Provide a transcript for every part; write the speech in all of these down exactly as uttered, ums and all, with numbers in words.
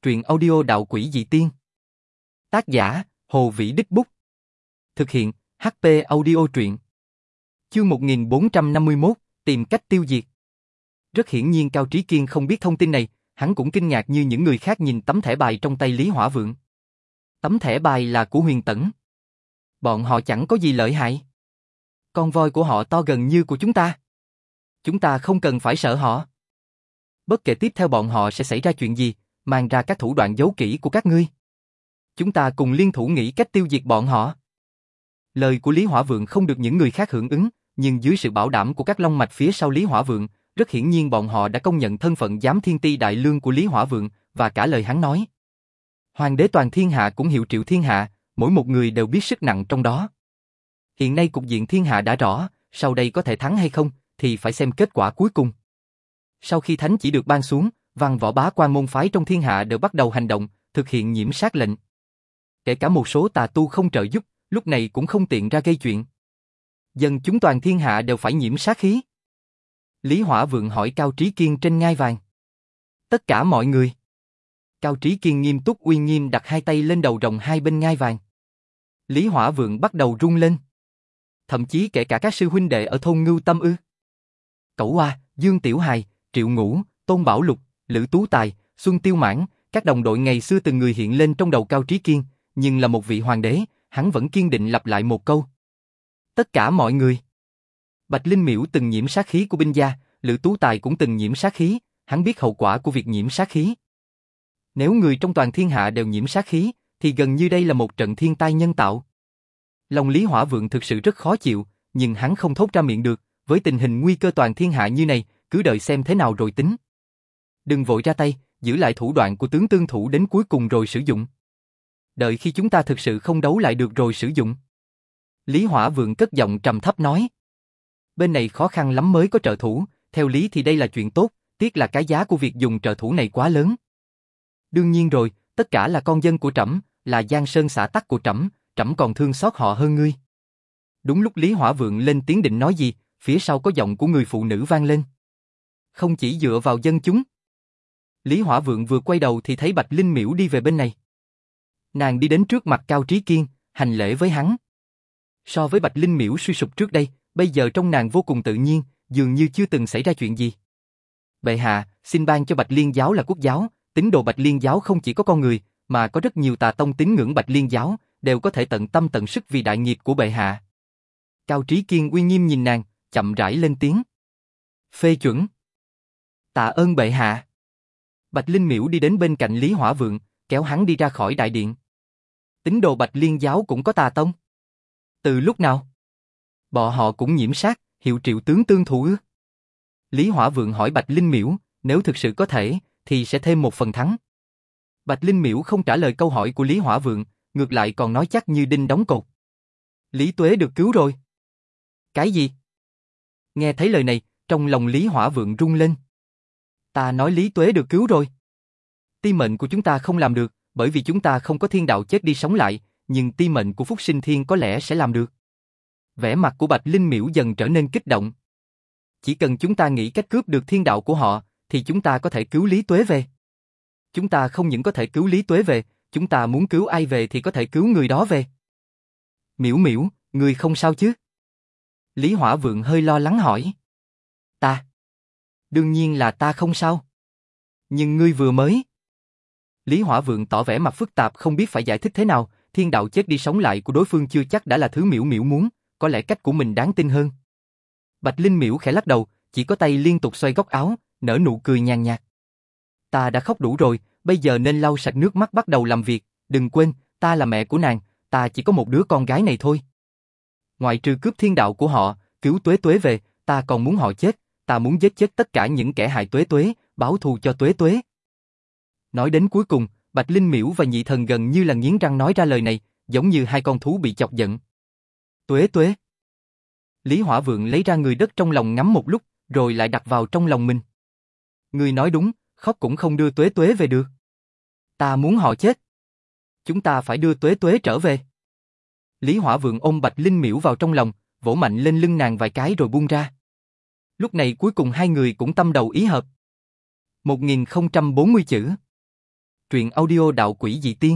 truyện audio đạo quỷ dị tiên. Tác giả, Hồ Vĩ Đích Bút. Thực hiện, hát pê Audio truyện. Chương một nghìn bốn trăm năm mươi mốt, tìm cách tiêu diệt. Rất hiển nhiên Cao Trí Kiên không biết thông tin này, hắn cũng kinh ngạc như những người khác nhìn tấm thẻ bài trong tay Lý Hỏa Vượng. Tấm thẻ bài là của Huyền Tẫn. Bọn họ chẳng có gì lợi hại. Con voi của họ to gần như của chúng ta. Chúng ta không cần phải sợ họ. Bất kể tiếp theo bọn họ sẽ xảy ra chuyện gì, mang ra các thủ đoạn giấu kỹ của các ngươi. Chúng ta cùng liên thủ nghĩ cách tiêu diệt bọn họ. Lời của Lý Hỏa Vượng không được những người khác hưởng ứng, nhưng dưới sự bảo đảm của các long mạch phía sau Lý Hỏa Vượng, rất hiển nhiên bọn họ đã công nhận thân phận giám thiên ti đại lương của Lý Hỏa Vượng, và cả lời hắn nói. Hoàng đế toàn thiên hạ cũng hiệu triệu thiên hạ, mỗi một người đều biết sức nặng trong đó. Hiện nay cục diện thiên hạ đã rõ, sau đây có thể thắng hay không, thì phải xem kết quả cuối cùng. Sau khi thánh chỉ được ban xuống, văn võ bá quan môn phái trong thiên hạ đều bắt đầu hành động, thực hiện nhiễm sát lệnh. Kể cả một số tà tu không trợ giúp, lúc này cũng không tiện ra gây chuyện. Dân chúng toàn thiên hạ đều phải nhiễm sát khí. Lý Hỏa Vượng hỏi Cao Trí Kiên trên ngai vàng. Tất cả mọi người. Cao Trí Kiên nghiêm túc uy nghiêm đặt hai tay lên đầu rồng hai bên ngai vàng. Lý Hỏa Vượng bắt đầu rung lên. Thậm chí kể cả các sư huynh đệ ở thôn Ngưu Tâm ư. Cẩu Hoa, Dương Tiểu Hài, Triệu Ngũ, Tôn Bảo Lục, Lữ Tú Tài, Xuân Tiêu Mãn, các đồng đội ngày xưa từng người hiện lên trong đầu Cao Trí Kiên, nhưng là một vị hoàng đế, hắn vẫn kiên định lặp lại một câu. Tất cả mọi người. Bạch Linh Miễu từng nhiễm sát khí của binh gia, Lữ Tú Tài cũng từng nhiễm sát khí, hắn biết hậu quả của việc nhiễm sát khí. Nếu người trong toàn thiên hạ đều nhiễm sát khí, thì gần như đây là một trận thiên tai nhân tạo. Lòng Lý Hỏa Vượng thực sự rất khó chịu, nhưng hắn không thốt ra miệng được, với tình hình nguy cơ toàn thiên hạ như này, cứ đợi xem thế nào rồi tính. Đừng vội ra tay, giữ lại thủ đoạn của tướng tương thủ đến cuối cùng rồi sử dụng. Đợi khi chúng ta thực sự không đấu lại được rồi sử dụng. Lý Hỏa Vượng cất giọng trầm thấp nói. Bên này khó khăn lắm mới có trợ thủ, theo lý thì đây là chuyện tốt, tiếc là cái giá của việc dùng trợ thủ này quá lớn. Đương nhiên rồi, tất cả là con dân của trẫm, là Giang Sơn xã tắc của trẫm, trẫm còn thương xót họ hơn ngươi. Đúng lúc Lý Hỏa Vượng lên tiếng định nói gì, phía sau có giọng của người phụ nữ vang lên. Không chỉ dựa vào dân chúng. Lý Hỏa Vượng vừa quay đầu thì thấy Bạch Linh Miễu đi về bên này. Nàng đi đến trước mặt Cao Trí Kiên, hành lễ với hắn. So với Bạch Linh Miễu suy sụp trước đây, bây giờ trong nàng vô cùng tự nhiên, dường như chưa từng xảy ra chuyện gì. Bệ hạ, xin ban cho Bạch Liên giáo là quốc giáo, tín đồ Bạch Liên giáo không chỉ có con người, mà có rất nhiều tà tông tín ngưỡng Bạch Liên giáo, đều có thể tận tâm tận sức vì đại nghiệp của bệ hạ. Cao Trí Kiên uy nghiêm nhìn nàng, chậm rãi lên tiếng. Phê chuẩn. Tạ ơn bệ hạ. Bạch Linh Miễu đi đến bên cạnh Lý Hỏa Vượng, kéo hắn đi ra khỏi đại điện. Tín đồ Bạch Liên giáo cũng có tà tông. Từ lúc nào? Bọn họ cũng nhiễm sát, hiệu triệu tướng tương thủ ư? Lý Hỏa Vượng hỏi Bạch Linh Miễu, nếu thực sự có thể, thì sẽ thêm một phần thắng. Bạch Linh Miễu không trả lời câu hỏi của Lý Hỏa Vượng, ngược lại còn nói chắc như đinh đóng cột. Lý Tuế được cứu rồi. Cái gì? Nghe thấy lời này, trong lòng Lý Hỏa Vượng rung lên. Ta nói Lý Tuế được cứu rồi. Ti mệnh của chúng ta không làm được, bởi vì chúng ta không có thiên đạo chết đi sống lại, nhưng ti mệnh của Phúc Sinh Thiên có lẽ sẽ làm được. Vẻ mặt của Bạch Linh Miễu dần trở nên kích động. Chỉ cần chúng ta nghĩ cách cướp được thiên đạo của họ, thì chúng ta có thể cứu Lý Tuế về. Chúng ta không những có thể cứu Lý Tuế về, chúng ta muốn cứu ai về thì có thể cứu người đó về. Miễu Miễu, người không sao chứ? Lý Hỏa Vượng hơi lo lắng hỏi. Ta? Đương nhiên là ta không sao. Nhưng ngươi vừa mới... Lý Hỏa Vượng tỏ vẻ mặt phức tạp không biết phải giải thích thế nào, thiên đạo chết đi sống lại của đối phương chưa chắc đã là thứ Miễu Miễu muốn, có lẽ cách của mình đáng tin hơn. Bạch Linh Miễu khẽ lắc đầu, chỉ có tay liên tục xoay góc áo, nở nụ cười nhàn nhạt. Ta đã khóc đủ rồi, bây giờ nên lau sạch nước mắt bắt đầu làm việc, đừng quên, ta là mẹ của nàng, ta chỉ có một đứa con gái này thôi. Ngoại trừ cướp thiên đạo của họ, cứu Tuế Tuế về, ta còn muốn họ chết, ta muốn giết chết tất cả những kẻ hại Tuế Tuế, báo thù cho Tuế Tuế. Nói đến cuối cùng, Bạch Linh Miễu và Nhị Thần gần như là nghiến răng nói ra lời này, giống như hai con thú bị chọc giận. Tuế Tuế. Lý Hỏa Vượng lấy ra người đất trong lòng ngắm một lúc, rồi lại đặt vào trong lòng mình. Ngươi nói đúng, khóc cũng không đưa Tuế Tuế về được. Ta muốn họ chết. Chúng ta phải đưa Tuế Tuế trở về. Lý Hỏa Vượng ôm Bạch Linh Miễu vào trong lòng, vỗ mạnh lên lưng nàng vài cái rồi buông ra. Lúc này cuối cùng hai người cũng tâm đầu ý hợp. một nghìn không trăm bốn mươi chữ. Truyện audio Đạo Quỷ Dị Tiên.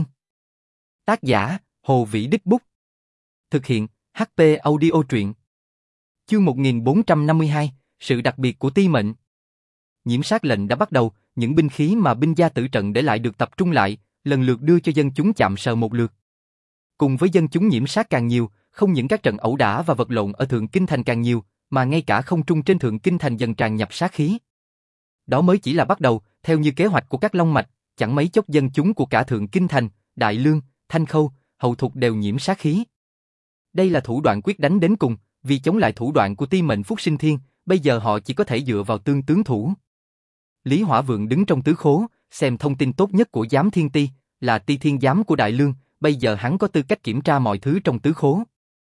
Tác giả, Hồ Vĩ Đích Bút. Thực hiện, hát pê Audio Truyện. Chương một nghìn bốn trăm năm mươi hai, sự đặc biệt của ti mệnh. Nhiễm sát lệnh đã bắt đầu, những binh khí mà binh gia tử trận để lại được tập trung lại, lần lượt đưa cho dân chúng chạm sờ một lượt. Cùng với dân chúng nhiễm sát càng nhiều, không những các trận ẩu đả và vật lộn ở Thượng Kinh Thành càng nhiều, mà ngay cả không trung trên Thượng Kinh Thành dần tràn nhập sát khí. Đó mới chỉ là bắt đầu, theo như kế hoạch của các long mạch, chẳng mấy chốc dân chúng của cả Thượng Kinh Thành, Đại Lương, Thanh Khâu, Hậu Thục đều nhiễm sát khí. Đây là thủ đoạn quyết đánh đến cùng, vì chống lại thủ đoạn của ti mệnh Phúc Sinh Thiên, bây giờ họ chỉ có thể dựa vào tương tướng thủ. Lý Hỏa Vượng đứng trong tứ khố, xem thông tin tốt nhất của Giám Thiên Ti, là Ti Thiên Giám của Đại Lương, bây giờ hắn có tư cách kiểm tra mọi thứ trong tứ khố.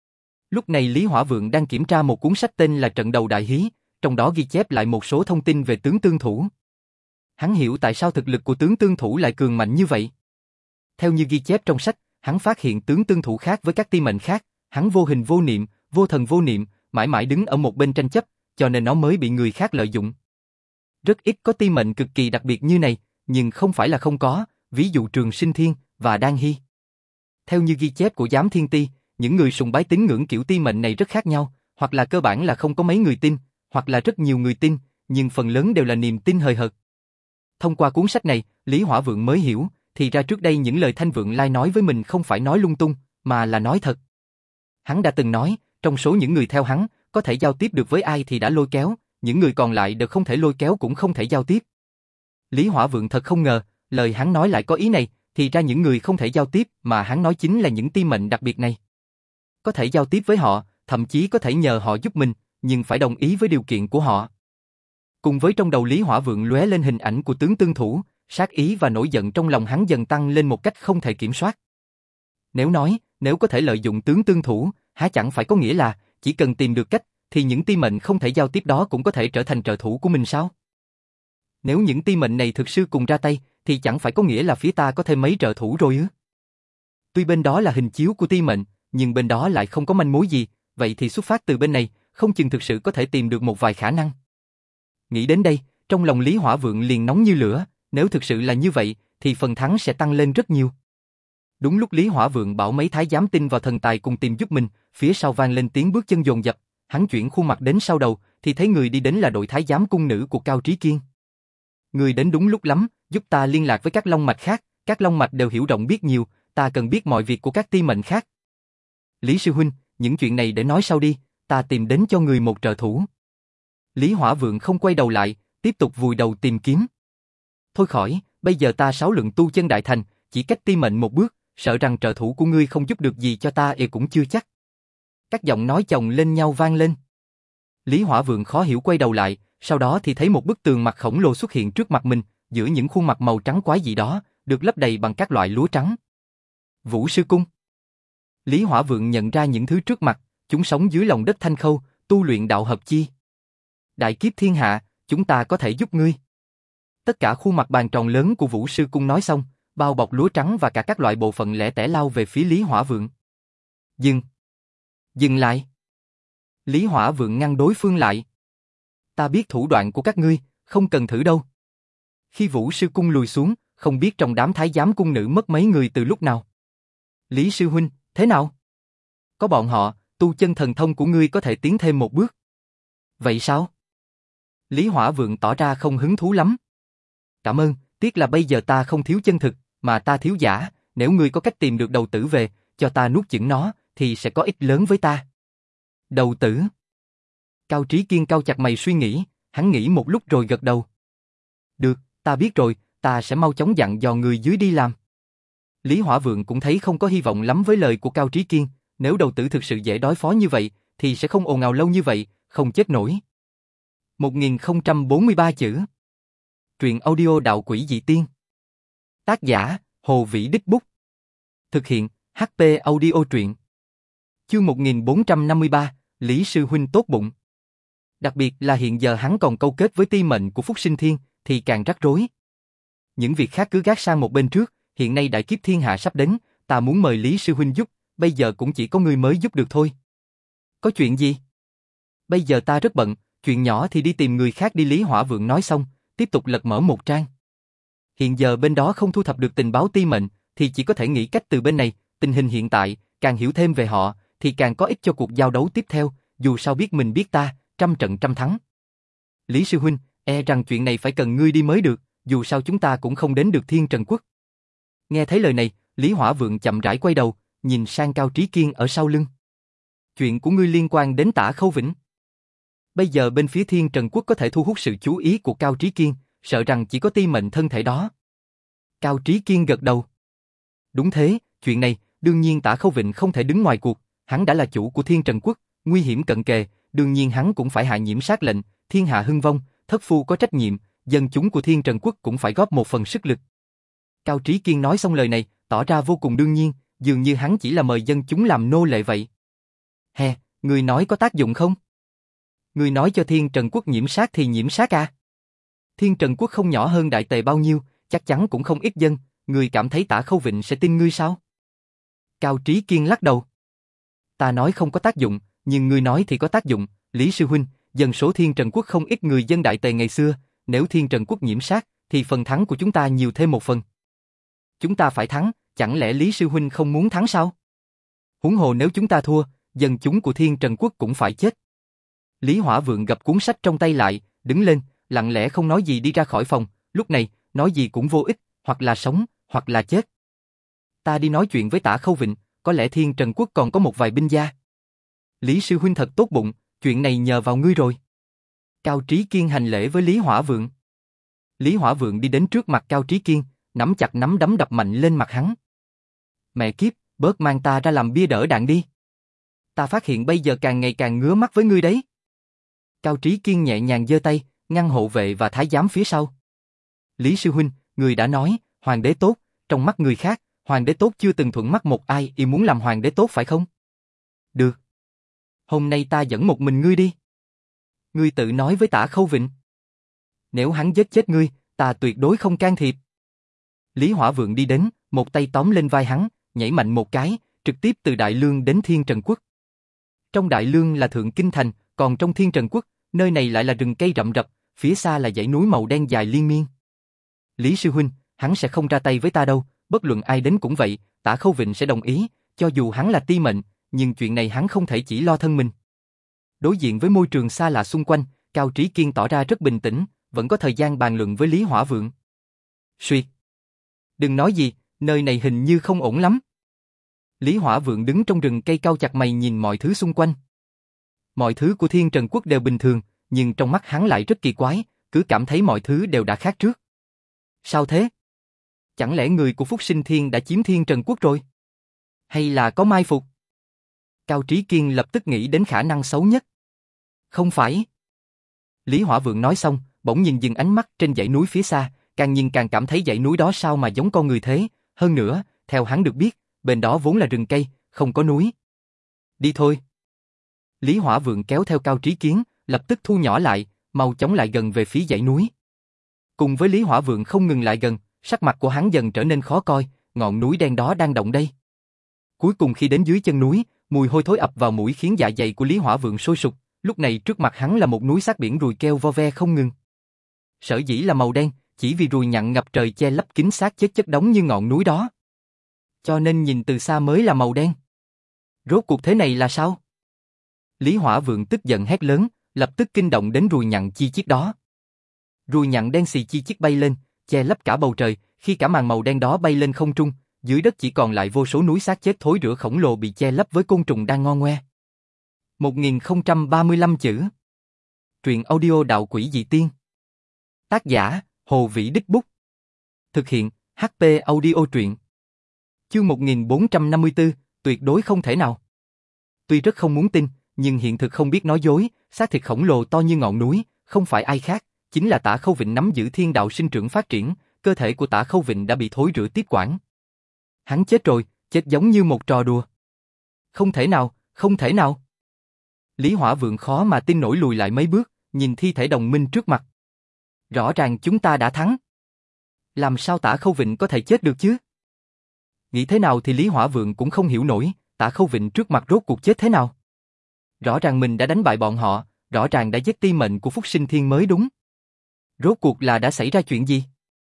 Lúc này Lý Hỏa Vượng đang kiểm tra một cuốn sách tên là Trận Đầu Đại Hí, trong đó ghi chép lại một số thông tin về tướng tương thủ. Hắn hiểu tại sao thực lực của tướng tương thủ lại cường mạnh như vậy. Theo như ghi chép trong sách, hắn phát hiện tướng tương thủ khác với các ti mệnh khác, hắn vô hình vô niệm, vô thần vô niệm, mãi mãi đứng ở một bên tranh chấp, cho nên nó mới bị người khác lợi dụng. Rất ít có ti mệnh cực kỳ đặc biệt như này, nhưng không phải là không có, ví dụ Trường Sinh Thiên và Đan Hy. Theo như ghi chép của Giám Thiên Ti, những người sùng bái tín ngưỡng kiểu ti mệnh này rất khác nhau, hoặc là cơ bản là không có mấy người tin, hoặc là rất nhiều người tin, nhưng phần lớn đều là niềm tin hời hợt. Thông qua cuốn sách này, Lý Hỏa Vượng mới hiểu, thì ra trước đây những lời Thanh Vượng Lai nói với mình không phải nói lung tung, mà là nói thật. Hắn đã từng nói, trong số những người theo hắn, có thể giao tiếp được với ai thì đã lôi kéo, những người còn lại đều không thể lôi kéo cũng không thể giao tiếp. Lý Hỏa Vượng thật không ngờ, lời hắn nói lại có ý này, thì ra những người không thể giao tiếp mà hắn nói chính là những ti mệnh đặc biệt này. Có thể giao tiếp với họ, thậm chí có thể nhờ họ giúp mình, nhưng phải đồng ý với điều kiện của họ. Cùng với trong đầu Lý Hỏa Vượng lóe lên hình ảnh của tướng tương thủ, sát ý và nổi giận trong lòng hắn dần tăng lên một cách không thể kiểm soát. Nếu nói, nếu có thể lợi dụng tướng tương thủ, há chẳng phải có nghĩa là, chỉ cần tìm được cách, thì những ti mệnh không thể giao tiếp đó cũng có thể trở thành trợ thủ của mình sao? Nếu những ti mệnh này thực sự cùng ra tay, thì chẳng phải có nghĩa là phía ta có thêm mấy trợ thủ rồi ư? Tuy bên đó là hình chiếu của ti mệnh, nhưng bên đó lại không có manh mối gì, vậy thì xuất phát từ bên này, không chừng thực sự có thể tìm được một vài khả năng. Nghĩ đến đây, trong lòng Lý Hỏa Vượng liền nóng như lửa, nếu thực sự là như vậy, thì phần thắng sẽ tăng lên rất nhiều. Đúng lúc Lý Hỏa Vượng bảo mấy thái giám tin vào thần tài cùng tìm giúp mình, phía sau vang lên tiếng bước chân dồn dập, hắn chuyển khuôn mặt đến sau đầu, thì thấy người đi đến là đội thái giám cung nữ của Cao Trí Kiên. Người đến đúng lúc lắm, giúp ta liên lạc với các long mạch khác, các long mạch đều hiểu rộng biết nhiều, ta cần biết mọi việc của các ti mệnh khác. Lý sư huynh, những chuyện này để nói sau đi, ta tìm đến cho người một trợ thủ. Lý Hỏa Vượng không quay đầu lại, tiếp tục vùi đầu tìm kiếm. Thôi khỏi, bây giờ ta sáu lượng tu chân đại thành, chỉ cách ti mệnh một bước, sợ rằng trợ thủ của ngươi không giúp được gì cho ta e cũng chưa chắc. Các giọng nói chồng lên nhau vang lên. Lý Hỏa Vượng khó hiểu quay đầu lại, sau đó thì thấy một bức tường mặt khổng lồ xuất hiện trước mặt mình, giữa những khuôn mặt màu trắng quái dị đó, được lấp đầy bằng các loại lúa trắng. Vũ Sư Cung. Lý Hỏa Vượng nhận ra những thứ trước mặt, chúng sống dưới lòng đất Thanh Khâu, tu luyện đạo hợp chi. Đại kiếp thiên hạ, chúng ta có thể giúp ngươi. Tất cả khuôn mặt bàn tròn lớn của Vũ Sư Cung nói xong, bao bọc lúa trắng và cả các loại bộ phận lẻ tẻ lao về phía Lý Hỏa Vượng. Dừng! Dừng lại! Lý Hỏa Vượng ngăn đối phương lại. Ta biết thủ đoạn của các ngươi, không cần thử đâu. Khi Vũ Sư Cung lùi xuống, không biết trong đám thái giám cung nữ mất mấy người từ lúc nào. Lý Sư Huynh, thế nào? Có bọn họ, tu chân thần thông của ngươi có thể tiến thêm một bước. Vậy sao? Lý Hỏa Vượng tỏ ra không hứng thú lắm. Cảm ơn, tiếc là bây giờ ta không thiếu chân thực, mà ta thiếu giả, nếu ngươi có cách tìm được đầu tử về, cho ta nuốt chửng nó, thì sẽ có ích lớn với ta. Đầu tử? Cao Trí Kiên cau chặt mày suy nghĩ, hắn nghĩ một lúc rồi gật đầu. Được, ta biết rồi, ta sẽ mau chóng dặn dò người dưới đi làm. Lý Hỏa Vượng cũng thấy không có hy vọng lắm với lời của Cao Trí Kiên, nếu đầu tử thực sự dễ đối phó như vậy, thì sẽ không ồn ào lâu như vậy, không chết nổi. một nghìn không trăm bốn mươi ba chữ. Truyện audio Đạo Quỷ Dị Tiên. Tác giả, Hồ Vĩ Đích Bút. Thực hiện, hát pê Audio Truyện. Chương một nghìn bốn trăm năm mươi ba, Lý Sư Huynh tốt bụng. Đặc biệt là hiện giờ hắn còn câu kết với ti mệnh của Phúc Sinh Thiên, thì càng rắc rối. Những việc khác cứ gác sang một bên trước, hiện nay đại kiếp thiên hạ sắp đến, ta muốn mời Lý Sư Huynh giúp, bây giờ cũng chỉ có ngươi mới giúp được thôi. Có chuyện gì? Bây giờ ta rất bận, chuyện nhỏ thì đi tìm người khác đi. Lý Hỏa Vượng nói xong, tiếp tục lật mở một trang. Hiện giờ bên đó không thu thập được tình báo ti mệnh, thì chỉ có thể nghĩ cách từ bên này, tình hình hiện tại, càng hiểu thêm về họ, thì càng có ích cho cuộc giao đấu tiếp theo, dù sao biết mình biết ta, trăm trận trăm thắng. Lý sư huynh, e rằng chuyện này phải cần ngươi đi mới được, dù sao chúng ta cũng không đến được Thiên Trần Quốc. Nghe thấy lời này, Lý Hỏa Vượng chậm rãi quay đầu, nhìn sang Cao Trí Kiên ở sau lưng. Chuyện của ngươi liên quan đến Tả Khâu Vĩnh. Bây giờ bên phía Thiên Trần Quốc có thể thu hút sự chú ý của Cao Trí Kiên, sợ rằng chỉ có ti mệnh thân thể đó. Cao Trí Kiên gật đầu. Đúng thế, chuyện này, đương nhiên Tả Khâu Vĩnh không thể đứng ngoài cuộc, hắn đã là chủ của Thiên Trần Quốc, nguy hiểm cận kề, đương nhiên hắn cũng phải hạ nhiễm sát lệnh, thiên hạ hưng vong, thất phu có trách nhiệm, dân chúng của Thiên Trần Quốc cũng phải góp một phần sức lực. Cao Trí Kiên nói xong lời này, tỏ ra vô cùng đương nhiên, dường như hắn chỉ là mời dân chúng làm nô lệ vậy. Hè, người nói có tác dụng không? Người nói cho Thiên Trần Quốc nhiễm sát thì nhiễm sát à? Thiên Trần Quốc không nhỏ hơn Đại Tề bao nhiêu, chắc chắn cũng không ít dân, người cảm thấy Tả Khâu Vĩnh sẽ tin ngươi sao? Cao Trí Kiên lắc đầu. Ta nói không có tác dụng, nhưng ngươi nói thì có tác dụng, Lý sư huynh, dân số Thiên Trần Quốc không ít người dân Đại Tề ngày xưa, nếu Thiên Trần Quốc nhiễm sát, thì phần thắng của chúng ta nhiều thêm một phần. Chúng ta phải thắng, chẳng lẽ Lý sư huynh không muốn thắng sao? Huống hồ nếu chúng ta thua, dân chúng của Thiên Trần Quốc cũng phải chết. Lý Hỏa Vượng gập cuốn sách trong tay lại, đứng lên, lặng lẽ không nói gì đi ra khỏi phòng, lúc này, nói gì cũng vô ích, hoặc là sống, hoặc là chết. Ta đi nói chuyện với Tả Khâu Vĩnh, có lẽ Thiên Trần Quốc còn có một vài binh gia. Lý sư huynh thật tốt bụng, chuyện này nhờ vào ngươi rồi. Cao Trí Kiên hành lễ với Lý Hỏa Vượng. Lý Hỏa Vượng đi đến trước mặt Cao Trí Kiên, nắm chặt nắm đấm đập mạnh lên mặt hắn. Mẹ kiếp, bớt mang ta ra làm bia đỡ đạn đi. Ta phát hiện bây giờ càng ngày càng ngứa mắt với ngươi đấy. Cao Trí Kiên nhẹ nhàng giơ tay, ngăn hộ vệ và thái giám phía sau. Lý sư huynh, người đã nói, hoàng đế tốt, trong mắt người khác, hoàng đế tốt chưa từng thuận mắt một ai, y muốn làm hoàng đế tốt phải không? Được. Hôm nay ta dẫn một mình ngươi đi. Ngươi tự nói với Tả Khâu Vĩnh. Nếu hắn giết chết ngươi, ta tuyệt đối không can thiệp. Lý Hỏa Vượng đi đến, một tay tóm lên vai hắn, nhảy mạnh một cái, trực tiếp từ Đại Lương đến Thiên Trần Quốc. Trong Đại Lương là Thượng Kinh Thành, còn trong Thiên Trần Quốc, nơi này lại là rừng cây rậm rập, phía xa là dãy núi màu đen dài liên miên. Lý sư huynh, hắn sẽ không ra tay với ta đâu, bất luận ai đến cũng vậy, Tả Khâu Vĩnh sẽ đồng ý, cho dù hắn là ti mệnh, nhưng chuyện này hắn không thể chỉ lo thân mình. Đối diện với môi trường xa lạ xung quanh, Cao Trí Kiên tỏ ra rất bình tĩnh, vẫn có thời gian bàn luận với Lý Hỏa Vượng. Suýt! Đừng nói gì, nơi này hình như không ổn lắm. Lý Hỏa Vượng đứng trong rừng cây cau chặt mày nhìn mọi thứ xung quanh. Mọi thứ của Thiên Trần Quốc đều bình thường, nhưng trong mắt hắn lại rất kỳ quái, cứ cảm thấy mọi thứ đều đã khác trước. Sao thế? Chẳng lẽ người của Phúc Sinh Thiên đã chiếm Thiên Trần Quốc rồi? Hay là có mai phục? Cao Trí Kiên lập tức nghĩ đến khả năng xấu nhất. Không phải. Lý Hỏa Vượng nói xong, bỗng nhìn dừng ánh mắt trên dãy núi phía xa, càng nhìn càng cảm thấy dãy núi đó sao mà giống con người thế, hơn nữa, theo hắn được biết, bên đó vốn là rừng cây, không có núi. Đi thôi. Lý Hỏa Vượng kéo theo Cao Trí Kiến, lập tức thu nhỏ lại, mau chóng lại gần về phía dãy núi. Cùng với Lý Hỏa Vượng không ngừng lại gần, sắc mặt của hắn dần trở nên khó coi, ngọn núi đen đó đang động đây. Cuối cùng khi đến dưới chân núi, mùi hôi thối ập vào mũi khiến dạ dày của Lý Hỏa Vượng sôi sục, lúc này trước mặt hắn là một núi xác biển ruồi keo vo ve không ngừng. Sở dĩ là màu đen, chỉ vì ruồi nhặn ngập trời che lấp kín xác chết chất đống như ngọn núi đó. Cho nên nhìn từ xa mới là màu đen. Rốt cuộc thế này là sao? Lý Hỏa Vượng tức giận hét lớn, lập tức kinh động đến ruồi nhặn chi chít đó. Ruồi nhặn đen xì chi chít bay lên, che lấp cả bầu trời, khi cả màn màu đen đó bay lên không trung, dưới đất chỉ còn lại vô số núi xác chết thối rữa khổng lồ bị che lấp với côn trùng đang ngo ngoe. một nghìn không trăm ba mươi lăm chữ. Truyện audio Đạo Quỷ Dị Tiên. Tác giả, Hồ Vĩ Đích Bút. Thực hiện, hát pê Audio Truyện. Chương một nghìn bốn trăm năm mươi tư, tuyệt đối không thể nào. Tuy rất không muốn tin, nhưng hiện thực không biết nói dối, xác thịt khổng lồ to như ngọn núi, không phải ai khác, chính là Tả Khâu Vĩnh nắm giữ thiên đạo sinh trưởng phát triển, cơ thể của Tả Khâu Vĩnh đã bị thối rữa tiếp quản. Hắn chết rồi, chết giống như một trò đùa. Không thể nào, không thể nào. Lý Hỏa Vượng khó mà tin nổi lùi lại mấy bước, nhìn thi thể đồng minh trước mặt. Rõ ràng chúng ta đã thắng. Làm sao Tả Khâu Vĩnh có thể chết được chứ? Nghĩ thế nào thì Lý Hỏa Vượng cũng không hiểu nổi, Tả Khâu Vĩnh trước mặt rốt cuộc chết thế nào? Rõ ràng mình đã đánh bại bọn họ, rõ ràng đã giết ti mệnh của Phúc Sinh Thiên mới đúng. Rốt cuộc là đã xảy ra chuyện gì?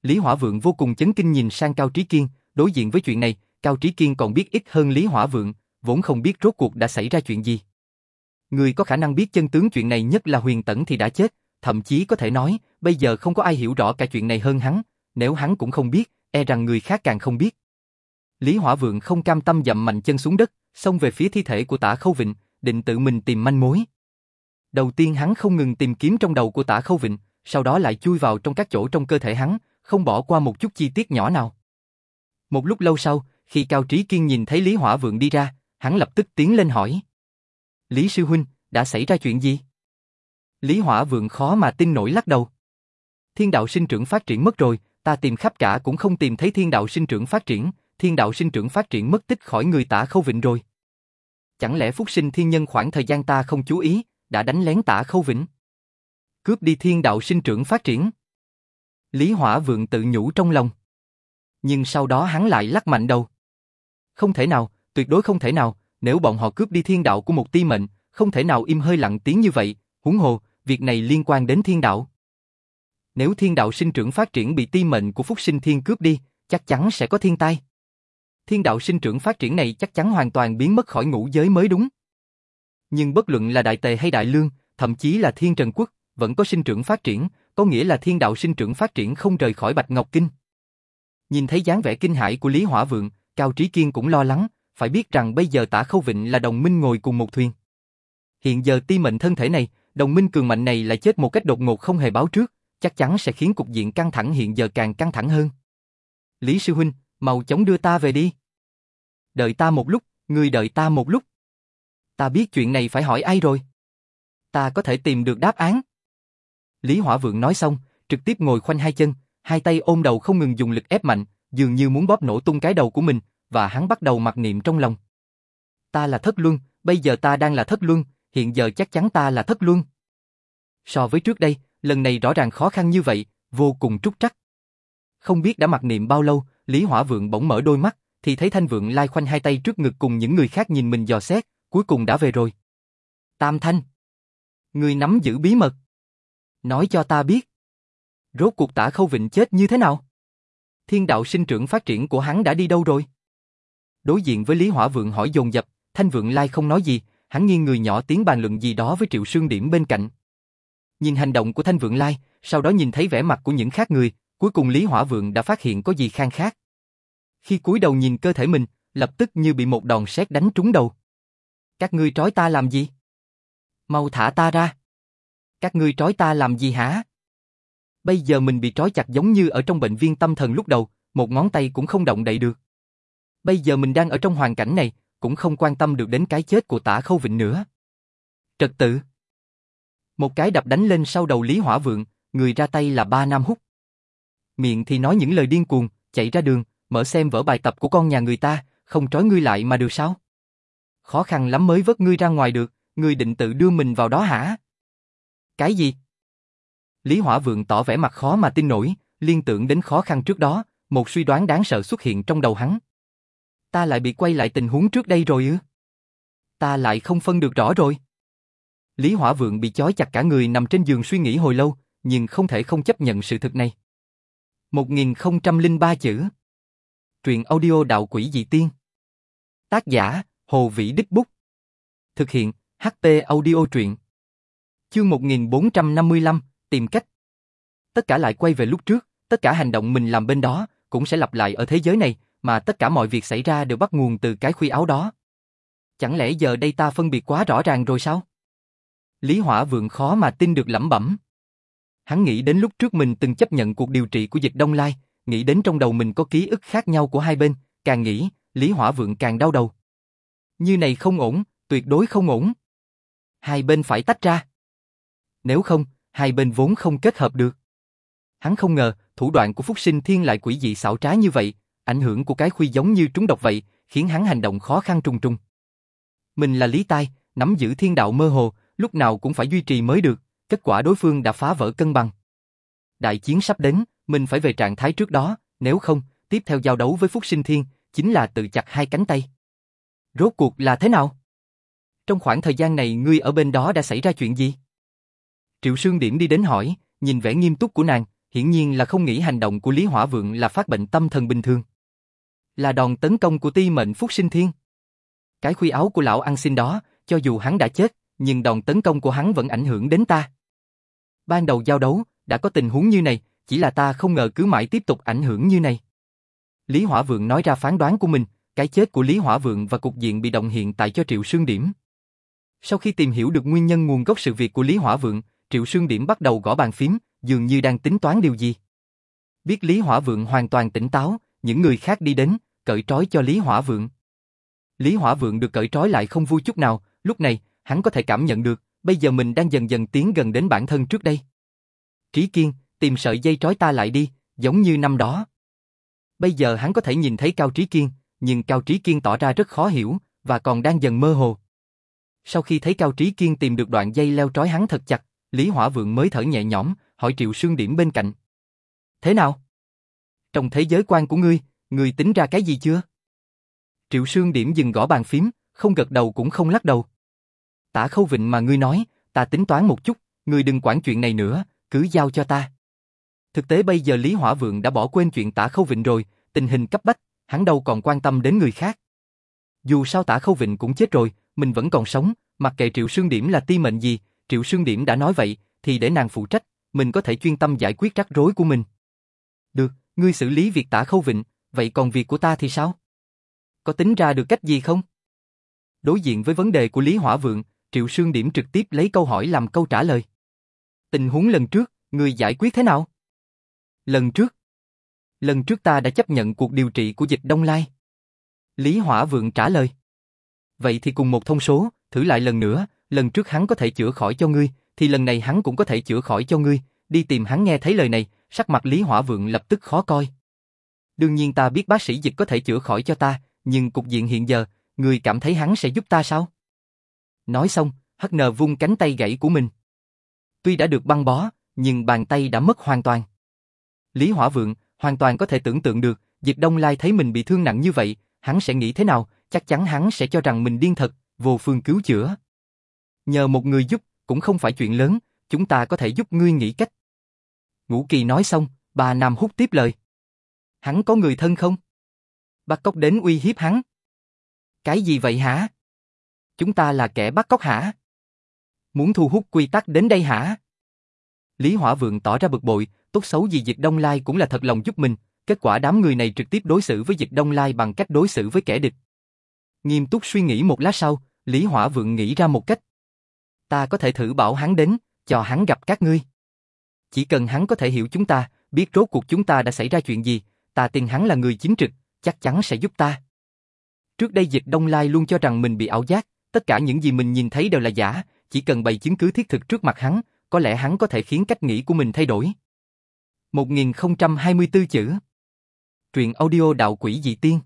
Lý Hỏa Vượng vô cùng chấn kinh nhìn sang Cao Trí Kiên, đối diện với chuyện này, Cao Trí Kiên còn biết ít hơn Lý Hỏa Vượng, vốn không biết rốt cuộc đã xảy ra chuyện gì. Người có khả năng biết chân tướng chuyện này nhất là Huyền Tẫn thì đã chết, thậm chí có thể nói, bây giờ không có ai hiểu rõ cả chuyện này hơn hắn, nếu hắn cũng không biết, e rằng người khác càng không biết. Lý Hỏa Vượng không cam tâm dậm mạnh chân xuống đất, xông về phía thi thể của Tả Khâu Vịnh, định tự mình tìm manh mối. Đầu tiên hắn không ngừng tìm kiếm trong đầu của Tả Khâu Vịnh, sau đó lại chui vào trong các chỗ trong cơ thể hắn, không bỏ qua một chút chi tiết nhỏ nào. Một lúc lâu sau, khi Cao Trí Kiên nhìn thấy Lý Hỏa Vượng đi ra, hắn lập tức tiến lên hỏi. Lý sư huynh, đã xảy ra chuyện gì? Lý Hỏa Vượng khó mà tin nổi lắc đầu. Thiên đạo sinh trưởng phát triển mất rồi, ta tìm khắp cả cũng không tìm thấy thiên đạo sinh trưởng phát triển, thiên đạo sinh trưởng phát triển mất tích khỏi người Tả Khâu Vịnh rồi. Chẳng lẽ Phúc Sinh Thiên Nhân khoảng thời gian ta không chú ý, đã đánh lén Tả Khâu Vịnh? Cướp đi thiên đạo sinh trưởng phát triển. Lý Hỏa Vượng tự nhủ trong lòng. Nhưng sau đó hắn lại lắc mạnh đầu. Không thể nào, tuyệt đối không thể nào, nếu bọn họ cướp đi thiên đạo của một ti mệnh, không thể nào im hơi lặng tiếng như vậy, huống hồ, việc này liên quan đến thiên đạo. Nếu thiên đạo sinh trưởng phát triển bị ti mệnh của Phúc Sinh Thiên cướp đi, chắc chắn sẽ có thiên tai. Thiên đạo sinh trưởng phát triển này chắc chắn hoàn toàn biến mất khỏi ngũ giới mới đúng. Nhưng bất luận là Đại Tề hay Đại Lương, thậm chí là Thiên Trần Quốc, vẫn có sinh trưởng phát triển, có nghĩa là thiên đạo sinh trưởng phát triển không rời khỏi Bạch Ngọc Kinh. Nhìn thấy dáng vẻ kinh hãi của Lý Hỏa Vượng, Cao Trí Kiên cũng lo lắng, phải biết rằng bây giờ Tả Khâu Vịnh là đồng minh ngồi cùng một thuyền. Hiện giờ ti mệnh thân thể này, đồng minh cường mạnh này lại chết một cách đột ngột không hề báo trước, chắc chắn sẽ khiến cục diện căng thẳng hiện giờ càng căng thẳng hơn. Lý sư huynh, mau chóng đưa ta về đi. Đợi ta một lúc, ngươi đợi ta một lúc. Ta biết chuyện này phải hỏi ai rồi. Ta có thể tìm được đáp án. Lý Hỏa Vượng nói xong, trực tiếp ngồi khoanh hai chân, hai tay ôm đầu không ngừng dùng lực ép mạnh, dường như muốn bóp nổ tung cái đầu của mình, và hắn bắt đầu mặc niệm trong lòng. Ta là Thất Luân, bây giờ ta đang là Thất Luân, hiện giờ chắc chắn ta là Thất Luân. So với trước đây, lần này rõ ràng khó khăn như vậy, vô cùng trúc trắc. Không biết đã mặc niệm bao lâu, Lý Hỏa Vượng bỗng mở đôi mắt, thì thấy Thanh Vượng Lai khoanh hai tay trước ngực cùng những người khác nhìn mình dò xét, cuối cùng đã về rồi. Tam Thanh, ngươi nắm giữ bí mật. Nói cho ta biết. Rốt cuộc Tả Khâu Vịnh chết như thế nào? Thiên đạo sinh trưởng phát triển của hắn đã đi đâu rồi? Đối diện với Lý Hỏa Vượng hỏi dồn dập, Thanh Vượng Lai không nói gì, hắn nghiêng người nhỏ tiếng bàn luận gì đó với Triệu Sương Điểm bên cạnh. Nhìn hành động của Thanh Vượng Lai, sau đó nhìn thấy vẻ mặt của những khác người, cuối cùng Lý Hỏa Vượng đã phát hiện có gì khang khác. Khi cúi đầu nhìn cơ thể mình, lập tức như bị một đòn sét đánh trúng đầu. Các ngươi trói ta làm gì? Mau thả ta ra. Các ngươi trói ta làm gì hả? Bây giờ mình bị trói chặt giống như ở trong bệnh viện tâm thần lúc đầu, một ngón tay cũng không động đậy được. Bây giờ mình đang ở trong hoàn cảnh này, cũng không quan tâm được đến cái chết của Tả Khâu Vịnh nữa. Trật tự. Một cái đập đánh lên sau đầu Lý Hỏa Vượng, người ra tay là Ba Nam Húc. Miệng thì nói những lời điên cuồng, chạy ra đường, mở xem vở bài tập của con nhà người ta, không trói ngươi lại mà được sao? Khó khăn lắm mới vớt ngươi ra ngoài được, ngươi định tự đưa mình vào đó hả? Cái gì? Lý Hỏa Vượng tỏ vẻ mặt khó mà tin nổi, liên tưởng đến khó khăn trước đó, một suy đoán đáng sợ xuất hiện trong đầu hắn. Ta lại bị quay lại tình huống trước đây rồi ư? Ta lại không phân được rõ rồi. Lý Hỏa Vượng bị chói chặt cả người nằm trên giường suy nghĩ hồi lâu, nhưng không thể không chấp nhận sự thực này. một nghìn không trăm lẻ ba chữ. Truyện audio Đạo Quỷ Dị Tiên. Tác giả, Hồ Vĩ Đích Bút. Thực hiện, hát pê Audio Truyện. Chương một nghìn bốn trăm năm mươi lăm, tìm cách. Tất cả lại quay về lúc trước, tất cả hành động mình làm bên đó, cũng sẽ lặp lại ở thế giới này, mà tất cả mọi việc xảy ra đều bắt nguồn từ cái khuy áo đó. Chẳng lẽ giờ đây ta phân biệt quá rõ ràng rồi sao? Lý Hỏa Vượng khó mà tin được lẩm bẩm. Hắn nghĩ đến lúc trước mình từng chấp nhận cuộc điều trị của Dịch Đông Lai, nghĩ đến trong đầu mình có ký ức khác nhau của hai bên, càng nghĩ, Lý Hỏa Vượng càng đau đầu. Như này không ổn, tuyệt đối không ổn. Hai bên phải tách ra. Nếu không, hai bên vốn không kết hợp được. Hắn không ngờ, thủ đoạn của Phúc Sinh Thiên lại quỷ dị xảo trá như vậy, ảnh hưởng của cái khuy giống như trúng độc vậy, khiến hắn hành động khó khăn trùng trùng. Mình là Lý Tai, nắm giữ thiên đạo mơ hồ, lúc nào cũng phải duy trì mới được, kết quả đối phương đã phá vỡ cân bằng. Đại chiến sắp đến, mình phải về trạng thái trước đó, nếu không, tiếp theo giao đấu với Phúc Sinh Thiên, chính là tự chặt hai cánh tay. Rốt cuộc là thế nào? Trong khoảng thời gian này ngươi ở bên đó đã xảy ra chuyện gì? Triệu Sương Điểm đi đến hỏi, nhìn vẻ nghiêm túc của nàng, hiển nhiên là không nghĩ hành động của Lý Hỏa Vượng là phát bệnh tâm thần bình thường. Là đòn tấn công của Ti Mệnh Phúc Sinh Thiên. Cái khuy áo của lão ăn xin đó, cho dù hắn đã chết, nhưng đòn tấn công của hắn vẫn ảnh hưởng đến ta. Ban đầu giao đấu, đã có tình huống như này, chỉ là ta không ngờ cứ mãi tiếp tục ảnh hưởng như này. Lý Hỏa Vượng nói ra phán đoán của mình, cái chết của Lý Hỏa Vượng và cục diện bị động hiện tại cho Triệu Sương Điểm. Sau khi tìm hiểu được nguyên nhân nguồn gốc sự việc của Lý Hỏa Vượng, Triệu Sương Điểm bắt đầu gõ bàn phím, dường như đang tính toán điều gì. Biết Lý Hỏa Vượng hoàn toàn tỉnh táo, những người khác đi đến, cởi trói cho Lý Hỏa Vượng. Lý Hỏa Vượng được cởi trói lại không vui chút nào, lúc này, hắn có thể cảm nhận được, bây giờ mình đang dần dần tiến gần đến bản thân trước đây. Trí Kiên, tìm sợi dây trói ta lại đi, giống như năm đó. Bây giờ hắn có thể nhìn thấy Cao Trí Kiên, nhưng Cao Trí Kiên tỏ ra rất khó hiểu, và còn đang dần mơ hồ. Sau khi thấy Cao Trí Kiên tìm được đoạn dây leo trói hắn thật chặt, Lý Hỏa Vượng mới thở nhẹ nhõm, hỏi Triệu Sương Điểm bên cạnh. Thế nào? Trong thế giới quan của ngươi, ngươi tính ra cái gì chưa? Triệu Sương Điểm dừng gõ bàn phím, không gật đầu cũng không lắc đầu. Tả Khâu Vịnh mà ngươi nói, ta tính toán một chút, ngươi đừng quản chuyện này nữa, cứ giao cho ta. Thực tế bây giờ Lý Hỏa Vượng đã bỏ quên chuyện Tả Khâu Vịnh rồi, tình hình cấp bách, hắn đâu còn quan tâm đến người khác. Dù sao Tả Khâu Vịnh cũng chết rồi, mình vẫn còn sống, mặc kệ Triệu Sương Điểm là ti mệnh gì, Triệu Sương Điểm đã nói vậy, thì để nàng phụ trách, mình có thể chuyên tâm giải quyết rắc rối của mình. Được, ngươi xử lý việc Tả Khâu Vịnh, vậy còn việc của ta thì sao? Có tính ra được cách gì không? Đối diện với vấn đề của Lý Hỏa Vượng, Triệu Sương Điểm trực tiếp lấy câu hỏi làm câu trả lời. Tình huống lần trước, ngươi giải quyết thế nào? Lần trước? Lần trước ta đã chấp nhận cuộc điều trị của Dịch Đông Lai. Lý Hỏa Vượng trả lời. Vậy thì cùng một thông số, thử lại lần nữa, lần trước hắn có thể chữa khỏi cho ngươi, thì lần này hắn cũng có thể chữa khỏi cho ngươi, đi tìm hắn. Nghe thấy lời này, sắc mặt Lý Hỏa Vượng lập tức khó coi. Đương nhiên ta biết bác sĩ Dịch có thể chữa khỏi cho ta, nhưng cục diện hiện giờ, ngươi cảm thấy hắn sẽ giúp ta sao? Nói xong, hất nờ vung cánh tay gãy của mình. Tuy đã được băng bó, nhưng bàn tay đã mất hoàn toàn. Lý Hỏa Vượng hoàn toàn có thể tưởng tượng được, Dịch Đông Lai thấy mình bị thương nặng như vậy, hắn sẽ nghĩ thế nào, chắc chắn hắn sẽ cho rằng mình điên thật, vô phương cứu chữa. Nhờ một người giúp, cũng không phải chuyện lớn, chúng ta có thể giúp ngươi nghĩ cách. Ngũ Kỳ nói xong, bà Nam Húc tiếp lời. Hắn có người thân không? Bắt cóc đến uy hiếp hắn. Cái gì vậy hả? Chúng ta là kẻ bắt cóc hả? Muốn thu hút quy tắc đến đây hả? Lý Hỏa Vượng tỏ ra bực bội, tốt xấu gì Dịch Đông Lai cũng là thật lòng giúp mình, kết quả đám người này trực tiếp đối xử với Dịch Đông Lai bằng cách đối xử với kẻ địch. Nghiêm túc suy nghĩ một lát sau, Lý Hỏa Vượng nghĩ ra một cách. Ta có thể thử bảo hắn đến, cho hắn gặp các ngươi. Chỉ cần hắn có thể hiểu chúng ta, biết rốt cuộc chúng ta đã xảy ra chuyện gì, ta tin hắn là người chính trực, chắc chắn sẽ giúp ta. Trước đây Dịch Đông Lai luôn cho rằng mình bị ảo giác, tất cả những gì mình nhìn thấy đều là giả, chỉ cần bày chứng cứ thiết thực trước mặt hắn, có lẽ hắn có thể khiến cách nghĩ của mình thay đổi. một nghìn không trăm hai mươi tư chữ. Truyện audio Đạo Quỷ Dị Tiên.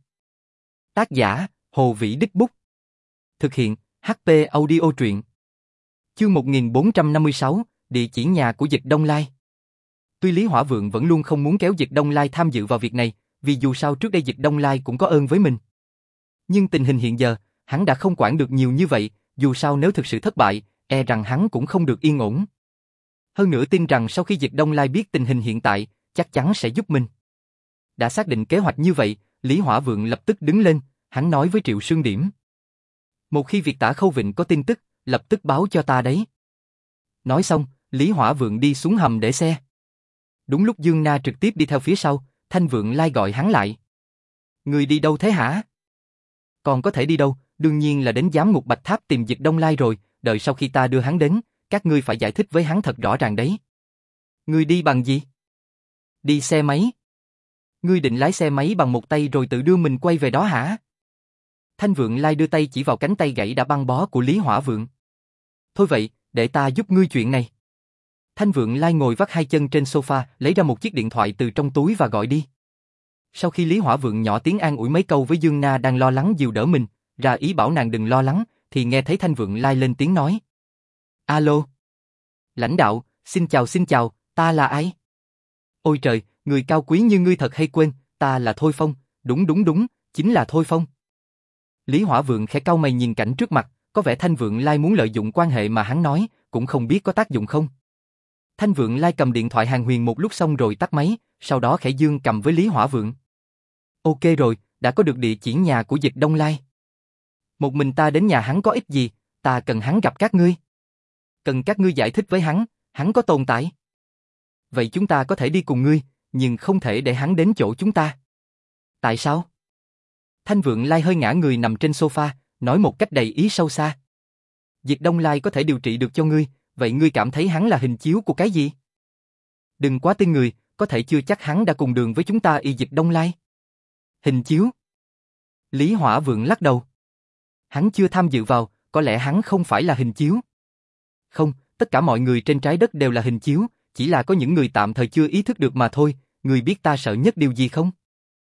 Tác giả, Hồ Vĩ Đích Bút. Thực hiện, hát pê Audio Truyện. Chương một nghìn bốn trăm năm mươi sáu, địa chỉ nhà của Dịch Đông Lai. Tuy Lý Hỏa Vượng vẫn luôn không muốn kéo Dịch Đông Lai tham dự vào việc này, vì dù sao trước đây Dịch Đông Lai cũng có ơn với mình. Nhưng tình hình hiện giờ, hắn đã không quản được nhiều như vậy, dù sao nếu thực sự thất bại, e rằng hắn cũng không được yên ổn. Hơn nữa tin rằng sau khi Dịch Đông Lai biết tình hình hiện tại, chắc chắn sẽ giúp mình. Đã xác định kế hoạch như vậy, Lý Hỏa Vượng lập tức đứng lên, hắn nói với Triệu Sương Điểm. Một khi việc Tả Khâu Vịnh có tin tức, lập tức báo cho ta đấy. Nói xong, Lý Hỏa Vượng đi xuống hầm để xe. Đúng lúc Dương Na trực tiếp đi theo phía sau, Thanh Vượng Lai gọi hắn lại. Người đi đâu thế hả? Còn có thể đi đâu, đương nhiên là đến giám ngục Bạch Tháp tìm Dịch Đông Lai rồi, đợi sau khi ta đưa hắn đến, các ngươi phải giải thích với hắn thật rõ ràng đấy. Ngươi đi bằng gì? Đi xe máy. Ngươi định lái xe máy bằng một tay rồi tự đưa mình quay về đó hả? Thanh Vượng Lai đưa tay chỉ vào cánh tay gãy đã băng bó của Lý Hỏa Vượng. Thôi vậy, để ta giúp ngươi chuyện này. Thanh Vượng Lai ngồi vắt hai chân trên sofa, lấy ra một chiếc điện thoại từ trong túi và gọi đi. Sau khi Lý Hỏa Vượng nhỏ tiếng an ủi mấy câu với Dương Na đang lo lắng dìu đỡ mình, ra ý bảo nàng đừng lo lắng, thì nghe thấy Thanh Vượng Lai lên tiếng nói. Alo. Lãnh đạo, xin chào xin chào, ta là ai? Ôi trời, người cao quý như ngươi thật hay quên, ta là Thôi Phong, đúng đúng đúng, chính là Thôi Phong. Lý Hỏa Vượng khẽ cau mày nhìn cảnh trước mặt, có vẻ Thanh Vượng Lai muốn lợi dụng quan hệ mà hắn nói, cũng không biết có tác dụng không. Thanh Vượng Lai cầm điện thoại hàng huyền một lúc xong rồi tắt máy, sau đó khẽ dương cầm với Lý Hỏa Vượng. Ok rồi, đã có được địa chỉ nhà của Dịch Đông Lai. Một mình ta đến nhà hắn có ích gì, ta cần hắn gặp các ngươi. Cần các ngươi giải thích với hắn, hắn có tồn tại. Vậy chúng ta có thể đi cùng ngươi, nhưng không thể để hắn đến chỗ chúng ta. Tại sao? Thanh Vượng Lai hơi ngã người nằm trên sofa, nói một cách đầy ý sâu xa. Dịch Đông Lai có thể điều trị được cho ngươi, vậy ngươi cảm thấy hắn là hình chiếu của cái gì? Đừng quá tin người, có thể chưa chắc hắn đã cùng đường với chúng ta y Dịch Đông Lai. Hình chiếu? Lý Hỏa Vượng lắc đầu. Hắn chưa tham dự vào, có lẽ hắn không phải là hình chiếu. Không, tất cả mọi người trên trái đất đều là hình chiếu, chỉ là có những người tạm thời chưa ý thức được mà thôi. Ngươi biết ta sợ nhất điều gì không?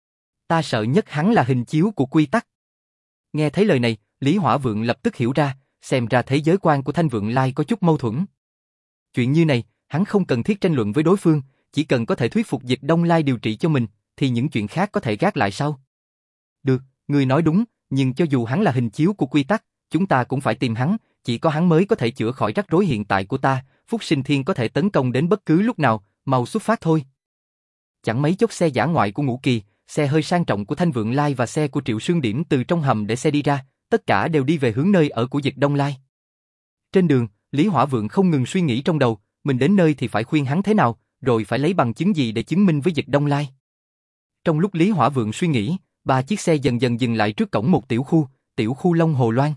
Ta sợ nhất hắn là hình chiếu của quy tắc. Nghe thấy lời này, Lý Hỏa Vượng lập tức hiểu ra, xem ra thế giới quan của Thanh Vượng Lai có chút mâu thuẫn. Chuyện như này, hắn không cần thiết tranh luận với đối phương, chỉ cần có thể thuyết phục Dịch Đông Lai điều trị cho mình, thì những chuyện khác có thể gác lại sau. Được, ngươi nói đúng, nhưng cho dù hắn là hình chiếu của quy tắc, chúng ta cũng phải tìm hắn, chỉ có hắn mới có thể chữa khỏi rắc rối hiện tại của ta, Phúc Sinh Thiên có thể tấn công đến bất cứ lúc nào, mau xuất phát thôi. Chẳng mấy chốc xe dã ngoại của Ngũ Kỳ, xe hơi sang trọng của Thanh Vượng Lai và xe của Triệu Sương Điểm từ trong hầm để xe đi ra, tất cả đều đi về hướng nơi ở của Dịch Đông Lai. Trên đường, Lý Hỏa Vượng không ngừng suy nghĩ trong đầu, mình đến nơi thì phải khuyên hắn thế nào, rồi phải lấy bằng chứng gì để chứng minh với Dịch Đông Lai. Trong lúc Lý Hỏa Vượng suy nghĩ, ba chiếc xe dần dần dừng lại trước cổng một tiểu khu, tiểu khu Long Hồ Loan.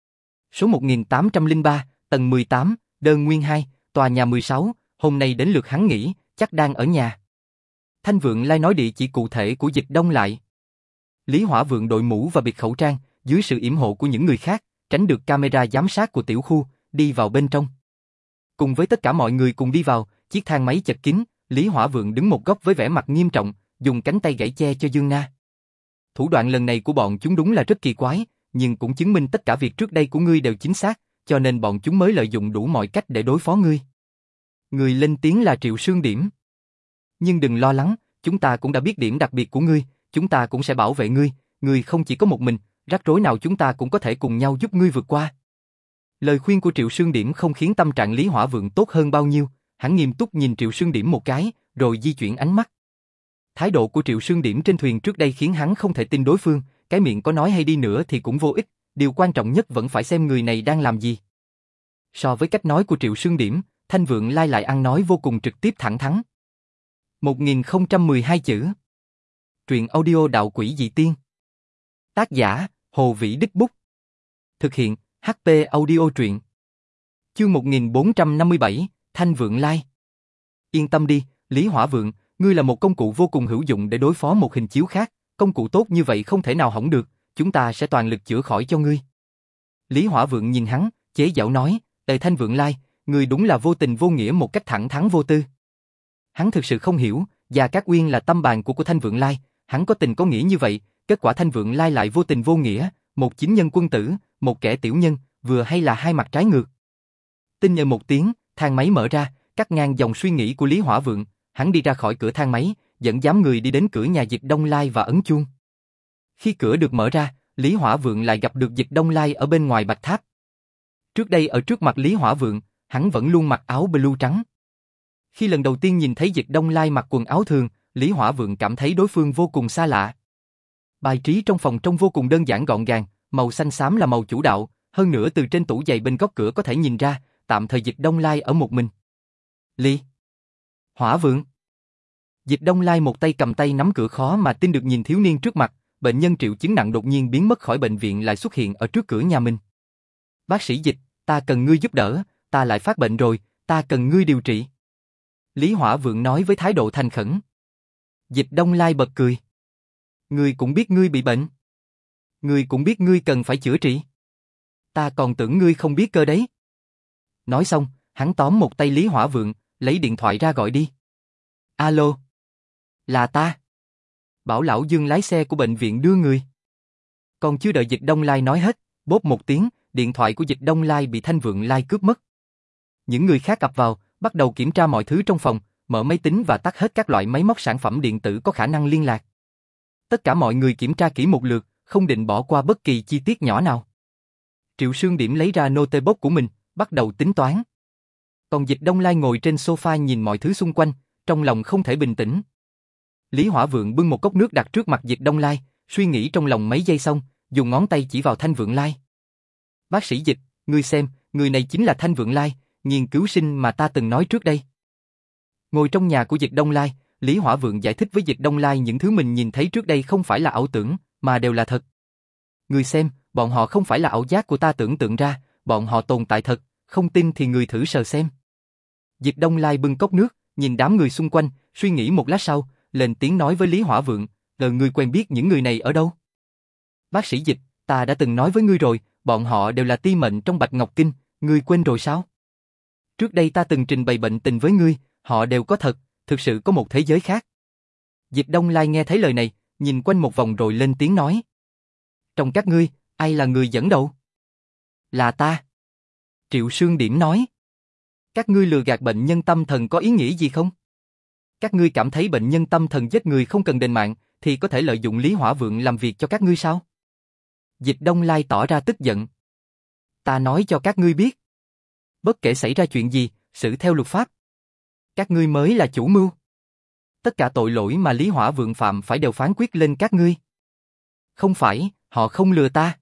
Số một nghìn tám trăm lẻ ba, tầng mười tám, đơn nguyên hai, tòa nhà mười sáu, hôm nay đến lượt hắn nghỉ, chắc đang ở nhà. Thanh Vượng Lai nói địa chỉ cụ thể của Dịch Đông lại. Lý Hỏa Vượng đội mũ và bịt khẩu trang, dưới sự yểm hộ của những người khác, tránh được camera giám sát của tiểu khu, đi vào bên trong. Cùng với tất cả mọi người cùng đi vào, chiếc thang máy chật kín, Lý Hỏa Vượng đứng một góc với vẻ mặt nghiêm trọng, dùng cánh tay gãy che cho Dương Na. Thủ đoạn lần này của bọn chúng đúng là rất kỳ quái, nhưng cũng chứng minh tất cả việc trước đây của ngươi đều chính xác, cho nên bọn chúng mới lợi dụng đủ mọi cách để đối phó ngươi. Người lên tiếng là Triệu Sương Điểm. Nhưng đừng lo lắng, chúng ta cũng đã biết điểm đặc biệt của ngươi, chúng ta cũng sẽ bảo vệ ngươi, ngươi không chỉ có một mình, rắc rối nào chúng ta cũng có thể cùng nhau giúp ngươi vượt qua. Lời khuyên của Triệu Sương Điểm không khiến tâm trạng Lý Hỏa Vượng tốt hơn bao nhiêu, hắn nghiêm túc nhìn Triệu Sương Điểm một cái, rồi di chuyển ánh mắt. Thái độ của Triệu Sương Điểm trên thuyền trước đây khiến hắn không thể tin đối phương, cái miệng có nói hay đi nữa thì cũng vô ích, điều quan trọng nhất vẫn phải xem người này đang làm gì. So với cách nói của Triệu Sương Điểm, Thanh Vượng Lai lại ăn nói vô cùng trực tiếp thẳng thắn. một nghìn không trăm mười hai chữ. Truyện audio Đạo Quỷ Dị Tiên. Tác giả, Hồ Vĩ Đích Bút. Thực hiện, hát pê Audio Truyện. Chương một nghìn bốn trăm năm mươi bảy, Thanh Vượng Lai. Yên tâm đi, Lý Hỏa Vượng, ngươi là một công cụ vô cùng hữu dụng để đối phó một hình chiếu khác, công cụ tốt như vậy không thể nào hỏng được, chúng ta sẽ toàn lực chữa khỏi cho ngươi. Lý Hỏa Vượng nhìn hắn, chế giễu nói, Ê Thanh Vượng Lai, ngươi đúng là vô tình vô nghĩa một cách thẳng thắn vô tư. Hắn thực sự không hiểu, Gia Cát Uyên là tâm bàn của của Thanh Vượng Lai, hắn có tình có nghĩa như vậy, kết quả Thanh Vượng Lai lại vô tình vô nghĩa, một chính nhân quân tử, một kẻ tiểu nhân, vừa hay là hai mặt trái ngược. Tinh nhờ một tiếng, thang máy mở ra, cắt ngang dòng suy nghĩ của Lý Hỏa Vượng, hắn đi ra khỏi cửa thang máy, dẫn dám người đi đến cửa nhà Dịch Đông Lai và ấn chuông. Khi cửa được mở ra, Lý Hỏa Vượng lại gặp được Dịch Đông Lai ở bên ngoài bạch tháp. Trước đây ở trước mặt Lý Hỏa Vượng, hắn vẫn luôn mặc áo blue trắng. Khi lần đầu tiên nhìn thấy Dịch Đông Lai mặc quần áo thường, Lý Hỏa Vượng cảm thấy đối phương vô cùng xa lạ. Bài trí trong phòng trông vô cùng đơn giản gọn gàng, màu xanh xám là màu chủ đạo, hơn nữa từ trên tủ giày bên góc cửa có thể nhìn ra, tạm thời Dịch Đông Lai ở một mình. Lý Hỏa Vượng. Dịch Đông Lai một tay cầm tay nắm cửa khó mà tin được nhìn thiếu niên trước mặt, bệnh nhân triệu chứng nặng đột nhiên biến mất khỏi bệnh viện lại xuất hiện ở trước cửa nhà mình. Bác sĩ Dịch, ta cần ngươi giúp đỡ, ta lại phát bệnh rồi, ta cần ngươi điều trị. Lý Hỏa Vượng nói với thái độ thành khẩn. Dịch Đông Lai bật cười. Ngươi cũng biết ngươi bị bệnh. Ngươi cũng biết ngươi cần phải chữa trị. Ta còn tưởng ngươi không biết cơ đấy. Nói xong, hắn tóm một tay Lý Hỏa Vượng, lấy điện thoại ra gọi đi. Alo. Là ta. Bảo lão Dương lái xe của bệnh viện đưa người. Còn chưa đợi Dịch Đông Lai nói hết, bốp một tiếng, điện thoại của Dịch Đông Lai bị Thanh Vượng Lai cướp mất. Những người khác ập vào, bắt đầu kiểm tra mọi thứ trong phòng, mở máy tính và tắt hết các loại máy móc sản phẩm điện tử có khả năng liên lạc. Tất cả mọi người kiểm tra kỹ một lượt, không định bỏ qua bất kỳ chi tiết nhỏ nào. Triệu Sương Điểm lấy ra notebook của mình, bắt đầu tính toán. Còn Dịch Đông Lai ngồi trên sofa nhìn mọi thứ xung quanh, trong lòng không thể bình tĩnh. Lý Hỏa Vượng bưng một cốc nước đặt trước mặt Dịch Đông Lai, suy nghĩ trong lòng mấy giây xong, dùng ngón tay chỉ vào Thanh Vượng Lai. Bác sĩ Dịch, ngươi xem, người này chính là Thanh Vượng Lai, nghiên cứu sinh mà ta từng nói trước đây. Ngồi trong nhà của Dịch Đông Lai, Lý Hỏa Vượng giải thích với Dịch Đông Lai những thứ mình nhìn thấy trước đây không phải là ảo tưởng, mà đều là thật. Ngươi xem, bọn họ không phải là ảo giác của ta tưởng tượng ra, bọn họ tồn tại thật, không tin thì người thử sờ xem. Dịch Đông Lai bưng cốc nước, nhìn đám người xung quanh, suy nghĩ một lát sau, lên tiếng nói với Lý Hỏa Vượng, "Ờ, ngươi quen biết những người này ở đâu?" Bác sĩ Dịch, ta đã từng nói với ngươi rồi, bọn họ đều là ti mệnh trong Bạch Ngọc Kinh, ngươi quên rồi sao? Trước đây ta từng trình bày bệnh tình với ngươi, họ đều có thật, thực sự có một thế giới khác. Dịch Đông Lai nghe thấy lời này, nhìn quanh một vòng rồi lên tiếng nói. Trong các ngươi, ai là người dẫn đầu? Là ta. Triệu Sương Điểm nói. Các ngươi lừa gạt bệnh nhân tâm thần có ý nghĩa gì không? Các ngươi cảm thấy bệnh nhân tâm thần giết người không cần đền mạng, thì có thể lợi dụng Lý Hỏa Vượng làm việc cho các ngươi sao? Dịch Đông Lai tỏ ra tức giận. Ta nói cho các ngươi biết. Bất kể xảy ra chuyện gì, xử theo luật pháp. Các ngươi mới là chủ mưu. Tất cả tội lỗi mà Lý Hỏa Vượng phạm phải đều phán quyết lên các ngươi. Không phải, họ không lừa ta.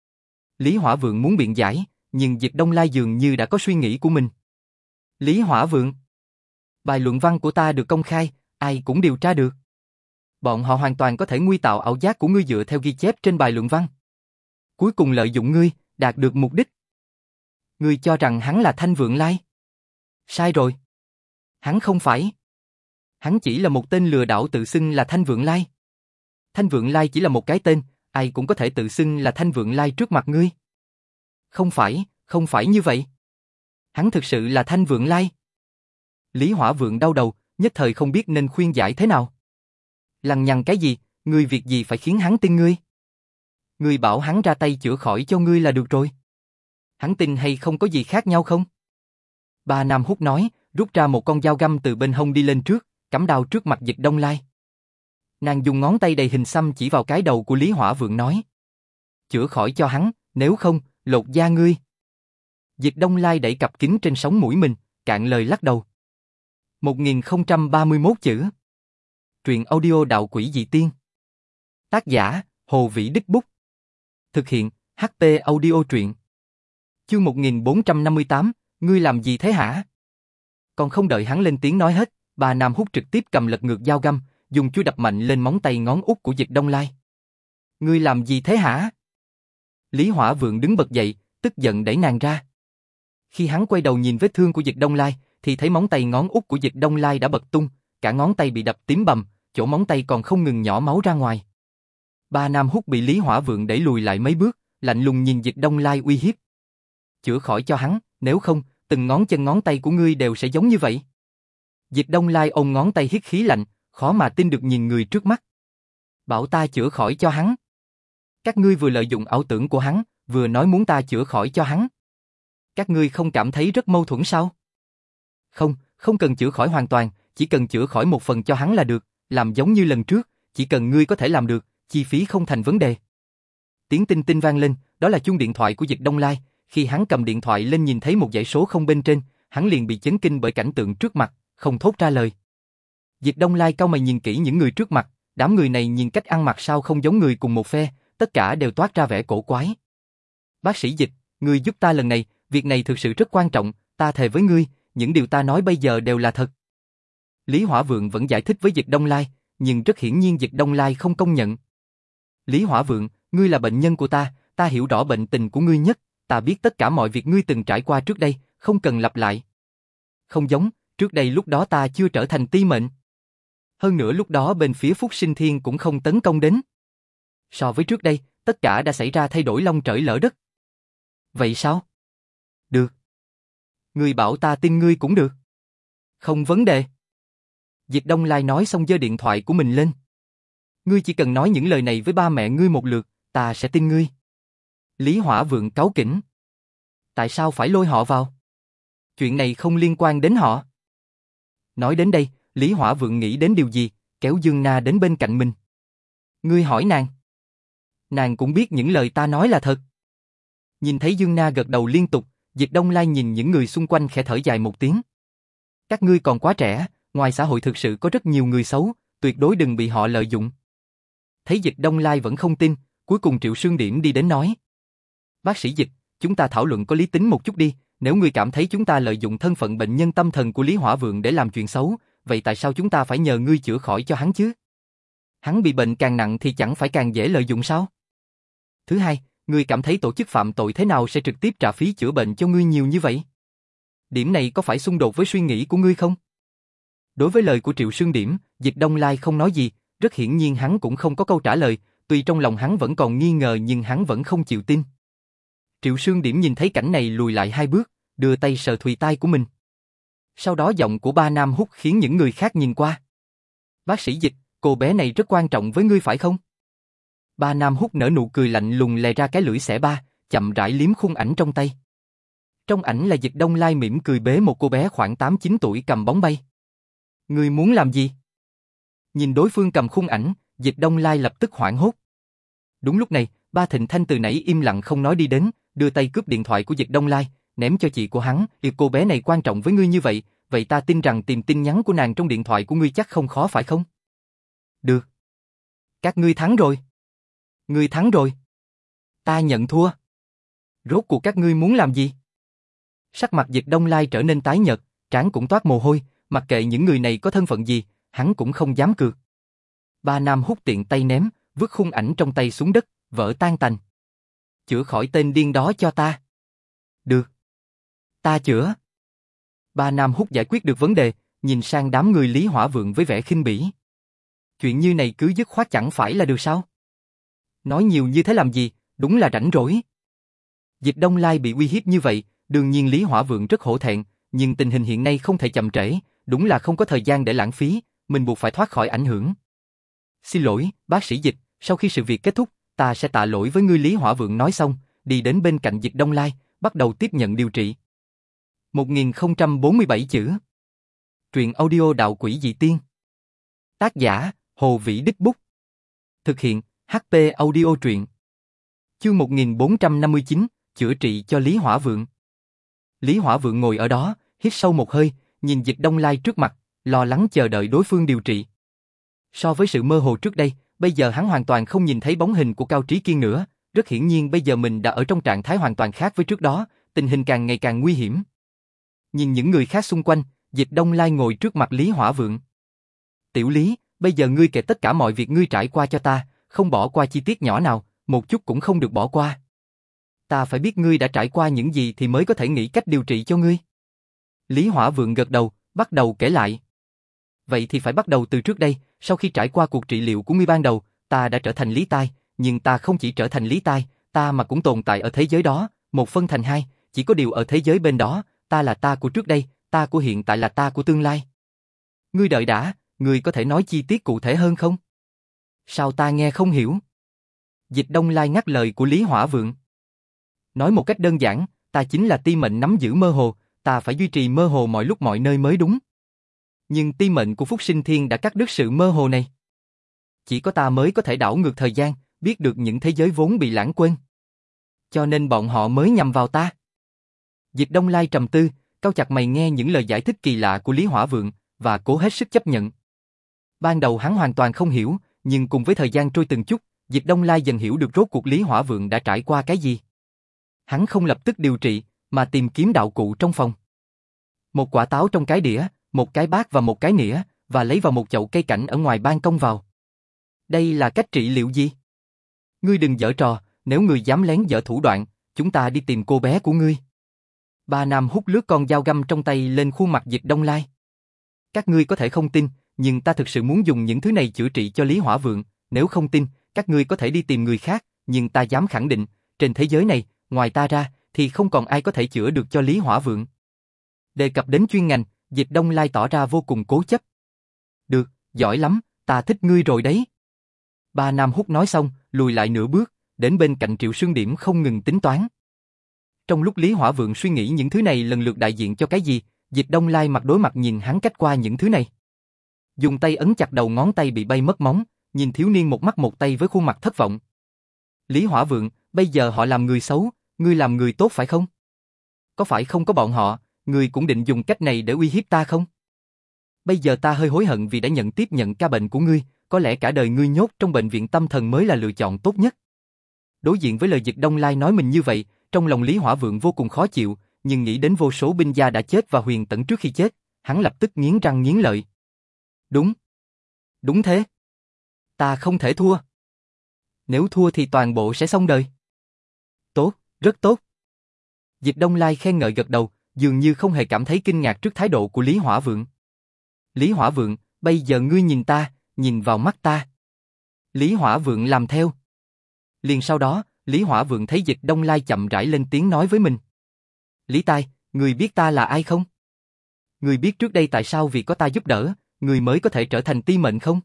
Lý Hỏa Vượng muốn biện giải, nhưng Dịch Đông Lai dường như đã có suy nghĩ của mình. Lý Hỏa Vượng, bài luận văn của ta được công khai, ai cũng điều tra được. Bọn họ hoàn toàn có thể nguy tạo ảo giác của ngươi dựa theo ghi chép trên bài luận văn. Cuối cùng lợi dụng ngươi, đạt được mục đích. Ngươi cho rằng hắn là Thanh Vượng Lai? Sai rồi. Hắn không phải. Hắn chỉ là một tên lừa đảo tự xưng là Thanh Vượng Lai. Thanh Vượng Lai chỉ là một cái tên, ai cũng có thể tự xưng là Thanh Vượng Lai trước mặt ngươi. Không phải, không phải như vậy. Hắn thực sự là Thanh Vượng Lai. Lý Hỏa Vượng đau đầu, nhất thời không biết nên khuyên giải thế nào. Lằng nhằng cái gì, ngươi việc gì phải khiến hắn tin ngươi? Ngươi bảo hắn ra tay chữa khỏi cho ngươi là được rồi. Hắn tin hay không có gì khác nhau không? Ba Nam Húc nói, rút ra một con dao găm từ bên hông đi lên trước, cắm đao trước mặt Dịch Đông Lai. Nàng dùng ngón tay đầy hình xăm chỉ vào cái đầu của Lý Hỏa Vượng nói. Chữa khỏi cho hắn, nếu không, lột da ngươi. Dịch Đông Lai đẩy cặp kính trên sống mũi mình, cạn lời lắc đầu. một nghìn không trăm ba mươi mốt chữ. Truyện audio Đạo Quỷ Dị Tiên. Tác giả, Hồ Vĩ Đích Bút. Thực hiện, hát pê Audio Truyện. Chương một nghìn bốn trăm năm mươi tám, ngươi làm gì thế hả? Còn không đợi hắn lên tiếng nói hết, bà Nam Húc trực tiếp cầm lật ngược dao găm, dùng chuôi đập mạnh lên móng tay ngón út của Dịch Đông Lai. Ngươi làm gì thế hả? Lý Hỏa Vượng đứng bật dậy, tức giận đẩy nàng ra. Khi hắn quay đầu nhìn vết thương của Dịch Đông Lai, thì thấy móng tay ngón út của Dịch Đông Lai đã bật tung, cả ngón tay bị đập tím bầm, chỗ móng tay còn không ngừng nhỏ máu ra ngoài. Ba Nam Húc bị Lý Hỏa Vượng đẩy lùi lại mấy bước, lạnh lùng nhìn Dịch Đông Lai uy hiếp. Chữa khỏi cho hắn, nếu không, từng ngón chân ngón tay của ngươi đều sẽ giống như vậy. Dịch Đông Lai ôm ngón tay hít khí lạnh, khó mà tin được nhìn người trước mắt. Bảo ta chữa khỏi cho hắn. Các ngươi vừa lợi dụng ảo tưởng của hắn, vừa nói muốn ta chữa khỏi cho hắn. Các ngươi không cảm thấy rất mâu thuẫn sao? Không, không cần chữa khỏi hoàn toàn, chỉ cần chữa khỏi một phần cho hắn là được, làm giống như lần trước, chỉ cần ngươi có thể làm được, chi phí không thành vấn đề. Tiếng tinh tinh vang lên, đó là chuông điện thoại của Dịch Đông Lai, khi hắn cầm điện thoại lên nhìn thấy một dãy số không bên trên, hắn liền bị chấn kinh bởi cảnh tượng trước mặt, không thốt ra lời. Dịch Đông Lai cau mày nhìn kỹ những người trước mặt, đám người này nhìn cách ăn mặc sao không giống người cùng một phe, tất cả đều toát ra vẻ cổ quái. Bác sĩ Dịch, ngươi giúp ta lần này, việc này thực sự rất quan trọng, ta thề với ngươi, những điều ta nói bây giờ đều là thật. Lý Hỏa Vượng vẫn giải thích với Dịch Đông Lai, nhưng rất hiển nhiên Dịch Đông Lai không công nhận. Lý Hỏa Vượng, ngươi là bệnh nhân của ta, ta hiểu rõ bệnh tình của ngươi nhất, ta biết tất cả mọi việc ngươi từng trải qua trước đây, không cần lặp lại. Không giống, trước đây lúc đó ta chưa trở thành ti mệnh. Hơn nữa lúc đó bên phía Phúc Sinh Thiên cũng không tấn công đến. So với trước đây, tất cả đã xảy ra thay đổi long trời lỡ đất. Vậy sao? Được. Ngươi bảo ta tin ngươi cũng được. Không vấn đề. Dịch Đông Lai nói xong giơ điện thoại của mình lên. Ngươi chỉ cần nói những lời này với ba mẹ ngươi một lượt, ta sẽ tin ngươi. Lý Hỏa Vượng cáu kỉnh. Tại sao phải lôi họ vào? Chuyện này không liên quan đến họ. Nói đến đây, Lý Hỏa Vượng nghĩ đến điều gì, kéo Dương Na đến bên cạnh mình. Ngươi hỏi nàng. Nàng cũng biết những lời ta nói là thật. Nhìn thấy Dương Na gật đầu liên tục, Diệt Đông Lai nhìn những người xung quanh khẽ thở dài một tiếng. Các ngươi còn quá trẻ, ngoài xã hội thực sự có rất nhiều người xấu, tuyệt đối đừng bị họ lợi dụng. Thấy Diệt Đông Lai vẫn không tin, cuối cùng Triệu Sương Điểm đi đến nói. Bác sĩ Diệt, chúng ta thảo luận có lý tính một chút đi, nếu ngươi cảm thấy chúng ta lợi dụng thân phận bệnh nhân tâm thần của Lý Hỏa Vượng để làm chuyện xấu, vậy tại sao chúng ta phải nhờ ngươi chữa khỏi cho hắn chứ? Hắn bị bệnh càng nặng thì chẳng phải càng dễ lợi dụng sao? Thứ hai, ngươi cảm thấy tổ chức phạm tội thế nào sẽ trực tiếp trả phí chữa bệnh cho ngươi nhiều như vậy? Điểm này có phải xung đột với suy nghĩ của ngươi không? Đối với lời của Triệu Sương Điểm, Diệt Đông Lai không nói gì, rất hiển nhiên hắn cũng không có câu trả lời, tuy trong lòng hắn vẫn còn nghi ngờ nhưng hắn vẫn không chịu tin. Triệu Sương Điểm nhìn thấy cảnh này lùi lại hai bước, đưa tay sờ thùy tai của mình. Sau đó giọng của Ba Nam Húc khiến những người khác nhìn qua. Bác sĩ Dịch, cô bé này rất quan trọng với ngươi phải không? Ba Nam Húc nở nụ cười lạnh lùng lè ra cái lưỡi xẻ ba, chậm rãi liếm khung ảnh trong tay. Trong ảnh là Diệt Đông Lai mỉm cười bế một cô bé khoảng tám chín tuổi cầm bóng bay. Ngươi muốn làm gì? Nhìn đối phương cầm khung ảnh, Diệt Đông Lai lập tức hoảng hốt. Đúng lúc này, Ba Thịnh Thanh từ nãy im lặng không nói đi đến, đưa tay cướp điện thoại của Diệt Đông Lai, ném cho chị của hắn. Yêu cô bé này quan trọng với ngươi như vậy, vậy ta tin rằng tìm tin nhắn của nàng trong điện thoại của ngươi chắc không khó phải không? Được. Các ngươi thắng rồi. Ngươi thắng rồi. Ta nhận thua. Rốt cuộc các ngươi muốn làm gì? Sắc mặt Diệt Đông Lai trở nên tái nhợt, trán cũng toát mồ hôi, mặc kệ những người này có thân phận gì, hắn cũng không dám cược. Ba Nam Húc tiện tay ném, vứt khung ảnh trong tay xuống đất, vỡ tan tành. Chữa khỏi tên điên đó cho ta. Được. Ta chữa. Ba Nam Húc giải quyết được vấn đề, nhìn sang đám người Lý Hỏa Vượng với vẻ khinh bỉ. Chuyện như này cứ dứt khoát chẳng phải là được sao? Nói nhiều như thế làm gì, đúng là rảnh rỗi. Diệt Đông Lai bị uy hiếp như vậy, đương nhiên Lý Hỏa Vượng rất hổ thẹn, nhưng tình hình hiện nay không thể chậm trễ, đúng là không có thời gian để lãng phí, mình buộc phải thoát khỏi ảnh hưởng. Xin lỗi, bác sĩ Dịch, sau khi sự việc kết thúc, ta sẽ tạ lỗi với ngươi. Lý Hỏa Vượng nói xong, đi đến bên cạnh Diệt Đông Lai, bắt đầu tiếp nhận điều trị. một nghìn không trăm bốn mươi bảy chữ. Truyện audio Đạo Quỷ Dị Tiên. Tác giả, Hồ Vĩ Đích Bút. Thực hiện, hát pê Audio Truyện. Chương một nghìn bốn trăm năm mươi chín, chữa trị cho Lý Hỏa Vượng. Lý Hỏa Vượng ngồi ở đó, hít sâu một hơi, nhìn Diệt Đông Lai trước mặt, lo lắng chờ đợi đối phương điều trị. So với sự mơ hồ trước đây, bây giờ hắn hoàn toàn không nhìn thấy bóng hình của Cao Trí Kiên nữa, rất hiển nhiên bây giờ mình đã ở trong trạng thái hoàn toàn khác với trước đó, tình hình càng ngày càng nguy hiểm. Nhìn những người khác xung quanh, Diệt Đông Lai ngồi trước mặt Lý Hỏa Vượng. Tiểu Lý, bây giờ ngươi kể tất cả mọi việc ngươi trải qua cho ta, không bỏ qua chi tiết nhỏ nào, một chút cũng không được bỏ qua. Ta phải biết ngươi đã trải qua những gì thì mới có thể nghĩ cách điều trị cho ngươi. Lý Hỏa Vượng gật đầu, bắt đầu kể lại. Vậy thì phải bắt đầu từ trước đây, sau khi trải qua cuộc trị liệu của ngươi ban đầu, ta đã trở thành Lý Tai, nhưng ta không chỉ trở thành Lý Tai, ta mà cũng tồn tại ở thế giới đó, một phân thành hai, chỉ có điều ở thế giới bên đó, ta là ta của trước đây, ta của hiện tại là ta của tương lai. Ngươi đợi đã, ngươi có thể nói chi tiết cụ thể hơn không? Sao ta nghe không hiểu? Diệt Đông Lai ngắt lời của Lý Hỏa Vượng. Nói một cách đơn giản, ta chính là ti mệnh nắm giữ mơ hồ, ta phải duy trì mơ hồ mọi lúc mọi nơi mới đúng. Nhưng ti mệnh của Phúc Sinh Thiên đã cắt đứt sự mơ hồ này. Chỉ có ta mới có thể đảo ngược thời gian, biết được những thế giới vốn bị lãng quên. Cho nên bọn họ mới nhằm vào ta. Diệt Đông Lai trầm tư, cau chặt mày nghe những lời giải thích kỳ lạ của Lý Hỏa Vượng, và cố hết sức chấp nhận. Ban đầu hắn hoàn toàn không hiểu, nhưng cùng với thời gian trôi từng chút, Diệt Đông Lai dần hiểu được rốt cuộc Lý Hỏa Vượng đã trải qua cái gì. Hắn không lập tức điều trị, mà tìm kiếm đạo cụ trong phòng. Một quả táo trong cái đĩa, một cái bát và một cái nĩa, và lấy vào một chậu cây cảnh ở ngoài ban công vào. Đây là cách trị liệu gì? Ngươi đừng giở trò, nếu ngươi dám lén giở thủ đoạn, chúng ta đi tìm cô bé của ngươi. Ba Nam Húc lướt con dao găm trong tay lên khuôn mặt Diệt Đông Lai. Các ngươi có thể không tin, nhưng ta thực sự muốn dùng những thứ này chữa trị cho Lý Hỏa Vượng, nếu không tin, các ngươi có thể đi tìm người khác, nhưng ta dám khẳng định, trên thế giới này, ngoài ta ra, thì không còn ai có thể chữa được cho Lý Hỏa Vượng. Đề cập đến chuyên ngành, Diệt Đông Lai tỏ ra vô cùng cố chấp. Được, giỏi lắm, ta thích ngươi rồi đấy. Ba Nam Húc nói xong, lùi lại nửa bước, đến bên cạnh Triệu Sương Điểm không ngừng tính toán. Trong lúc Lý Hỏa Vượng suy nghĩ những thứ này lần lượt đại diện cho cái gì, Diệt Đông Lai mặt đối mặt nhìn hắn cách qua những thứ này. Dùng tay ấn chặt đầu ngón tay bị bay mất móng, nhìn thiếu niên một mắt một tay với khuôn mặt thất vọng. Lý Hỏa Vượng, bây giờ họ làm người xấu, ngươi làm người tốt phải không? Có phải không có bọn họ, ngươi cũng định dùng cách này để uy hiếp ta không? Bây giờ ta hơi hối hận vì đã nhận tiếp nhận ca bệnh của ngươi, có lẽ cả đời ngươi nhốt trong bệnh viện tâm thần mới là lựa chọn tốt nhất. Đối diện với lời Dịch Đông Lai nói mình như vậy, trong lòng Lý Hỏa Vượng vô cùng khó chịu, nhưng nghĩ đến vô số binh gia đã chết và Huyền Tẫn trước khi chết, hắn lập tức nghiến răng nghiến lợi. Đúng. Đúng thế. Ta không thể thua. Nếu thua thì toàn bộ sẽ xong đời. Tốt, rất tốt. Dịch Đông Lai khen ngợi gật đầu, dường như không hề cảm thấy kinh ngạc trước thái độ của Lý Hỏa Vượng. Lý Hỏa Vượng, bây giờ ngươi nhìn ta, nhìn vào mắt ta. Lý Hỏa Vượng làm theo. Liền sau đó, Lý Hỏa Vượng thấy Dịch Đông Lai chậm rãi lên tiếng nói với mình. Lý Tai, ngươi biết ta là ai không? Ngươi biết trước đây tại sao vì có ta giúp đỡ, ngươi mới có thể trở thành ti mệnh không?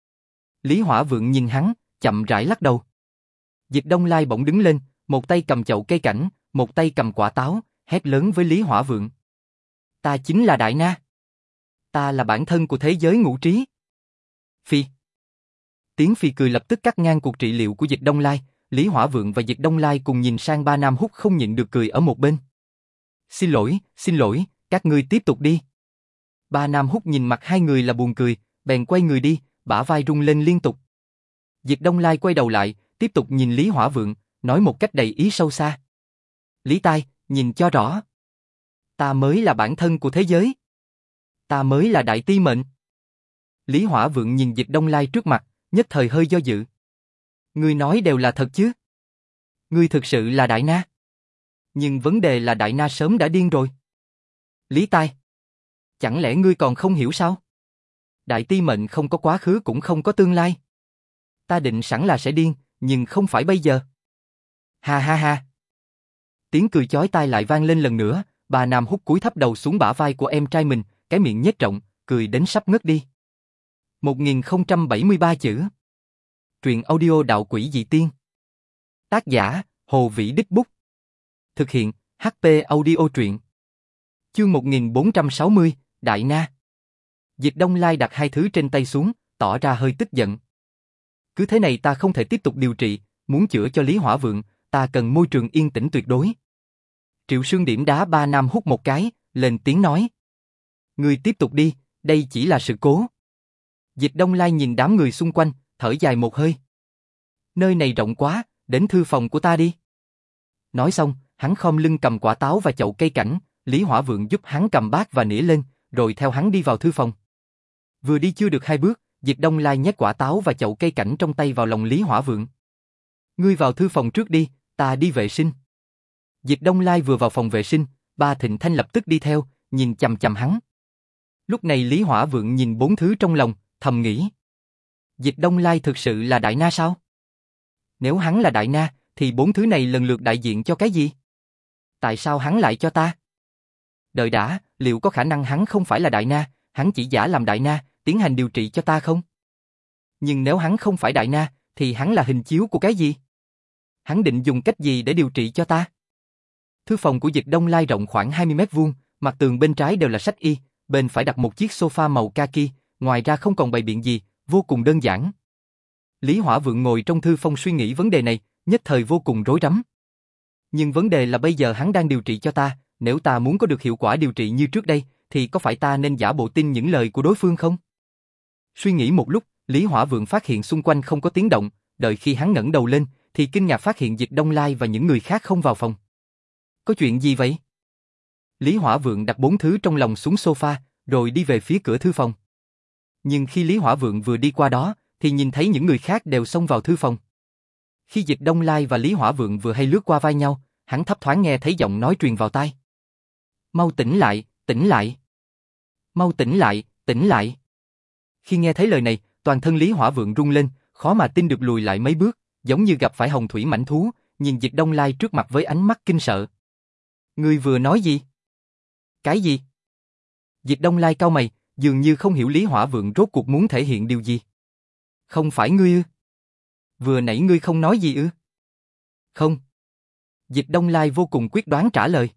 Lý Hỏa Vượng nhìn hắn, chậm rãi lắc đầu. Dịch Đông Lai bỗng đứng lên, một tay cầm chậu cây cảnh, một tay cầm quả táo, hét lớn với Lý Hỏa Vượng. Ta chính là Đại Na. Ta là bản thân của thế giới ngũ trí. Phi. Tiếng phi cười lập tức cắt ngang cuộc trị liệu của Dịch Đông Lai, Lý Hỏa Vượng và Dịch Đông Lai cùng nhìn sang ba Nam Húc không nhịn được cười ở một bên. Xin lỗi, xin lỗi, các ngươi tiếp tục đi. Ba Nam Húc nhìn mặt hai người là buồn cười, bèn quay người đi, bả vai rung lên liên tục. Dịch Đông Lai quay đầu lại, tiếp tục nhìn Lý Hỏa Vượng, nói một cách đầy ý sâu xa. Lý Tai, nhìn cho rõ. Ta mới là bản thân của thế giới. Ta mới là đại ti mệnh. Lý Hỏa Vượng nhìn Dịch Đông Lai trước mặt, nhất thời hơi do dự. Ngươi nói đều là thật chứ? Ngươi thực sự là Đại Na. Nhưng vấn đề là Đại Na sớm đã điên rồi. Lý Tai. Chẳng lẽ ngươi còn không hiểu sao? Đại ti mệnh không có quá khứ cũng không có tương lai. Ta định sẵn là sẽ điên, nhưng không phải bây giờ. Ha ha ha. Tiếng cười chói tai lại vang lên lần nữa, bà Nam Húc cúi thấp đầu xuống bả vai của em trai mình, cái miệng nhếch rộng, cười đến sắp ngất đi. một nghìn không trăm bảy mươi ba chữ. Truyện audio Đạo Quỷ Dị Tiên. Tác giả, Hồ Vĩ Đích Bút. Thực hiện, hát pê Audio Truyện. Chương một nghìn bốn trăm sáu mươi, Đại Na. Dịch Đông Lai đặt hai thứ trên tay xuống, tỏ ra hơi tức giận. Cứ thế này ta không thể tiếp tục điều trị, muốn chữa cho Lý Hỏa Vượng, ta cần môi trường yên tĩnh tuyệt đối. Triệu Sương điểm đá ba Nam Húc một cái, lên tiếng nói. Ngươi tiếp tục đi, đây chỉ là sự cố. Dịch Đông Lai nhìn đám người xung quanh, thở dài một hơi. Nơi này rộng quá, đến thư phòng của ta đi. Nói xong, hắn khom lưng cầm quả táo và chậu cây cảnh, Lý Hỏa Vượng giúp hắn cầm bát và nĩa lên, rồi theo hắn đi vào thư phòng. Vừa đi chưa được hai bước, Dịch Đông Lai nhét quả táo và chậu cây cảnh trong tay vào lòng Lý Hỏa Vượng. Ngươi vào thư phòng trước đi, ta đi vệ sinh. Dịch Đông Lai vừa vào phòng vệ sinh, Ba Thịnh Thanh lập tức đi theo, nhìn chằm chằm hắn. Lúc này Lý Hỏa Vượng nhìn bốn thứ trong lòng, thầm nghĩ. Dịch Đông Lai thực sự là Đại Na sao? Nếu hắn là Đại Na, thì bốn thứ này lần lượt đại diện cho cái gì? Tại sao hắn lại cho ta? Đợi đã, liệu có khả năng hắn không phải là Đại Na, hắn chỉ giả làm Đại Na, tiến hành điều trị cho ta không? Nhưng nếu hắn không phải Đại Na, thì hắn là hình chiếu của cái gì? Hắn định dùng cách gì để điều trị cho ta? Thư phòng của Dịch Đông Lai rộng khoảng hai mươi mét vuông, mặt tường bên trái đều là sách y, bên phải đặt một chiếc sofa màu kaki, ngoài ra không còn bày biện gì, vô cùng đơn giản. Lý Hỏa Vượng ngồi trong thư phòng suy nghĩ vấn đề này, nhất thời vô cùng rối rắm. Nhưng vấn đề là bây giờ hắn đang điều trị cho ta, nếu ta muốn có được hiệu quả điều trị như trước đây, thì có phải ta nên giả bộ tin những lời của đối phương không? Suy nghĩ một lúc, Lý Hỏa Vượng phát hiện xung quanh không có tiếng động, đợi khi hắn ngẩng đầu lên, thì kinh ngạc phát hiện Dịch Đông Lai và những người khác không vào phòng. Có chuyện gì vậy? Lý Hỏa Vượng đặt bốn thứ trong lòng xuống sofa, rồi đi về phía cửa thư phòng. Nhưng khi Lý Hỏa Vượng vừa đi qua đó, thì nhìn thấy những người khác đều xông vào thư phòng. Khi Dịch Đông Lai và Lý Hỏa Vượng vừa hay lướt qua vai nhau, hắn thấp thoáng nghe thấy giọng nói truyền vào tai. Mau tỉnh lại, tỉnh lại. Mau tỉnh lại, tỉnh lại. Khi nghe thấy lời này, toàn thân Lý Hỏa Vượng rung lên, khó mà tin được lùi lại mấy bước, giống như gặp phải hồng thủy mãnh thú, nhìn Dịch Đông Lai trước mặt với ánh mắt kinh sợ. Ngươi vừa nói gì? Cái gì? Dịch Đông Lai cau mày, dường như không hiểu Lý Hỏa Vượng rốt cuộc muốn thể hiện điều gì. Không phải ngươi ư? Vừa nãy ngươi không nói gì ư? Không. Dịch Đông Lai vô cùng quyết đoán trả lời.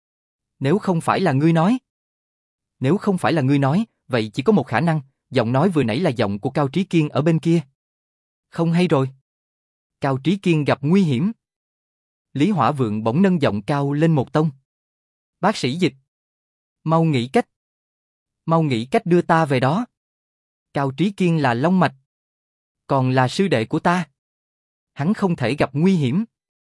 Nếu không phải là ngươi nói. Nếu không phải là ngươi nói, vậy chỉ có một khả năng, giọng nói vừa nãy là giọng của Cao Trí Kiên ở bên kia. Không hay rồi. Cao Trí Kiên gặp nguy hiểm. Lý Hỏa Vượng bỗng nâng giọng cao lên một tông. Bác sĩ Dịch. Mau nghĩ cách. Mau nghĩ cách đưa ta về đó. Cao Trí Kiên là long mạch. Còn là sư đệ của ta. Hắn không thể gặp nguy hiểm.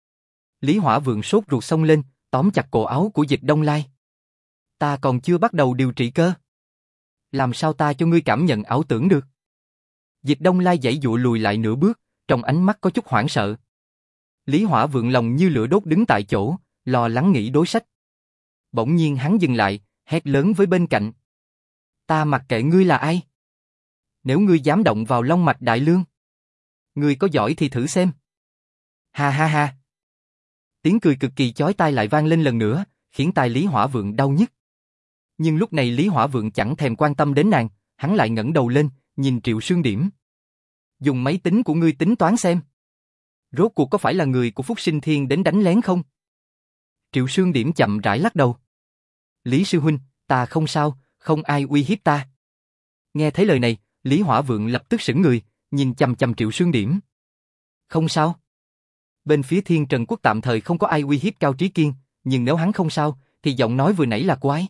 Lý Hỏa Vượng sốt ruột xông lên, tóm chặt cổ áo của Dịch Đông Lai. Ta còn chưa bắt đầu điều trị cơ. Làm sao ta cho ngươi cảm nhận ảo tưởng được? Dịch Đông Lai giãy giụa lùi lại nửa bước, trong ánh mắt có chút hoảng sợ. Lý Hỏa Vượng lòng như lửa đốt đứng tại chỗ, lo lắng nghĩ đối sách. Bỗng nhiên hắn dừng lại, hét lớn với bên cạnh. Ta mặc kệ ngươi là ai. Nếu ngươi dám động vào long mạch đại lương, ngươi có giỏi thì thử xem. Ha ha ha. Tiếng cười cực kỳ chói tai lại vang lên lần nữa, khiến tai Lý Hỏa Vượng đau nhức. Nhưng lúc này Lý Hỏa Vượng chẳng thèm quan tâm đến nàng, hắn lại ngẩng đầu lên, nhìn Triệu Sương Điểm. Dùng máy tính của ngươi tính toán xem. Rốt cuộc có phải là người của Phúc Sinh Thiên đến đánh lén không? Triệu Sương Điểm chậm rãi lắc đầu. Lý sư huynh, ta không sao, không ai uy hiếp ta. Nghe thấy lời này, Lý Hỏa Vượng lập tức sững người, nhìn chằm chằm Triệu Sương Điểm. Không sao. Bên phía Thiên Trần Quốc tạm thời không có ai uy hiếp Cao Trí Kiên, nhưng nếu hắn không sao, thì giọng nói vừa nãy là quái.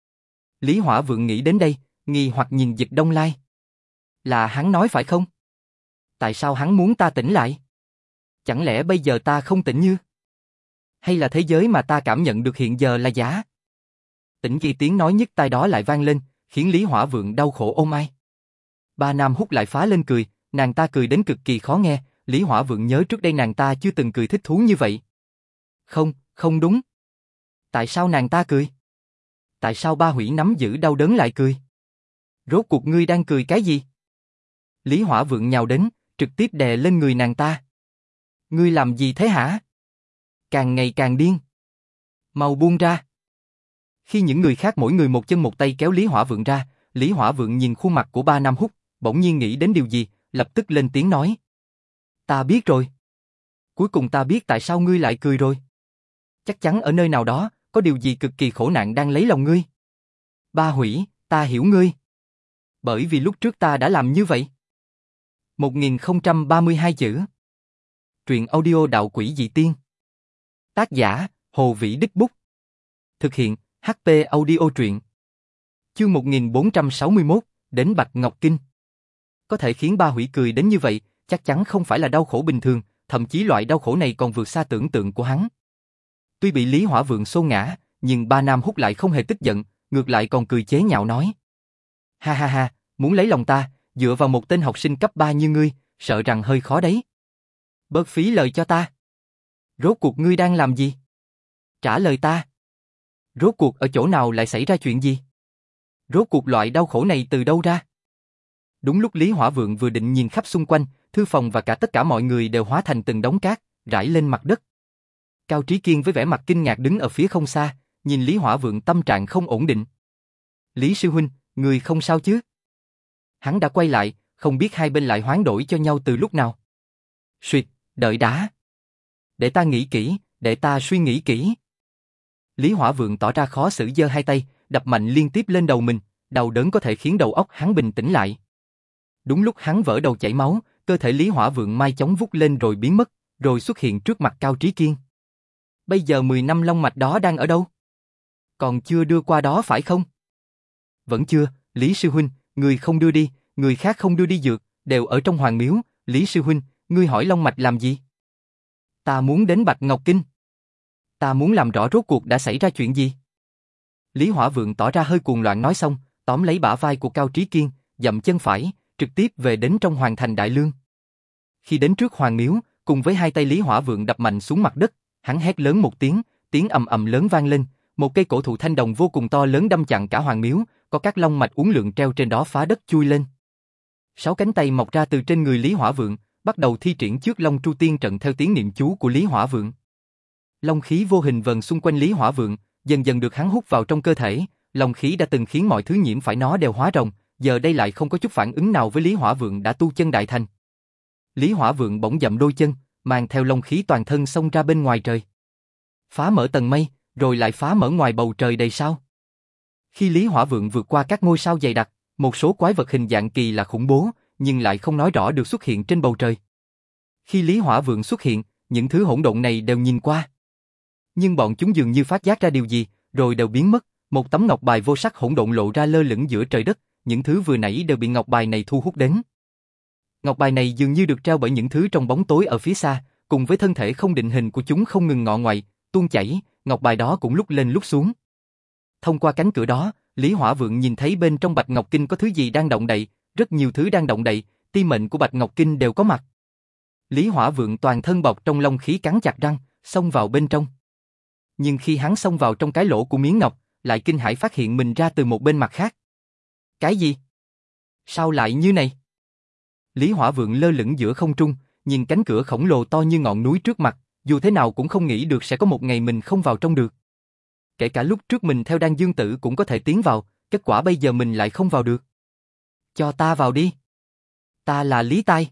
Lý Hỏa Vượng nghĩ đến đây, nghi hoặc nhìn Dịch Đông Lai. Là hắn nói phải không? Tại sao hắn muốn ta tỉnh lại? Chẳng lẽ bây giờ ta không tỉnh như? Hay là thế giới mà ta cảm nhận được hiện giờ là giả? Tỉnh khi tiếng nói nhức tai đó lại vang lên, khiến Lý Hỏa Vượng đau khổ ôm ai. Ba Nam Húc lại phá lên cười, nàng ta cười đến cực kỳ khó nghe, Lý Hỏa Vượng nhớ trước đây nàng ta chưa từng cười thích thú như vậy. Không, không đúng. Tại sao nàng ta cười? Tại sao Ba Hủy nắm giữ đau đớn lại cười? Rốt cuộc ngươi đang cười cái gì? Lý Hỏa Vượng nhào đến, trực tiếp đè lên người nàng ta. Ngươi làm gì thế hả? Càng ngày càng điên. Mau buông ra. Khi những người khác mỗi người một chân một tay kéo Lý Hỏa Vượng ra, Lý Hỏa Vượng nhìn khuôn mặt của Ba Nam Húc, bỗng nhiên nghĩ đến điều gì, lập tức lên tiếng nói. Ta biết rồi. Cuối cùng ta biết tại sao ngươi lại cười rồi. Chắc chắn ở nơi nào đó, có điều gì cực kỳ khổ nạn đang lấy lòng ngươi. Ba Hủy, ta hiểu ngươi. Bởi vì lúc trước ta đã làm như vậy. một nghìn không trăm ba mươi hai chữ. Truyện audio Đạo Quỷ Dị Tiên. Tác giả, Hồ Vĩ Đích Bút. Thực hiện, hát pê Audio Truyện. Chương một nghìn bốn trăm sáu mươi mốt, đến Bạch Ngọc Kinh. Có thể khiến Ba Hủy cười đến như vậy, chắc chắn không phải là đau khổ bình thường, thậm chí loại đau khổ này còn vượt xa tưởng tượng của hắn. Tuy bị Lý Hỏa Vượng xô ngã, nhưng Ba Nam Húc lại không hề tức giận, ngược lại còn cười chế nhạo nói. Ha ha ha, muốn lấy lòng ta, dựa vào một tên học sinh cấp ba như ngươi, sợ rằng hơi khó đấy. Bớt phí lời cho ta. Rốt cuộc ngươi đang làm gì? Trả lời ta. Rốt cuộc ở chỗ nào lại xảy ra chuyện gì? Rốt cuộc loại đau khổ này từ đâu ra? Đúng lúc Lý Hỏa Vượng vừa định nhìn khắp xung quanh, thư phòng và cả tất cả mọi người đều hóa thành từng đống cát, rải lên mặt đất. Cao Trí Kiên với vẻ mặt kinh ngạc đứng ở phía không xa, nhìn Lý Hỏa Vượng tâm trạng không ổn định. Lý sư huynh, người không sao chứ? Hắn đã quay lại, không biết hai bên lại hoán đổi cho nhau từ lúc nào. Suyệt, đợi đã. Để ta nghĩ kỹ, để ta suy nghĩ kỹ. Lý Hỏa Vượng tỏ ra khó xử giơ hai tay, đập mạnh liên tiếp lên đầu mình, đau đớn có thể khiến đầu óc hắn bình tĩnh lại. Đúng lúc hắn vỡ đầu chảy máu, cơ thể Lý Hỏa Vượng mai chóng vút lên rồi biến mất, rồi xuất hiện trước mặt Cao Trí Kiên. Bây giờ mười năm long mạch đó đang ở đâu? Còn chưa đưa qua đó phải không? Vẫn chưa, Lý sư huynh, người không đưa đi, người khác không đưa đi dược, đều ở trong Hoàng Miếu, Lý sư huynh, ngươi hỏi long mạch làm gì? Ta muốn đến Bạch Ngọc Kinh. Ta muốn làm rõ rốt cuộc đã xảy ra chuyện gì? Lý Hỏa Vượng tỏ ra hơi cuồng loạn nói xong, tóm lấy bả vai của Cao Trí Kiên, dậm chân phải, trực tiếp về đến trong Hoàng thành Đại Lương. Khi đến trước Hoàng Miếu, cùng với hai tay Lý Hỏa Vượng đập mạnh xuống mặt đất, hắn hét lớn một tiếng, tiếng ầm ầm lớn vang lên, một cây cổ thụ thanh đồng vô cùng to lớn đâm chặn cả Hoàng Miếu, có các long mạch uốn lượn treo trên đó phá đất chui lên. Sáu cánh tay mọc ra từ trên người Lý Hỏa Vượng, bắt đầu thi triển trước Long Tru Tiên trận theo tiếng niệm chú của Lý Hỏa Vượng. Long khí vô hình vần xung quanh Lý Hỏa Vượng, dần dần được hắn hút vào trong cơ thể, long khí đã từng khiến mọi thứ nhiễm phải nó đều hóa rồng, giờ đây lại không có chút phản ứng nào với Lý Hỏa Vượng đã tu chân đại thành. Lý Hỏa Vượng bỗng dậm đôi chân, mang theo long khí toàn thân xông ra bên ngoài trời. Phá mở tầng mây, rồi lại phá mở ngoài bầu trời đầy sao. Khi Lý Hỏa Vượng vượt qua các ngôi sao dày đặc, một số quái vật hình dạng kỳ lạ khủng bố, nhưng lại không nói rõ được xuất hiện trên bầu trời. Khi Lý Hỏa Vượng xuất hiện, những thứ hỗn độn này đều nhìn qua. Nhưng bọn chúng dường như phát giác ra điều gì, rồi đều biến mất, một tấm ngọc bài vô sắc hỗn độn lộ ra lơ lửng giữa trời đất, những thứ vừa nãy đều bị ngọc bài này thu hút đến. Ngọc bài này dường như được treo bởi những thứ trong bóng tối ở phía xa, cùng với thân thể không định hình của chúng không ngừng ngọ ngoại, tuôn chảy, ngọc bài đó cũng lúc lên lúc xuống. Thông qua cánh cửa đó, Lý Hỏa Vượng nhìn thấy bên trong Bạch Ngọc Kinh có thứ gì đang động đậy, rất nhiều thứ đang động đậy, ti mệnh của Bạch Ngọc Kinh đều có mặt. Lý Hỏa Vượng toàn thân bọc trong lông khí cắn chặt răng, xông vào bên trong. Nhưng khi hắn xông vào trong cái lỗ của miếng ngọc, lại kinh hãi phát hiện mình ra từ một bên mặt khác. Cái gì? Sao lại như này? Lý Hỏa Vượng lơ lửng giữa không trung, nhìn cánh cửa khổng lồ to như ngọn núi trước mặt, dù thế nào cũng không nghĩ được sẽ có một ngày mình không vào trong được. Kể cả lúc trước mình theo Đan Dương Tử cũng có thể tiến vào, kết quả bây giờ mình lại không vào được. Cho ta vào đi. Ta là Lý Tai.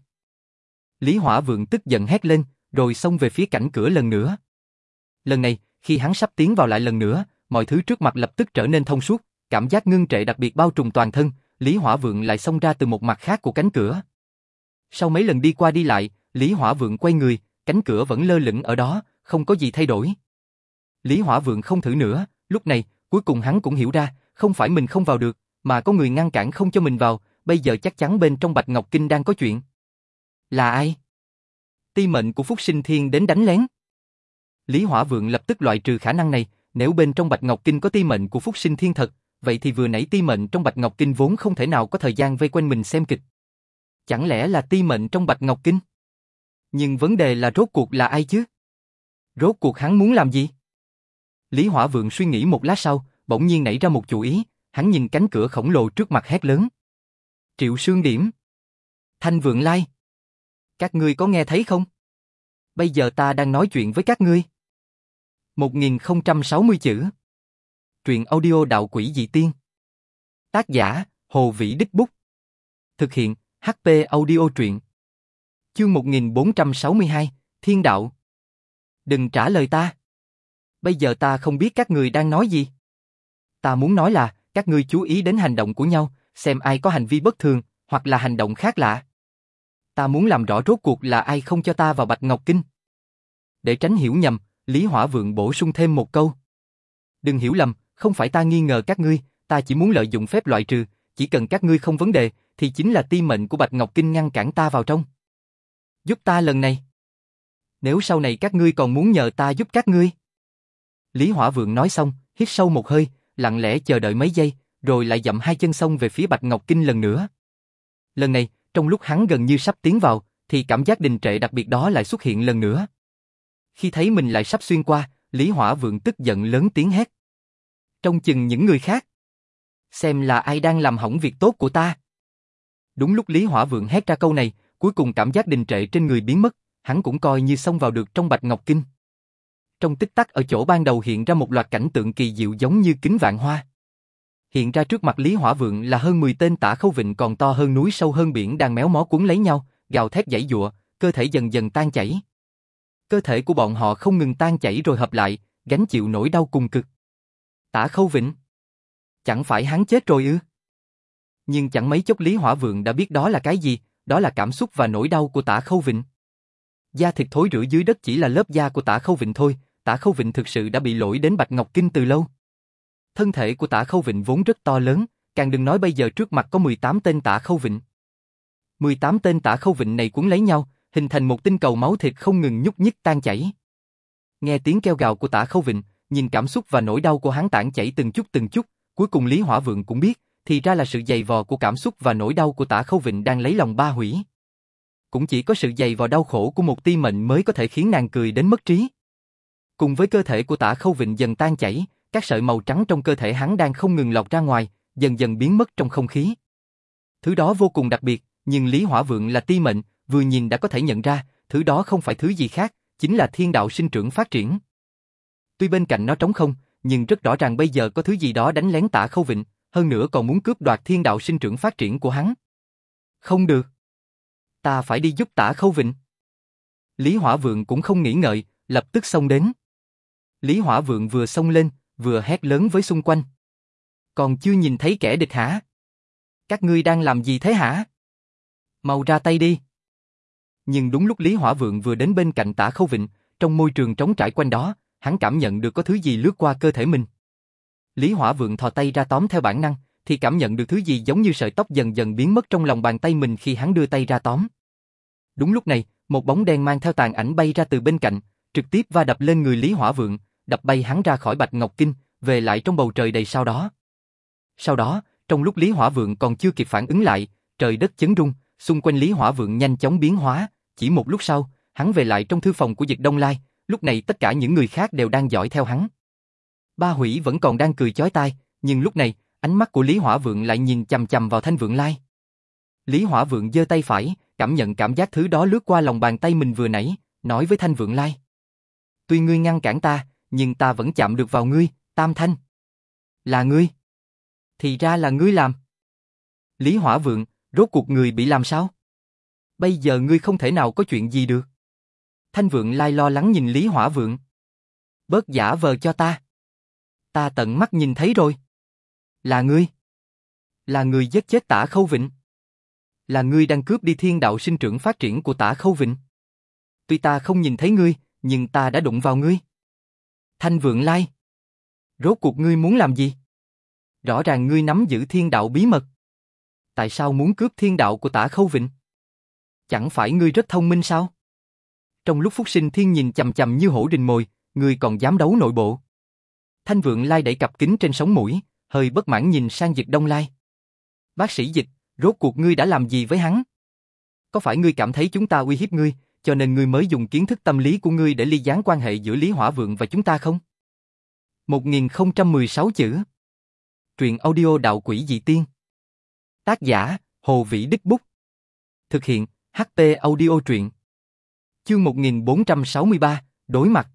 Lý Hỏa Vượng tức giận hét lên, rồi xông về phía cảnh cửa lần nữa. Lần này, khi hắn sắp tiến vào lại lần nữa, mọi thứ trước mặt lập tức trở nên thông suốt, cảm giác ngưng trệ đặc biệt bao trùm toàn thân, Lý Hỏa Vượng lại xông ra từ một mặt khác của cánh cửa. Sau mấy lần đi qua đi lại, Lý Hỏa Vượng quay người, cánh cửa vẫn lơ lửng ở đó, không có gì thay đổi. Lý Hỏa Vượng không thử nữa, lúc này, cuối cùng hắn cũng hiểu ra, không phải mình không vào được, mà có người ngăn cản không cho mình vào, bây giờ chắc chắn bên trong Bạch Ngọc Kinh đang có chuyện. Là ai? Ti mệnh của Phúc Sinh Thiên đến đánh lén. Lý Hỏa Vượng lập tức loại trừ khả năng này, nếu bên trong Bạch Ngọc Kinh có ti mệnh của Phúc Sinh Thiên thật, vậy thì vừa nãy ti mệnh trong Bạch Ngọc Kinh vốn không thể nào có thời gian vây quanh mình xem kịch. Chẳng lẽ là ti mệnh trong Bạch Ngọc Kinh? Nhưng vấn đề là rốt cuộc là ai chứ? Rốt cuộc hắn muốn làm gì? Lý Hỏa Vượng suy nghĩ một lát sau, bỗng nhiên nảy ra một chủ ý, hắn nhìn cánh cửa khổng lồ trước mặt hét lớn. Triệu Sương Điểm, Thanh Vượng Lai, các ngươi có nghe thấy không? Bây giờ ta đang nói chuyện với các ngươi. một nghìn không trăm sáu mươi chữ. Truyện audio đạo quỷ dị tiên. Tác giả, Hồ Vĩ Đích Bút. Thực hiện, hát pê Audio truyện. Chương một nghìn bốn trăm sáu mươi hai, Thiên Đạo. Đừng trả lời ta. Bây giờ ta không biết các người đang nói gì. Ta muốn nói là, các ngươi chú ý đến hành động của nhau, xem ai có hành vi bất thường, hoặc là hành động khác lạ. Ta muốn làm rõ rốt cuộc là ai không cho ta vào Bạch Ngọc Kinh. Để tránh hiểu nhầm, Lý Hỏa Vượng bổ sung thêm một câu. Đừng hiểu lầm, không phải ta nghi ngờ các ngươi, ta chỉ muốn lợi dụng phép loại trừ, chỉ cần các ngươi không vấn đề, thì chính là ti mệnh của Bạch Ngọc Kinh ngăn cản ta vào trong. Giúp ta lần này. Nếu sau này các ngươi còn muốn nhờ ta giúp các ngươi. Lý Hỏa Vượng nói xong, hít sâu một hơi, lặng lẽ chờ đợi mấy giây, rồi lại dậm hai chân xông về phía Bạch Ngọc Kinh lần nữa. Lần này, trong lúc hắn gần như sắp tiến vào, thì cảm giác đình trệ đặc biệt đó lại xuất hiện lần nữa. Khi thấy mình lại sắp xuyên qua, Lý Hỏa Vượng tức giận lớn tiếng hét. Trông chừng những người khác. Xem là ai đang làm hỏng việc tốt của ta. Đúng lúc Lý Hỏa Vượng hét ra câu này, cuối cùng cảm giác đình trệ trên người biến mất, hắn cũng coi như xông vào được trong Bạch Ngọc Kinh. Trong tích tắc ở chỗ ban đầu hiện ra một loạt cảnh tượng kỳ diệu giống như kính vạn hoa. Hiện ra trước mặt Lý Hỏa Vượng là hơn mười tên Tả Khâu Vịnh còn to hơn núi sâu hơn biển đang méo mó cuốn lấy nhau, gào thét giãy giụa, cơ thể dần dần tan chảy. Cơ thể của bọn họ không ngừng tan chảy rồi hợp lại, gánh chịu nỗi đau cùng cực. Tả Khâu Vịnh? Chẳng phải hắn chết rồi ư? Nhưng chẳng mấy chốc Lý Hỏa Vượng đã biết đó là cái gì, đó là cảm xúc và nỗi đau của Tả Khâu Vịnh. Da thịt thối rữa dưới đất chỉ là lớp da của Tả Khâu Vịnh thôi, Tả Khâu Vịnh thực sự đã bị lỗi đến Bạch Ngọc Kinh từ lâu. Thân thể của Tả Khâu Vịnh vốn rất to lớn, càng đừng nói bây giờ trước mặt có mười tám tên Tả Khâu Vịnh. mười tám tên Tả Khâu Vịnh này cuốn lấy nhau, hình thành một tinh cầu máu thịt không ngừng nhúc nhích tan chảy. Nghe tiếng kêu gào của Tả Khâu Vịnh, nhìn cảm xúc và nỗi đau của hắn tản chảy từng chút từng chút, cuối cùng Lý Hỏa Vượng cũng biết, thì ra là sự dày vò của cảm xúc và nỗi đau của Tả Khâu Vịnh đang lấy lòng ba hủy. Cũng chỉ có sự dày vò đau khổ của một ti mệnh mới có thể khiến nàng cười đến mất trí. Cùng với cơ thể của Tả Khâu Vịnh dần tan chảy, các sợi màu trắng trong cơ thể hắn đang không ngừng lọt ra ngoài, dần dần biến mất trong không khí. Thứ đó vô cùng đặc biệt, nhưng Lý Hỏa Vượng là ti mệnh, vừa nhìn đã có thể nhận ra, thứ đó không phải thứ gì khác, chính là thiên đạo sinh trưởng phát triển. Tuy bên cạnh nó trống không, nhưng rất rõ ràng bây giờ có thứ gì đó đánh lén Tả Khâu Vịnh, hơn nữa còn muốn cướp đoạt thiên đạo sinh trưởng phát triển của hắn. Không được. Ta phải đi giúp Tả Khâu Vịnh. Lý Hỏa Vượng cũng không nghĩ ngợi, lập tức xông đến. Lý Hỏa Vượng vừa xông lên, vừa hét lớn với xung quanh. Còn chưa nhìn thấy kẻ địch hả? Các ngươi đang làm gì thế hả? Mau ra tay đi. Nhưng đúng lúc Lý Hỏa Vượng vừa đến bên cạnh Tả Khâu Vịnh, trong môi trường trống trải quanh đó, hắn cảm nhận được có thứ gì lướt qua cơ thể mình. Lý Hỏa Vượng thò tay ra tóm theo bản năng, thì cảm nhận được thứ gì giống như sợi tóc dần dần biến mất trong lòng bàn tay mình khi hắn đưa tay ra tóm. Đúng lúc này, một bóng đen mang theo tàn ảnh bay ra từ bên cạnh, trực tiếp va đập lên người Lý Hỏa Vượng, đập bay hắn ra khỏi Bạch Ngọc Kinh, về lại trong bầu trời đầy sao đó. Sau đó, trong lúc Lý Hỏa Vượng còn chưa kịp phản ứng lại, trời đất chấn rung, xung quanh Lý Hỏa Vượng nhanh chóng biến hóa, chỉ một lúc sau, hắn về lại trong thư phòng của Dịch Đông Lai, lúc này tất cả những người khác đều đang dõi theo hắn. Ba Hủy vẫn còn đang cười chói tai, nhưng lúc này, ánh mắt của Lý Hỏa Vượng lại nhìn chằm chằm vào Thanh Vượng Lai. Lý Hỏa Vượng giơ tay phải, cảm nhận cảm giác thứ đó lướt qua lòng bàn tay mình vừa nãy, nói với Thanh Vượng Lai. Tuy ngươi ngăn cản ta, nhưng ta vẫn chạm được vào ngươi, Tam Thanh. Là ngươi. Thì ra là ngươi làm. Lý Hỏa Vượng, rốt cuộc người bị làm sao? Bây giờ ngươi không thể nào có chuyện gì được. Thanh Vượng Lai lo lắng nhìn Lý Hỏa Vượng. Bớt giả vờ cho ta. Ta tận mắt nhìn thấy rồi. Là ngươi. Là ngươi giết chết Tả Khâu Vịnh. Là ngươi đang cướp đi thiên đạo sinh trưởng phát triển của Tả Khâu Vịnh. Tuy ta không nhìn thấy ngươi, nhưng ta đã đụng vào ngươi. Thanh Vượng Lai. Rốt cuộc ngươi muốn làm gì? Rõ ràng ngươi nắm giữ thiên đạo bí mật. Tại sao muốn cướp thiên đạo của Tả Khâu Vịnh? Chẳng phải ngươi rất thông minh sao? Trong lúc Phúc Sinh Thiên nhìn chằm chằm như hổ rình mồi, ngươi còn dám đấu nội bộ. Thanh Vượng Lai đẩy cặp kính trên sống mũi, hơi bất mãn nhìn sang Dịch Đông Lai. Bác sĩ Dịch, rốt cuộc ngươi đã làm gì với hắn? Có phải ngươi cảm thấy chúng ta uy hiếp ngươi, cho nên ngươi mới dùng kiến thức tâm lý của ngươi để ly gián quan hệ giữa Lý Hỏa Vượng và chúng ta không? một nghìn không trăm mười sáu chữ. Truyện audio Đạo Quỷ Dị Tiên. Tác giả, Hồ Vĩ Đích Bút. Thực hiện, hát pê Audio Truyện. Chương một nghìn bốn trăm sáu mươi ba, đối mặt.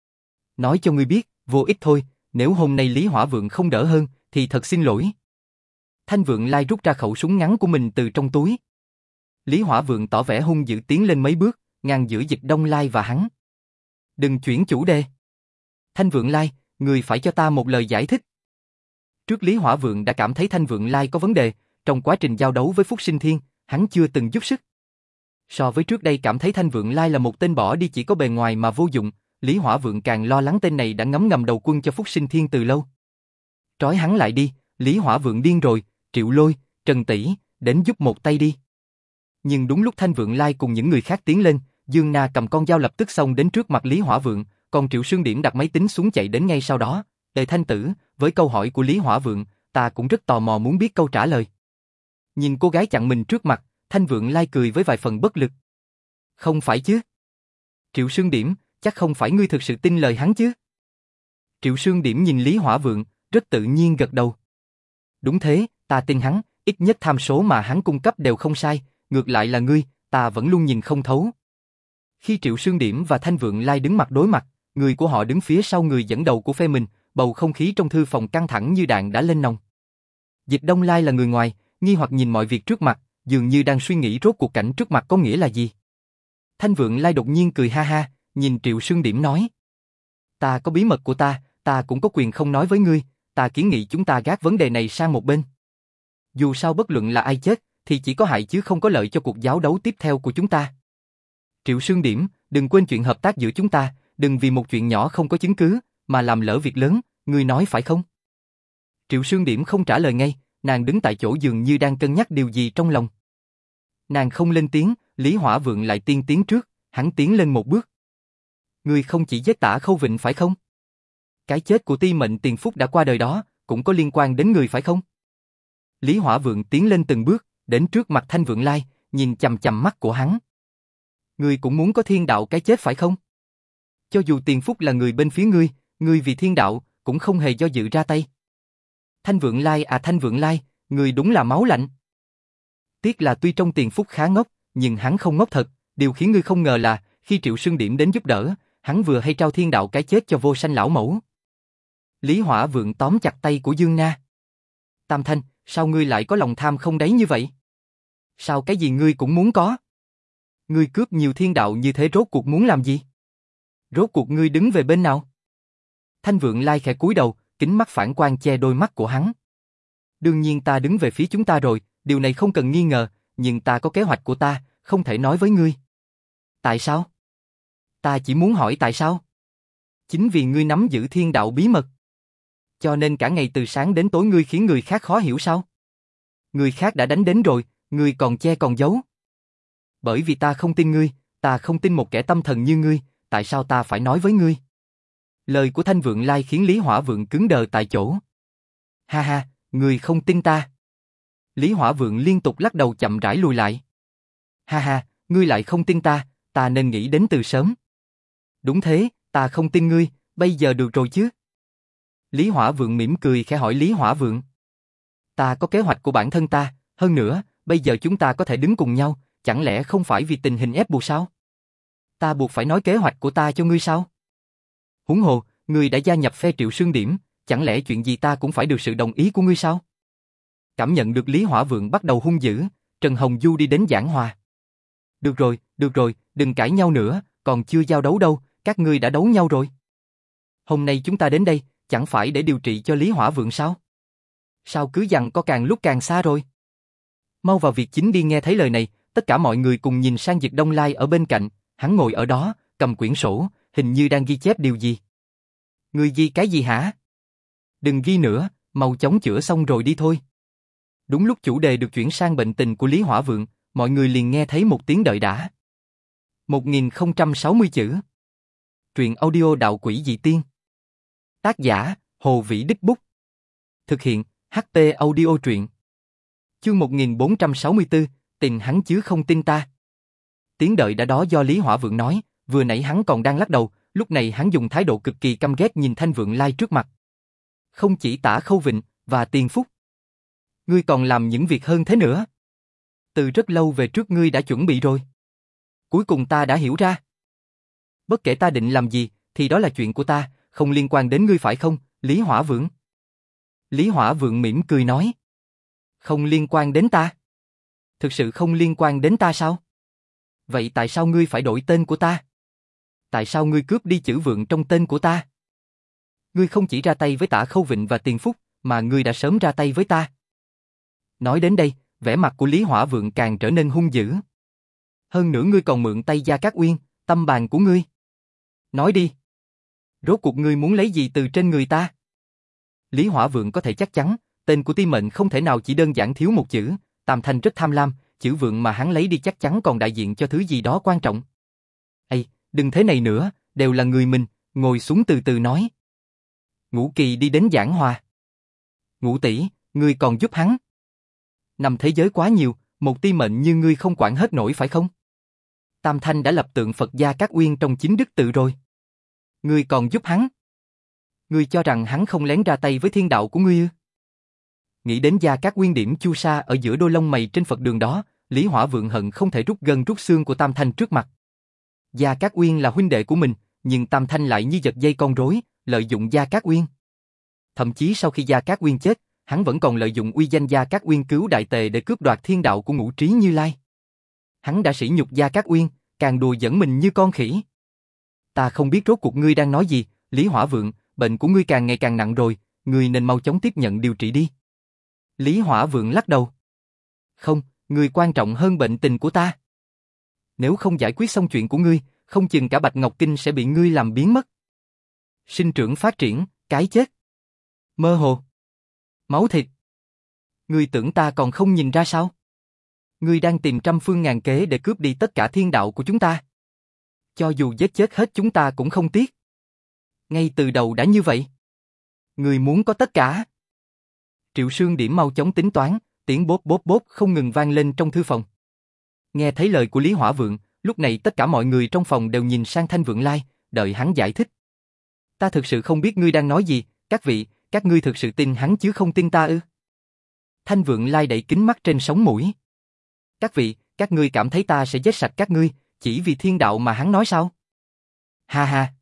Nói cho ngươi biết, vô ích thôi, nếu hôm nay Lý Hỏa Vượng không đỡ hơn, thì thật xin lỗi. Thanh Vượng Lai rút ra khẩu súng ngắn của mình từ trong túi. Lý Hỏa Vượng tỏ vẻ hung dữ tiến lên mấy bước, ngăn giữa Dịch Đông Lai và hắn. Đừng chuyển chủ đề. Thanh Vượng Lai, ngươi phải cho ta một lời giải thích. Trước Lý Hỏa Vượng đã cảm thấy Thanh Vượng Lai có vấn đề, trong quá trình giao đấu với Phúc Sinh Thiên, hắn chưa từng giúp sức. So với trước đây cảm thấy Thanh Vượng Lai là một tên bỏ đi chỉ có bề ngoài mà vô dụng, Lý Hỏa Vượng càng lo lắng tên này đã ngấm ngầm đầu quân cho Phúc Sinh Thiên từ lâu. Trói hắn lại đi, Lý Hỏa Vượng điên rồi, Triệu Lôi, Trần Tỷ, đến giúp một tay đi. Nhưng đúng lúc Thanh Vượng Lai cùng những người khác tiến lên, Dương Na cầm con dao lập tức xông đến trước mặt Lý Hỏa Vượng, còn Triệu Sương Điểm đặt máy tính xuống chạy đến ngay sau đó. Đề Thanh Tử, với câu hỏi của Lý Hỏa Vượng, ta cũng rất tò mò muốn biết câu trả lời. Nhìn cô gái chặn mình trước mặt, Thanh Vượng Lai cười với vài phần bất lực. Không phải chứ? Triệu Sương Điểm, chắc không phải ngươi thực sự tin lời hắn chứ? Triệu Sương Điểm nhìn Lý Hỏa Vượng, rất tự nhiên gật đầu. Đúng thế, ta tin hắn, ít nhất tham số mà hắn cung cấp đều không sai, ngược lại là ngươi, ta vẫn luôn nhìn không thấu. Khi Triệu Sương Điểm và Thanh Vượng Lai đứng mặt đối mặt, người của họ đứng phía sau người dẫn đầu của phe mình, bầu không khí trong thư phòng căng thẳng như đạn đã lên nòng. Dịch Đông Lai là người ngoài, nghi hoặc nhìn mọi việc trước mặt, dường như đang suy nghĩ rốt cuộc cảnh trước mặt có nghĩa là gì. Thanh Vượng Lai đột nhiên cười ha ha, nhìn Triệu Sương Điểm nói. Ta có bí mật của ta, ta cũng có quyền không nói với ngươi, ta kiến nghị chúng ta gác vấn đề này sang một bên. Dù sao bất luận là ai chết, thì chỉ có hại chứ không có lợi cho cuộc giao đấu tiếp theo của chúng ta. Triệu Sương Điểm, đừng quên chuyện hợp tác giữa chúng ta, đừng vì một chuyện nhỏ không có chứng cứ, mà làm lỡ việc lớn, ngươi nói phải không? Triệu Sương Điểm không trả lời ngay, nàng đứng tại chỗ dường như đang cân nhắc điều gì trong lòng. Nàng không lên tiếng, Lý Hỏa Vượng lại tiên tiến trước, hắn tiến lên một bước. Ngươi không chỉ giết Tả Khâu Vịnh phải không? Cái chết của Ti Mệnh Tiền Phúc đã qua đời đó, cũng có liên quan đến người phải không? Lý Hỏa Vượng tiến lên từng bước, đến trước mặt Thanh Vượng Lai, nhìn chằm chằm mắt của hắn. Ngươi cũng muốn có thiên đạo cái chết phải không? Cho dù Tiền Phúc là người bên phía ngươi, ngươi vì thiên đạo, cũng không hề do dự ra tay. Thanh Vượng Lai à Thanh Vượng Lai, ngươi đúng là máu lạnh. Tiếc là tuy trong Tiền Phúc khá ngốc, nhưng hắn không ngốc thật, điều khiến ngươi không ngờ là, khi Triệu Sương Điểm đến giúp đỡ, hắn vừa hay trao thiên đạo cái chết cho Vô Sanh lão mẫu. Lý Hỏa Vượng tóm chặt tay của Dương Na. Tam Thanh, sao ngươi lại có lòng tham không đáy như vậy? Sao cái gì ngươi cũng muốn có? Ngươi cướp nhiều thiên đạo như thế rốt cuộc muốn làm gì? Rốt cuộc ngươi đứng về bên nào? Thanh Vượng Lai khẽ cúi đầu, kính mắt phản quang che đôi mắt của hắn. Đương nhiên ta đứng về phía chúng ta rồi, điều này không cần nghi ngờ, nhưng ta có kế hoạch của ta, không thể nói với ngươi. Tại sao? Ta chỉ muốn hỏi tại sao? Chính vì ngươi nắm giữ thiên đạo bí mật. Cho nên cả ngày từ sáng đến tối ngươi khiến người khác khó hiểu sao? Người khác đã đánh đến rồi, ngươi còn che còn giấu. Bởi vì ta không tin ngươi, ta không tin một kẻ tâm thần như ngươi, tại sao ta phải nói với ngươi? Lời của Thanh Vượng Lai khiến Lý Hỏa Vượng cứng đờ tại chỗ. Ha ha, ngươi không tin ta. Lý Hỏa Vượng liên tục lắc đầu chậm rãi lùi lại. Ha ha, ngươi lại không tin ta, ta nên nghĩ đến từ sớm. Đúng thế, ta không tin ngươi, bây giờ được rồi chứ? Lý Hỏa Vượng mỉm cười khẽ hỏi Lý Hỏa Vượng. Ta có kế hoạch của bản thân ta, hơn nữa, bây giờ chúng ta có thể đứng cùng nhau, chẳng lẽ không phải vì tình hình ép buộc sao? Ta buộc phải nói kế hoạch của ta cho ngươi sao? Huống hồ, ngươi đã gia nhập phe Triệu Sương Điểm, chẳng lẽ chuyện gì ta cũng phải được sự đồng ý của ngươi sao? Cảm nhận được Lý Hỏa Vượng bắt đầu hung dữ, Trần Hồng Du đi đến giảng hòa. Được rồi, được rồi, đừng cãi nhau nữa, còn chưa giao đấu đâu, các ngươi đã đấu nhau rồi. Hôm nay chúng ta đến đây, chẳng phải để điều trị cho Lý Hỏa Vượng sao? Sao cứ dằn co càng lúc càng xa rồi? Mau vào việc chính đi. Nghe thấy lời này, tất cả mọi người cùng nhìn sang Diệt Đông Lai ở bên cạnh, hắn ngồi ở đó, cầm quyển sổ, hình như đang ghi chép điều gì. Ngươi ghi cái gì hả? Đừng ghi nữa, mau chóng chữa xong rồi đi thôi. Đúng lúc chủ đề được chuyển sang bệnh tình của Lý Hỏa Vượng, mọi người liền nghe thấy một tiếng đợi đã. một nghìn không trăm sáu mươi chữ. Truyện audio Đạo Quỷ Dị Tiên. Tác giả, Hồ Vĩ Đích Bút. Thực hiện, hát pê Audio Truyện. Chương một nghìn bốn trăm sáu mươi tư, tin hắn chứ không tin ta. Tiếng đợi đã đó do Lý Hỏa Vượng nói, vừa nãy hắn còn đang lắc đầu, lúc này hắn dùng thái độ cực kỳ căm ghét nhìn Thanh Vượng Lai trước mặt. Không chỉ Tả Khâu Vịnh và Tiền Phúc, ngươi còn làm những việc hơn thế nữa. Từ rất lâu về trước ngươi đã chuẩn bị rồi. Cuối cùng ta đã hiểu ra. Bất kể ta định làm gì, thì đó là chuyện của ta, không liên quan đến ngươi phải không, Lý Hỏa Vượng? Lý Hỏa Vượng mỉm cười nói. Không liên quan đến ta? Thực sự không liên quan đến ta sao? Vậy tại sao ngươi phải đổi tên của ta? Tại sao ngươi cướp đi chữ Vượng trong tên của ta? Ngươi không chỉ ra tay với Tả Khâu Vịnh và Tiền Phúc, mà ngươi đã sớm ra tay với ta. Nói đến đây, vẻ mặt của Lý Hỏa Vượng càng trở nên hung dữ. Hơn nữa ngươi còn mượn tay Gia Cát Uyên, tâm bàn của ngươi. Nói đi. Rốt cuộc ngươi muốn lấy gì từ trên người ta? Lý Hỏa Vượng có thể chắc chắn, tên của Ti Mệnh không thể nào chỉ đơn giản thiếu một chữ, Tam Thanh rất tham lam, chữ Vượng mà hắn lấy đi chắc chắn còn đại diện cho thứ gì đó quan trọng. Ây, đừng thế này nữa, đều là người mình, ngồi xuống từ từ nói. Ngũ Kỳ đi đến giảng hòa. Ngũ tỷ, ngươi còn giúp hắn. Nằm thế giới quá nhiều, một Ti Mệnh như ngươi không quản hết nổi phải không? Tam Thanh đã lập tượng Phật Gia Cát Uyên trong chính đức tự rồi. Ngươi còn giúp hắn. Ngươi cho rằng hắn không lén ra tay với thiên đạo của ngươi ư? Nghĩ đến Gia Cát Uyên điểm chu sa ở giữa đôi lông mày trên Phật đường đó, Lý Hỏa Vượng hận không thể rút gân rút xương của Tam Thanh trước mặt. Gia Cát Uyên là huynh đệ của mình, nhưng Tam Thanh lại như giật dây con rối, lợi dụng Gia Cát Uyên. Thậm chí sau khi Gia Cát Uyên chết, hắn vẫn còn lợi dụng uy danh Gia Cát Uyên cứu đại tề để cướp đoạt thiên đạo của Ngũ Trí Như Lai. Hắn đã sỉ nhục Gia Cát Uyên, càng đùa giỡn mình như con khỉ. Ta không biết rốt cuộc ngươi đang nói gì, Lý Hỏa Vượng, bệnh của ngươi càng ngày càng nặng rồi, ngươi nên mau chóng tiếp nhận điều trị đi. Lý Hỏa Vượng lắc đầu. Không, ngươi quan trọng hơn bệnh tình của ta. Nếu không giải quyết xong chuyện của ngươi, không chừng cả Bạch Ngọc Kinh sẽ bị ngươi làm biến mất. Sinh trưởng phát triển, cái chết. Mơ hồ. Máu thịt. Ngươi tưởng ta còn không nhìn ra sao? Ngươi đang tìm trăm phương ngàn kế để cướp đi tất cả thiên đạo của chúng ta. Cho dù giết chết hết chúng ta cũng không tiếc. Ngay từ đầu đã như vậy. Ngươi muốn có tất cả. Triệu Sương Điểm mau chóng tính toán, tiếng bốp bốp bốp không ngừng vang lên trong thư phòng. Nghe thấy lời của Lý Hỏa Vượng, lúc này tất cả mọi người trong phòng đều nhìn sang Thanh Vượng Lai, đợi hắn giải thích. Ta thực sự không biết ngươi đang nói gì, các vị, các ngươi thực sự tin hắn chứ không tin ta ư? Thanh Vượng Lai đẩy kính mắt trên sống mũi. Các vị, các ngươi cảm thấy ta sẽ giết sạch các ngươi, chỉ vì thiên đạo mà hắn nói sao? Ha ha.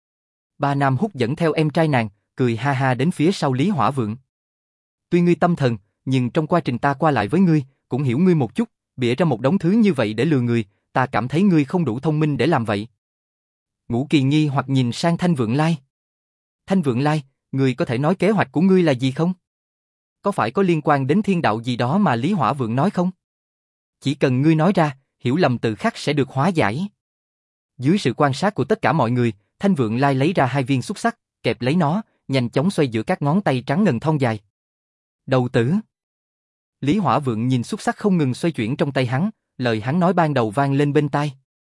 Ba Nam Húc dẫn theo em trai nàng, cười ha ha đến phía sau Lý Hỏa Vượng. Tuy ngươi tâm thần, nhưng trong quá trình ta qua lại với ngươi, cũng hiểu ngươi một chút, bịa ra một đống thứ như vậy để lừa người, ta cảm thấy ngươi không đủ thông minh để làm vậy. Ngũ Kỳ nghi hoặc nhìn sang Thanh Vượng Lai. Thanh Vượng Lai, ngươi có thể nói kế hoạch của ngươi là gì không? Có phải có liên quan đến thiên đạo gì đó mà Lý Hỏa Vượng nói không? Chỉ cần ngươi nói ra, hiểu lầm tự khắc sẽ được hóa giải. Dưới sự quan sát của tất cả mọi người, Thanh Vượng Lai lấy ra hai viên xúc xắc, kẹp lấy nó, nhanh chóng xoay giữa các ngón tay trắng ngần thon dài. Đầu tử. Lý Hỏa Vượng nhìn xúc sắc không ngừng xoay chuyển trong tay hắn, lời hắn nói ban đầu vang lên bên tai.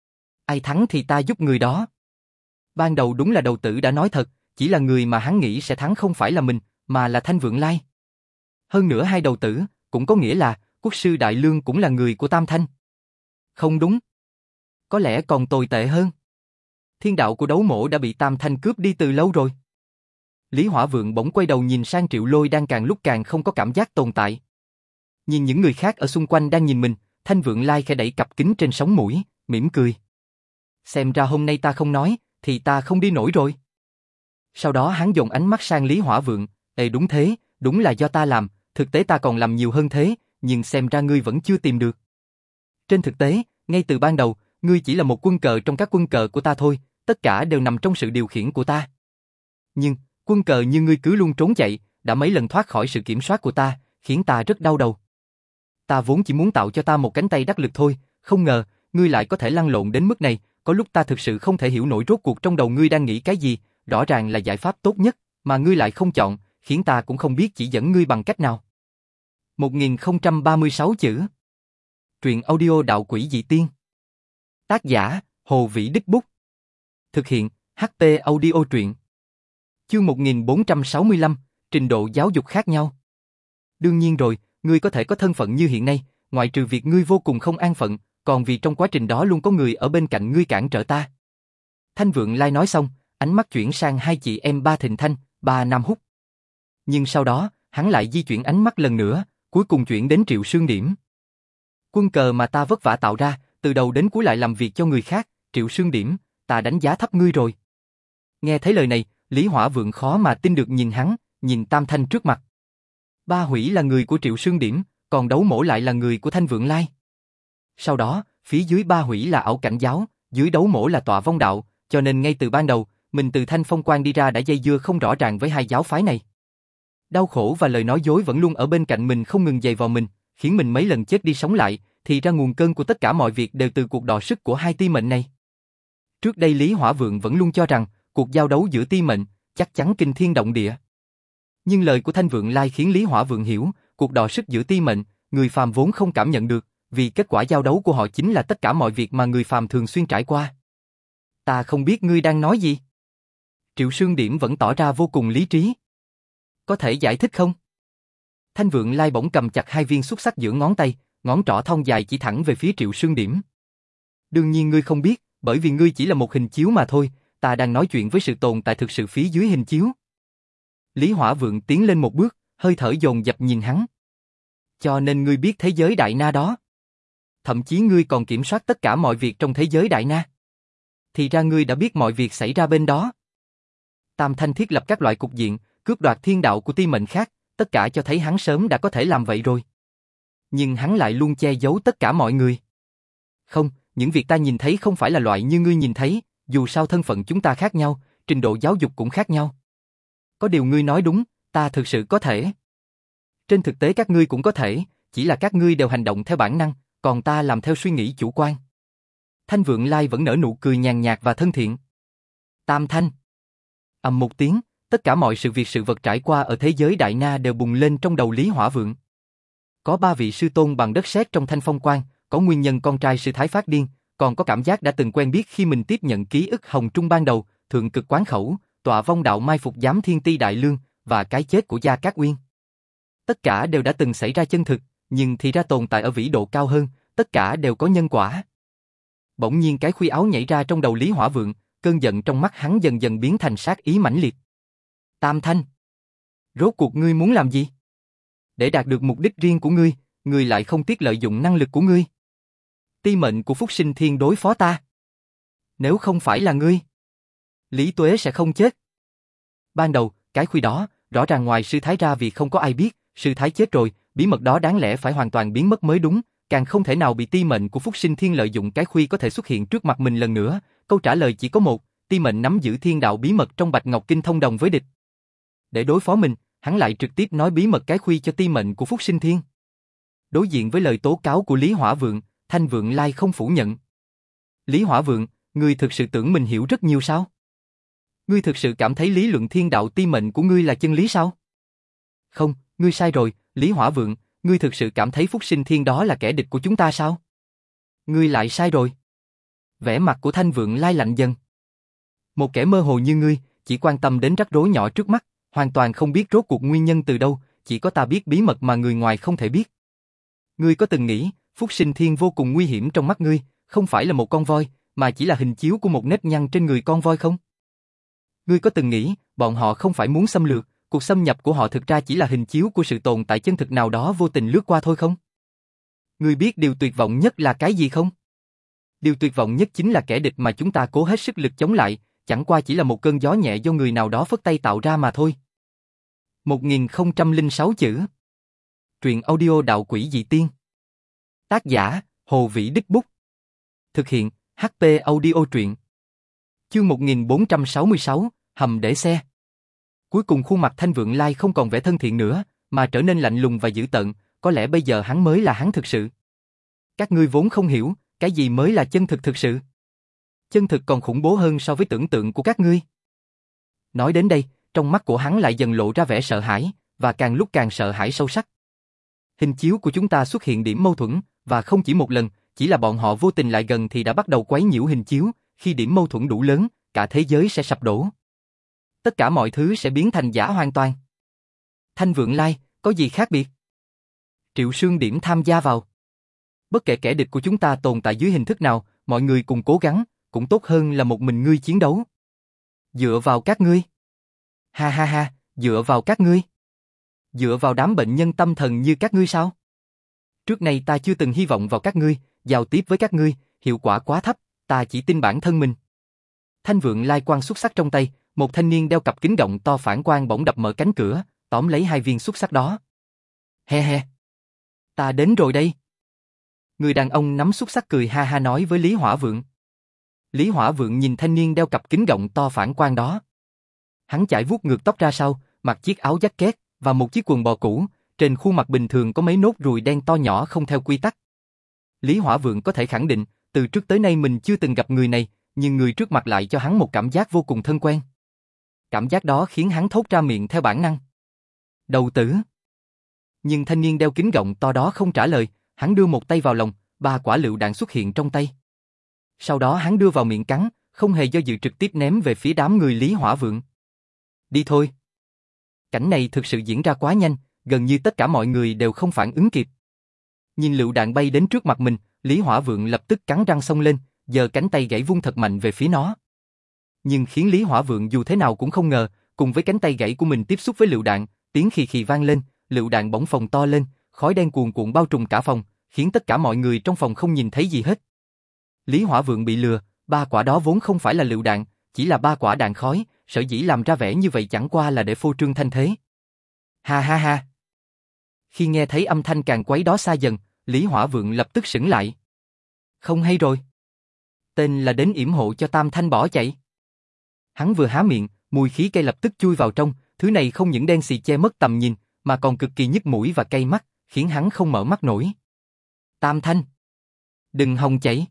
Ai thắng thì ta giúp người đó. Ban đầu đúng là đầu tử đã nói thật, chỉ là người mà hắn nghĩ sẽ thắng không phải là mình, mà là Thanh Vượng Lai. Hơn nữa hai đầu tử, cũng có nghĩa là Quốc sư Đại Lương cũng là người của Tam Thanh. Không đúng. Có lẽ còn tồi tệ hơn. Thiên đạo của đấu mổ đã bị Tam Thanh cướp đi từ lâu rồi. Lý Hỏa Vượng bỗng quay đầu nhìn sang Triệu Lôi đang càng lúc càng không có cảm giác tồn tại. Nhìn những người khác ở xung quanh đang nhìn mình, Thanh Vượng Lai khẽ đẩy cặp kính trên sống mũi, mỉm cười. Xem ra hôm nay ta không nói, thì ta không đi nổi rồi. Sau đó hắn dồn ánh mắt sang Lý Hỏa Vượng, Ê đúng thế, đúng là do ta làm, thực tế ta còn làm nhiều hơn thế, nhưng xem ra ngươi vẫn chưa tìm được. Trên thực tế, ngay từ ban đầu, ngươi chỉ là một quân cờ trong các quân cờ của ta thôi, tất cả đều nằm trong sự điều khiển của ta. Nhưng, quân cờ như ngươi cứ luôn trốn chạy, đã mấy lần thoát khỏi sự kiểm soát của ta, khiến ta rất đau đầu. Ta vốn chỉ muốn tạo cho ta một cánh tay đắc lực thôi, không ngờ, ngươi lại có thể lăn lộn đến mức này, có lúc ta thực sự không thể hiểu nổi rốt cuộc trong đầu ngươi đang nghĩ cái gì, rõ ràng là giải pháp tốt nhất, mà ngươi lại không chọn, khiến ta cũng không biết chỉ dẫn ngươi bằng cách nào. một nghìn không trăm ba mươi sáu chữ. Truyện audio Đạo Quỷ Dị Tiên. Tác giả, Hồ Vĩ Đích Bút. Thực hiện, hát pê Audio Truyện. Chương một nghìn bốn trăm sáu mươi lăm, trình độ giáo dục khác nhau. Đương nhiên rồi, ngươi có thể có thân phận như hiện nay, ngoại trừ việc ngươi vô cùng không an phận, còn vì trong quá trình đó luôn có người ở bên cạnh ngươi cản trở ta. Thanh Vượng Lai nói xong, ánh mắt chuyển sang hai chị em Ba Thịnh Thanh, Ba Nam Húc. Nhưng sau đó, hắn lại di chuyển ánh mắt lần nữa, cuối cùng chuyển đến Triệu Sương Điểm. Quân cờ mà ta vất vả tạo ra, từ đầu đến cuối lại làm việc cho người khác, Triệu Sương Điểm, ta đánh giá thấp ngươi rồi. Nghe thấy lời này, Lý Hỏa Vượng khó mà tin được nhìn hắn, nhìn Tam Thanh trước mặt. Ba Hủy là người của Triệu Sương Điểm, còn Đấu Mổ lại là người của Thanh Vượng Lai. Sau đó, phía dưới Ba Hủy là Ảo Cảnh Giáo, dưới Đấu Mổ là Tọa Vong Đạo, cho nên ngay từ ban đầu, mình từ Thanh Phong Quan đi ra đã dây dưa không rõ ràng với hai giáo phái này. Đau khổ và lời nói dối vẫn luôn ở bên cạnh mình không ngừng giày vào mình, khiến mình mấy lần chết đi sống lại, thì ra nguồn cơn của tất cả mọi việc đều từ cuộc đọ sức của hai ti mệnh này. Trước đây Lý Hỏa Vượng vẫn luôn cho rằng, cuộc giao đấu giữa ti mệnh, chắc chắn kinh thiên động địa. Nhưng lời của Thanh Vượng Lai khiến Lý Hỏa Vượng hiểu, cuộc đọ sức giữa ti mệnh, người phàm vốn không cảm nhận được, vì kết quả giao đấu của họ chính là tất cả mọi việc mà người phàm thường xuyên trải qua. Ta không biết ngươi đang nói gì. Triệu Sương Điểm vẫn tỏ ra vô cùng lý trí. Có thể giải thích không? Thanh Vượng Lai bỗng cầm chặt hai viên xúc sắc giữa ngón tay, ngón trỏ thon dài chỉ thẳng về phía Triệu Sương Điểm. Đương nhiên ngươi không biết, bởi vì ngươi chỉ là một hình chiếu mà thôi, ta đang nói chuyện với sự tồn tại thực sự phía dưới hình chiếu. Lý Hỏa Vượng tiến lên một bước, hơi thở dồn dập nhìn hắn. Cho nên ngươi biết thế giới Đại Na đó. Thậm chí ngươi còn kiểm soát tất cả mọi việc trong thế giới Đại Na. Thì ra ngươi đã biết mọi việc xảy ra bên đó. Tam Thanh thiết lập các loại cục diện, cướp đoạt thiên đạo của ti mệnh khác, tất cả cho thấy hắn sớm đã có thể làm vậy rồi. Nhưng hắn lại luôn che giấu tất cả mọi người. Không, những việc ta nhìn thấy không phải là loại như ngươi nhìn thấy, dù sao thân phận chúng ta khác nhau, trình độ giáo dục cũng khác nhau. Có điều ngươi nói đúng, ta thực sự có thể. Trên thực tế các ngươi cũng có thể, chỉ là các ngươi đều hành động theo bản năng, còn ta làm theo suy nghĩ chủ quan. Thanh Vượng Lai vẫn nở nụ cười nhàn nhạt và thân thiện. Tam Thanh. Ầm một tiếng, tất cả mọi sự việc sự vật trải qua ở thế giới Đại Na đều bùng lên trong đầu Lý Hỏa Vượng. Có ba vị sư tôn bằng đất sét trong Thanh Phong Quan, có nguyên nhân con trai sư Thái phát điên, còn có cảm giác đã từng quen biết khi mình tiếp nhận ký ức Hồng Trung ban đầu, Thượng Cực Quán Khẩu, Tọa Vong Đạo mai phục giám Thiên Ti Đại Lương, và cái chết của Gia Cát Uyên. Tất cả đều đã từng xảy ra chân thực, nhưng thì ra tồn tại ở vĩ độ cao hơn, tất cả đều có nhân quả. Bỗng nhiên cái khuy áo nhảy ra trong đầu Lý Hỏa Vượng, cơn giận trong mắt hắn dần dần biến thành sát ý mãnh liệt. Tam Thanh, rốt cuộc ngươi muốn làm gì? Để đạt được mục đích riêng của ngươi, ngươi lại không tiếc lợi dụng năng lực của ngươi. Ti mệnh của Phúc Sinh Thiên đối phó ta. Nếu không phải là ngươi, Lý Tuế sẽ không chết. Ban đầu, cái khuy đó, rõ ràng ngoài sư Thái ra vì không có ai biết, sư Thái chết rồi, bí mật đó đáng lẽ phải hoàn toàn biến mất mới đúng, càng không thể nào bị ti mệnh của Phúc Sinh Thiên lợi dụng cái khuy có thể xuất hiện trước mặt mình lần nữa. Câu trả lời chỉ có một, ti mệnh nắm giữ thiên đạo bí mật trong Bạch Ngọc Kinh thông đồng với địch. Để đối phó mình, hắn lại trực tiếp nói bí mật cái khuy cho ti mệnh của Phúc Sinh Thiên. Đối diện với lời tố cáo của Lý Hỏa Vượng, Thanh Vượng Lai không phủ nhận. Lý Hỏa Vượng, ngươi thực sự tưởng mình hiểu rất nhiều sao? Ngươi thực sự cảm thấy lý luận thiên đạo ti mệnh của ngươi là chân lý sao? Không, ngươi sai rồi, Lý Hỏa Vượng, ngươi thực sự cảm thấy Phúc Sinh Thiên đó là kẻ địch của chúng ta sao? Ngươi lại sai rồi. Vẻ mặt của Thanh Vượng Lai lạnh dần. Một kẻ mơ hồ như ngươi, chỉ quan tâm đến rắc rối nhỏ trước mắt, hoàn toàn không biết rốt cuộc nguyên nhân từ đâu, chỉ có ta biết bí mật mà người ngoài không thể biết. Ngươi có từng nghĩ, Phúc Sinh Thiên vô cùng nguy hiểm trong mắt ngươi, không phải là một con voi, mà chỉ là hình chiếu của một nếp nhăn trên người con voi không? Ngươi có từng nghĩ, bọn họ không phải muốn xâm lược, cuộc xâm nhập của họ thực ra chỉ là hình chiếu của sự tồn tại chân thực nào đó vô tình lướt qua thôi không? Ngươi biết điều tuyệt vọng nhất là cái gì không? Điều tuyệt vọng nhất chính là kẻ địch mà chúng ta cố hết sức lực chống lại, chẳng qua chỉ là một cơn gió nhẹ do người nào đó phất tay tạo ra mà thôi. một nghìn không trăm lẻ sáu chữ. Truyện audio Đạo Quỷ Dị Tiên. Tác giả, Hồ Vĩ Đích Bút. Thực hiện, hát pê Audio Truyện. Chương một nghìn bốn trăm sáu mươi sáu, hầm để xe. Cuối cùng khuôn mặt Thanh Vượng Lai không còn vẻ thân thiện nữa, mà trở nên lạnh lùng và dữ tợn, có lẽ bây giờ hắn mới là hắn thực sự. Các ngươi vốn không hiểu, cái gì mới là chân thực thực sự. Chân thực còn khủng bố hơn so với tưởng tượng của các ngươi. Nói đến đây, trong mắt của hắn lại dần lộ ra vẻ sợ hãi, và càng lúc càng sợ hãi sâu sắc. Hình chiếu của chúng ta xuất hiện điểm mâu thuẫn, và không chỉ một lần, chỉ là bọn họ vô tình lại gần thì đã bắt đầu quấy nhiễu hình chiếu, khi điểm mâu thuẫn đủ lớn, cả thế giới sẽ sập đổ. Tất cả mọi thứ sẽ biến thành giả hoàn toàn. Thanh Vượng Lai, có gì khác biệt? Triệu Sương Điểm tham gia vào. Bất kể kẻ địch của chúng ta tồn tại dưới hình thức nào, mọi người cùng cố gắng, cũng tốt hơn là một mình ngươi chiến đấu. Dựa vào các ngươi. Ha ha ha, dựa vào các ngươi. Dựa vào đám bệnh nhân tâm thần như các ngươi sao? Trước này ta chưa từng hy vọng vào các ngươi, giao tiếp với các ngươi, hiệu quả quá thấp, ta chỉ tin bản thân mình. Thanh Vượng Lai quang xúc sắc trong tay, một thanh niên đeo cặp kính gọng to phản quang bỗng đập mở cánh cửa, tóm lấy hai viên xúc sắc đó. He he. Ta đến rồi đây. Người đàn ông nắm xúc sắc cười ha ha nói với Lý Hỏa Vượng. Lý Hỏa Vượng nhìn thanh niên đeo cặp kính gọng to phản quang đó. Hắn chải vuốt ngược tóc ra sau, mặc chiếc áo jacket và một chiếc quần bò cũ, trên khuôn mặt bình thường có mấy nốt ruồi đen to nhỏ không theo quy tắc. Lý Hỏa Vượng có thể khẳng định, từ trước tới nay mình chưa từng gặp người này, nhưng người trước mặt lại cho hắn một cảm giác vô cùng thân quen. Cảm giác đó khiến hắn thốt ra miệng theo bản năng. Đầu tử. Nhưng thanh niên đeo kính gọng to đó không trả lời, hắn đưa một tay vào lòng, ba quả lựu đạn xuất hiện trong tay. Sau đó hắn đưa vào miệng cắn, không hề do dự trực tiếp ném về phía đám người Lý Hỏa Vượng. Đi thôi. Cảnh này thực sự diễn ra quá nhanh, gần như tất cả mọi người đều không phản ứng kịp. Nhìn lựu đạn bay đến trước mặt mình, Lý Hỏa Vượng lập tức cắn răng xông lên, giơ cánh tay gãy vung thật mạnh về phía nó. Nhưng khiến Lý Hỏa Vượng dù thế nào cũng không ngờ, cùng với cánh tay gãy của mình tiếp xúc với lựu đạn, tiếng khì khì vang lên, lựu đạn bỗng phồng to lên, khói đen cuồn cuộn bao trùm cả phòng, khiến tất cả mọi người trong phòng không nhìn thấy gì hết. Lý Hỏa Vượng bị lừa, ba quả đó vốn không phải là lựu đạn, chỉ là ba quả đạn khói, sở dĩ làm ra vẻ như vậy chẳng qua là để phô trương thanh thế. Ha ha ha. Khi nghe thấy âm thanh càng quấy đó xa dần, Lý Hỏa Vượng lập tức sững lại. Không hay rồi. Tên là đến yểm hộ cho Tam Thanh bỏ chạy. Hắn vừa há miệng, mùi khí cây lập tức chui vào trong, thứ này không những đen xì che mất tầm nhìn, mà còn cực kỳ nhức mũi và cay mắt, khiến hắn không mở mắt nổi. Tam Thanh. Đừng hòng chạy.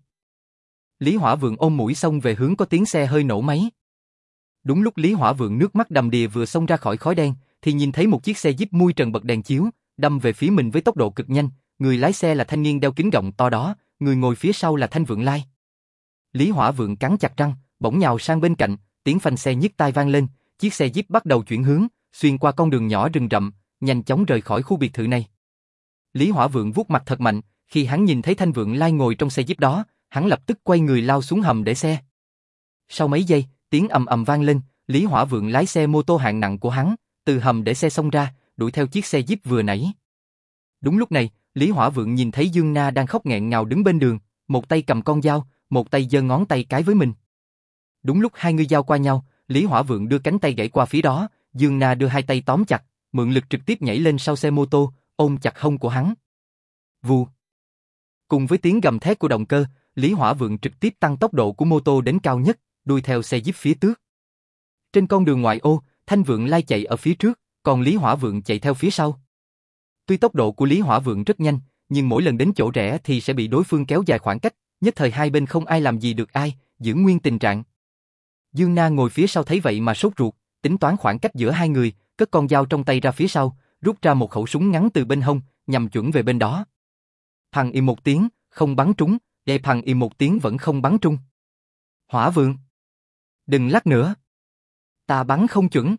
Lý Hỏa Vượng ôm mũi xông về hướng có tiếng xe hơi nổ máy. Đúng lúc Lý Hỏa Vượng nước mắt đầm đìa vừa xông ra khỏi khói đen, thì nhìn thấy một chiếc xe Jeep mui trần bật đèn chiếu, đâm về phía mình với tốc độ cực nhanh, người lái xe là thanh niên đeo kính gọng to đó, người ngồi phía sau là Thanh Vượng Lai. Lý Hỏa Vượng cắn chặt răng, bỗng nhào sang bên cạnh, tiếng phanh xe nhức tai vang lên, chiếc xe Jeep bắt đầu chuyển hướng, xuyên qua con đường nhỏ rừng rậm, nhanh chóng rời khỏi khu biệt thự này. Lý Hỏa Vượng vuốt mặt thật mạnh, khi hắn nhìn thấy Thanh Vượng Lai ngồi trong xe Jeep đó, hắn lập tức quay người lao xuống hầm để xe. Sau mấy giây, tiếng ầm ầm vang lên, Lý Hỏa Vượng lái xe mô tô hạng nặng của hắn, từ hầm để xe xông ra, đuổi theo chiếc xe Jeep vừa nãy. Đúng lúc này, Lý Hỏa Vượng nhìn thấy Dương Na đang khóc nghẹn ngào đứng bên đường, một tay cầm con dao, một tay giơ ngón tay cái với mình. Đúng lúc hai người giao qua nhau, Lý Hỏa Vượng đưa cánh tay gãy qua phía đó, Dương Na đưa hai tay tóm chặt, mượn lực trực tiếp nhảy lên sau xe mô tô, ôm chặt hông của hắn. Vù. Cùng với tiếng gầm thét của động cơ, Lý Hỏa Vượng trực tiếp tăng tốc độ của mô tô đến cao nhất, đuổi theo xe Jeep phía trước. Trên con đường ngoại ô, Thanh Vượng Lai chạy ở phía trước, còn Lý Hỏa Vượng chạy theo phía sau. Tuy tốc độ của Lý Hỏa Vượng rất nhanh, nhưng mỗi lần đến chỗ rẽ thì sẽ bị đối phương kéo dài khoảng cách, nhất thời hai bên không ai làm gì được ai, giữ nguyên tình trạng. Dương Na ngồi phía sau thấy vậy mà sốt ruột, tính toán khoảng cách giữa hai người, cất con dao trong tay ra phía sau, rút ra một khẩu súng ngắn từ bên hông, nhằm chuẩn về bên đó. Thằng im một tiếng, không bắn trúng, để thằng im một tiếng vẫn không bắn trúng. Hỏa Vượng, đừng lắc nữa. Ta bắn không chuẩn.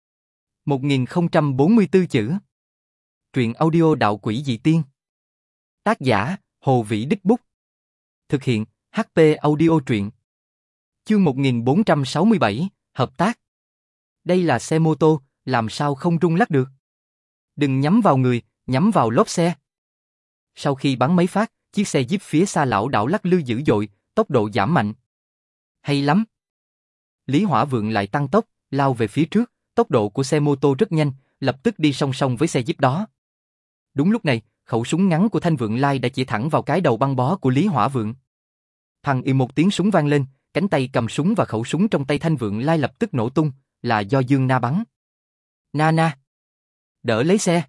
một nghìn không trăm bốn mươi tư chữ. Truyện audio Đạo Quỷ Dị Tiên. Tác giả, Hồ Vĩ Đích Bút. Thực hiện, hát pê Audio Truyện. Chương một nghìn bốn trăm sáu mươi bảy, Hợp tác. Đây là xe mô tô, làm sao không rung lắc được. Đừng nhắm vào người, nhắm vào lốp xe. Sau khi bắn mấy phát, chiếc xe Jeep phía xa lảo đảo lắc lư dữ dội, tốc độ giảm mạnh. Hay lắm. Lý Hỏa Vượng lại tăng tốc, lao về phía trước, tốc độ của xe mô tô rất nhanh, lập tức đi song song với xe Jeep đó. Đúng lúc này, khẩu súng ngắn của Thanh Vượng Lai đã chỉ thẳng vào cái đầu băng bó của Lý Hỏa Vượng. Thằng y một tiếng súng vang lên, cánh tay cầm súng và khẩu súng trong tay Thanh Vượng Lai lập tức nổ tung, là do Dương Na bắn. Na na, đỡ lấy xe.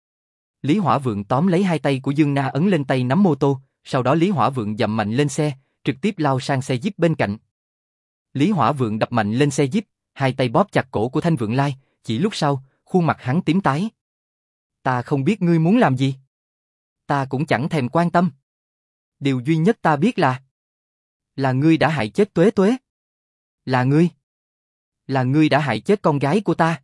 Lý Hỏa Vượng tóm lấy hai tay của Dương Na ấn lên tay nắm mô tô, sau đó Lý Hỏa Vượng dậm mạnh lên xe, trực tiếp lao sang xe Jeep bên cạnh. Lý Hỏa Vượng đập mạnh lên xe Jeep, hai tay bóp chặt cổ của Thanh Vượng Lai, chỉ lúc sau, khuôn mặt hắn tím tái. Ta không biết ngươi muốn làm gì. Ta cũng chẳng thèm quan tâm. Điều duy nhất ta biết là Là ngươi đã hại chết Tuế Tuế. Là ngươi. Là ngươi đã hại chết con gái của ta.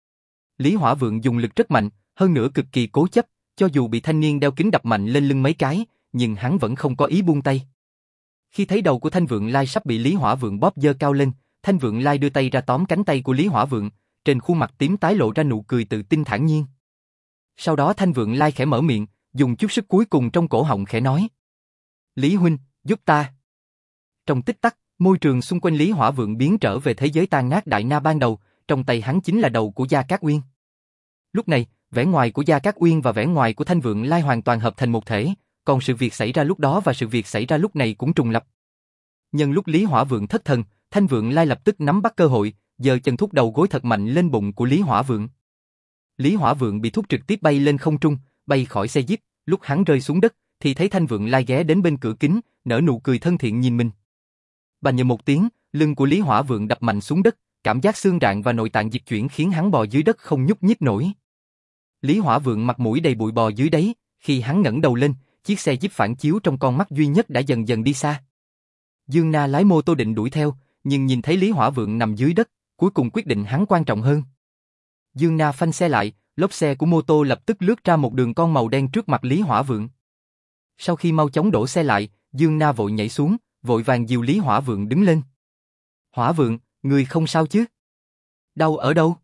Lý Hỏa Vượng dùng lực rất mạnh, hơn nữa cực kỳ cố chấp, cho dù bị thanh niên đeo kính đập mạnh lên lưng mấy cái, nhưng hắn vẫn không có ý buông tay. Khi thấy đầu của Thanh Vượng Lai sắp bị Lý Hỏa Vượng bóp dơ cao lên, Thanh Vượng Lai đưa tay ra tóm cánh tay của Lý Hỏa Vượng, trên khuôn mặt tím tái lộ ra nụ cười tự tin thản nhiên. Sau đó Thanh Vượng Lai khẽ mở miệng, dùng chút sức cuối cùng trong cổ họng khẽ nói: Lý huynh, giúp ta. Trong tích tắc, môi trường xung quanh Lý Hỏa Vượng biến trở về thế giới tan nát đại na ban đầu, trong tay hắn chính là đầu của Gia Cát Uyên. Lúc này, vẻ ngoài của Gia Cát Uyên và vẻ ngoài của Thanh Vượng Lai hoàn toàn hợp thành một thể, còn sự việc xảy ra lúc đó và sự việc xảy ra lúc này cũng trùng lập. Nhân lúc Lý Hỏa Vượng thất thần, Thanh Vượng Lai lập tức nắm bắt cơ hội, giơ chân thúc đầu gối thật mạnh lên bụng của Lý Hỏa Vượng. Lý Hỏa Vượng bị thúc trực tiếp bay lên không trung, bay khỏi xe Jeep, lúc hắn rơi xuống đất, thì thấy Thanh Vượng Lai ghé đến bên cửa kính, nở nụ cười thân thiện nhìn mình. Bành nhờ một tiếng, lưng của Lý Hỏa Vượng đập mạnh xuống đất, cảm giác xương rạn và nội tạng dịch chuyển khiến hắn bò dưới đất không nhúc nhích nổi. Lý Hỏa Vượng mặt mũi đầy bụi bò dưới đấy, khi hắn ngẩng đầu lên, chiếc xe Jeep phản chiếu trong con mắt duy nhất đã dần dần đi xa. Dương Na lái mô tô định đuổi theo, nhưng nhìn thấy Lý Hỏa Vượng nằm dưới đất, cuối cùng quyết định hắn quan trọng hơn. Dương Na phanh xe lại, lốp xe của mô tô lập tức lướt ra một đường cong màu đen trước mặt Lý Hỏa Vượng. Sau khi mau chóng đổ xe lại, Dương Na vội nhảy xuống, vội vàng dìu Lý Hỏa Vượng đứng lên. Hỏa Vượng, ngươi không sao chứ? Đau ở đâu?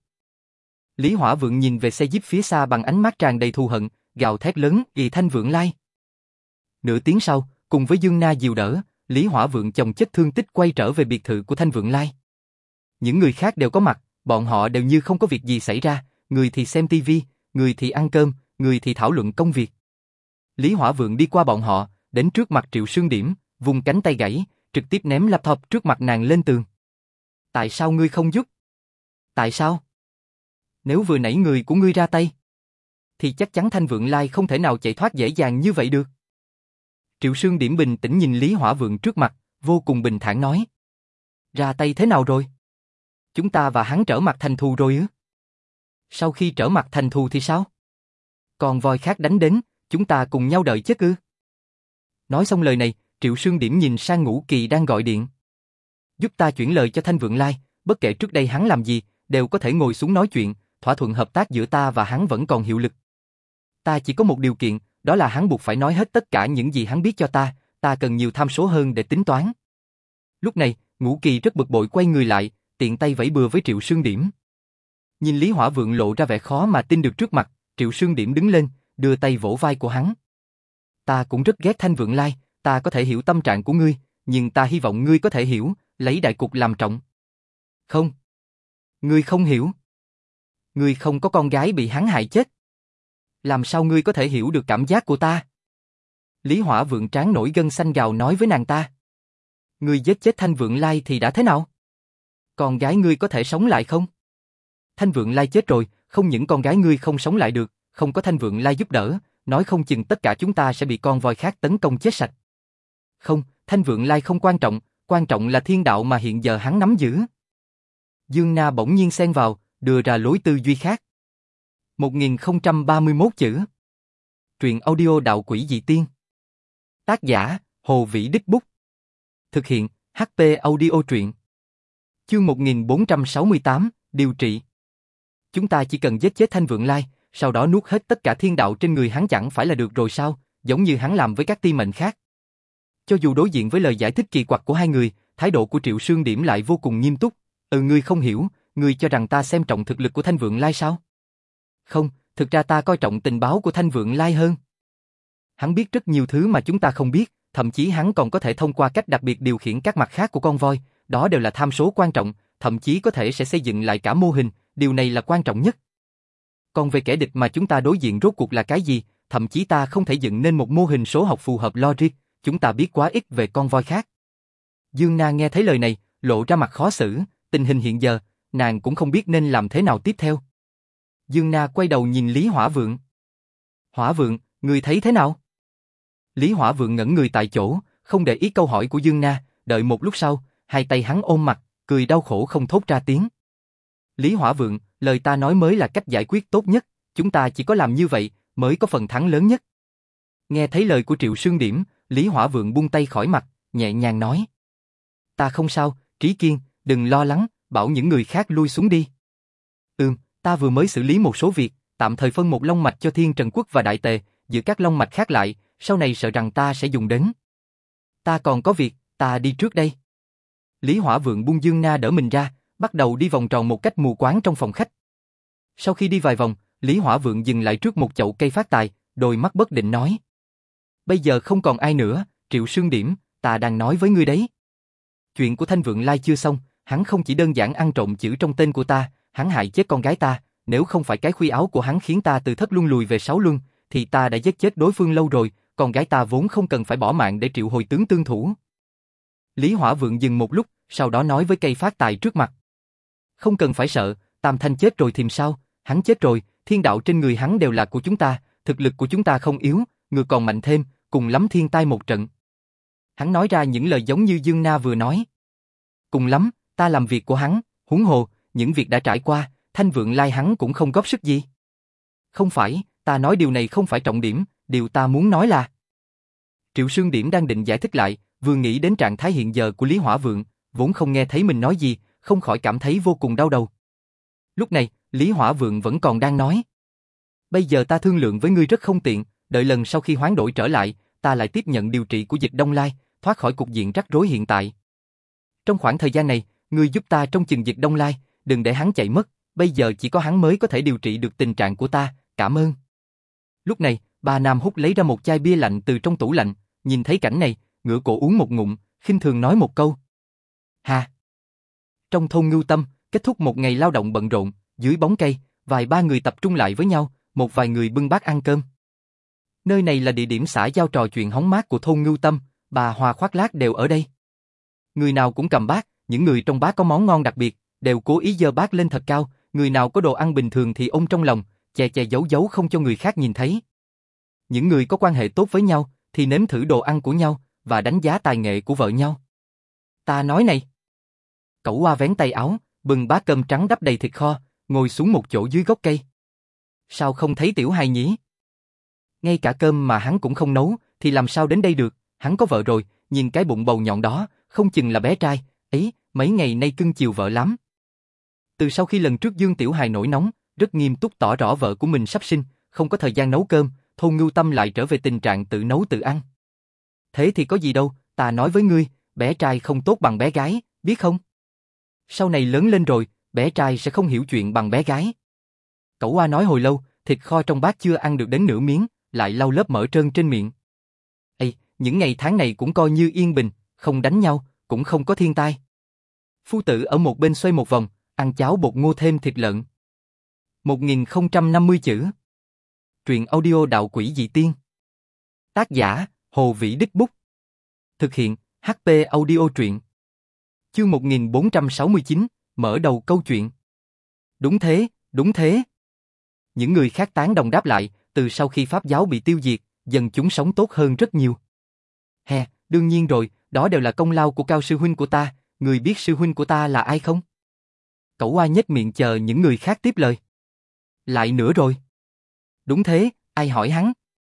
Lý Hỏa Vượng nhìn về xe Jeep phía xa bằng ánh mắt tràn đầy thù hận, gào thét lớn: "Ì Thanh Vượng Lai!" Nửa tiếng sau, cùng với Dương Na dìu đỡ, Lý Hỏa Vượng chồng chất thương tích quay trở về biệt thự của Thanh Vượng Lai. Những người khác đều có mặt, bọn họ đều như không có việc gì xảy ra, người thì xem tivi, người thì ăn cơm, người thì thảo luận công việc. Lý Hỏa Vượng đi qua bọn họ, đến trước mặt Triệu Sương Điểm, vùng cánh tay gãy, trực tiếp ném laptop trước mặt nàng lên tường. Tại sao ngươi không giúp? Tại sao? Nếu vừa nãy người của ngươi ra tay, thì chắc chắn Thanh Vượng Lai không thể nào chạy thoát dễ dàng như vậy được. Triệu Sương Điểm bình tĩnh nhìn Lý Hỏa Vượng trước mặt, vô cùng bình thản nói: Ra tay thế nào rồi? Chúng ta và hắn trở mặt thành thù rồi ư? Sau khi trở mặt thành thù thì sao? Còn voi khác đánh đến, chúng ta cùng nhau đợi chết ư? Nói xong lời này, Triệu Sương Điểm nhìn sang Ngũ Kỳ đang gọi điện. Giúp ta chuyển lời cho Thanh Vượng Lai, bất kể trước đây hắn làm gì, đều có thể ngồi xuống nói chuyện, thỏa thuận hợp tác giữa ta và hắn vẫn còn hiệu lực. Ta chỉ có một điều kiện, đó là hắn buộc phải nói hết tất cả những gì hắn biết cho ta, ta cần nhiều tham số hơn để tính toán. Lúc này, Ngũ Kỳ rất bực bội quay người lại, tiện tay vẫy bừa với Triệu Sương Điểm. Nhìn Lý Hỏa Vượng lộ ra vẻ khó mà tin được trước mặt, Triệu Sương Điểm đứng lên, đưa tay vỗ vai của hắn. Ta cũng rất ghét Thanh Vượng Lai, ta có thể hiểu tâm trạng của ngươi, nhưng ta hy vọng ngươi có thể hiểu, lấy đại cục làm trọng. Không. Ngươi không hiểu. Ngươi không có con gái bị hắn hại chết. Làm sao ngươi có thể hiểu được cảm giác của ta? Lý Hỏa Vượng trán nổi gân xanh gào nói với nàng ta. Ngươi giết chết Thanh Vượng Lai thì đã thế nào? Con gái ngươi có thể sống lại không? Thanh Vượng Lai chết rồi, không những con gái ngươi không sống lại được, không có Thanh Vượng Lai giúp đỡ, nói không chừng tất cả chúng ta sẽ bị con voi khác tấn công chết sạch. Không, Thanh Vượng Lai không quan trọng, quan trọng là thiên đạo mà hiện giờ hắn nắm giữ. Dương Na bỗng nhiên xen vào, đưa ra lối tư duy khác. một nghìn không trăm ba mươi mốt chữ. Truyện audio đạo quỷ dị tiên. Tác giả, Hồ Vĩ Đích Bút. Thực hiện, hát pê Audio truyện. Chương một nghìn bốn trăm sáu mươi tám, điều trị. Chúng ta chỉ cần giết chết Thanh Vượng Lai, sau đó nuốt hết tất cả thiên đạo trên người hắn chẳng phải là được rồi sao, giống như hắn làm với các ti mệnh khác. Cho dù đối diện với lời giải thích kỳ quặc của hai người, thái độ của Triệu Sương Điểm lại vô cùng nghiêm túc. Ừ, ngươi không hiểu, ngươi cho rằng ta xem trọng thực lực của Thanh Vượng Lai sao? Không, thực ra ta coi trọng tình báo của Thanh Vượng Lai hơn. Hắn biết rất nhiều thứ mà chúng ta không biết, thậm chí hắn còn có thể thông qua cách đặc biệt điều khiển các mặt khác của con voi, đó đều là tham số quan trọng, thậm chí có thể sẽ xây dựng lại cả mô hình, điều này là quan trọng nhất. Còn về kẻ địch mà chúng ta đối diện rốt cuộc là cái gì, thậm chí ta không thể dựng nên một mô hình số học phù hợp logic, chúng ta biết quá ít về con voi khác. Dương Na nghe thấy lời này, lộ ra mặt khó xử, tình hình hiện giờ, nàng cũng không biết nên làm thế nào tiếp theo. Dương Na quay đầu nhìn Lý Hỏa Vượng. Hỏa Vượng, ngươi thấy thế nào? Lý Hỏa Vượng ngẩn người tại chỗ, không để ý câu hỏi của Dương Na, đợi một lúc sau, hai tay hắn ôm mặt, cười đau khổ không thốt ra tiếng. Lý Hỏa Vượng, lời ta nói mới là cách giải quyết tốt nhất, chúng ta chỉ có làm như vậy, mới có phần thắng lớn nhất. Nghe thấy lời của Triệu Sương Điểm, Lý Hỏa Vượng buông tay khỏi mặt, nhẹ nhàng nói. Ta không sao, Trí Kiên, đừng lo lắng, bảo những người khác lui xuống đi. Ừm, ta vừa mới xử lý một số việc, tạm thời phân một long mạch cho Thiên Trần Quốc và Đại Tề, giữ các long mạch khác lại, sau này sợ rằng ta sẽ dùng đến. Ta còn có việc, ta đi trước đây. Lý Hỏa Vượng buông Dương Na đỡ mình ra, bắt đầu đi vòng tròn một cách mù quáng trong phòng khách. Sau khi đi vài vòng, Lý Hỏa Vượng dừng lại trước một chậu cây phát tài, đôi mắt bất định nói. Bây giờ không còn ai nữa, Triệu Sương Điểm, ta đang nói với ngươi đấy. Chuyện của Thanh Vượng Lai chưa xong, hắn không chỉ đơn giản ăn trộm chữ trong tên của ta, hắn hại chết con gái ta, nếu không phải cái khuy áo của hắn khiến ta từ thất luân lùi về sáu luân, thì ta đã giết chết đối phương lâu rồi, con gái ta vốn không cần phải bỏ mạng để triệu hồi tướng tương thủ. Lý Hỏa Vượng dừng một lúc, sau đó nói với cây phát tài trước mặt. Không cần phải sợ, Tam Thanh chết rồi thì sao, hắn chết rồi, thiên đạo trên người hắn đều là của chúng ta, thực lực của chúng ta không yếu, ngược còn mạnh thêm, cùng lắm thiên tai một trận. Hắn nói ra những lời giống như Dương Na vừa nói. Cùng lắm, ta làm việc của hắn, huống hồ, những việc đã trải qua, Thanh Vượng Lai hắn cũng không góp sức gì. Không phải, ta nói điều này không phải trọng điểm, điều ta muốn nói là... Triệu Sương Điểm đang định giải thích lại, vừa nghĩ đến trạng thái hiện giờ của Lý Hỏa Vượng, vốn không nghe thấy mình nói gì, không khỏi cảm thấy vô cùng đau đầu. Lúc này, Lý Hỏa Vượng vẫn còn đang nói. Bây giờ ta thương lượng với ngươi rất không tiện, đợi lần sau khi hoán đổi trở lại, ta lại tiếp nhận điều trị của Dịch Đông Lai, thoát khỏi cục diện rắc rối hiện tại. Trong khoảng thời gian này, ngươi giúp ta trông chừng Dịch Đông Lai, đừng để hắn chạy mất, bây giờ chỉ có hắn mới có thể điều trị được tình trạng của ta, cảm ơn. Lúc này, bà Nam Húc lấy ra một chai bia lạnh từ trong tủ lạnh, nhìn thấy cảnh này, ngửa cổ uống một ngụm, khinh thường nói một câu. Hà! Trong thôn Ngưu Tâm, kết thúc một ngày lao động bận rộn, dưới bóng cây, vài ba người tập trung lại với nhau, một vài người bưng bát ăn cơm. Nơi này là địa điểm xã giao trò chuyện hóng mát của thôn Ngưu Tâm, bà Hòa Khoác Lác đều ở đây. Người nào cũng cầm bát, những người trong bát có món ngon đặc biệt, đều cố ý giơ bát lên thật cao, người nào có đồ ăn bình thường thì ôm trong lòng, che che giấu giấu không cho người khác nhìn thấy. Những người có quan hệ tốt với nhau, thì nếm thử đồ ăn của nhau, và đánh giá tài nghệ của vợ nhau. Ta nói này. Cẩu Hoa vén tay áo, bưng bát cơm trắng đắp đầy thịt kho, ngồi xuống một chỗ dưới gốc cây. Sao không thấy Tiểu Hài nhỉ? Ngay cả cơm mà hắn cũng không nấu, thì làm sao đến đây được, hắn có vợ rồi, nhìn cái bụng bầu nhọn đó, không chừng là bé trai, ấy, mấy ngày nay cưng chiều vợ lắm. Từ sau khi lần trước Dương Tiểu Hài nổi nóng, rất nghiêm túc tỏ rõ vợ của mình sắp sinh, không có thời gian nấu cơm, thôn Ngưu Tâm lại trở về tình trạng tự nấu tự ăn. Thế thì có gì đâu, ta nói với ngươi, bé trai không tốt bằng bé gái, biết không? Sau này lớn lên rồi, bé trai sẽ không hiểu chuyện bằng bé gái. Cẩu Hoa nói hồi lâu, thịt kho trong bát chưa ăn được đến nửa miếng, lại lau lớp mỡ trơn trên miệng. Ê, những ngày tháng này cũng coi như yên bình, không đánh nhau, cũng không có thiên tai. Phu tử ở một bên xoay một vòng, ăn cháo bột ngô thêm thịt lợn. một nghìn không trăm năm mươi chữ. Truyện audio đạo quỷ dị tiên. Tác giả, Hồ Vĩ Đích Bút. Thực hiện, hát pê Audio truyện. Chương một nghìn bốn trăm sáu mươi chín, mở đầu câu chuyện. Đúng thế, đúng thế. Những người khác tán đồng đáp lại, từ sau khi Pháp giáo bị tiêu diệt, dân chúng sống tốt hơn rất nhiều. Hè, đương nhiên rồi, đó đều là công lao của Cao sư huynh của ta, người biết sư huynh của ta là ai không? Cẩu Oa nhếch miệng chờ những người khác tiếp lời. Lại nữa rồi. Đúng thế, ai hỏi hắn?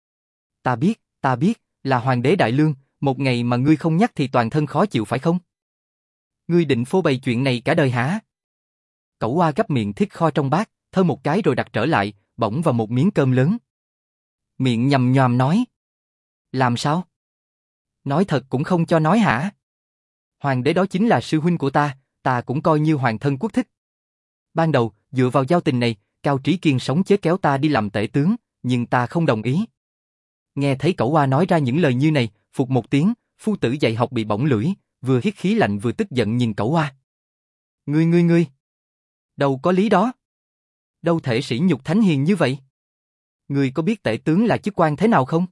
Ta biết, ta biết, là Hoàng đế Đại Lương, một ngày mà ngươi không nhắc thì toàn thân khó chịu phải không? Ngươi định phô bày chuyện này cả đời hả? Cẩu Oa gắp miệng thịt kho trong bát, thơ một cái rồi đặt trở lại, bỗng vào một miếng cơm lớn. Miệng nhằm nhòm nói. Làm sao? Nói thật cũng không cho nói hả? Hoàng đế đó chính là sư huynh của ta, ta cũng coi như hoàng thân quốc thích. Ban đầu, dựa vào giao tình này, Cao Trí Kiên sống chết kéo ta đi làm tể tướng, nhưng ta không đồng ý. Nghe thấy Cẩu Oa nói ra những lời như này, phụt một tiếng, phu tử dạy học bị bỏng lưỡi, vừa hít khí lạnh vừa tức giận nhìn Cẩu Oa. Ngươi ngươi ngươi, đâu có lý đó. Đâu thể sỉ nhục thánh hiền như vậy. Ngươi có biết tể tướng là chức quan thế nào không?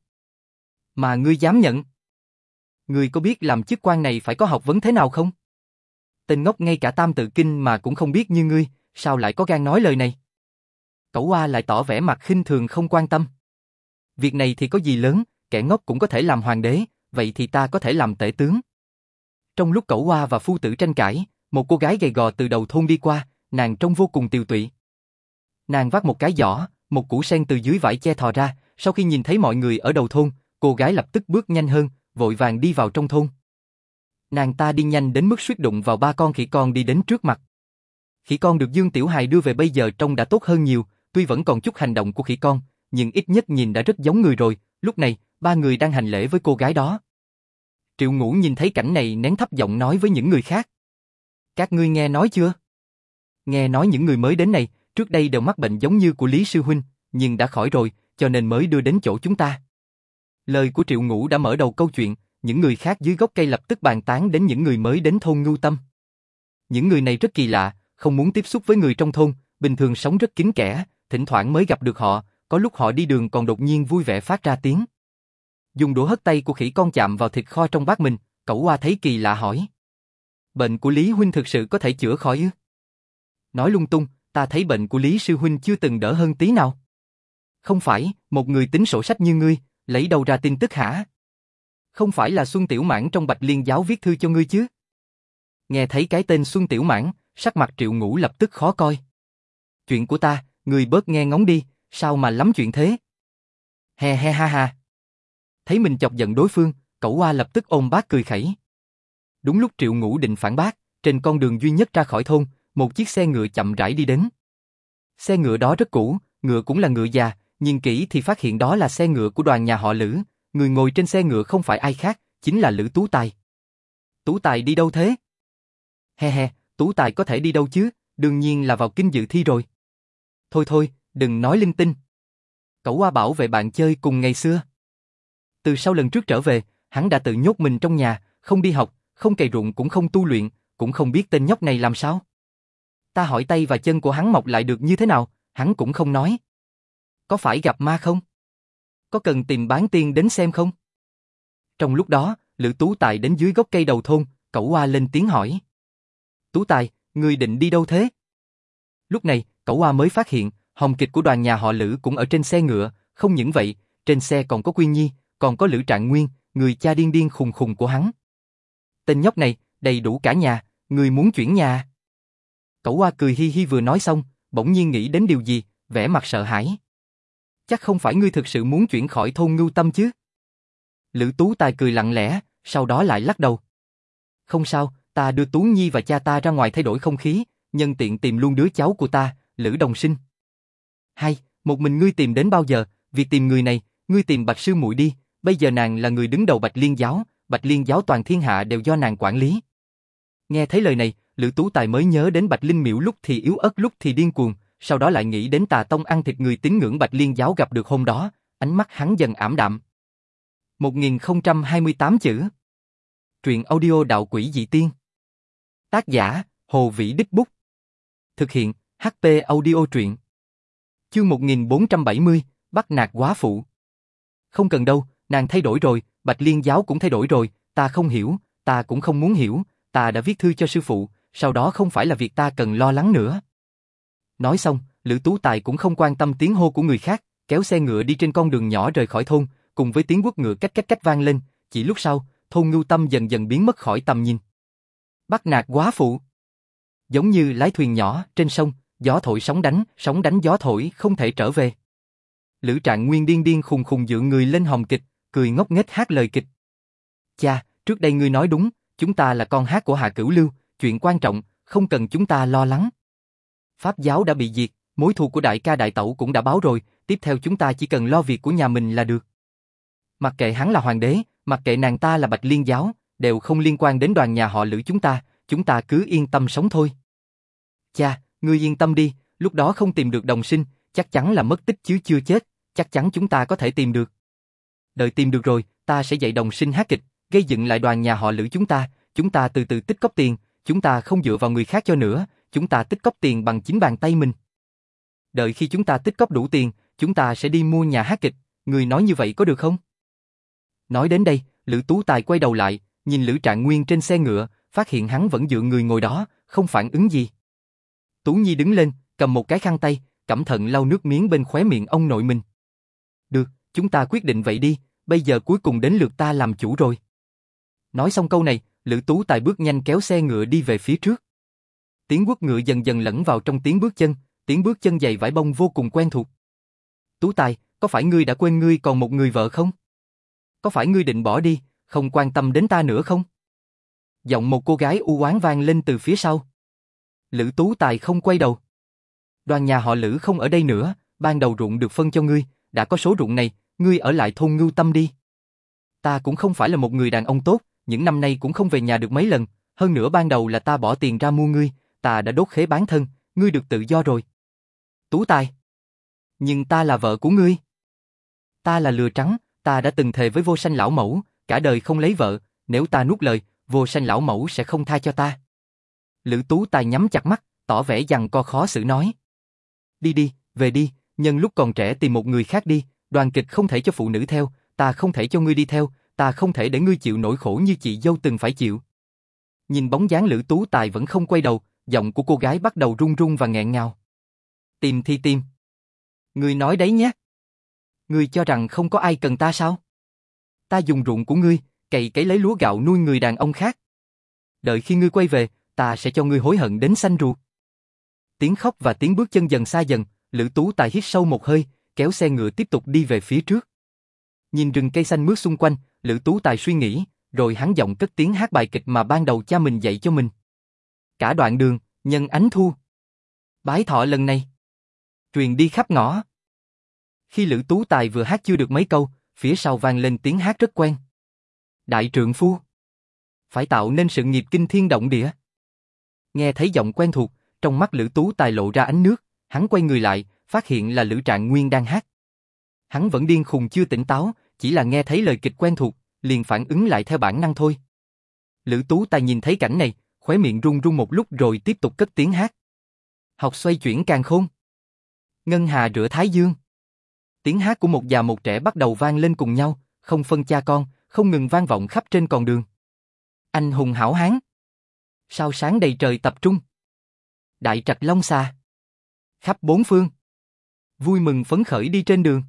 Mà ngươi dám nhận. Ngươi có biết làm chức quan này phải có học vấn thế nào không? Tên ngốc ngay cả tam tự kinh mà cũng không biết như ngươi, sao lại có gan nói lời này? Cẩu Oa lại tỏ vẻ mặt khinh thường không quan tâm. Việc này thì có gì lớn, kẻ ngốc cũng có thể làm hoàng đế, vậy thì ta có thể làm tể tướng. Trong lúc Cẩu Oa và phu tử tranh cãi, một cô gái gầy gò từ đầu thôn đi qua, nàng trông vô cùng tiều tụy. Nàng vác một cái giỏ, một củ sen từ dưới vải che thò ra, sau khi nhìn thấy mọi người ở đầu thôn, cô gái lập tức bước nhanh hơn, vội vàng đi vào trong thôn. Nàng ta đi nhanh đến mức suýt đụng vào ba con khỉ con đi đến trước mặt. Khỉ con được Dương Tiểu Hài đưa về bây giờ trông đã tốt hơn nhiều, tuy vẫn còn chút hành động của khỉ con, nhưng ít nhất nhìn đã rất giống người rồi. Lúc này, ba người đang hành lễ với cô gái đó. Triệu Ngũ nhìn thấy cảnh này nén thấp giọng nói với những người khác. Các ngươi nghe nói chưa? Nghe nói những người mới đến này, trước đây đều mắc bệnh giống như của Lý Sư Huynh, nhưng đã khỏi rồi, cho nên mới đưa đến chỗ chúng ta. Lời của Triệu Ngũ đã mở đầu câu chuyện, những người khác dưới gốc cây lập tức bàn tán đến những người mới đến thôn Ngưu Tâm. Những người này rất kỳ lạ, không muốn tiếp xúc với người trong thôn, bình thường sống rất kín kẽ, thỉnh thoảng mới gặp được họ, có lúc họ đi đường còn đột nhiên vui vẻ phát ra tiếng. Dùng đũa hất tay của khỉ con chạm vào thịt kho trong bát mình, Cẩu Oa thấy kỳ lạ hỏi. Bệnh của Lý Huynh thực sự có thể chữa khỏi ư? Nói lung tung, ta thấy bệnh của Lý Sư Huynh chưa từng đỡ hơn tí nào. Không phải, một người tính sổ sách như ngươi, lấy đâu ra tin tức hả? Không phải là Xuân Tiểu Mãn trong Bạch Liên giáo viết thư cho ngươi chứ? Nghe thấy cái tên Xuân Tiểu Mãn, sắc mặt Triệu Ngũ lập tức khó coi. Chuyện của ta, ngươi bớt nghe ngóng đi, sao mà lắm chuyện thế? He he ha ha. Thấy mình chọc giận đối phương, Cẩu Oa lập tức ôm bát cười khẩy. Đúng lúc Triệu Ngũ định phản bác, trên con đường duy nhất ra khỏi thôn, một chiếc xe ngựa chậm rãi đi đến. Xe ngựa đó rất cũ, ngựa cũng là ngựa già, nhìn kỹ thì phát hiện đó là xe ngựa của đoàn nhà họ Lữ, người ngồi trên xe ngựa không phải ai khác, chính là Lữ Tú Tài. Tú Tài đi đâu thế? He he, Tú Tài có thể đi đâu chứ, đương nhiên là vào kinh dự thi rồi. Thôi thôi, đừng nói linh tinh. Cẩu Oa bảo vệ bạn chơi cùng ngày xưa. Từ sau lần trước trở về, hắn đã tự nhốt mình trong nhà, không đi học, không cày ruộng cũng không tu luyện, cũng không biết tên nhóc này làm sao. Ta hỏi tay và chân của hắn mọc lại được như thế nào, hắn cũng không nói. Có phải gặp ma không? Có cần tìm bán tiên đến xem không? Trong lúc đó, Lữ Tú Tài đến dưới gốc cây đầu thôn, Cẩu Oa lên tiếng hỏi. Tú Tài, ngươi định đi đâu thế? Lúc này, Cẩu Oa mới phát hiện, hồng kịch của đoàn nhà họ Lữ cũng ở trên xe ngựa, không những vậy, trên xe còn có Quyên Nhi, còn có Lữ Trạng Nguyên, người cha điên điên khùng khùng của hắn. Tên nhóc này, đầy đủ cả nhà, ngươi muốn chuyển nhà. Cẩu Oa cười hi hi vừa nói xong, bỗng nhiên nghĩ đến điều gì, vẻ mặt sợ hãi. Chắc không phải ngươi thực sự muốn chuyển khỏi thôn Ngưu Tâm chứ? Lữ Tú Tài cười lặng lẽ, sau đó lại lắc đầu. Không sao, ta đưa Tú Nhi và cha ta ra ngoài thay đổi không khí, nhân tiện tìm luôn đứa cháu của ta, Lữ Đồng Sinh. Hay, một mình ngươi tìm đến bao giờ, việc tìm người này, ngươi tìm Bạch sư muội đi, bây giờ nàng là người đứng đầu Bạch Liên giáo, Bạch Liên giáo toàn thiên hạ đều do nàng quản lý. Nghe thấy lời này, Lữ Tú Tài mới nhớ đến Bạch Linh Miễu lúc thì yếu ớt lúc thì điên cuồng, sau đó lại nghĩ đến Tà Tông ăn thịt người tín ngưỡng Bạch Liên giáo gặp được hôm đó, ánh mắt hắn dần ảm đạm. một nghìn không trăm hai mươi tám chữ. Truyện audio Đạo Quỷ Dị Tiên. Tác giả, Hồ Vĩ Đích Bút. Thực hiện, hát pê Audio Truyện. Chương một nghìn bốn trăm bảy mươi, bắt nạt góa phụ. Không cần đâu, nàng thay đổi rồi, Bạch Liên giáo cũng thay đổi rồi, ta không hiểu, ta cũng không muốn hiểu, ta đã viết thư cho sư phụ, sau đó không phải là việc ta cần lo lắng nữa. Nói xong, Lữ Tú Tài cũng không quan tâm tiếng hô của người khác, kéo xe ngựa đi trên con đường nhỏ rời khỏi thôn, cùng với tiếng quất ngựa cách cách cách vang lên, chỉ lúc sau, thôn Ngưu Tâm dần dần biến mất khỏi tầm nhìn. Bắt nạt góa phụ. Giống như lái thuyền nhỏ trên sông, gió thổi sóng đánh, sóng đánh gió thổi không thể trở về. Lữ Trạng Nguyên điên điên khùng khùng dựa người lên hòm kịch, cười ngốc nghếch hát lời kịch. Cha, trước đây ngươi nói đúng, chúng ta là con hát của Hạ Cửu Lưu, chuyện quan trọng, không cần chúng ta lo lắng. Pháp giáo đã bị diệt, mối thù của đại ca đại tẩu cũng đã báo rồi, tiếp theo chúng ta chỉ cần lo việc của nhà mình là được. Mặc kệ hắn là hoàng đế, mặc kệ nàng ta là Bạch Liên giáo, đều không liên quan đến đoàn nhà họ Lữ chúng ta, chúng ta cứ yên tâm sống thôi. Cha, ngươi yên tâm đi, lúc đó không tìm được đồng sinh, chắc chắn là mất tích chứ chưa chết, chắc chắn chúng ta có thể tìm được. Đợi tìm được rồi, ta sẽ dạy đồng sinh hát kịch, gây dựng lại đoàn nhà họ Lữ chúng ta, chúng ta từ từ tích cóp tiền, chúng ta không dựa vào người khác cho nữa, chúng ta tích cóp tiền bằng chính bàn tay mình. Đợi khi chúng ta tích cóp đủ tiền, chúng ta sẽ đi mua nhà hát kịch, người nói như vậy có được không? Nói đến đây, Lữ Tú Tài quay đầu lại, nhìn Lữ Trạng Nguyên trên xe ngựa, phát hiện hắn vẫn dựa người ngồi đó, không phản ứng gì. Tú Nhi đứng lên, cầm một cái khăn tay, cẩn thận lau nước miếng bên khóe miệng ông nội mình. Được, chúng ta quyết định vậy đi, bây giờ cuối cùng đến lượt ta làm chủ rồi. Nói xong câu này, Lữ Tú Tài bước nhanh kéo xe ngựa đi về phía trước. Tiếng guốc ngựa dần dần lẫn vào trong tiếng bước chân, tiếng bước chân giày vải bông vô cùng quen thuộc. Tú Tài, có phải ngươi đã quên ngươi còn một người vợ không? Có phải ngươi định bỏ đi, không quan tâm đến ta nữa không? Giọng một cô gái u oán vang lên từ phía sau. Lữ Tú Tài không quay đầu. Đoàn nhà họ Lữ không ở đây nữa, ban đầu ruộng được phân cho ngươi, đã có số ruộng này, ngươi ở lại thôn Ngưu Tâm đi. Ta cũng không phải là một người đàn ông tốt, những năm nay cũng không về nhà được mấy lần, hơn nữa ban đầu là ta bỏ tiền ra mua ngươi, ta đã đốt khế bán thân, ngươi được tự do rồi. Tú Tài. Nhưng ta là vợ của ngươi. Ta là lừa trắng, ta đã từng thề với Vô Sanh lão mẫu, cả đời không lấy vợ, nếu ta nuốt lời, Vô Sanh lão mẫu sẽ không tha cho ta. Lữ Tú Tài nhắm chặt mắt, tỏ vẻ giằng co khó xử nói. Đi đi, về đi, nhân lúc còn trẻ tìm một người khác đi, đoàn kịch không thể cho phụ nữ theo, ta không thể cho ngươi đi theo, ta không thể để ngươi chịu nỗi khổ như chị dâu từng phải chịu. Nhìn bóng dáng Lữ Tú Tài vẫn không quay đầu, giọng của cô gái bắt đầu run run và nghẹn ngào. Tìm thì tìm. Ngươi nói đấy nhé. Ngươi cho rằng không có ai cần ta sao? Ta dùng ruộng của ngươi, cày cấy lấy lúa gạo nuôi người đàn ông khác. Đợi khi ngươi quay về, ta sẽ cho ngươi hối hận đến xanh ruột. Tiếng khóc và tiếng bước chân dần xa dần, Lữ Tú Tài hít sâu một hơi, kéo xe ngựa tiếp tục đi về phía trước. Nhìn rừng cây xanh mướt xung quanh, Lữ Tú Tài suy nghĩ, rồi hắn giọng cất tiếng hát bài kịch mà ban đầu cha mình dạy cho mình. Cả đoạn đường, nhân ánh thu. Bái thọ lần này. Truyền đi khắp ngõ. Khi Lữ Tú Tài vừa hát chưa được mấy câu, phía sau vang lên tiếng hát rất quen. Đại trượng phu. Phải tạo nên sự nghiệp kinh thiên động địa. Nghe thấy giọng quen thuộc, trong mắt Lữ Tú Tài lộ ra ánh nước, hắn quay người lại, phát hiện là Lữ Trạng Nguyên đang hát. Hắn vẫn điên khùng chưa tỉnh táo, chỉ là nghe thấy lời kịch quen thuộc, liền phản ứng lại theo bản năng thôi. Lữ Tú Tài nhìn thấy cảnh này, khóe miệng run run một lúc rồi tiếp tục cất tiếng hát. Học xoay chuyển càn khôn. Ngân hà rửa thái dương. Tiếng hát của một già một trẻ bắt đầu vang lên cùng nhau, không phân cha con, không ngừng vang vọng khắp trên con đường. Anh hùng hảo hán. Sao sáng đầy trời tập trung. Đại trạch long xà. Khắp bốn phương. Vui mừng phấn khởi đi trên đường.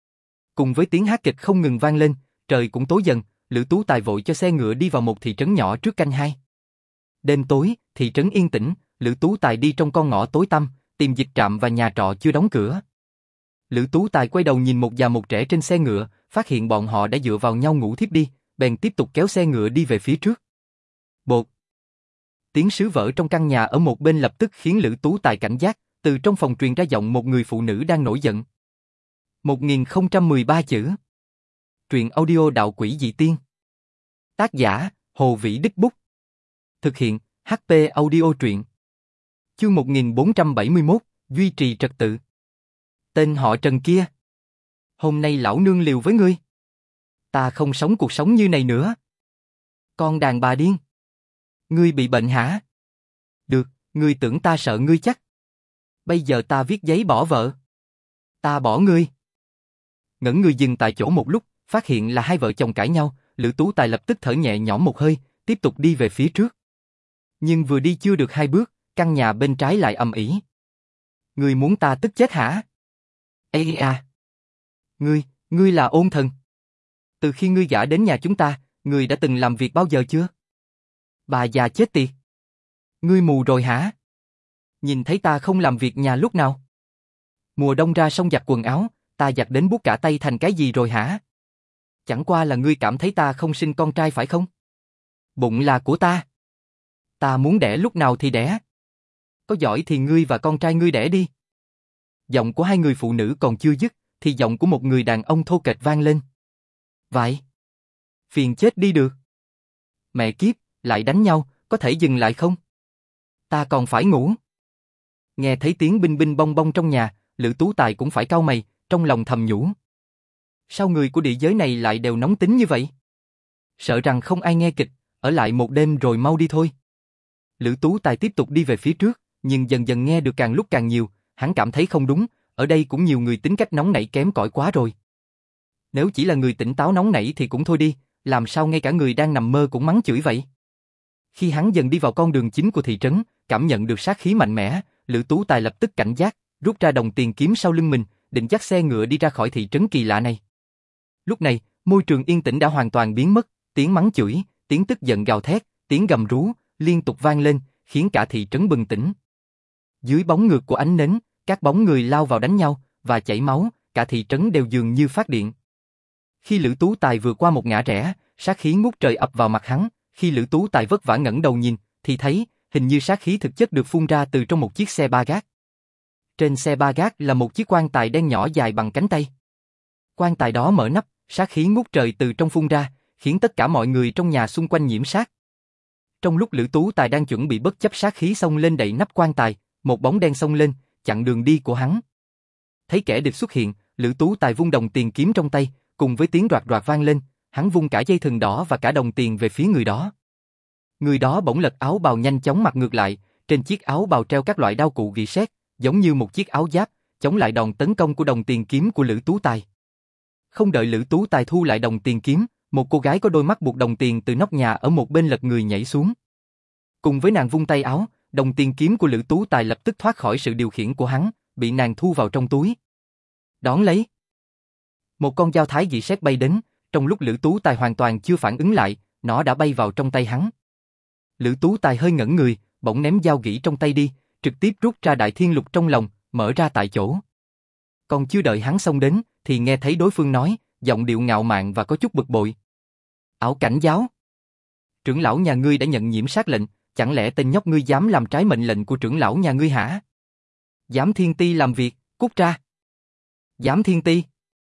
Cùng với tiếng hát kịch không ngừng vang lên, trời cũng tối dần, Lữ Tú Tài vội cho xe ngựa đi vào một thị trấn nhỏ trước canh hai. Đêm tối, thị trấn yên tĩnh, Lữ Tú Tài đi trong con ngõ tối tăm, tìm dịch trạm và nhà trọ chưa đóng cửa. Lữ Tú Tài quay đầu nhìn một già một trẻ trên xe ngựa, phát hiện bọn họ đã dựa vào nhau ngủ thiếp đi, bèn tiếp tục kéo xe ngựa đi về phía trước. Bột. Tiếng sứ vỡ trong căn nhà ở một bên lập tức khiến Lữ Tú Tài cảnh giác, từ trong phòng truyền ra giọng một người phụ nữ đang nổi giận. một nghìn không trăm mười ba chữ. Truyện audio đạo quỷ dị tiên. Tác giả, Hồ Vĩ Đích Bút. Thực hiện, hát pê Audio truyện. Chương một nghìn bốn trăm bảy mươi mốt, duy trì trật tự. Tên họ Trần kia. Hôm nay lão nương liều với ngươi. Ta không sống cuộc sống như này nữa. Con đàn bà điên. Ngươi bị bệnh hả? Được, ngươi tưởng ta sợ ngươi chắc. Bây giờ ta viết giấy bỏ vợ. Ta bỏ ngươi. Ngẩn người dừng tại chỗ một lúc, phát hiện là hai vợ chồng cãi nhau, Lữ Tú Tài lập tức thở nhẹ nhõm một hơi, tiếp tục đi về phía trước. Nhưng vừa đi chưa được hai bước, căn nhà bên trái lại ầm ĩ. Ngươi muốn ta tức chết hả? Ê à! Ngươi, ngươi là Ôn Thần. Từ khi ngươi gả đến nhà chúng ta, ngươi đã từng làm việc bao giờ chưa? Bà già chết tiệt. Ngươi mù rồi hả? Nhìn thấy ta không làm việc nhà lúc nào? Mùa đông ra sông giặt quần áo, ta giặt đến buốt cả tay thành cái gì rồi hả? Chẳng qua là ngươi cảm thấy ta không sinh con trai phải không? Bụng là của ta. Ta muốn đẻ lúc nào thì đẻ. Có giỏi thì ngươi và con trai ngươi đẻ đi. Giọng của hai người phụ nữ còn chưa dứt, thì giọng của một người đàn ông thô kệch vang lên. Vậy? Phiền chết đi được. Mẹ kiếp, lại đánh nhau, có thể dừng lại không? Ta còn phải ngủ. Nghe thấy tiếng binh binh bong bong trong nhà, Lữ Tú Tài cũng phải cau mày, trong lòng thầm nhủ. Sao người của địa giới này lại đều nóng tính như vậy? Sợ rằng không ai nghe kịch, ở lại một đêm rồi mau đi thôi. Lữ Tú Tài tiếp tục đi về phía trước, nhưng dần dần nghe được càng lúc càng nhiều, hắn cảm thấy không đúng, ở đây cũng nhiều người tính cách nóng nảy kém cỏi quá rồi. Nếu chỉ là người tỉnh táo nóng nảy thì cũng thôi đi, làm sao ngay cả người đang nằm mơ cũng mắng chửi vậy? Khi hắn dần đi vào con đường chính của thị trấn, cảm nhận được sát khí mạnh mẽ, Lữ Tú Tài lập tức cảnh giác, rút ra đồng tiền kiếm sau lưng mình, định dắt xe ngựa đi ra khỏi thị trấn kỳ lạ này. Lúc này, môi trường yên tĩnh đã hoàn toàn biến mất, tiếng mắng chửi, tiếng tức giận gào thét, tiếng gầm rú liên tục vang lên, khiến cả thị trấn bừng tỉnh. Dưới bóng ngược của ánh nến, các bóng người lao vào đánh nhau và chảy máu, cả thị trấn đều dường như phát điện. Khi Lữ Tú Tài vừa qua một ngã rẽ, sát khí ngút trời ập vào mặt hắn, khi Lữ Tú Tài vất vả ngẩng đầu nhìn, thì thấy, hình như sát khí thực chất được phun ra từ trong một chiếc xe ba gác. Trên xe ba gác là một chiếc quan tài đen nhỏ dài bằng cánh tay. Quan tài đó mở nắp, sát khí ngút trời từ trong phun ra, khiến tất cả mọi người trong nhà xung quanh nhiễm sát. Trong lúc Lữ Tú Tài đang chuẩn bị bất chấp sát khí xông lên đậy nắp quan tài, một bóng đen xông lên, chặn đường đi của hắn. Thấy kẻ địch xuất hiện, Lữ Tú Tài vung đồng tiền kiếm trong tay, cùng với tiếng roạt roạt vang lên, hắn vung cả dây thừng đỏ và cả đồng tiền về phía người đó. Người đó bỗng lật áo bào nhanh chóng mặc ngược lại, trên chiếc áo bào treo các loại đao cụ gỉ sét, giống như một chiếc áo giáp, chống lại đòn tấn công của đồng tiền kiếm của Lữ Tú Tài. Không đợi Lữ Tú Tài thu lại đồng tiền kiếm, một cô gái có đôi mắt buộc đồng tiền từ nóc nhà ở một bên lật người nhảy xuống. Cùng với nàng vung tay áo, đồng tiền kiếm của Lữ Tú Tài lập tức thoát khỏi sự điều khiển của hắn, bị nàng thu vào trong túi. Đón lấy. Một con dao thái gỉ sét bay đến, trong lúc Lữ Tú Tài hoàn toàn chưa phản ứng lại, nó đã bay vào trong tay hắn. Lữ Tú Tài hơi ngẩn người, bỗng ném dao gỉ trong tay đi, trực tiếp rút ra đại thiên lục trong lòng, mở ra tại chỗ. Còn chưa đợi hắn xông đến, thì nghe thấy đối phương nói, giọng điệu ngạo mạn và có chút bực bội. Ảo cảnh giáo. Trưởng lão nhà ngươi đã nhận nhiễm sát lệnh, chẳng lẽ tên nhóc ngươi dám làm trái mệnh lệnh của trưởng lão nhà ngươi hả? Dám thiên ti làm việc, cút ra. Dám thiên ti.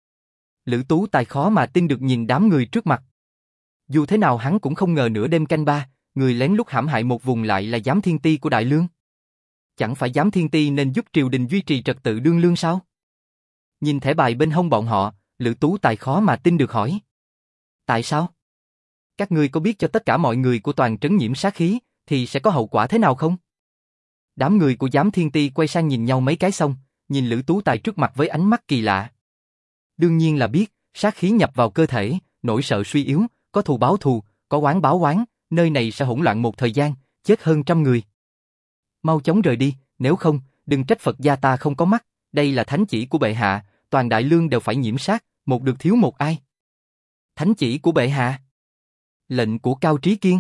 Lữ Tú Tài khó mà tin được nhìn đám người trước mặt. Dù thế nào hắn cũng không ngờ nửa đêm canh ba, người lén lút hãm hại một vùng lại là giám thiên ti của Đại Lương. Chẳng phải giám thiên ti nên giúp triều đình duy trì trật tự đương lương sao? Nhìn thẻ bài bên hông bọn họ, Lữ Tú Tài khó mà tin được hỏi. Tại sao? Các ngươi có biết cho tất cả mọi người của toàn trấn nhiễm sát khí, thì sẽ có hậu quả thế nào không? Đám người của giám thiên ti quay sang nhìn nhau mấy cái xong, nhìn Lữ Tú Tài trước mặt với ánh mắt kỳ lạ. Đương nhiên là biết, sát khí nhập vào cơ thể, nỗi sợ suy yếu, có thù báo thù, có oán báo oán, nơi này sẽ hỗn loạn một thời gian, chết hơn trăm người. Mau chóng rời đi, nếu không, đừng trách Phật gia ta không có mắt, đây là thánh chỉ của bệ hạ, toàn Đại Lương đều phải nhiễm sát, một được thiếu một ai. Thánh chỉ của bệ hạ? Lệnh của Cao Trí Kiên?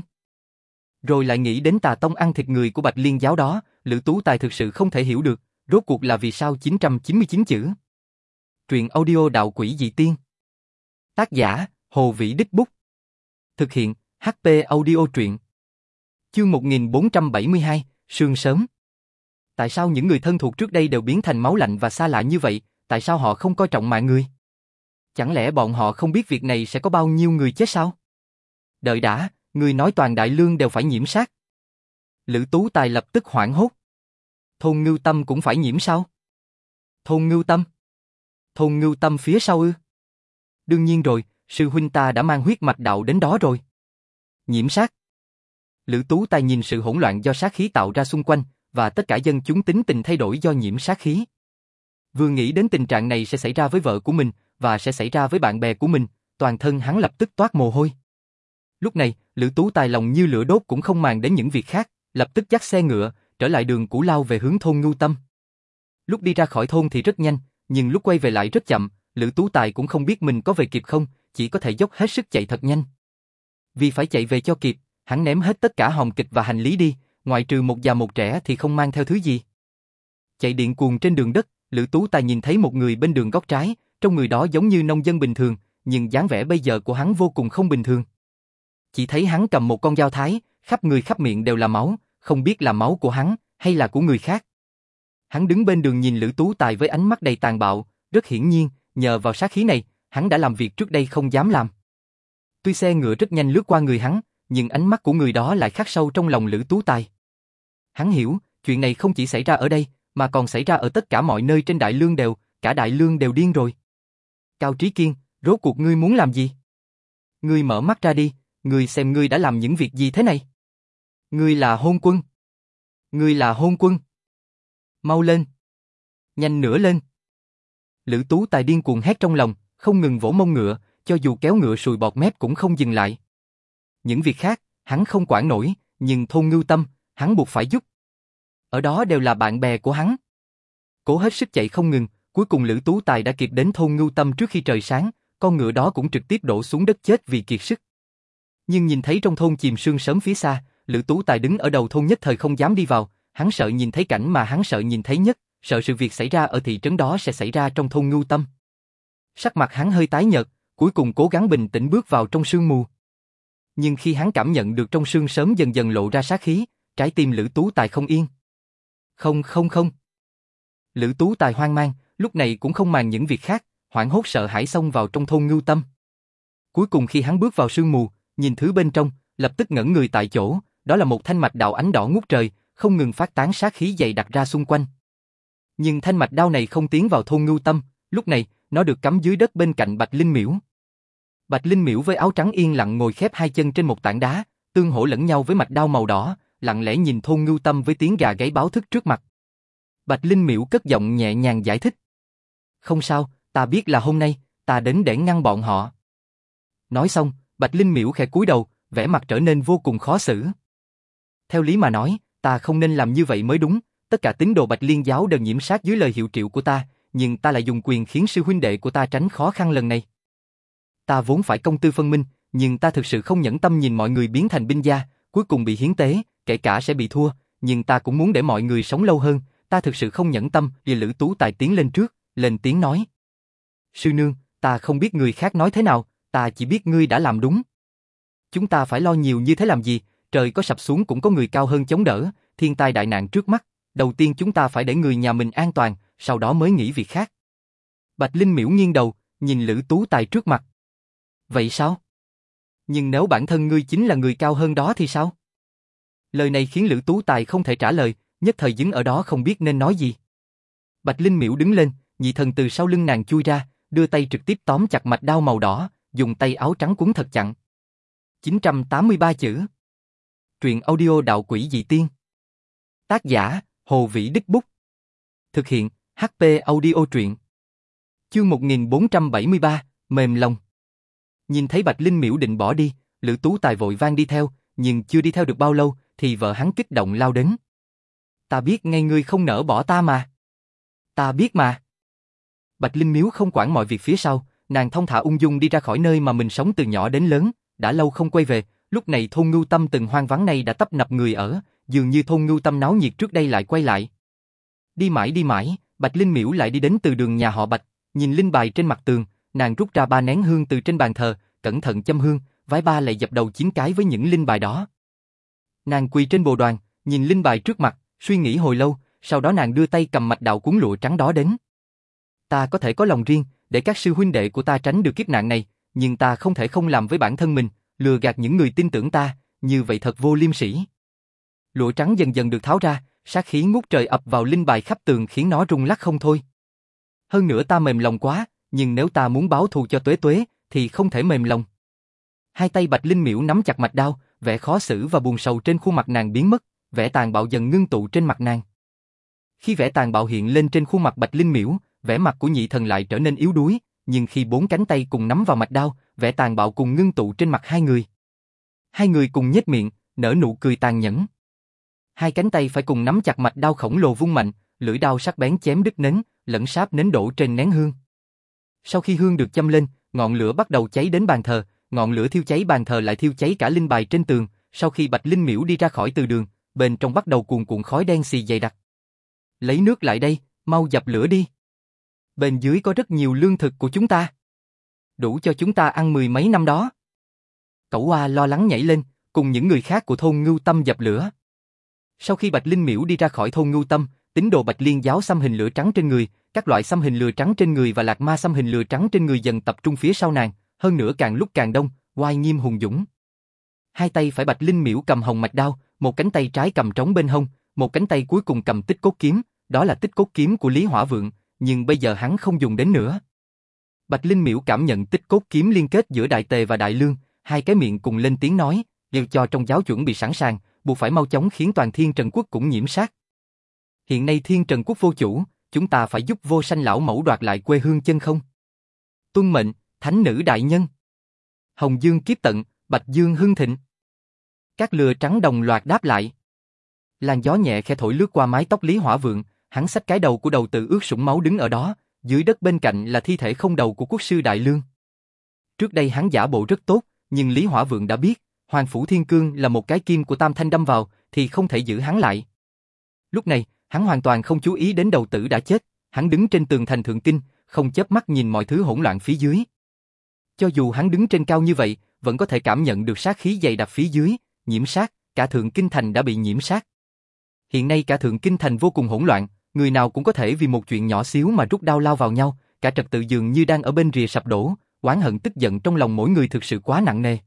Rồi lại nghĩ đến Tà Tông ăn thịt người của Bạch Liên giáo đó, Lữ Tú Tài thực sự không thể hiểu được, rốt cuộc là vì sao chín trăm chín mươi chín chữ. Truyện audio Đạo Quỷ Dị Tiên. Tác giả, Hồ Vĩ Đích Bút. Thực hiện, hát pê Audio Truyện. Chương một nghìn bốn trăm bảy mươi hai, Sương Sớm. Tại sao những người thân thuộc trước đây đều biến thành máu lạnh và xa lạ như vậy, tại sao họ không coi trọng mạng người? Chẳng lẽ bọn họ không biết việc này sẽ có bao nhiêu người chết sao? Đợi đã, người nói toàn Đại Lương đều phải nhiễm sát. Lữ Tú Tài lập tức hoảng hốt. Thôn Ngưu Tâm cũng phải nhiễm sao? Thôn Ngưu Tâm? Thôn Ngưu Tâm phía sau ư? Đương nhiên rồi, sư huynh ta đã mang huyết mạch đạo đến đó rồi. Nhiễm sát. Lữ Tú Tài nhìn sự hỗn loạn do sát khí tạo ra xung quanh, và tất cả dân chúng tính tình thay đổi do nhiễm sát khí. Vừa nghĩ đến tình trạng này sẽ xảy ra với vợ của mình, và sẽ xảy ra với bạn bè của mình, toàn thân hắn lập tức toát mồ hôi. Lúc này, Lữ Tú Tài lòng như lửa đốt cũng không màng đến những việc khác, lập tức dắt xe ngựa, trở lại đường cũ lao về hướng thôn Ngưu Tâm. Lúc đi ra khỏi thôn thì rất nhanh, nhưng lúc quay về lại rất chậm, Lữ Tú Tài cũng không biết mình có về kịp không, chỉ có thể dốc hết sức chạy thật nhanh. Vì phải chạy về cho kịp, hắn ném hết tất cả hòm kịch và hành lý đi, ngoại trừ một già một trẻ thì không mang theo thứ gì. Chạy điện cuồng trên đường đất, Lữ Tú Tài nhìn thấy một người bên đường góc trái, trong người đó giống như nông dân bình thường, nhưng dáng vẻ bây giờ của hắn vô cùng không bình thường. Chỉ thấy hắn cầm một con dao thái, khắp người khắp miệng đều là máu, không biết là máu của hắn hay là của người khác. Hắn đứng bên đường nhìn Lữ Tú Tài với ánh mắt đầy tàn bạo, rất hiển nhiên, nhờ vào sát khí này, hắn đã làm việc trước đây không dám làm. Tuy xe ngựa rất nhanh lướt qua người hắn, nhưng ánh mắt của người đó lại khắc sâu trong lòng Lữ Tú Tài. Hắn hiểu, chuyện này không chỉ xảy ra ở đây, mà còn xảy ra ở tất cả mọi nơi trên Đại Lương đều, cả Đại Lương đều điên rồi. Cao Trí Kiên, rốt cuộc ngươi muốn làm gì? Ngươi mở mắt ra đi, ngươi xem ngươi đã làm những việc gì thế này? Ngươi là hôn quân. Ngươi là hôn quân. Mau lên. Nhanh nữa lên. Lữ Tú Tài điên cuồng hét trong lòng, không ngừng vỗ mông ngựa, cho dù kéo ngựa sùi bọt mép cũng không dừng lại. Những việc khác, hắn không quản nổi, nhưng Thôn Ngưu Tâm, hắn buộc phải giúp. Ở đó đều là bạn bè của hắn. Cố hết sức chạy không ngừng, cuối cùng Lữ Tú Tài đã kịp đến Thôn Ngưu Tâm trước khi trời sáng, con ngựa đó cũng trực tiếp đổ xuống đất chết vì kiệt sức. Nhưng nhìn thấy trong thôn chìm sương sớm phía xa, Lữ Tú Tài đứng ở đầu thôn nhất thời không dám đi vào, hắn sợ nhìn thấy cảnh mà hắn sợ nhìn thấy nhất, sợ sự việc xảy ra ở thị trấn đó sẽ xảy ra trong Thôn Ngưu Tâm. Sắc mặt hắn hơi tái nhợt, cuối cùng cố gắng bình tĩnh bước vào trong sương mù. Nhưng khi hắn cảm nhận được trong sương sớm dần dần lộ ra sát khí, trái tim Lữ Tú Tài không yên. Không không không. Lữ Tú Tài hoang mang, lúc này cũng không màng những việc khác, hoảng hốt sợ hãi xông vào trong Thôn Ngưu Tâm. Cuối cùng khi hắn bước vào sương mù, nhìn thứ bên trong, lập tức ngẩn người tại chỗ, đó là một thanh mạch đao ánh đỏ ngút trời, không ngừng phát tán sát khí dày đặc ra xung quanh. Nhưng thanh mạch đao này không tiến vào Thôn Ngưu Tâm, lúc này, nó được cắm dưới đất bên cạnh Bạch Linh Miễu. Bạch Linh Miễu với áo trắng yên lặng ngồi khép hai chân trên một tảng đá, tương hỗ lẫn nhau với mạch đao màu đỏ, lặng lẽ nhìn Thôn Ngưu Tâm với tiếng gà gáy báo thức trước mặt. Bạch Linh Miễu cất giọng nhẹ nhàng giải thích. Không sao, ta biết là hôm nay, ta đến để ngăn bọn họ. Nói xong, Bạch Linh Miễu khẽ cúi đầu, vẻ mặt trở nên vô cùng khó xử. Theo lý mà nói, ta không nên làm như vậy mới đúng, tất cả tín đồ Bạch Liên giáo đều nhiễm sát dưới lời hiệu triệu của ta, nhưng ta lại dùng quyền khiến sư huynh đệ của ta tránh khó khăn lần này. Ta vốn phải công tư phân minh, nhưng ta thực sự không nhẫn tâm nhìn mọi người biến thành binh gia, cuối cùng bị hiến tế, kể cả sẽ bị thua, nhưng ta cũng muốn để mọi người sống lâu hơn, ta thực sự không nhẫn tâm. Vì Lữ Tú Tài tiến lên trước, lên tiếng nói. Sư nương, ta không biết người khác nói thế nào, ta chỉ biết ngươi đã làm đúng. Chúng ta phải lo nhiều như thế làm gì, trời có sập xuống cũng có người cao hơn chống đỡ, thiên tai đại nạn trước mắt, đầu tiên chúng ta phải để người nhà mình an toàn, sau đó mới nghĩ việc khác. Bạch Linh Miễu nghiêng đầu, nhìn Lữ Tú Tài trước mặt. Vậy sao? Nhưng nếu bản thân ngươi chính là người cao hơn đó thì sao? Lời này khiến Lữ Tú Tài không thể trả lời, nhất thời đứng ở đó không biết nên nói gì. Bạch Linh Miễu đứng lên, nhị thần từ sau lưng nàng chui ra, đưa tay trực tiếp tóm chặt mạch đao màu đỏ, dùng tay áo trắng quấn thật chặt. chín trăm tám mươi ba chữ. Truyện audio đạo quỷ dị tiên. Tác giả, Hồ Vĩ Đích Bút. Thực hiện, hát pê Audio truyện. Chương một nghìn bốn trăm bảy mươi ba, mềm lòng. Nhìn thấy Bạch Linh Miễu định bỏ đi, Lữ Tú Tài vội vang đi theo, nhưng chưa đi theo được bao lâu, thì vợ hắn kích động lao đến. Ta biết ngay ngươi không nỡ bỏ ta mà. Ta biết mà. Bạch Linh Miễu không quản mọi việc phía sau, nàng thong thả ung dung đi ra khỏi nơi mà mình sống từ nhỏ đến lớn, đã lâu không quay về, lúc này Thôn Ngưu Tâm từng hoang vắng này đã tấp nập người ở, dường như Thôn Ngưu Tâm náo nhiệt trước đây lại quay lại. Đi mãi đi mãi, Bạch Linh Miễu lại đi đến từ đường nhà họ Bạch, nhìn linh bài trên mặt tường, nàng rút ra ba nén hương từ trên bàn thờ, cẩn thận châm hương, vái ba lạy dập đầu chín cái với những linh bài đó. Nàng quỳ trên bồ đoàn, nhìn linh bài trước mặt, suy nghĩ hồi lâu, sau đó nàng đưa tay cầm mạch đạo cuốn lụa trắng đó đến. Ta có thể có lòng riêng, để các sư huynh đệ của ta tránh được kiếp nạn này, nhưng ta không thể không làm với bản thân mình, lừa gạt những người tin tưởng ta, như vậy thật vô liêm sỉ. Lụa trắng dần dần được tháo ra, sát khí ngút trời ập vào linh bài khắp tường khiến nó rung lắc không thôi. Hơn nữa ta mềm lòng quá, nhưng nếu ta muốn báo thù cho Tuế Tuế, thì không thể mềm lòng. Hai tay Bạch Linh Miễu nắm chặt mạch đao, vẻ khó xử và buồn sầu trên khuôn mặt nàng biến mất, vẻ tàn bạo dần ngưng tụ trên mặt nàng. Khi vẻ tàn bạo hiện lên trên khuôn mặt Bạch Linh Miễu, vẻ mặt của nhị thần lại trở nên yếu đuối, nhưng khi bốn cánh tay cùng nắm vào mạch đao, vẻ tàn bạo cùng ngưng tụ trên mặt hai người. Hai người cùng nhếch miệng, nở nụ cười tàn nhẫn. Hai cánh tay phải cùng nắm chặt mạch đao khổng lồ vung mạnh, lưỡi đao sắc bén chém đứt nến, lẫn sáp nến đổ trên nén hương. Sau khi hương được châm lên, ngọn lửa bắt đầu cháy đến bàn thờ, ngọn lửa thiêu cháy bàn thờ lại thiêu cháy cả linh bài trên tường. Sau khi Bạch Linh Miễu đi ra khỏi từ đường, bên trong bắt đầu cuồn cuộn khói đen xì dày đặc. lấy nước lại đây, mau dập lửa đi. Bên dưới có rất nhiều lương thực của chúng ta. Đủ cho chúng ta ăn mười mấy năm đó. Cẩu Oa lo lắng nhảy lên, cùng những người khác của thôn Ngưu Tâm dập lửa. Sau khi Bạch Linh Miễu đi ra khỏi thôn Ngưu Tâm, tín đồ Bạch Liên giáo xăm hình lửa trắng trên người, các loại xăm hình lửa trắng trên người và lạc ma xăm hình lửa trắng trên người dần tập trung phía sau nàng, hơn nữa càng lúc càng đông, oai nghiêm hùng dũng. Hai tay phải Bạch Linh Miễu cầm hồng mạch đao, một cánh tay trái cầm trống bên hông, một cánh tay cuối cùng cầm tích cốt kiếm, đó là tích cốt kiếm của Lý Hỏa Vượng, nhưng bây giờ hắn không dùng đến nữa. Bạch Linh Miễu cảm nhận tích cốt kiếm liên kết giữa Đại Tề và Đại Lương, hai cái miệng cùng lên tiếng nói, đều cho trong giáo chuẩn bị sẵn sàng, buộc phải mau chóng khiến toàn Thiên Trần Quốc cũng nhiễm sát. Hiện nay Thiên Trần Quốc vô chủ, chúng ta phải giúp Vô Sanh lão mẫu đoạt lại quê hương chân không. Tuân mệnh, thánh nữ đại nhân. Hồng Dương kiếp tận, Bạch Dương hưng thịnh. Các lừa trắng đồng loạt đáp lại. Làn gió nhẹ khẽ thổi lướt qua mái tóc Lý Hỏa Vượng, hắn xách cái đầu của đầu tử ướt sũng máu đứng ở đó, dưới đất bên cạnh là thi thể không đầu của quốc sư Đại Lương. Trước đây hắn giả bộ rất tốt, nhưng Lý Hỏa Vượng đã biết, Hoàng Phủ Thiên Cương là một cái kim của Tam Thanh đâm vào, thì không thể giữ hắn lại. Lúc này, hắn hoàn toàn không chú ý đến đầu tử đã chết, hắn đứng trên tường thành Thượng Kinh, không chớp mắt nhìn mọi thứ hỗn loạn phía dưới. Cho dù hắn đứng trên cao như vậy, vẫn có thể cảm nhận được sát khí dày đặc phía dưới, nhiễm sát, cả Thượng Kinh thành đã bị nhiễm sát. Hiện nay cả Thượng Kinh thành vô cùng hỗn loạn, người nào cũng có thể vì một chuyện nhỏ xíu mà rút đao lao vào nhau, cả trật tự dường như đang ở bên rìa sập đổ, oán hận tức giận trong lòng mỗi người thực sự quá nặng nề.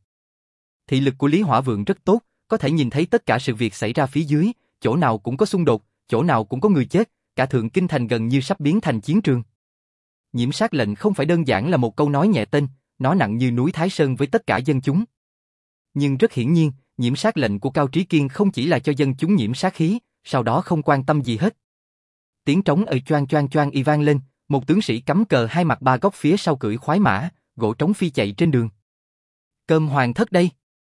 Thị lực của Lý Hỏa Vượng rất tốt, có thể nhìn thấy tất cả sự việc xảy ra phía dưới, chỗ nào cũng có xung đột, chỗ nào cũng có người chết, cả Thượng Kinh thành gần như sắp biến thành chiến trường. Nhiễm sát lệnh không phải đơn giản là một câu nói nhẹ tên, nó nặng như núi Thái Sơn với tất cả dân chúng. Nhưng rất hiển nhiên, nhiễm sát lệnh của Cao Trí Kiên không chỉ là cho dân chúng nhiễm sát khí, sau đó không quan tâm gì hết. Tiếng trống ơi choang choang choang y vang lên, một tướng sĩ cắm cờ hai mặt ba góc phía sau cưỡi khoái mã, gỗ trống phi chạy trên đường. Cơm hoàng thất đây!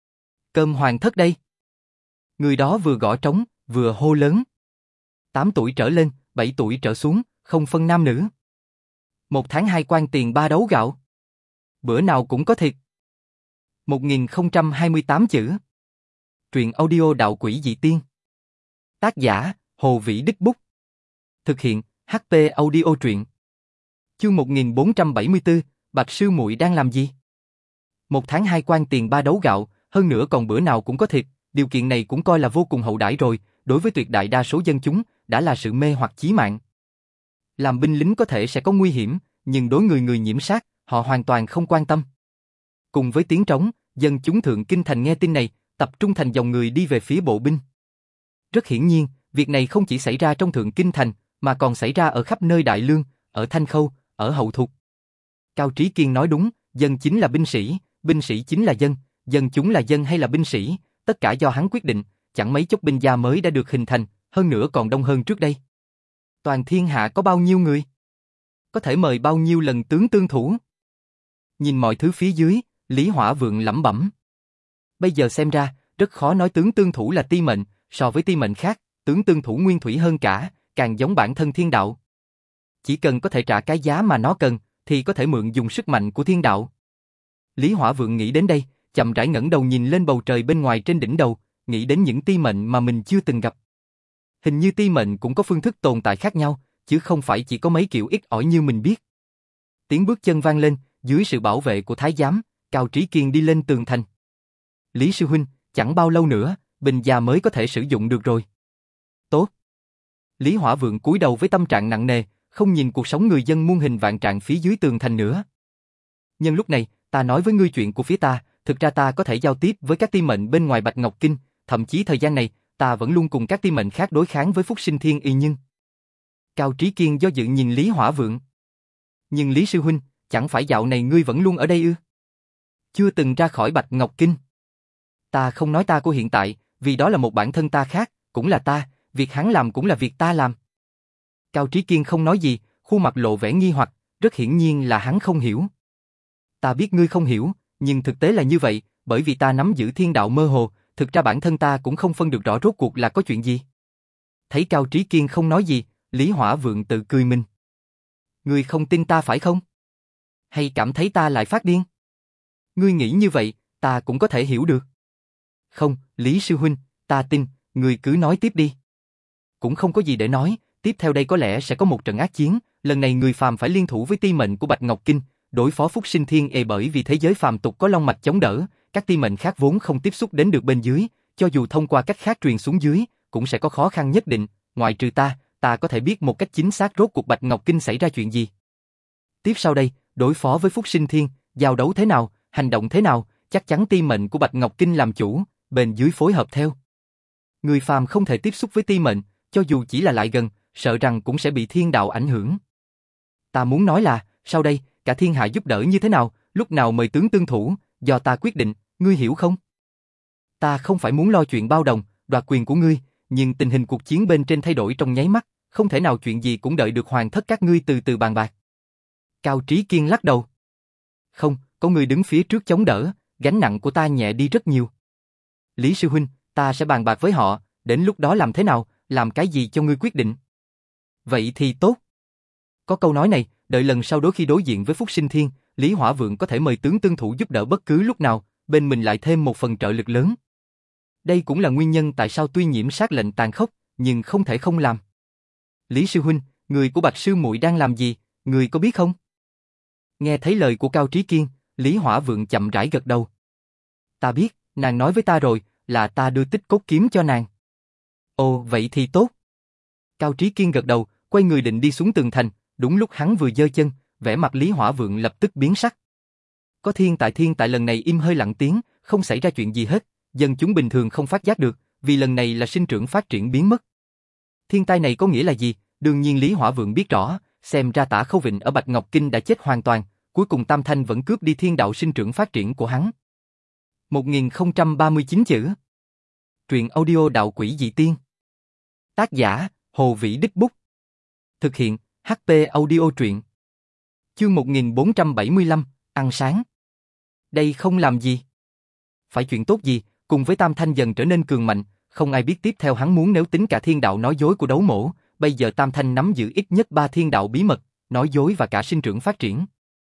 Cơm hoàng thất đây! Người đó vừa gõ trống, vừa hô lớn. Tám tuổi trở lên, bảy tuổi trở xuống, không phân nam nữ. Một tháng hai quan tiền ba đấu gạo. Bữa nào cũng có thịt. một nghìn không trăm hai mươi tám chữ. Truyện audio đạo quỷ dị tiên. Tác giả, Hồ Vĩ Đích Bút. Thực hiện, hát pê Audio truyện. Chương một nghìn bốn trăm bảy mươi tư, Bạch sư muội đang làm gì? Một tháng hai quan tiền ba đấu gạo, hơn nữa còn bữa nào cũng có thịt, điều kiện này cũng coi là vô cùng hậu đãi rồi, đối với tuyệt đại đa số dân chúng, đã là sự mê hoặc chí mạng. Làm binh lính có thể sẽ có nguy hiểm, nhưng đối người người nhiễm sát, họ hoàn toàn không quan tâm. Cùng với tiếng trống, dân chúng Thượng Kinh thành nghe tin này, tập trung thành dòng người đi về phía bộ binh. Rất hiển nhiên, việc này không chỉ xảy ra trong Thượng Kinh thành, mà còn xảy ra ở khắp nơi Đại Lương, ở Thanh Khâu, ở Hậu Thục. Cao Trí Kiên nói đúng, dân chính là binh sĩ, binh sĩ chính là dân, dân chúng là dân hay là binh sĩ, tất cả do hắn quyết định, chẳng mấy chốc binh gia mới đã được hình thành, hơn nữa còn đông hơn trước đây. Toàn thiên hạ có bao nhiêu người? Có thể mời bao nhiêu lần tướng tương thủ? Nhìn mọi thứ phía dưới, Lý Hỏa Vượng lẩm bẩm. Bây giờ xem ra, rất khó nói tướng tương thủ là ti mệnh, so với ti mệnh khác, tướng tương thủ nguyên thủy hơn cả, càng giống bản thân thiên đạo. Chỉ cần có thể trả cái giá mà nó cần, thì có thể mượn dùng sức mạnh của thiên đạo. Lý Hỏa Vượng nghĩ đến đây, chậm rãi ngẩng đầu nhìn lên bầu trời bên ngoài trên đỉnh đầu, nghĩ đến những ti mệnh mà mình chưa từng gặp. Hình như ti mệnh cũng có phương thức tồn tại khác nhau, chứ không phải chỉ có mấy kiểu ít ỏi như mình biết. Tiếng bước chân vang lên, dưới sự bảo vệ của Thái giám, Cao Trí Kiên đi lên tường thành. Lý sư huynh, chẳng bao lâu nữa, binh gia mới có thể sử dụng được rồi. Tốt. Lý Hỏa Vượng cúi đầu với tâm trạng nặng nề, không nhìn cuộc sống người dân muôn hình vạn trạng phía dưới tường thành nữa. Nhưng lúc này, ta nói với ngươi chuyện của phía ta, thực ra ta có thể giao tiếp với các ti mệnh bên ngoài Bạch Ngọc Kinh, thậm chí thời gian này, ta vẫn luôn cùng các ti mệnh khác đối kháng với Phúc Sinh Thiên Y Nhưng. Cao Trí Kiên do dự nhìn Lý Hỏa Vượng. Nhưng Lý sư huynh, chẳng phải dạo này ngươi vẫn luôn ở đây ư? Chưa từng ra khỏi Bạch Ngọc Kinh. Ta không nói ta của hiện tại, vì đó là một bản thân ta khác, cũng là ta, việc hắn làm cũng là việc ta làm. Cao Trí Kiên không nói gì, khuôn mặt lộ vẻ nghi hoặc, rất hiển nhiên là hắn không hiểu. Ta biết ngươi không hiểu, nhưng thực tế là như vậy, bởi vì ta nắm giữ thiên đạo mơ hồ, thực ra bản thân ta cũng không phân được rõ rốt cuộc là có chuyện gì. Thấy Cao Trí Kiên không nói gì, Lý Hỏa Vượng tự cười mình. Ngươi không tin ta phải không? Hay cảm thấy ta lại phát điên? Ngươi nghĩ như vậy, ta cũng có thể hiểu được. Không, Lý sư huynh, ta tin, ngươi cứ nói tiếp đi. Cũng không có gì để nói, Tiếp theo đây có lẽ sẽ có một trận ác chiến, lần này người phàm phải liên thủ với ti mệnh của Bạch Ngọc Kinh, đối phó Phúc Sinh Thiên Ê bởi vì thế giới phàm tục có long mạch chống đỡ, các ti mệnh khác vốn không tiếp xúc đến được bên dưới, cho dù thông qua cách khác truyền xuống dưới, cũng sẽ có khó khăn nhất định, ngoại trừ ta, ta có thể biết một cách chính xác rốt cuộc Bạch Ngọc Kinh xảy ra chuyện gì. Tiếp sau đây, đối phó với Phúc Sinh Thiên, giao đấu thế nào, hành động thế nào, chắc chắn ti mệnh của Bạch Ngọc Kinh làm chủ, bên dưới phối hợp theo. Người phàm không thể tiếp xúc với ti mệnh, cho dù chỉ là lại gần, sợ rằng cũng sẽ bị thiên đạo ảnh hưởng. Ta muốn nói là, sau đây, cả thiên hạ giúp đỡ như thế nào, lúc nào mời tướng tương thủ, do ta quyết định, ngươi hiểu không? Ta không phải muốn lo chuyện bao đồng, đoạt quyền của ngươi, nhưng tình hình cuộc chiến bên trên thay đổi trong nháy mắt, không thể nào chuyện gì cũng đợi được hoàng thất các ngươi từ từ bàn bạc. Cao Trí Kiên lắc đầu. Không, có người đứng phía trước chống đỡ, gánh nặng của ta nhẹ đi rất nhiều. Lý sư huynh, ta sẽ bàn bạc với họ, đến lúc đó làm thế nào, làm cái gì cho ngươi quyết định. Vậy thì tốt. Có câu nói này, đợi lần sau đối khi đối diện với Phúc Sinh Thiên, Lý Hỏa Vượng có thể mời tướng tương thủ giúp đỡ bất cứ lúc nào, bên mình lại thêm một phần trợ lực lớn. Đây cũng là nguyên nhân tại sao tuy nhiễm sát lệnh tàn khốc, nhưng không thể không làm. Lý sư huynh, người của Bạch sư muội đang làm gì, người có biết không? Nghe thấy lời của Cao Trí Kiên, Lý Hỏa Vượng chậm rãi gật đầu. Ta biết, nàng nói với ta rồi, là ta đưa tích cốt kiếm cho nàng. Ồ, vậy thì tốt. Cao Trí Kiên gật đầu, quay người định đi xuống tường thành, đúng lúc hắn vừa giơ chân, vẻ mặt Lý Hỏa Vượng lập tức biến sắc. Có thiên tại thiên tại lần này im hơi lặng tiếng, không xảy ra chuyện gì hết, dân chúng bình thường không phát giác được, vì lần này là sinh trưởng phát triển biến mất. Thiên tai này có nghĩa là gì? Đương nhiên Lý Hỏa Vượng biết rõ, xem ra Tả Khâu Vịnh ở Bạch Ngọc Kinh đã chết hoàn toàn, cuối cùng Tam Thanh vẫn cướp đi thiên đạo sinh trưởng phát triển của hắn. một nghìn không trăm ba mươi chín chữ. Truyện audio Đạo Quỷ Dị Tiên. Tác giả, Hồ Vĩ Đích Bút. Thực hiện, hát pê Audio Truyện. Chương một nghìn bốn trăm bảy mươi lăm, ăn sáng. Đây không làm gì. Phải chuyện tốt gì, cùng với Tam Thanh dần trở nên cường mạnh, không ai biết tiếp theo hắn muốn nếu tính cả thiên đạo nói dối của đấu mổ, bây giờ Tam Thanh nắm giữ ít nhất ba thiên đạo bí mật, nói dối và cả sinh trưởng phát triển.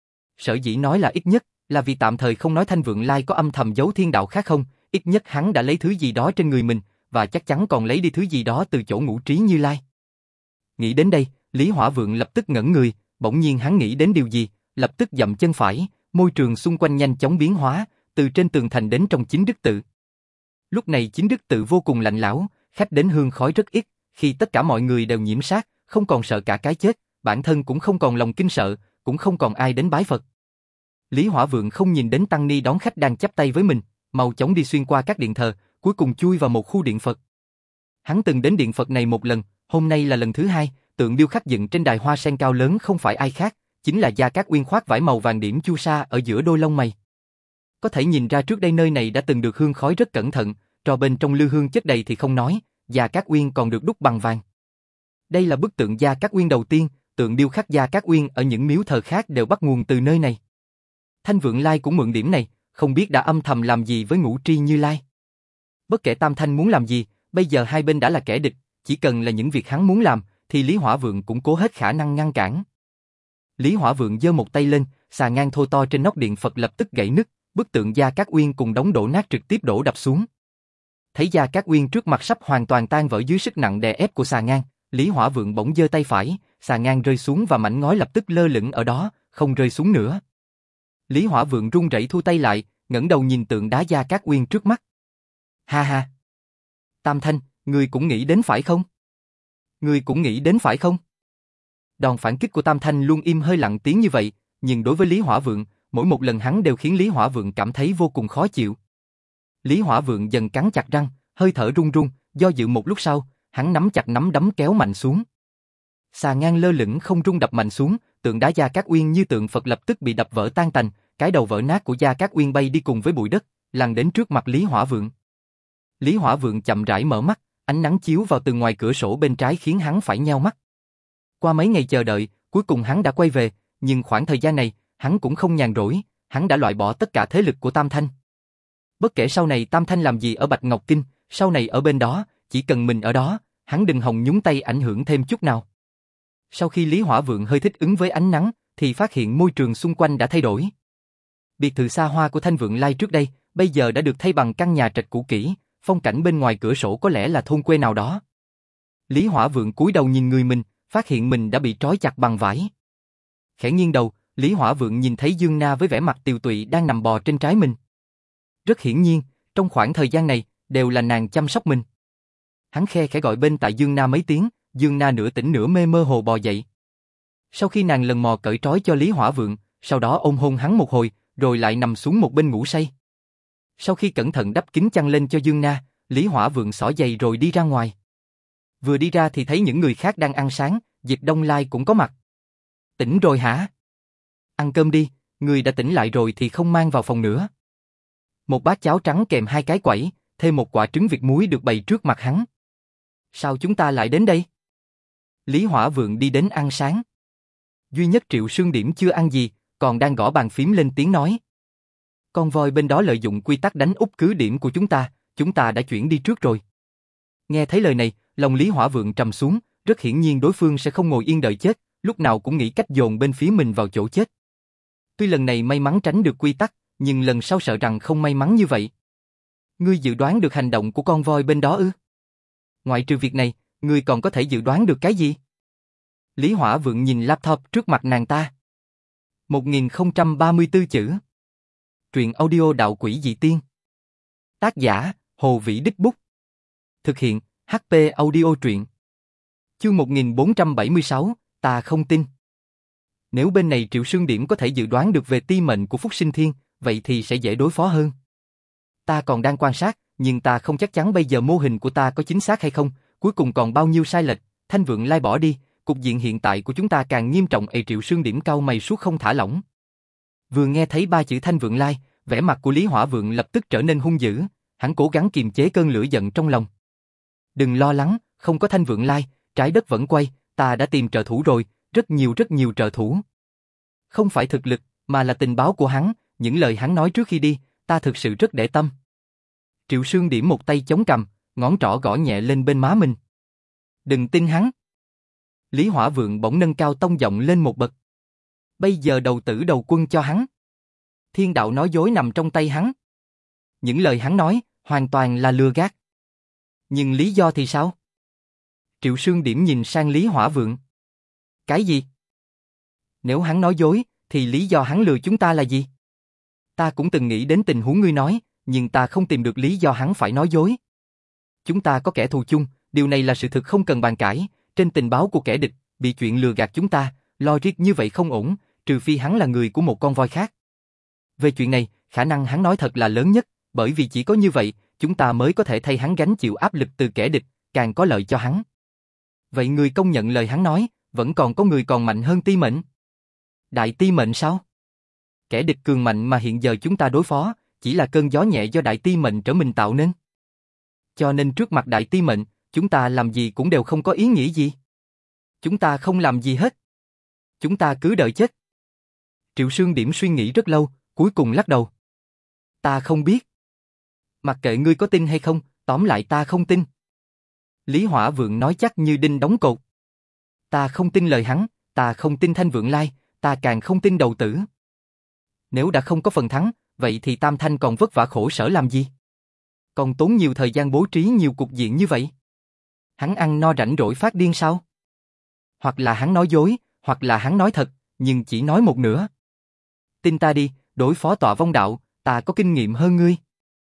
Sở dĩ nói là ít nhất, là vì tạm thời không nói Thanh Vượng Lai có âm thầm giấu thiên đạo khác không, ít nhất hắn đã lấy thứ gì đó trên người mình, và chắc chắn còn lấy đi thứ gì đó từ chỗ Ngũ Trí Như Lai. Nghĩ đến đây, Lý Hỏa Vượng lập tức ngẩn người, bỗng nhiên hắn nghĩ đến điều gì, lập tức dậm chân phải, môi trường xung quanh nhanh chóng biến hóa, từ trên tường thành đến trong chính đức tự. Lúc này chính đức tự vô cùng lạnh lẽo, khách đến hương khói rất ít, khi tất cả mọi người đều nhiễm sát, không còn sợ cả cái chết, bản thân cũng không còn lòng kinh sợ, cũng không còn ai đến bái Phật. Lý Hỏa Vượng không nhìn đến tăng ni đón khách đang chắp tay với mình, mau chóng đi xuyên qua các điện thờ, cuối cùng chui vào một khu điện Phật. Hắn từng đến điện Phật này một lần, hôm nay là lần thứ hai, tượng điêu khắc dựng trên đài hoa sen cao lớn không phải ai khác, chính là Gia Cát Uyên khoác vải màu vàng điểm chu sa ở giữa đôi lông mày. Có thể nhìn ra trước đây nơi này đã từng được hương khói rất cẩn thận, trò bên trong lư hương chất đầy thì không nói, Gia Cát Uyên còn được đúc bằng vàng. Đây là bức tượng Gia Cát Uyên đầu tiên, tượng điêu khắc Gia Cát Uyên ở những miếu thờ khác đều bắt nguồn từ nơi này. Thanh Vượng Lai cũng mượn điểm này, không biết đã âm thầm làm gì với Ngũ Tri Như Lai. Bất kể Tam Thanh muốn làm gì, bây giờ hai bên đã là kẻ địch, chỉ cần là những việc hắn muốn làm, thì Lý Hỏa Vượng cũng cố hết khả năng ngăn cản. Lý Hỏa Vượng giơ một tay lên, xà ngang thô to trên nóc điện Phật lập tức gãy nứt, bức tượng Gia Cát Uyên cùng đống đổ nát trực tiếp đổ đập xuống. Thấy Gia Cát Uyên trước mặt sắp hoàn toàn tan vỡ dưới sức nặng đè ép của xà ngang, Lý Hỏa Vượng bỗng giơ tay phải, xà ngang rơi xuống và mảnh ngói lập tức lơ lửng ở đó, không rơi xuống nữa. Lý Hỏa Vượng run rẩy thu tay lại, ngẩng đầu nhìn tượng đá Gia Cát Uyên trước mắt. Ha ha! Tam Thanh, ngươi cũng nghĩ đến phải không? Ngươi cũng nghĩ đến phải không? Đòn phản kích của Tam Thanh luôn im hơi lặng tiếng như vậy, nhưng đối với Lý Hỏa Vượng, mỗi một lần hắn đều khiến Lý Hỏa Vượng cảm thấy vô cùng khó chịu. Lý Hỏa Vượng dần cắn chặt răng, hơi thở run run, do dự một lúc sau, hắn nắm chặt nắm đấm kéo mạnh xuống. Xà ngang lơ lửng không rung đập mạnh xuống, tượng đá Gia Cát Uyên như tượng Phật lập tức bị đập vỡ tan tành, cái đầu vỡ nát của Gia Cát Uyên bay đi cùng với bụi đất, lăn đến trước mặt Lý Hỏa Vượng. Lý Hỏa Vượng chậm rãi mở mắt, ánh nắng chiếu vào từ ngoài cửa sổ bên trái khiến hắn phải nheo mắt. Qua mấy ngày chờ đợi, cuối cùng hắn đã quay về, nhưng khoảng thời gian này, hắn cũng không nhàn rỗi, hắn đã loại bỏ tất cả thế lực của Tam Thanh. Bất kể sau này Tam Thanh làm gì ở Bạch Ngọc Kinh, sau này ở bên đó, chỉ cần mình ở đó, hắn đừng hòng nhúng tay ảnh hưởng thêm chút nào. Sau khi Lý Hỏa Vượng hơi thích ứng với ánh nắng, thì phát hiện môi trường xung quanh đã thay đổi. Biệt thự xa hoa của Thanh Vượng Lai trước đây, bây giờ đã được thay bằng căn nhà trệt cũ kỹ, phong cảnh bên ngoài cửa sổ có lẽ là thôn quê nào đó. Lý Hỏa Vượng cúi đầu nhìn người mình, phát hiện mình đã bị trói chặt bằng vải. Khẽ nghiêng đầu, Lý Hỏa Vượng nhìn thấy Dương Na với vẻ mặt tiều tụy đang nằm bò trên trái mình. Rất hiển nhiên, trong khoảng thời gian này, đều là nàng chăm sóc mình. Hắn khe khẽ gọi bên tại Dương Na mấy tiếng, Dương Na nửa tỉnh nửa mê mơ hồ bò dậy. Sau khi nàng lần mò cởi trói cho Lý Hỏa Vượng, sau đó ôm hôn hắn một hồi, rồi lại nằm xuống một bên ngủ say. Sau khi cẩn thận đắp kín chăn lên cho Dương Na, Lý Hỏa Vượng xỏ giày rồi đi ra ngoài. Vừa đi ra thì thấy những người khác đang ăn sáng, Diệp Đông Lai cũng có mặt. Tỉnh rồi hả? Ăn cơm đi, người đã tỉnh lại rồi thì không mang vào phòng nữa. Một bát cháo trắng kèm hai cái quẩy, thêm một quả trứng vịt muối được bày trước mặt hắn. Sao chúng ta lại đến đây? Lý Hỏa Vượng đi đến ăn sáng. Duy nhất Triệu Sương Điểm chưa ăn gì, còn đang gõ bàn phím lên tiếng nói. Con voi bên đó lợi dụng quy tắc đánh úp cứ điểm của chúng ta, chúng ta đã chuyển đi trước rồi. Nghe thấy lời này, lòng Lý Hỏa Vượng trầm xuống, rất hiển nhiên đối phương sẽ không ngồi yên đợi chết, lúc nào cũng nghĩ cách dồn bên phía mình vào chỗ chết. Tuy lần này may mắn tránh được quy tắc, nhưng lần sau sợ rằng không may mắn như vậy. Ngươi dự đoán được hành động của con voi bên đó ư? Ngoại trừ việc này, ngươi còn có thể dự đoán được cái gì? Lý Hỏa Vượng nhìn laptop trước mặt nàng ta. một nghìn không trăm ba mươi tư chữ. Truyện audio đạo quỷ dị tiên. Tác giả, Hồ Vĩ Đích Bút. Thực hiện, hát pê Audio truyện. Chương một nghìn bốn trăm bảy mươi sáu, ta không tin. Nếu bên này Triệu Sương Điểm có thể dự đoán được về ti mệnh của Phúc Sinh Thiên, vậy thì sẽ dễ đối phó hơn. Ta còn đang quan sát, nhưng ta không chắc chắn bây giờ mô hình của ta có chính xác hay không, cuối cùng còn bao nhiêu sai lệch. Thanh Vượng Lai bỏ đi, cục diện hiện tại của chúng ta càng nghiêm trọng. Ê, Triệu Sương Điểm cau mày suốt không thả lỏng. Vừa nghe thấy ba chữ Thanh Vượng Lai, vẻ mặt của Lý Hỏa Vượng lập tức trở nên hung dữ, hắn cố gắng kiềm chế cơn lửa giận trong lòng. Đừng lo lắng, không có Thanh Vượng Lai, trái đất vẫn quay, ta đã tìm trợ thủ rồi, rất nhiều rất nhiều trợ thủ. Không phải thực lực, mà là tình báo của hắn, những lời hắn nói trước khi đi, ta thực sự rất để tâm. Triệu Sương Điểm một tay chống cằm, ngón trỏ gõ nhẹ lên bên má mình. Đừng tin hắn. Lý Hỏa Vượng bỗng nâng cao tông giọng lên một bậc. Bây giờ đầu tử đầu quân cho hắn. Thiên đạo nói dối nằm trong tay hắn. Những lời hắn nói, hoàn toàn là lừa gạt. Nhưng lý do thì sao? Triệu Sương Điểm nhìn sang Lý Hỏa Vượng. Cái gì? Nếu hắn nói dối, thì lý do hắn lừa chúng ta là gì? Ta cũng từng nghĩ đến tình huống ngươi nói, nhưng ta không tìm được lý do hắn phải nói dối. Chúng ta có kẻ thù chung, điều này là sự thực không cần bàn cãi. Trên tình báo của kẻ địch, bị chuyện lừa gạt chúng ta, logic như vậy không ổn, trừ phi hắn là người của một con voi khác. Về chuyện này, khả năng hắn nói thật là lớn nhất, bởi vì chỉ có như vậy, chúng ta mới có thể thay hắn gánh chịu áp lực từ kẻ địch, càng có lợi cho hắn. Vậy người công nhận lời hắn nói, vẫn còn có người còn mạnh hơn Ti Mệnh. Đại Ti Mệnh sao? Kẻ địch cường mạnh mà hiện giờ chúng ta đối phó, chỉ là cơn gió nhẹ do Đại Ti Mệnh trở mình tạo nên. Cho nên trước mặt Đại Ti Mệnh, chúng ta làm gì cũng đều không có ý nghĩa gì. Chúng ta không làm gì hết. Chúng ta cứ đợi chết. Triệu Sương Điểm suy nghĩ rất lâu, cuối cùng lắc đầu. Ta không biết. Mặc kệ ngươi có tin hay không, tóm lại ta không tin. Lý Hỏa Vượng nói chắc như đinh đóng cột. Ta không tin lời hắn, ta không tin Thanh Vượng Lai, ta càng không tin đầu tử. Nếu đã không có phần thắng, vậy thì Tam Thanh còn vất vả khổ sở làm gì? Còn tốn nhiều thời gian bố trí nhiều cục diện như vậy. Hắn ăn no rảnh rỗi phát điên sao? Hoặc là hắn nói dối, hoặc là hắn nói thật, nhưng chỉ nói một nửa. Tin ta đi, đối phó Tọa Vong Đạo, ta có kinh nghiệm hơn ngươi.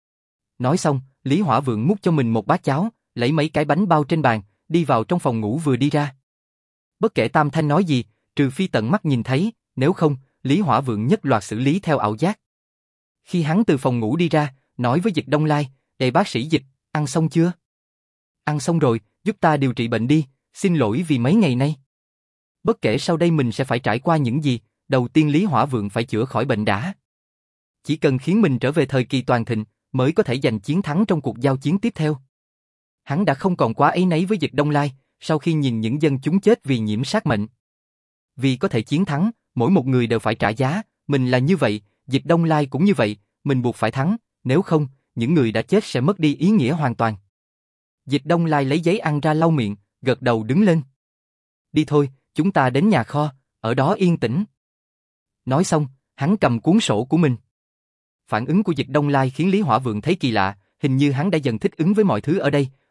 Nói xong, Lý Hỏa Vượng múc cho mình một bát cháo, lấy mấy cái bánh bao trên bàn, đi vào trong phòng ngủ vừa đi ra. Bất kể Tam Thanh nói gì, trừ phi tận mắt nhìn thấy, nếu không, Lý Hỏa Vượng nhất loạt xử lý theo ảo giác. Khi hắn từ phòng ngủ đi ra, nói với Dịch Đông Lai, "Ê bác sĩ Dịch, ăn xong chưa?" "Ăn xong rồi, giúp ta điều trị bệnh đi, xin lỗi vì mấy ngày nay." Bất kể sau đây mình sẽ phải trải qua những gì, đầu tiên Lý Hỏa Vượng phải chữa khỏi bệnh đã. Chỉ cần khiến mình trở về thời kỳ toàn thịnh, mới có thể giành chiến thắng trong cuộc giao chiến tiếp theo. Hắn đã không còn quá áy náy với Dịch Đông Lai, sau khi nhìn những dân chúng chết vì nhiễm sát mệnh. Vì có thể chiến thắng, mỗi một người đều phải trả giá, mình là như vậy, Dịch Đông Lai cũng như vậy, mình buộc phải thắng, nếu không, những người đã chết sẽ mất đi ý nghĩa hoàn toàn. Dịch Đông Lai lấy giấy ăn ra lau miệng, gật đầu đứng lên. Đi thôi, chúng ta đến nhà kho, ở đó yên tĩnh. Nói xong, hắn cầm cuốn sổ của mình. Phản ứng của Dịch Đông Lai khiến Lý Hỏa Vượng thấy kỳ lạ, hình như hắn đã dần thích ứng với mọi thứ ở đây,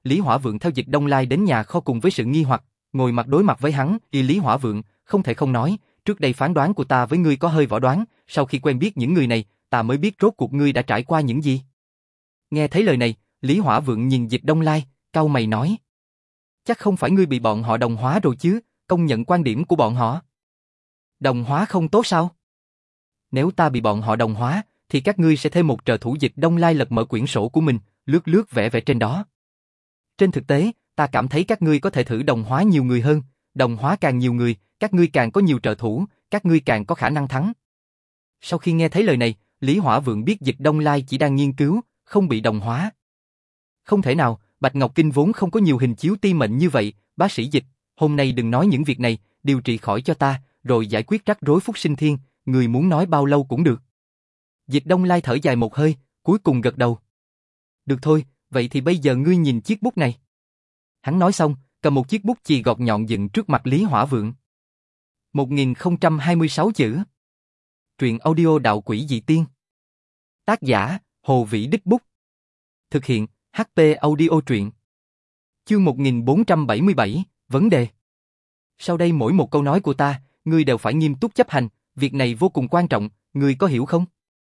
Lý Hỏa Vượng theo Dịch Đông Lai đến nhà kho cùng với sự nghi hoặc, ngồi mặt đối mặt với hắn, y Lý Hỏa Vượng, không thể không nói, trước đây phán đoán của ta với ngươi có hơi võ đoán, sau khi quen biết những người này, ta mới biết rốt cuộc ngươi đã trải qua những gì. Nghe thấy lời này, Lý Hỏa Vượng nhìn Dịch Đông Lai, cau mày nói. Chắc không phải ngươi bị bọn họ đồng hóa rồi chứ, công nhận quan điểm của bọn họ. Đồng hóa không tốt sao? Nếu ta bị bọn họ đồng hóa, thì các ngươi sẽ thêm một trợ thủ. Dịch Đông Lai lật mở quyển sổ của mình, lướt lướt vẽ vẽ trên đó. Trên thực tế, ta cảm thấy các ngươi có thể thử đồng hóa nhiều người hơn, đồng hóa càng nhiều người, các ngươi càng có nhiều trợ thủ, các ngươi càng có khả năng thắng. Sau khi nghe thấy lời này, Lý Hỏa Vượng biết Dịch Đông Lai chỉ đang nghiên cứu, không bị đồng hóa. Không thể nào, Bạch Ngọc Kinh vốn không có nhiều hình chiếu ti mệnh như vậy, bác sĩ Dịch, hôm nay đừng nói những việc này, điều trị khỏi cho ta, rồi giải quyết rắc rối Phúc Sinh Thiên, người muốn nói bao lâu cũng được. Dịch Đông Lai thở dài một hơi, cuối cùng gật đầu. Được thôi, vậy thì bây giờ ngươi nhìn chiếc bút này. Hắn nói xong, cầm một chiếc bút chì gọt nhọn dựng trước mặt Lý Hỏa Vượng. một nghìn không trăm hai mươi sáu chữ. Truyện audio Đạo Quỷ Dị Tiên. Tác giả, Hồ Vĩ Đích Bút. Thực hiện, hát pê Audio Truyện. Chương một nghìn bốn trăm bảy mươi bảy, vấn đề. Sau đây mỗi một câu nói của ta, ngươi đều phải nghiêm túc chấp hành, việc này vô cùng quan trọng, ngươi có hiểu không?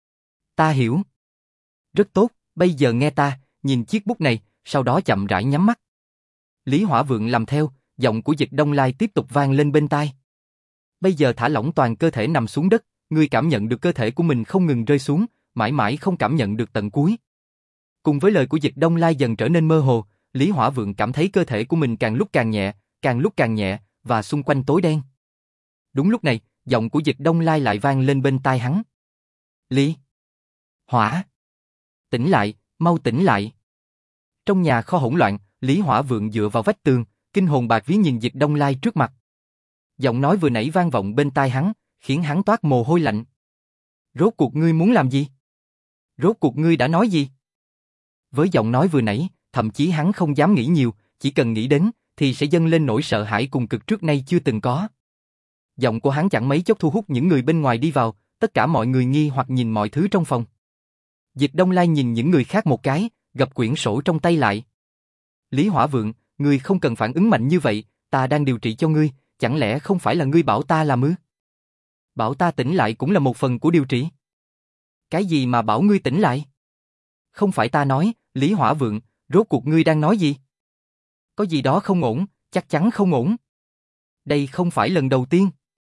Ta hiểu. Rất tốt, bây giờ nghe ta, nhìn chiếc bút này, sau đó chậm rãi nhắm mắt. Lý Hỏa Vượng làm theo, giọng của Dịch Đông Lai tiếp tục vang lên bên tai. Bây giờ thả lỏng toàn cơ thể nằm xuống đất, ngươi cảm nhận được cơ thể của mình không ngừng rơi xuống, mãi mãi không cảm nhận được tận cuối. Cùng với lời của Dịch Đông Lai dần trở nên mơ hồ, Lý Hỏa Vượng cảm thấy cơ thể của mình càng lúc càng nhẹ, càng lúc càng nhẹ, và xung quanh tối đen. Đúng lúc này, giọng của Dịch Đông Lai lại vang lên bên tai hắn. Lý Hỏa, tỉnh lại, mau tỉnh lại. Trong nhà kho hỗn loạn, Lý Hỏa Vượng dựa vào vách tường, kinh hồn bạt vía nhìn Dịch Đông Lai trước mặt. Giọng nói vừa nãy vang vọng bên tai hắn, khiến hắn toát mồ hôi lạnh. Rốt cuộc ngươi muốn làm gì? Rốt cuộc ngươi đã nói gì? Với giọng nói vừa nãy, thậm chí hắn không dám nghĩ nhiều, chỉ cần nghĩ đến, thì sẽ dâng lên nỗi sợ hãi cùng cực trước nay chưa từng có. Giọng của hắn chẳng mấy chốc thu hút những người bên ngoài đi vào, tất cả mọi người nghi hoặc nhìn mọi thứ trong phòng. Dịch Đông Lai nhìn những người khác một cái, gập quyển sổ trong tay lại. Lý Hỏa Vượng, ngươi không cần phản ứng mạnh như vậy, ta đang điều trị cho ngươi, chẳng lẽ không phải là ngươi bảo ta làm ư? Bảo ta tỉnh lại cũng là một phần của điều trị. Cái gì mà bảo ngươi tỉnh lại? Không phải ta nói, Lý Hỏa Vượng, rốt cuộc ngươi đang nói gì? Có gì đó không ổn, chắc chắn không ổn. Đây không phải lần đầu tiên.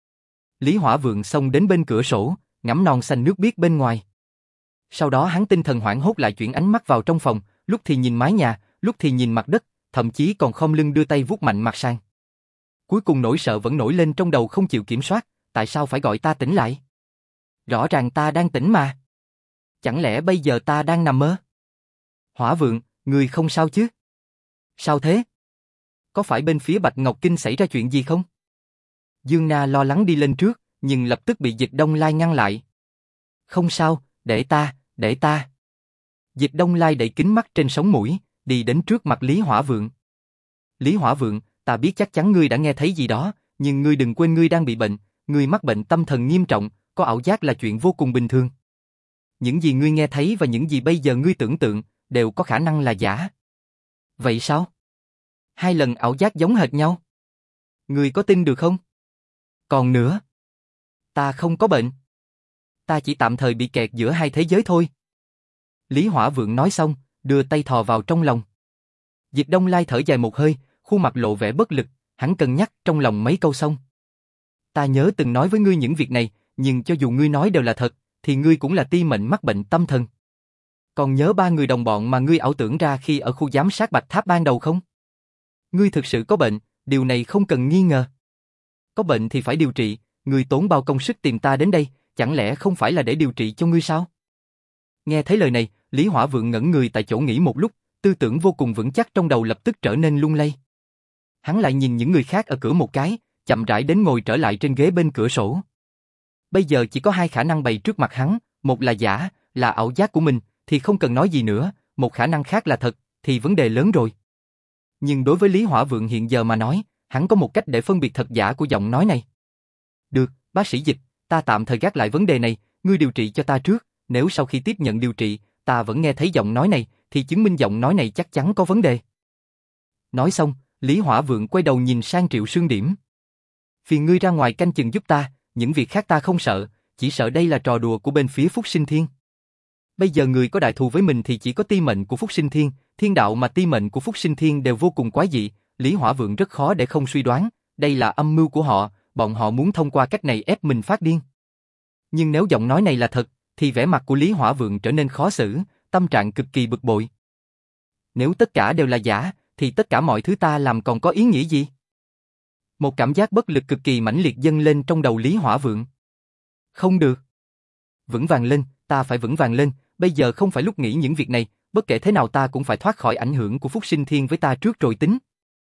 Lý Hỏa Vượng xông đến bên cửa sổ, ngắm non xanh nước biếc bên ngoài. Sau đó hắn tinh thần hoảng hốt lại chuyển ánh mắt vào trong phòng, lúc thì nhìn mái nhà, lúc thì nhìn mặt đất, thậm chí còn khom lưng đưa tay vuốt mạnh mặt sàn. Cuối cùng nỗi sợ vẫn nổi lên trong đầu không chịu kiểm soát, tại sao phải gọi ta tỉnh lại? Rõ ràng ta đang tỉnh mà. Chẳng lẽ bây giờ ta đang nằm mơ? Hỏa Vượng, ngươi không sao chứ? Sao thế? Có phải bên phía Bạch Ngọc Kinh xảy ra chuyện gì không? Dương Na lo lắng đi lên trước, nhưng lập tức bị Dịch Đông Lai ngăn lại. Không sao, để ta, để ta. Dịch Đông Lai đẩy kính mắt trên sống mũi, đi đến trước mặt Lý Hỏa Vượng. Lý Hỏa Vượng, ta biết chắc chắn ngươi đã nghe thấy gì đó, nhưng ngươi đừng quên ngươi đang bị bệnh, ngươi mắc bệnh tâm thần nghiêm trọng, có ảo giác là chuyện vô cùng bình thường. Những gì ngươi nghe thấy và những gì bây giờ ngươi tưởng tượng, đều có khả năng là giả. Vậy sao? Hai lần ảo giác giống hệt nhau. Ngươi có tin được không? Còn nữa, ta không có bệnh. Ta chỉ tạm thời bị kẹt giữa hai thế giới thôi. Lý Hỏa Vượng nói xong, đưa tay thò vào trong lòng. Dịch Đông Lai thở dài một hơi, khuôn mặt lộ vẻ bất lực, hắn cân nhắc trong lòng mấy câu xong. Ta nhớ từng nói với ngươi những việc này, nhưng cho dù ngươi nói đều là thật, thì ngươi cũng là ti mệnh mắc bệnh tâm thần. Còn nhớ ba người đồng bọn mà ngươi ảo tưởng ra khi ở khu giám sát Bạch Tháp ban đầu không? Ngươi thực sự có bệnh, điều này không cần nghi ngờ. Có bệnh thì phải điều trị, ngươi tốn bao công sức tìm ta đến đây, chẳng lẽ không phải là để điều trị cho ngươi sao? Nghe thấy lời này, Lý Hỏa Vượng ngẩn người tại chỗ nghĩ một lúc, tư tưởng vô cùng vững chắc trong đầu lập tức trở nên lung lay. Hắn lại nhìn những người khác ở cửa một cái, chậm rãi đến ngồi trở lại trên ghế bên cửa sổ. Bây giờ chỉ có hai khả năng bày trước mặt hắn, một là giả, là ảo giác của mình, thì không cần nói gì nữa, một khả năng khác là thật, thì vấn đề lớn rồi. Nhưng đối với Lý Hỏa Vượng hiện giờ mà nói, hắn có một cách để phân biệt thật giả của giọng nói này. Được, bác sĩ Dịch, ta tạm thời gác lại vấn đề này, ngươi điều trị cho ta trước, nếu sau khi tiếp nhận điều trị, ta vẫn nghe thấy giọng nói này, thì chứng minh giọng nói này chắc chắn có vấn đề. Nói xong, Lý Hỏa Vượng quay đầu nhìn sang Triệu Sương Điểm. Phiền ngươi ra ngoài canh chừng giúp ta, những việc khác ta không sợ, chỉ sợ đây là trò đùa của bên phía Phúc Sinh Thiên. Bây giờ người có đại thù với mình thì chỉ có ti mệnh của Phúc Sinh Thiên, thiên đạo mà ti mệnh của Phúc Sinh Thiên đều vô cùng quái dị, Lý Hỏa Vượng rất khó để không suy đoán, đây là âm mưu của họ, bọn họ muốn thông qua cách này ép mình phát điên. Nhưng nếu giọng nói này là thật, thì vẻ mặt của Lý Hỏa Vượng trở nên khó xử, tâm trạng cực kỳ bực bội. Nếu tất cả đều là giả, thì tất cả mọi thứ ta làm còn có ý nghĩa gì? Một cảm giác bất lực cực kỳ mãnh liệt dâng lên trong đầu Lý Hỏa Vượng. Không được. Vững vàng lên, ta phải vững vàng lên, bây giờ không phải lúc nghĩ những việc này, bất kể thế nào ta cũng phải thoát khỏi ảnh hưởng của Phúc Sinh Thiên với ta trước rồi tính.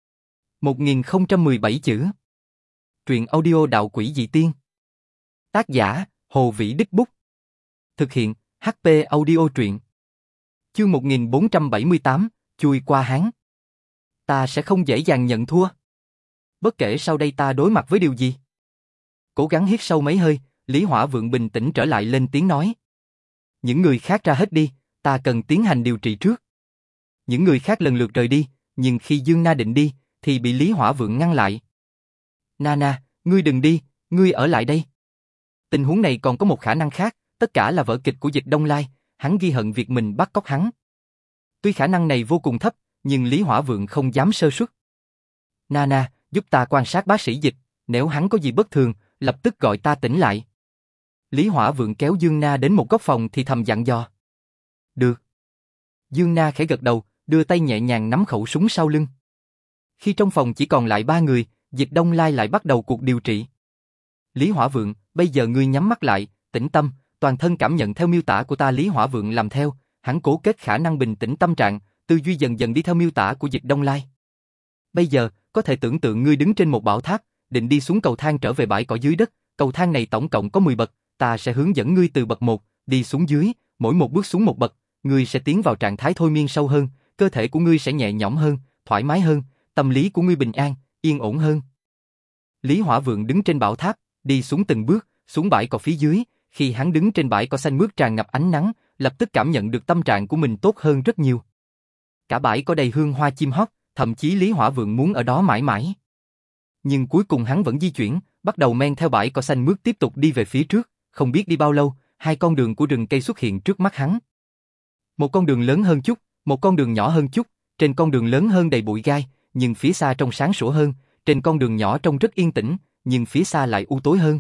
một nghìn không trăm mười bảy chữ. Truyện audio Đạo Quỷ Dị Tiên. Tác giả, Hồ Vĩ Đích Bút. Thực hiện, hát pê Audio Truyện. Chương một nghìn bốn trăm bảy mươi tám, chui qua háng. Ta sẽ không dễ dàng nhận thua. Bất kể sau đây ta đối mặt với điều gì. Cố gắng hít sâu mấy hơi, Lý Hỏa Vượng bình tĩnh trở lại lên tiếng nói. Những người khác ra hết đi, ta cần tiến hành điều trị trước. Những người khác lần lượt rời đi, nhưng khi Dương Na định đi, thì bị Lý Hỏa Vượng ngăn lại. Nana, ngươi đừng đi, ngươi ở lại đây. Tình huống này còn có một khả năng khác, tất cả là vở kịch của Dịch Đông Lai, hắn ghi hận việc mình bắt cóc hắn. Tuy khả năng này vô cùng thấp, nhưng Lý Hỏa Vượng không dám sơ suất. Nana, giúp ta quan sát bác sĩ Dịch, nếu hắn có gì bất thường, lập tức gọi ta tỉnh lại. Lý Hỏa Vượng kéo Dương Na đến một góc phòng thì thầm dặn dò. Được. Dương Na khẽ gật đầu, đưa tay nhẹ nhàng nắm khẩu súng sau lưng. Khi trong phòng chỉ còn lại ba người, Dịch Đông Lai lại bắt đầu cuộc điều trị. Lý Hỏa Vượng, bây giờ ngươi nhắm mắt lại, tĩnh tâm, toàn thân cảm nhận theo miêu tả của ta. Lý Hỏa Vượng làm theo, hắn cố kết khả năng bình tĩnh tâm trạng, tư duy dần dần đi theo miêu tả của Dịch Đông Lai. Bây giờ, có thể tưởng tượng ngươi đứng trên một bảo tháp, định đi xuống cầu thang trở về bãi cỏ dưới đất, cầu thang này tổng cộng có mười bậc, ta sẽ hướng dẫn ngươi từ bậc một, đi xuống dưới, mỗi một bước xuống một bậc, ngươi sẽ tiến vào trạng thái thôi miên sâu hơn, cơ thể của ngươi sẽ nhẹ nhõm hơn, thoải mái hơn, tâm lý của ngươi bình an, yên ổn hơn. Lý Hỏa Vượng đứng trên bảo tháp, đi xuống từng bước, xuống bãi cỏ phía dưới, khi hắn đứng trên bãi cỏ xanh mướt tràn ngập ánh nắng, lập tức cảm nhận được tâm trạng của mình tốt hơn rất nhiều. Cả bãi có đầy hương hoa chim hót, thậm chí Lý Hỏa Vượng muốn ở đó mãi mãi. Nhưng cuối cùng hắn vẫn di chuyển, bắt đầu men theo bãi cỏ xanh mướt tiếp tục đi về phía trước, không biết đi bao lâu, hai con đường của rừng cây xuất hiện trước mắt hắn. Một con đường lớn hơn chút, một con đường nhỏ hơn chút, trên con đường lớn hơn đầy bụi gai, nhưng phía xa trông sáng sủa hơn, trên con đường nhỏ trông rất yên tĩnh, nhưng phía xa lại u tối hơn.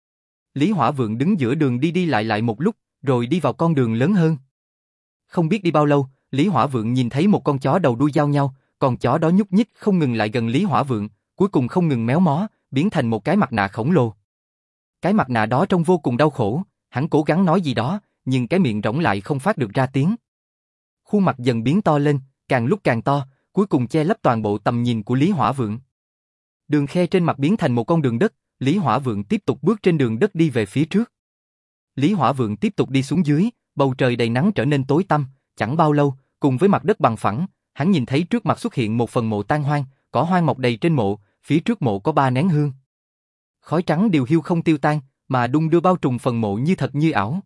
Lý Hỏa Vượng đứng giữa đường đi đi lại lại một lúc, rồi đi vào con đường lớn hơn. Không biết đi bao lâu, Lý Hỏa Vượng nhìn thấy một con chó đầu đuôi giao nhau, con chó đó nhúc nhích không ngừng lại gần Lý Hỏa Vượng, cuối cùng không ngừng méo mó, biến thành một cái mặt nạ khổng lồ. Cái mặt nạ đó trông vô cùng đau khổ, hắn cố gắng nói gì đó, nhưng cái miệng rỗng lại không phát được ra tiếng. Khuôn mặt dần biến to lên, càng lúc càng to, cuối cùng che lấp toàn bộ tầm nhìn của Lý Hỏa Vượng. Đường khe trên mặt biến thành một con đường đất, Lý Hỏa Vượng tiếp tục bước trên đường đất đi về phía trước. Lý Hỏa Vượng tiếp tục đi xuống dưới, bầu trời đầy nắng trở nên tối tăm, chẳng bao lâu, cùng với mặt đất bằng phẳng, hắn nhìn thấy trước mặt xuất hiện một phần mộ tan hoang, cỏ hoang mọc đầy trên mộ, phía trước mộ có ba nén hương. Khói trắng điều hiu không tiêu tan, mà đung đưa bao trùm phần mộ như thật như ảo.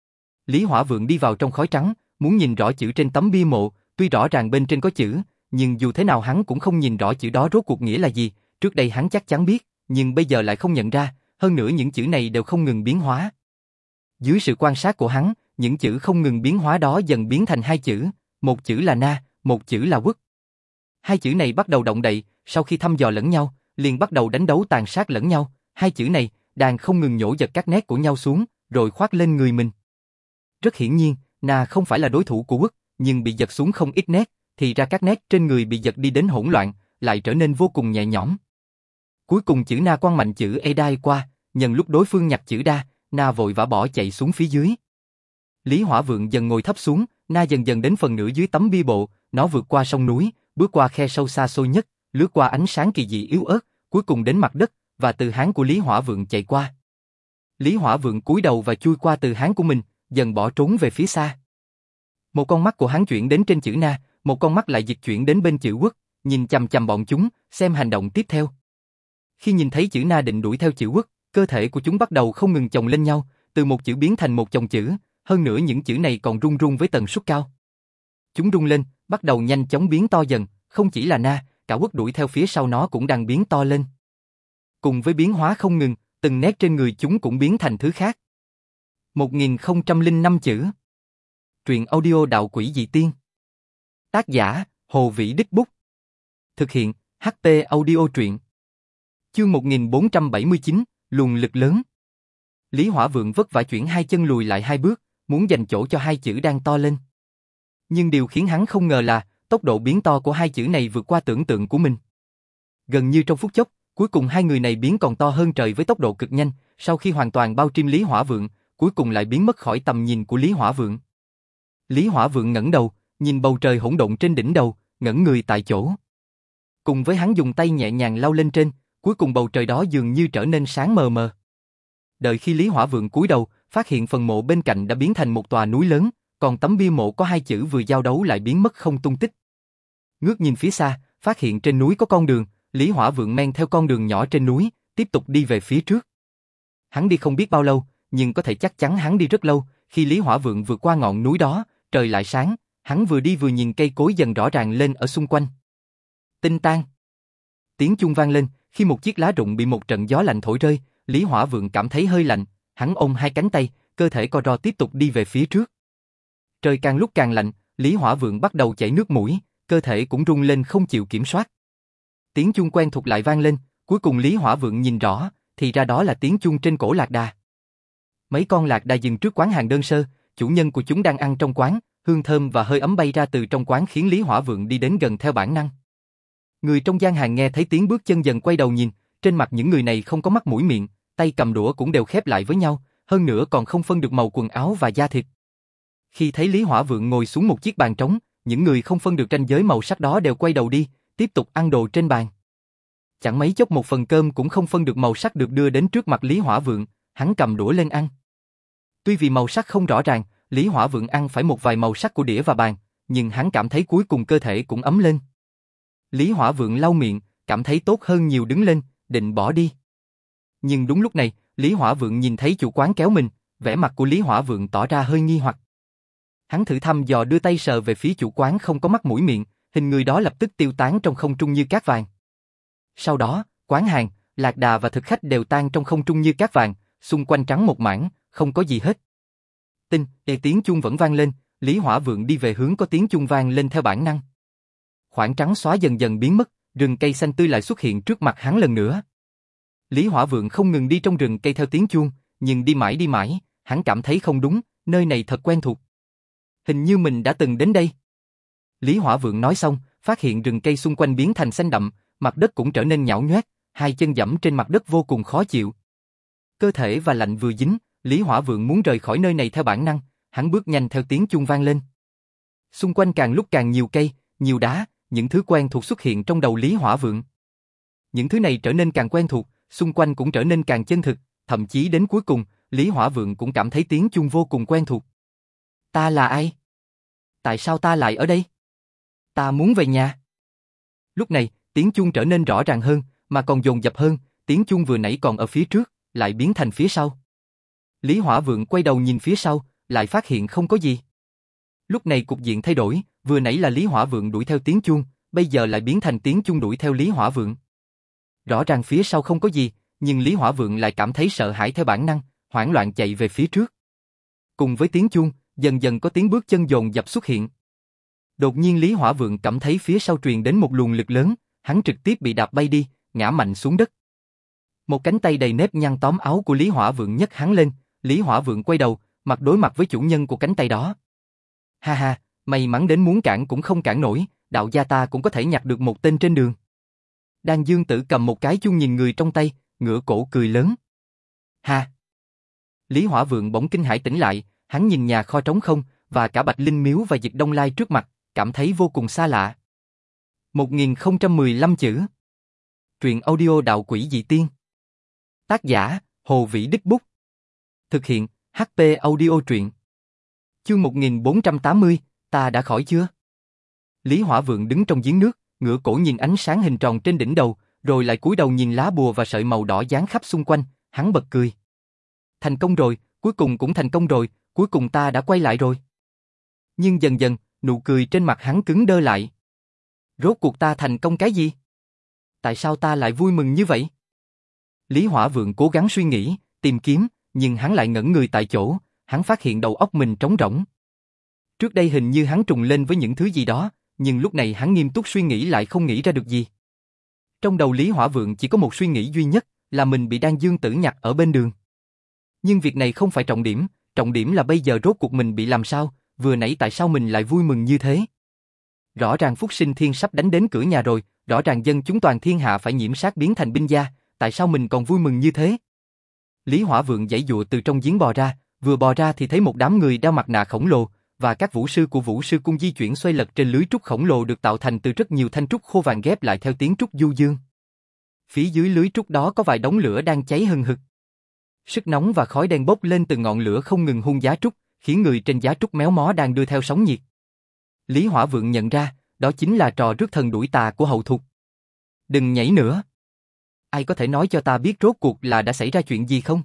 Lý Hỏa Vượng đi vào trong khói trắng, muốn nhìn rõ chữ trên tấm bia mộ, tuy rõ ràng bên trên có chữ, nhưng dù thế nào hắn cũng không nhìn rõ chữ đó rốt cuộc nghĩa là gì, trước đây hắn chắc chắn biết, nhưng bây giờ lại không nhận ra, hơn nữa những chữ này đều không ngừng biến hóa. Dưới sự quan sát của hắn, những chữ không ngừng biến hóa đó dần biến thành hai chữ, một chữ là Na, một chữ là Quốc. Hai chữ này bắt đầu động đậy, sau khi thăm dò lẫn nhau, liền bắt đầu đánh đấu tàn sát lẫn nhau, hai chữ này đang không ngừng nhổ giật các nét của nhau xuống, rồi khoác lên người mình. Rất hiển nhiên, Na không phải là đối thủ của Quốc, nhưng bị giật xuống không ít nét, thì ra các nét trên người bị giật đi đến hỗn loạn, lại trở nên vô cùng nhẹ nhõm. Cuối cùng chữ Na quăng mạnh chữ E đai qua, nhân lúc đối phương nhặt chữ Đa, Na vội vã bỏ chạy xuống phía dưới. Lý Hỏa Vượng dần ngồi thấp xuống, Na dần dần đến phần nửa dưới tấm bia bộ, nó vượt qua sông núi, bước qua khe sâu xa xôi nhất, lướt qua ánh sáng kỳ dị yếu ớt, cuối cùng đến mặt đất, và từ háng của Lý Hỏa Vượng chạy qua. Lý Hỏa Vượng cúi đầu và chui qua từ háng của mình, dần bỏ trốn về phía xa. Một con mắt của hắn chuyển đến trên chữ Na, một con mắt lại dịch chuyển đến bên chữ Quốc, nhìn chằm chằm bọn chúng, xem hành động tiếp theo. Khi nhìn thấy chữ Na định đuổi theo chữ Quốc, cơ thể của chúng bắt đầu không ngừng chồng lên nhau, từ một chữ biến thành một chồng chữ, hơn nữa những chữ này còn rung rung với tần suất cao. Chúng rung lên, bắt đầu nhanh chóng biến to dần, không chỉ là Na, cả quất đuổi theo phía sau nó cũng đang biến to lên. Cùng với biến hóa không ngừng, từng nét trên người chúng cũng biến thành thứ khác. một nghìn không trăm lẻ năm chữ. Truyện audio Đạo Quỷ Dị Tiên. Tác giả, Hồ Vĩ Đích Bút. Thực hiện, hát pê Audio truyện. Chương một nghìn bốn trăm bảy mươi chín, luồng lực lớn. Lý Hỏa Vượng vất vả chuyển hai chân lùi lại hai bước, muốn dành chỗ cho hai chữ đang to lên. Nhưng điều khiến hắn không ngờ là, tốc độ biến to của hai chữ này vượt qua tưởng tượng của mình. Gần như trong phút chốc, cuối cùng hai người này biến còn to hơn trời với tốc độ cực nhanh, sau khi hoàn toàn bao trùm Lý Hỏa Vượng, cuối cùng lại biến mất khỏi tầm nhìn của Lý Hỏa Vượng. Lý Hỏa Vượng ngẩng đầu, nhìn bầu trời hỗn độn trên đỉnh đầu, ngẩn người tại chỗ. Cùng với hắn dùng tay nhẹ nhàng lau lên trên, cuối cùng bầu trời đó dường như trở nên sáng mờ mờ. Đợi khi Lý Hỏa Vượng cúi đầu, phát hiện phần mộ bên cạnh đã biến thành một tòa núi lớn, còn tấm bia mộ có hai chữ vừa giao đấu lại biến mất không tung tích. Ngước nhìn phía xa, phát hiện trên núi có con đường, Lý Hỏa Vượng men theo con đường nhỏ trên núi, tiếp tục đi về phía trước. Hắn đi không biết bao lâu, nhưng có thể chắc chắn hắn đi rất lâu, khi Lý Hỏa Vượng vượt qua ngọn núi đó, trời lại sáng, hắn vừa đi vừa nhìn cây cối dần rõ ràng lên ở xung quanh. Tinh tang. Tiếng chuông vang lên, khi một chiếc lá rụng bị một trận gió lạnh thổi rơi, Lý Hỏa Vượng cảm thấy hơi lạnh, hắn ôm hai cánh tay, cơ thể co ro tiếp tục đi về phía trước. Trời càng lúc càng lạnh, Lý Hỏa Vượng bắt đầu chảy nước mũi, cơ thể cũng rung lên không chịu kiểm soát. Tiếng chuông quen thuộc lại vang lên, cuối cùng Lý Hỏa Vượng nhìn rõ, thì ra đó là tiếng chuông trên cổ lạc đà. Mấy con lạc đà dừng trước quán hàng đơn sơ, chủ nhân của chúng đang ăn trong quán, hương thơm và hơi ấm bay ra từ trong quán khiến Lý Hỏa Vượng đi đến gần theo bản năng. Người trong gian hàng nghe thấy tiếng bước chân dần quay đầu nhìn, trên mặt những người này không có mắt mũi miệng, tay cầm đũa cũng đều khép lại với nhau, hơn nữa còn không phân được màu quần áo và da thịt. Khi thấy Lý Hỏa Vượng ngồi xuống một chiếc bàn trống, những người không phân được ranh giới màu sắc đó đều quay đầu đi, tiếp tục ăn đồ trên bàn. Chẳng mấy chốc một phần cơm cũng không phân được màu sắc được đưa đến trước mặt Lý Hỏa Vượng, hắn cầm đũa lên ăn. Tuy vì màu sắc không rõ ràng, Lý Hỏa Vượng ăn phải một vài màu sắc của đĩa và bàn, nhưng hắn cảm thấy cuối cùng cơ thể cũng ấm lên. Lý Hỏa Vượng lau miệng, cảm thấy tốt hơn nhiều đứng lên, định bỏ đi. Nhưng đúng lúc này, Lý Hỏa Vượng nhìn thấy chủ quán kéo mình, vẻ mặt của Lý Hỏa Vượng tỏ ra hơi nghi hoặc. Hắn thử thăm dò đưa tay sờ về phía chủ quán không có mắt mũi miệng, hình người đó lập tức tiêu tán trong không trung như cát vàng. Sau đó, quán hàng, lạc đà và thực khách đều tan trong không trung như cát vàng, xung quanh trắng một mảng, không có gì hết. Tinh, e tiếng chuông vẫn vang lên, Lý Hỏa Vượng đi về hướng có tiếng chuông vang lên theo bản năng. Khoảng trắng xóa dần dần biến mất, rừng cây xanh tươi lại xuất hiện trước mặt hắn lần nữa. Lý Hỏa Vượng không ngừng đi trong rừng cây theo tiếng chuông, nhưng đi mãi đi mãi, hắn cảm thấy không đúng, nơi này thật quen thuộc. Hình như mình đã từng đến đây. Lý Hỏa Vượng nói xong, phát hiện rừng cây xung quanh biến thành xanh đậm, mặt đất cũng trở nên nhão nhoét, hai chân giẫm trên mặt đất vô cùng khó chịu. Cơ thể và lạnh vừa dính, Lý Hỏa Vượng muốn rời khỏi nơi này theo bản năng, hắn bước nhanh theo tiếng chuông vang lên. Xung quanh càng lúc càng nhiều cây, nhiều đá, những thứ quen thuộc xuất hiện trong đầu Lý Hỏa Vượng. Những thứ này trở nên càng quen thuộc, xung quanh cũng trở nên càng chân thực, thậm chí đến cuối cùng, Lý Hỏa Vượng cũng cảm thấy tiếng chuông vô cùng quen thuộc. Ta là ai? Tại sao ta lại ở đây? Ta muốn về nhà. Lúc này, tiếng chuông trở nên rõ ràng hơn, mà còn dồn dập hơn, tiếng chuông vừa nãy còn ở phía trước, lại biến thành phía sau. Lý Hỏa Vượng quay đầu nhìn phía sau, lại phát hiện không có gì. Lúc này cục diện thay đổi, vừa nãy là Lý Hỏa Vượng đuổi theo tiếng chuông, bây giờ lại biến thành tiếng chuông đuổi theo Lý Hỏa Vượng. Rõ ràng phía sau không có gì, nhưng Lý Hỏa Vượng lại cảm thấy sợ hãi theo bản năng, hoảng loạn chạy về phía trước. Cùng với tiếng chuông, dần dần có tiếng bước chân dồn dập xuất hiện. Đột nhiên Lý Hỏa Vượng cảm thấy phía sau truyền đến một luồng lực lớn, hắn trực tiếp bị đạp bay đi, ngã mạnh xuống đất. Một cánh tay đầy nếp nhăn tóm áo của Lý Hỏa Vượng nhấc hắn lên, Lý Hỏa Vượng quay đầu, mặt đối mặt với chủ nhân của cánh tay đó. Ha ha, may mắn đến muốn cản cũng không cản nổi, đạo gia ta cũng có thể nhặt được một tên trên đường. Đan Dương Tử cầm một cái chuông nhìn người trong tay, ngửa cổ cười lớn. Ha! Lý Hỏa Vượng bỗng kinh hãi tỉnh lại, hắn nhìn nhà kho trống không, và cả Bạch Linh Miếu và Diệt Đông Lai trước mặt, cảm thấy vô cùng xa lạ. một nghìn không trăm mười lăm chữ. Truyện audio Đạo Quỷ Dị Tiên. Tác giả, Hồ Vĩ Đích Bút. Thực hiện, hát pê Audio truyện. Chương một nghìn bốn trăm tám mươi, ta đã khỏi chưa? Lý Hỏa Vượng đứng trong giếng nước, ngửa cổ nhìn ánh sáng hình tròn trên đỉnh đầu, rồi lại cúi đầu nhìn lá bùa và sợi màu đỏ dán khắp xung quanh, hắn bật cười. Thành công rồi, cuối cùng cũng thành công rồi, cuối cùng ta đã quay lại rồi. Nhưng dần dần, nụ cười trên mặt hắn cứng đơ lại. Rốt cuộc ta thành công cái gì? Tại sao ta lại vui mừng như vậy? Lý Hỏa Vượng cố gắng suy nghĩ, tìm kiếm, nhưng hắn lại ngẩn người tại chỗ, hắn phát hiện đầu óc mình trống rỗng. Trước đây hình như hắn trùng lên với những thứ gì đó, nhưng lúc này hắn nghiêm túc suy nghĩ lại không nghĩ ra được gì. Trong đầu Lý Hỏa Vượng chỉ có một suy nghĩ duy nhất, là mình bị Đan Dương Tử nhặt ở bên đường. Nhưng việc này không phải trọng điểm, trọng điểm là bây giờ rốt cuộc mình bị làm sao, vừa nãy tại sao mình lại vui mừng như thế? Rõ ràng Phúc Sinh Thiên sắp đánh đến cửa nhà rồi, rõ ràng dân chúng toàn thiên hạ phải nhiễm sát biến thành binh gia, tại sao mình còn vui mừng như thế? Lý Hỏa Vượng giãy giụa từ trong giếng bò ra, vừa bò ra thì thấy một đám người đeo mặt nạ khổng lồ, và các vũ sư của Vũ Sư Cung di chuyển xoay lật trên lưới trúc khổng lồ được tạo thành từ rất nhiều thanh trúc khô vàng ghép lại theo tiếng trúc du dương. Phía dưới lưới trúc đó có vài đống lửa đang cháy hừng hực. Sức nóng và khói đen bốc lên từ ngọn lửa không ngừng hun giá trúc, khiến người trên giá trúc méo mó đang đưa theo sóng nhiệt. Lý Hỏa Vượng nhận ra, đó chính là trò rước thần đuổi tà của Hậu Thục. Đừng nhảy nữa. Ai có thể nói cho ta biết rốt cuộc là đã xảy ra chuyện gì không?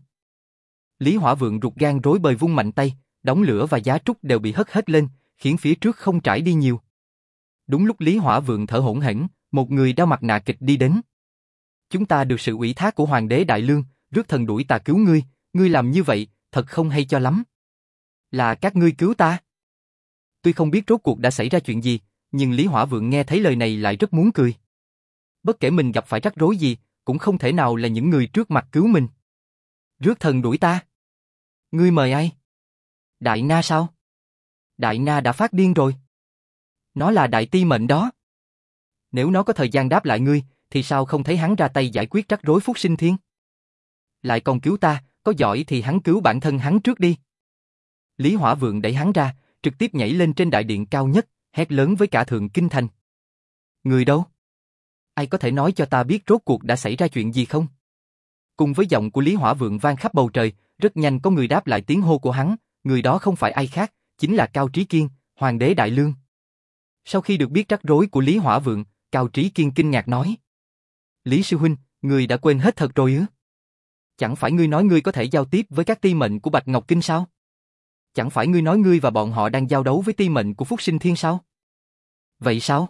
Lý Hỏa Vượng ruột gan rối bời vung mạnh tay, đống lửa và giá trúc đều bị hất hết lên, khiến phía trước không trải đi nhiều. Đúng lúc Lý Hỏa Vượng thở hổn hển, một người đeo mặt nạ kịch đi đến. Chúng ta được sự ủy thác của Hoàng đế Đại Lương, rước thần đuổi tà cứu ngươi, ngươi làm như vậy, thật không hay cho lắm. Là các ngươi cứu ta. Tuy không biết rốt cuộc đã xảy ra chuyện gì, nhưng Lý Hỏa Vượng nghe thấy lời này lại rất muốn cười. Bất kể mình gặp phải rắc rối gì, cũng không thể nào là những người trước mặt cứu mình. Rước thần đuổi ta? Ngươi mời ai? Đại Na sao? Đại Na đã phát điên rồi. Nó là đại ti mệnh đó. Nếu nó có thời gian đáp lại ngươi, thì sao không thấy hắn ra tay giải quyết rắc rối Phúc Sinh Thiên? Lại còn cứu ta, có giỏi thì hắn cứu bản thân hắn trước đi. Lý Hỏa Vượng đẩy hắn ra, trực tiếp nhảy lên trên đại điện cao nhất, hét lớn với cả thượng kinh thành. Người đâu? Ai có thể nói cho ta biết rốt cuộc đã xảy ra chuyện gì không? Cùng với giọng của Lý Hỏa Vượng vang khắp bầu trời, rất nhanh có người đáp lại tiếng hô của hắn, người đó không phải ai khác, chính là Cao Trí Kiên, Hoàng đế Đại Lương. Sau khi được biết rắc rối của Lý Hỏa Vượng, Cao Trí Kiên kinh ngạc nói. Lý sư huynh, ngươi đã quên hết thật rồi ư? Chẳng phải ngươi nói ngươi có thể giao tiếp với các ti mệnh của Bạch Ngọc Kinh sao? Chẳng phải ngươi nói ngươi và bọn họ đang giao đấu với ti mệnh của Phúc Sinh Thiên sao? Vậy sao?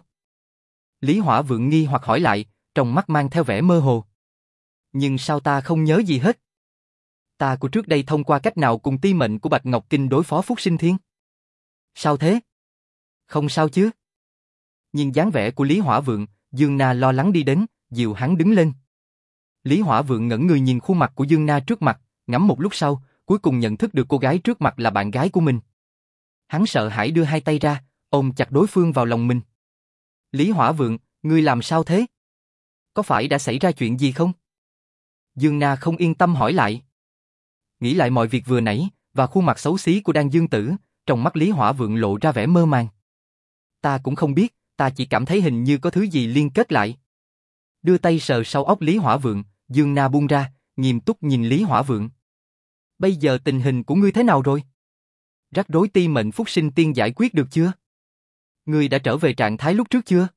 Lý Hỏa Vượng nghi hoặc hỏi lại, trong mắt mang theo vẻ mơ hồ. Nhưng sao ta không nhớ gì hết? Ta của trước đây thông qua cách nào cùng ti mệnh của Bạch Ngọc Kinh đối phó Phúc Sinh Thiên? Sao thế? Không sao chứ? Nhìn dáng vẻ của Lý Hỏa Vượng, Dương Na lo lắng đi đến, dìu hắn đứng lên. Lý Hỏa Vượng ngẩn người nhìn khuôn mặt của Dương Na trước mặt, ngắm một lúc sau, cuối cùng nhận thức được cô gái trước mặt là bạn gái của mình. Hắn sợ hãi đưa hai tay ra, ôm chặt đối phương vào lòng mình. Lý Hỏa Vượng, ngươi làm sao thế? Có phải đã xảy ra chuyện gì không? Dương Na không yên tâm hỏi lại. Nghĩ lại mọi việc vừa nãy, và khuôn mặt xấu xí của Đan Dương Tử, trong mắt Lý Hỏa Vượng lộ ra vẻ mơ màng. Ta cũng không biết, ta chỉ cảm thấy hình như có thứ gì liên kết lại. Đưa tay sờ sau óc Lý Hỏa Vượng, Dương Na buông ra, nghiêm túc nhìn Lý Hỏa Vượng. Bây giờ tình hình của ngươi thế nào rồi? Rắc rối ti mệnh Phúc Sinh Tiên giải quyết được chưa? Ngươi đã trở về trạng thái lúc trước chưa?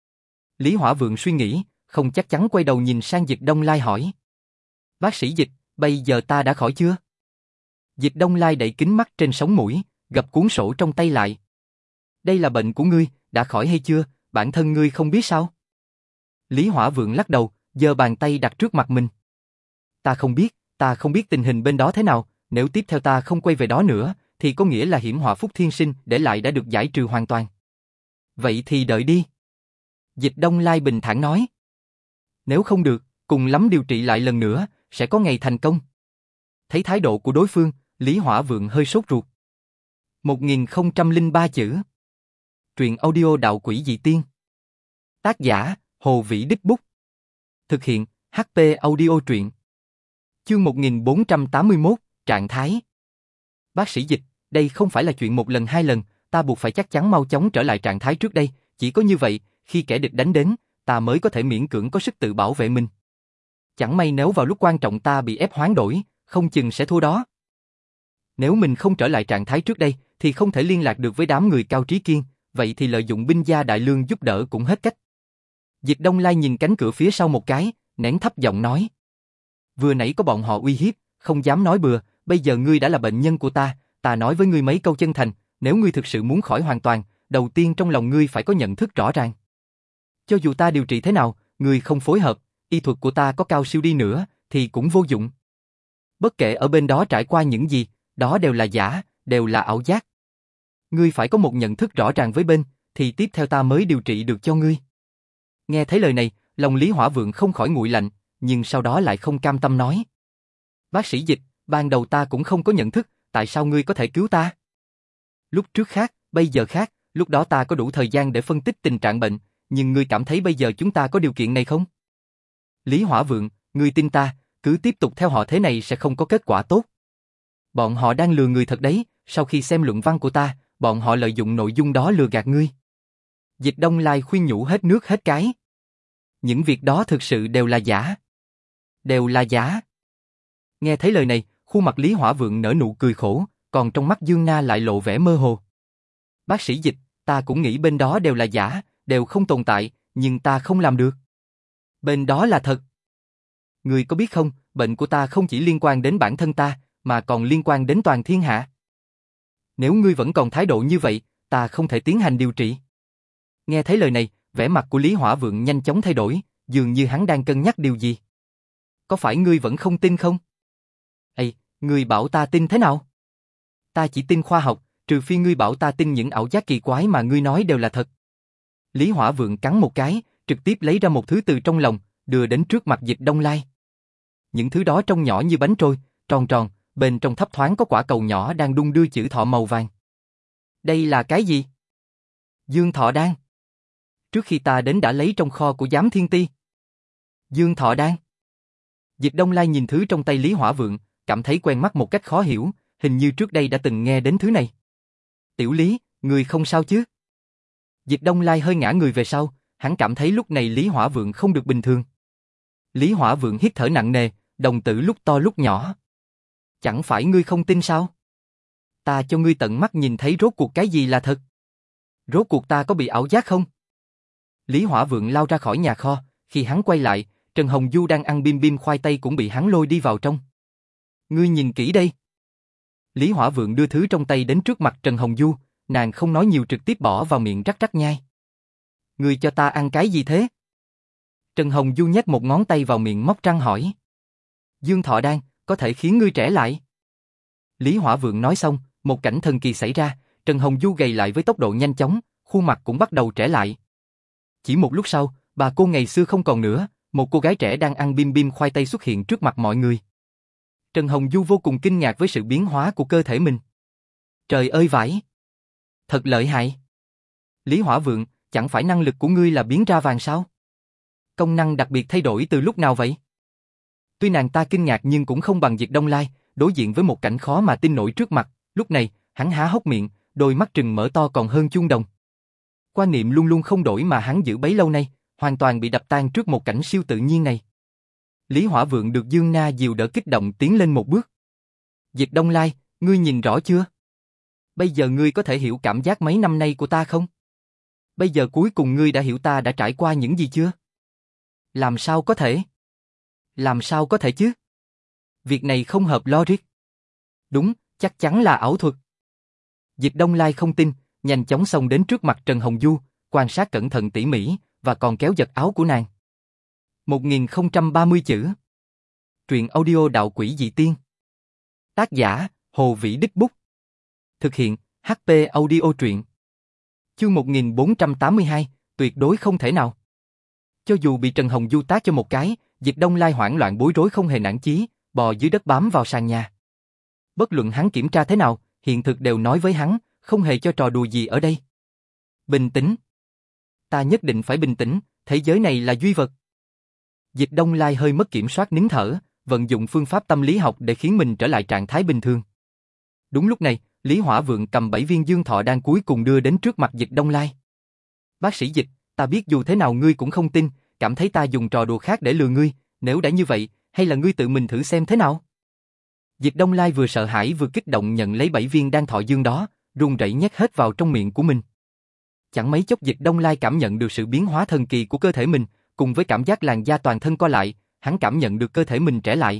Lý Hỏa Vượng suy nghĩ, không chắc chắn quay đầu nhìn sang Dịch Đông Lai hỏi. Bác sĩ Dịch, bây giờ ta đã khỏi chưa? Dịch Đông Lai đậy kính mắt trên sống mũi, gập cuốn sổ trong tay lại. Đây là bệnh của ngươi, đã khỏi hay chưa, bản thân ngươi không biết sao? Lý Hỏa Vượng lắc đầu, giơ bàn tay đặt trước mặt mình. Ta không biết, ta không biết tình hình bên đó thế nào, nếu tiếp theo ta không quay về đó nữa, thì có nghĩa là hiểm họa Phúc Thiên Sinh để lại đã được giải trừ hoàn toàn. Vậy thì đợi đi. Dịch Đông Lai bình thản nói. Nếu không được, cùng lắm điều trị lại lần nữa, sẽ có ngày thành công. Thấy thái độ của đối phương, Lý Hỏa Vượng hơi sốt ruột. một nghìn không trăm lẻ ba chữ. Truyện audio Đạo Quỷ Dị Tiên. Tác giả, Hồ Vĩ Đích Bút. Thực hiện, hát pê Audio Truyện. Chương một nghìn bốn trăm tám mươi mốt, Trạng thái. Bác sĩ Dịch, đây không phải là chuyện một lần hai lần, ta buộc phải chắc chắn mau chóng trở lại trạng thái trước đây, chỉ có như vậy, khi kẻ địch đánh đến, ta mới có thể miễn cưỡng có sức tự bảo vệ mình. Chẳng may nếu vào lúc quan trọng ta bị ép hoán đổi, không chừng sẽ thua đó. Nếu mình không trở lại trạng thái trước đây, thì không thể liên lạc được với đám người Cao Trí Kiên, vậy thì lợi dụng binh gia Đại Lương giúp đỡ cũng hết cách. Dịch Đông Lai nhìn cánh cửa phía sau một cái, nén thấp giọng nói. Vừa nãy có bọn họ uy hiếp, không dám nói bừa, bây giờ ngươi đã là bệnh nhân của ta, ta nói với ngươi mấy câu chân thành, nếu ngươi thực sự muốn khỏi hoàn toàn, đầu tiên trong lòng ngươi phải có nhận thức rõ ràng. Cho dù ta điều trị thế nào, ngươi không phối hợp, y thuật của ta có cao siêu đi nữa, thì cũng vô dụng. Bất kể ở bên đó trải qua những gì, đó đều là giả, đều là ảo giác. Ngươi phải có một nhận thức rõ ràng với bên, thì tiếp theo ta mới điều trị được cho ngươi. Nghe thấy lời này, lòng Lý Hỏa Vượng không khỏi nguội lạnh, nhưng sau đó lại không cam tâm nói. Bác sĩ Dịch, ban đầu ta cũng không có nhận thức, tại sao ngươi có thể cứu ta? Lúc trước khác, bây giờ khác, lúc đó ta có đủ thời gian để phân tích tình trạng bệnh, nhưng ngươi cảm thấy bây giờ chúng ta có điều kiện này không? Lý Hỏa Vượng, ngươi tin ta, cứ tiếp tục theo họ thế này sẽ không có kết quả tốt. Bọn họ đang lừa người thật đấy, sau khi xem luận văn của ta, bọn họ lợi dụng nội dung đó lừa gạt ngươi. Dịch Đông Lai khuyên nhủ hết nước hết cái. Những việc đó thực sự đều là giả. Đều là giả. Nghe thấy lời này, khuôn mặt Lý Hỏa Vượng nở nụ cười khổ, còn trong mắt Dương Na lại lộ vẻ mơ hồ. Bác sĩ Dịch, ta cũng nghĩ bên đó đều là giả, đều không tồn tại, nhưng ta không làm được. Bên đó là thật. Ngươi có biết không, bệnh của ta không chỉ liên quan đến bản thân ta, mà còn liên quan đến toàn thiên hạ. Nếu ngươi vẫn còn thái độ như vậy, ta không thể tiến hành điều trị. Nghe thấy lời này, vẻ mặt của Lý Hỏa Vượng nhanh chóng thay đổi, dường như hắn đang cân nhắc điều gì. Có phải ngươi vẫn không tin không? Ê, ngươi bảo ta tin thế nào? Ta chỉ tin khoa học, trừ phi ngươi bảo ta tin những ảo giác kỳ quái mà ngươi nói đều là thật. Lý Hỏa Vượng cắn một cái, trực tiếp lấy ra một thứ từ trong lòng, đưa đến trước mặt Dịch Đông Lai. Những thứ đó trông nhỏ như bánh trôi, tròn tròn, bên trong thấp thoáng có quả cầu nhỏ đang đung đưa chữ thọ màu vàng. Đây là cái gì? Dương Thọ Đan. Trước khi ta đến đã lấy trong kho của Giám Thiên Ti. Dương Thọ Đan. Dịch Đông Lai nhìn thứ trong tay Lý Hỏa Vượng, cảm thấy quen mắt một cách khó hiểu, hình như trước đây đã từng nghe đến thứ này. Tiểu Lý, người không sao chứ? Dịch Đông Lai hơi ngã người về sau, hắn cảm thấy lúc này Lý Hỏa Vượng không được bình thường. Lý Hỏa Vượng hít thở nặng nề, đồng tử lúc to lúc nhỏ. Chẳng phải ngươi không tin sao? Ta cho ngươi tận mắt nhìn thấy rốt cuộc cái gì là thật. Rốt cuộc ta có bị ảo giác không? Lý Hỏa Vượng lao ra khỏi nhà kho, khi hắn quay lại, Trần Hồng Du đang ăn bim bim khoai tây cũng bị hắn lôi đi vào trong. Ngươi nhìn kỹ đây. Lý Hỏa Vượng đưa thứ trong tay đến trước mặt Trần Hồng Du, nàng không nói nhiều trực tiếp bỏ vào miệng rắc rắc nhai. Ngươi cho ta ăn cái gì thế? Trần Hồng Du nhét một ngón tay vào miệng móc răng hỏi. Dương Thọ Đan, có thể khiến ngươi trẻ lại. Lý Hỏa Vượng nói xong, một cảnh thần kỳ xảy ra, Trần Hồng Du gầy lại với tốc độ nhanh chóng, khuôn mặt cũng bắt đầu trẻ lại. Chỉ một lúc sau, bà cô ngày xưa không còn nữa, một cô gái trẻ đang ăn bim bim khoai tây xuất hiện trước mặt mọi người. Trần Hồng Du vô cùng kinh ngạc với sự biến hóa của cơ thể mình. Trời ơi vãi! Thật lợi hại! Lý Hỏa Vượng, chẳng phải năng lực của ngươi là biến ra vàng sao? Công năng đặc biệt thay đổi từ lúc nào vậy? Tuy nàng ta kinh ngạc nhưng cũng không bằng Dịch Đông Lai, đối diện với một cảnh khó mà tin nổi trước mặt, lúc này, hắn há hốc miệng, đôi mắt trừng mở to còn hơn chuông đồng. Quan niệm luôn luôn không đổi mà hắn giữ bấy lâu nay, hoàn toàn bị đập tan trước một cảnh siêu tự nhiên này. Lý Hỏa Vượng được Dương Na dìu đỡ kích động tiến lên một bước. Dịch Đông Lai, ngươi nhìn rõ chưa? Bây giờ ngươi có thể hiểu cảm giác mấy năm nay của ta không? Bây giờ cuối cùng ngươi đã hiểu ta đã trải qua những gì chưa? Làm sao có thể? Làm sao có thể chứ? Việc này không hợp logic. Đúng, chắc chắn là ảo thuật. Dịch Đông Lai không tin, nhanh chóng xông đến trước mặt Trần Hồng Du, quan sát cẩn thận tỉ mỉ, và còn kéo giật áo của nàng. một nghìn không trăm ba mươi chữ. Truyện audio đạo quỷ dị tiên. Tác giả, Hồ Vĩ Đích Bút. Thực hiện, hát pê Audio truyện. Chương một nghìn bốn trăm tám mươi hai, tuyệt đối không thể nào. Cho dù bị Trần Hồng Du tát cho một cái, Dịch Đông Lai hoảng loạn bối rối không hề nản chí, bò dưới đất bám vào sàn nhà. Bất luận hắn kiểm tra thế nào, hiện thực đều nói với hắn, không hề cho trò đùa gì ở đây. Bình tĩnh. Ta nhất định phải bình tĩnh, thế giới này là duy vật. Dịch Đông Lai hơi mất kiểm soát nín thở, vận dụng phương pháp tâm lý học để khiến mình trở lại trạng thái bình thường. Đúng lúc này, Lý Hỏa Vượng cầm bảy viên Dương Thọ Đan cuối cùng đưa đến trước mặt Dịch Đông Lai. Bác sĩ Dịch, ta biết dù thế nào ngươi cũng không tin, cảm thấy ta dùng trò đùa khác để lừa ngươi, nếu đã như vậy, hay là ngươi tự mình thử xem thế nào? Dịch Đông Lai vừa sợ hãi vừa kích động nhận lấy bảy viên đan thọ dương đó, run rẩy nhét hết vào trong miệng của mình. Chẳng mấy chốc Dịch Đông Lai cảm nhận được sự biến hóa thần kỳ của cơ thể mình, cùng với cảm giác làn da toàn thân co lại, hắn cảm nhận được cơ thể mình trẻ lại.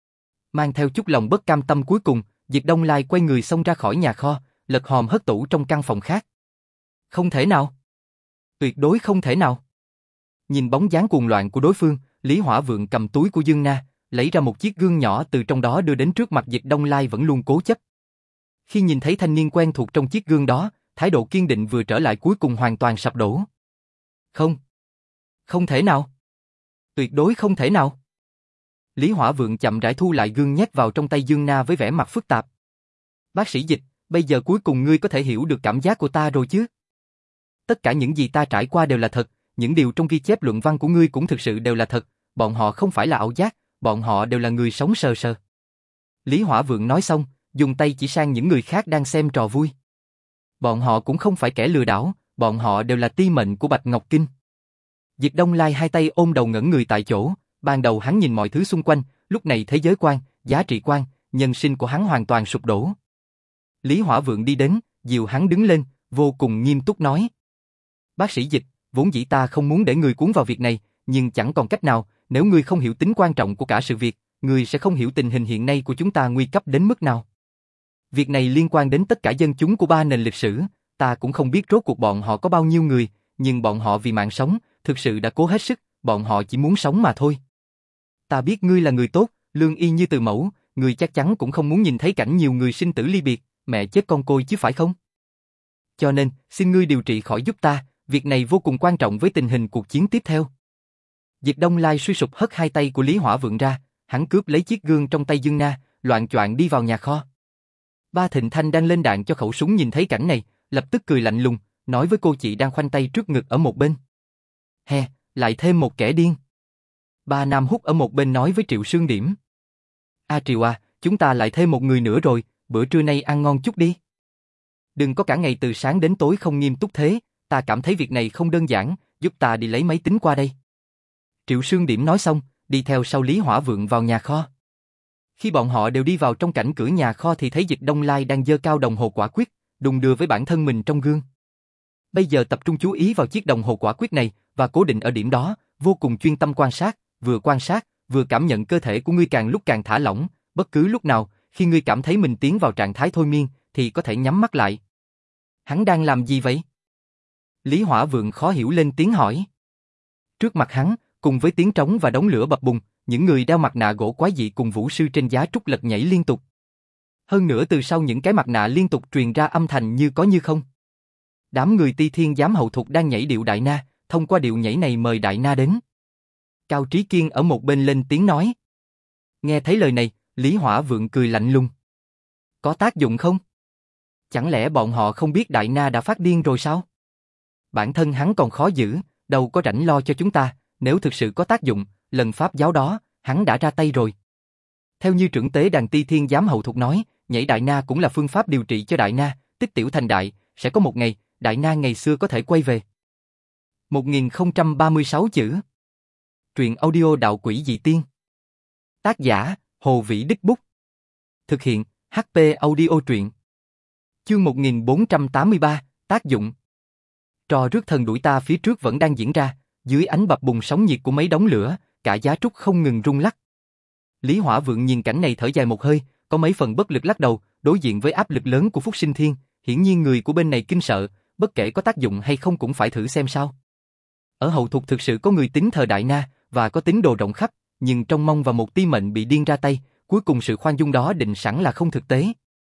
Mang theo chút lòng bất cam tâm cuối cùng, Dịch Đông Lai quay người xông ra khỏi nhà kho, lật hòm hất tủ trong căn phòng khác. Không thể nào! Tuyệt đối không thể nào! Nhìn bóng dáng cuồng loạn của đối phương, Lý Hỏa Vượng cầm túi của Dương Na, lấy ra một chiếc gương nhỏ từ trong đó đưa đến trước mặt Dịch Đông Lai vẫn luôn cố chấp. Khi nhìn thấy thanh niên quen thuộc trong chiếc gương đó, thái độ kiên định vừa trở lại cuối cùng hoàn toàn sập đổ. Không. Không thể nào. Tuyệt đối không thể nào. Lý Hỏa Vượng chậm rãi thu lại gương nhét vào trong tay Dương Na với vẻ mặt phức tạp. Bác sĩ Dịch, bây giờ cuối cùng ngươi có thể hiểu được cảm giác của ta rồi chứ? Tất cả những gì ta trải qua đều là thật, những điều trong ghi chép luận văn của ngươi cũng thực sự đều là thật, bọn họ không phải là ảo giác, bọn họ đều là người sống sờ sờ. Lý Hỏa Vượng nói xong, dùng tay chỉ sang những người khác đang xem trò vui. Bọn họ cũng không phải kẻ lừa đảo, bọn họ đều là ti mệnh của Bạch Ngọc Kinh. Dịch Đông Lai hai tay ôm đầu ngẩn người tại chỗ, ban đầu hắn nhìn mọi thứ xung quanh, lúc này thế giới quan, giá trị quan, nhân sinh của hắn hoàn toàn sụp đổ. Lý Hỏa Vượng đi đến, dìu hắn đứng lên, vô cùng nghiêm túc nói. Bác sĩ Dịch, vốn dĩ ta không muốn để người cuốn vào việc này, nhưng chẳng còn cách nào, nếu ngươi không hiểu tính quan trọng của cả sự việc, ngươi sẽ không hiểu tình hình hiện nay của chúng ta nguy cấp đến mức nào. Việc này liên quan đến tất cả dân chúng của ba nền lịch sử, ta cũng không biết rốt cuộc bọn họ có bao nhiêu người, nhưng bọn họ vì mạng sống, thực sự đã cố hết sức, bọn họ chỉ muốn sống mà thôi. Ta biết ngươi là người tốt, lương y như từ mẫu, ngươi chắc chắn cũng không muốn nhìn thấy cảnh nhiều người sinh tử ly biệt, mẹ chết con côi chứ phải không? Cho nên, xin ngươi điều trị khỏi giúp ta, việc này vô cùng quan trọng với tình hình cuộc chiến tiếp theo. Dịch Đông Lai suy sụp hất hai tay của Lý Hỏa Vượng ra, hắn cướp lấy chiếc gương trong tay Dương Na, loạng choạng đi vào nhà kho. Ba Thịnh Thanh đang lên đạn cho khẩu súng nhìn thấy cảnh này, lập tức cười lạnh lùng, nói với cô chị đang khoanh tay trước ngực ở một bên. He, lại thêm một kẻ điên. Ba Nam Húc ở một bên nói với Triệu Sương Điểm. A Triệu à, chúng ta lại thêm một người nữa rồi, bữa trưa nay ăn ngon chút đi. Đừng có cả ngày từ sáng đến tối không nghiêm túc thế, ta cảm thấy việc này không đơn giản, giúp ta đi lấy máy tính qua đây. Triệu Sương Điểm nói xong, đi theo sau Lý Hỏa Vượng vào nhà kho. Khi bọn họ đều đi vào trong cảnh cửa nhà kho thì thấy Dịch Đông Lai đang giơ cao đồng hồ quả quyết, đung đưa với bản thân mình trong gương. Bây giờ tập trung chú ý vào chiếc đồng hồ quả quyết này và cố định ở điểm đó, vô cùng chuyên tâm quan sát, vừa quan sát, vừa cảm nhận cơ thể của ngươi càng lúc càng thả lỏng, bất cứ lúc nào, khi ngươi cảm thấy mình tiến vào trạng thái thôi miên, thì có thể nhắm mắt lại. Hắn đang làm gì vậy? Lý Hỏa Vượng khó hiểu lên tiếng hỏi. Trước mặt hắn, cùng với tiếng trống và đống lửa bập bùng, những người đeo mặt nạ gỗ quái dị cùng vũ sư trên giá trúc lật nhảy liên tục. Hơn nữa từ sau những cái mặt nạ liên tục truyền ra âm thanh như có như không. Đám người Ti Thiên giám hậu thục đang nhảy điệu Đại Na, thông qua điệu nhảy này mời Đại Na đến. Cao Trí Kiên ở một bên lên tiếng nói. Nghe thấy lời này, Lý Hỏa Vượng cười lạnh lùng. Có tác dụng không? Chẳng lẽ bọn họ không biết Đại Na đã phát điên rồi sao? Bản thân hắn còn khó giữ, đâu có rảnh lo cho chúng ta, nếu thực sự có tác dụng, lần pháp giáo đó, hắn đã ra tay rồi. Theo như trưởng tế đàn Ti Thiên giám hậu thục nói, nhảy Đại Na cũng là phương pháp điều trị cho Đại Na, tích tiểu thành đại, sẽ có một ngày, Đại Na ngày xưa có thể quay về. một nghìn không trăm ba mươi sáu chữ. Truyện audio đạo quỷ dị tiên. Tác giả, Hồ Vĩ Đích Bút. Thực hiện, hát pê Audio truyện. Chương một nghìn bốn trăm tám mươi ba, tác dụng. Trò rước thần đuổi ta phía trước vẫn đang diễn ra, dưới ánh bập bùng sóng nhiệt của mấy đống lửa, cả giá trúc không ngừng rung lắc. Lý Hỏa Vượng nhìn cảnh này thở dài một hơi, có mấy phần bất lực lắc đầu, đối diện với áp lực lớn của Phúc Sinh Thiên, hiển nhiên người của bên này kinh sợ, bất kể có tác dụng hay không cũng phải thử xem sao. Ở hậu thục thực sự có người tín thờ Đại Na và có tín đồ rộng khắp, nhưng trong mong và một ti mệnh bị điên ra tay, cuối cùng sự khoan dung đó định sẵn là không thực tế.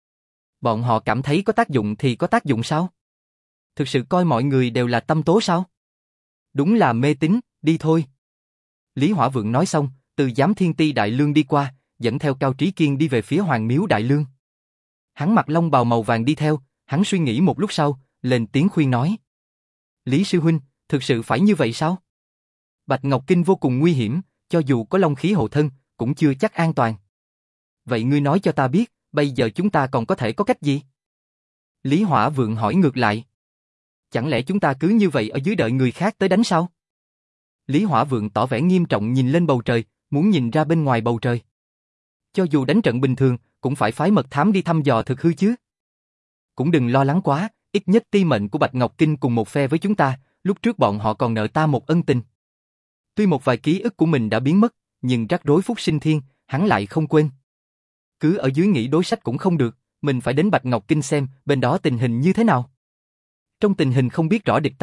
Bọn họ cảm thấy có tác dụng thì có tác dụng sao? Thực sự coi mọi người đều là tâm tố sao? Đúng là mê tín, đi thôi. Lý Hỏa Vượng nói xong, từ giám thiên ti Đại Lương đi qua, dẫn theo Cao Trí Kiên đi về phía Hoàng Miếu Đại Lương. Hắn mặc long bào màu vàng đi theo, hắn suy nghĩ một lúc sau, lên tiếng khuyên nói. Lý sư huynh, thực sự phải như vậy sao? Bạch Ngọc Kinh vô cùng nguy hiểm, cho dù có long khí hộ thân, cũng chưa chắc an toàn. Vậy ngươi nói cho ta biết, bây giờ chúng ta còn có thể có cách gì? Lý Hỏa Vượng hỏi ngược lại. Chẳng lẽ chúng ta cứ như vậy ở dưới đợi người khác tới đánh sao? Lý Hỏa Vượng tỏ vẻ nghiêm trọng nhìn lên bầu trời, muốn nhìn ra bên ngoài bầu trời. Cho dù đánh trận bình thường, cũng phải phái mật thám đi thăm dò thực hư chứ. Cũng đừng lo lắng quá, ít nhất ti mệnh của Bạch Ngọc Kinh cùng một phe với chúng ta, lúc trước bọn họ còn nợ ta một ân tình. Tuy một vài ký ức của mình đã biến mất, nhưng rắc rối Phúc Sinh Thiên, hắn lại không quên. Cứ ở dưới nghĩ đối sách cũng không được, mình phải đến Bạch Ngọc Kinh xem bên đó tình hình như thế nào. Trong tình hình không biết rõ địch ta,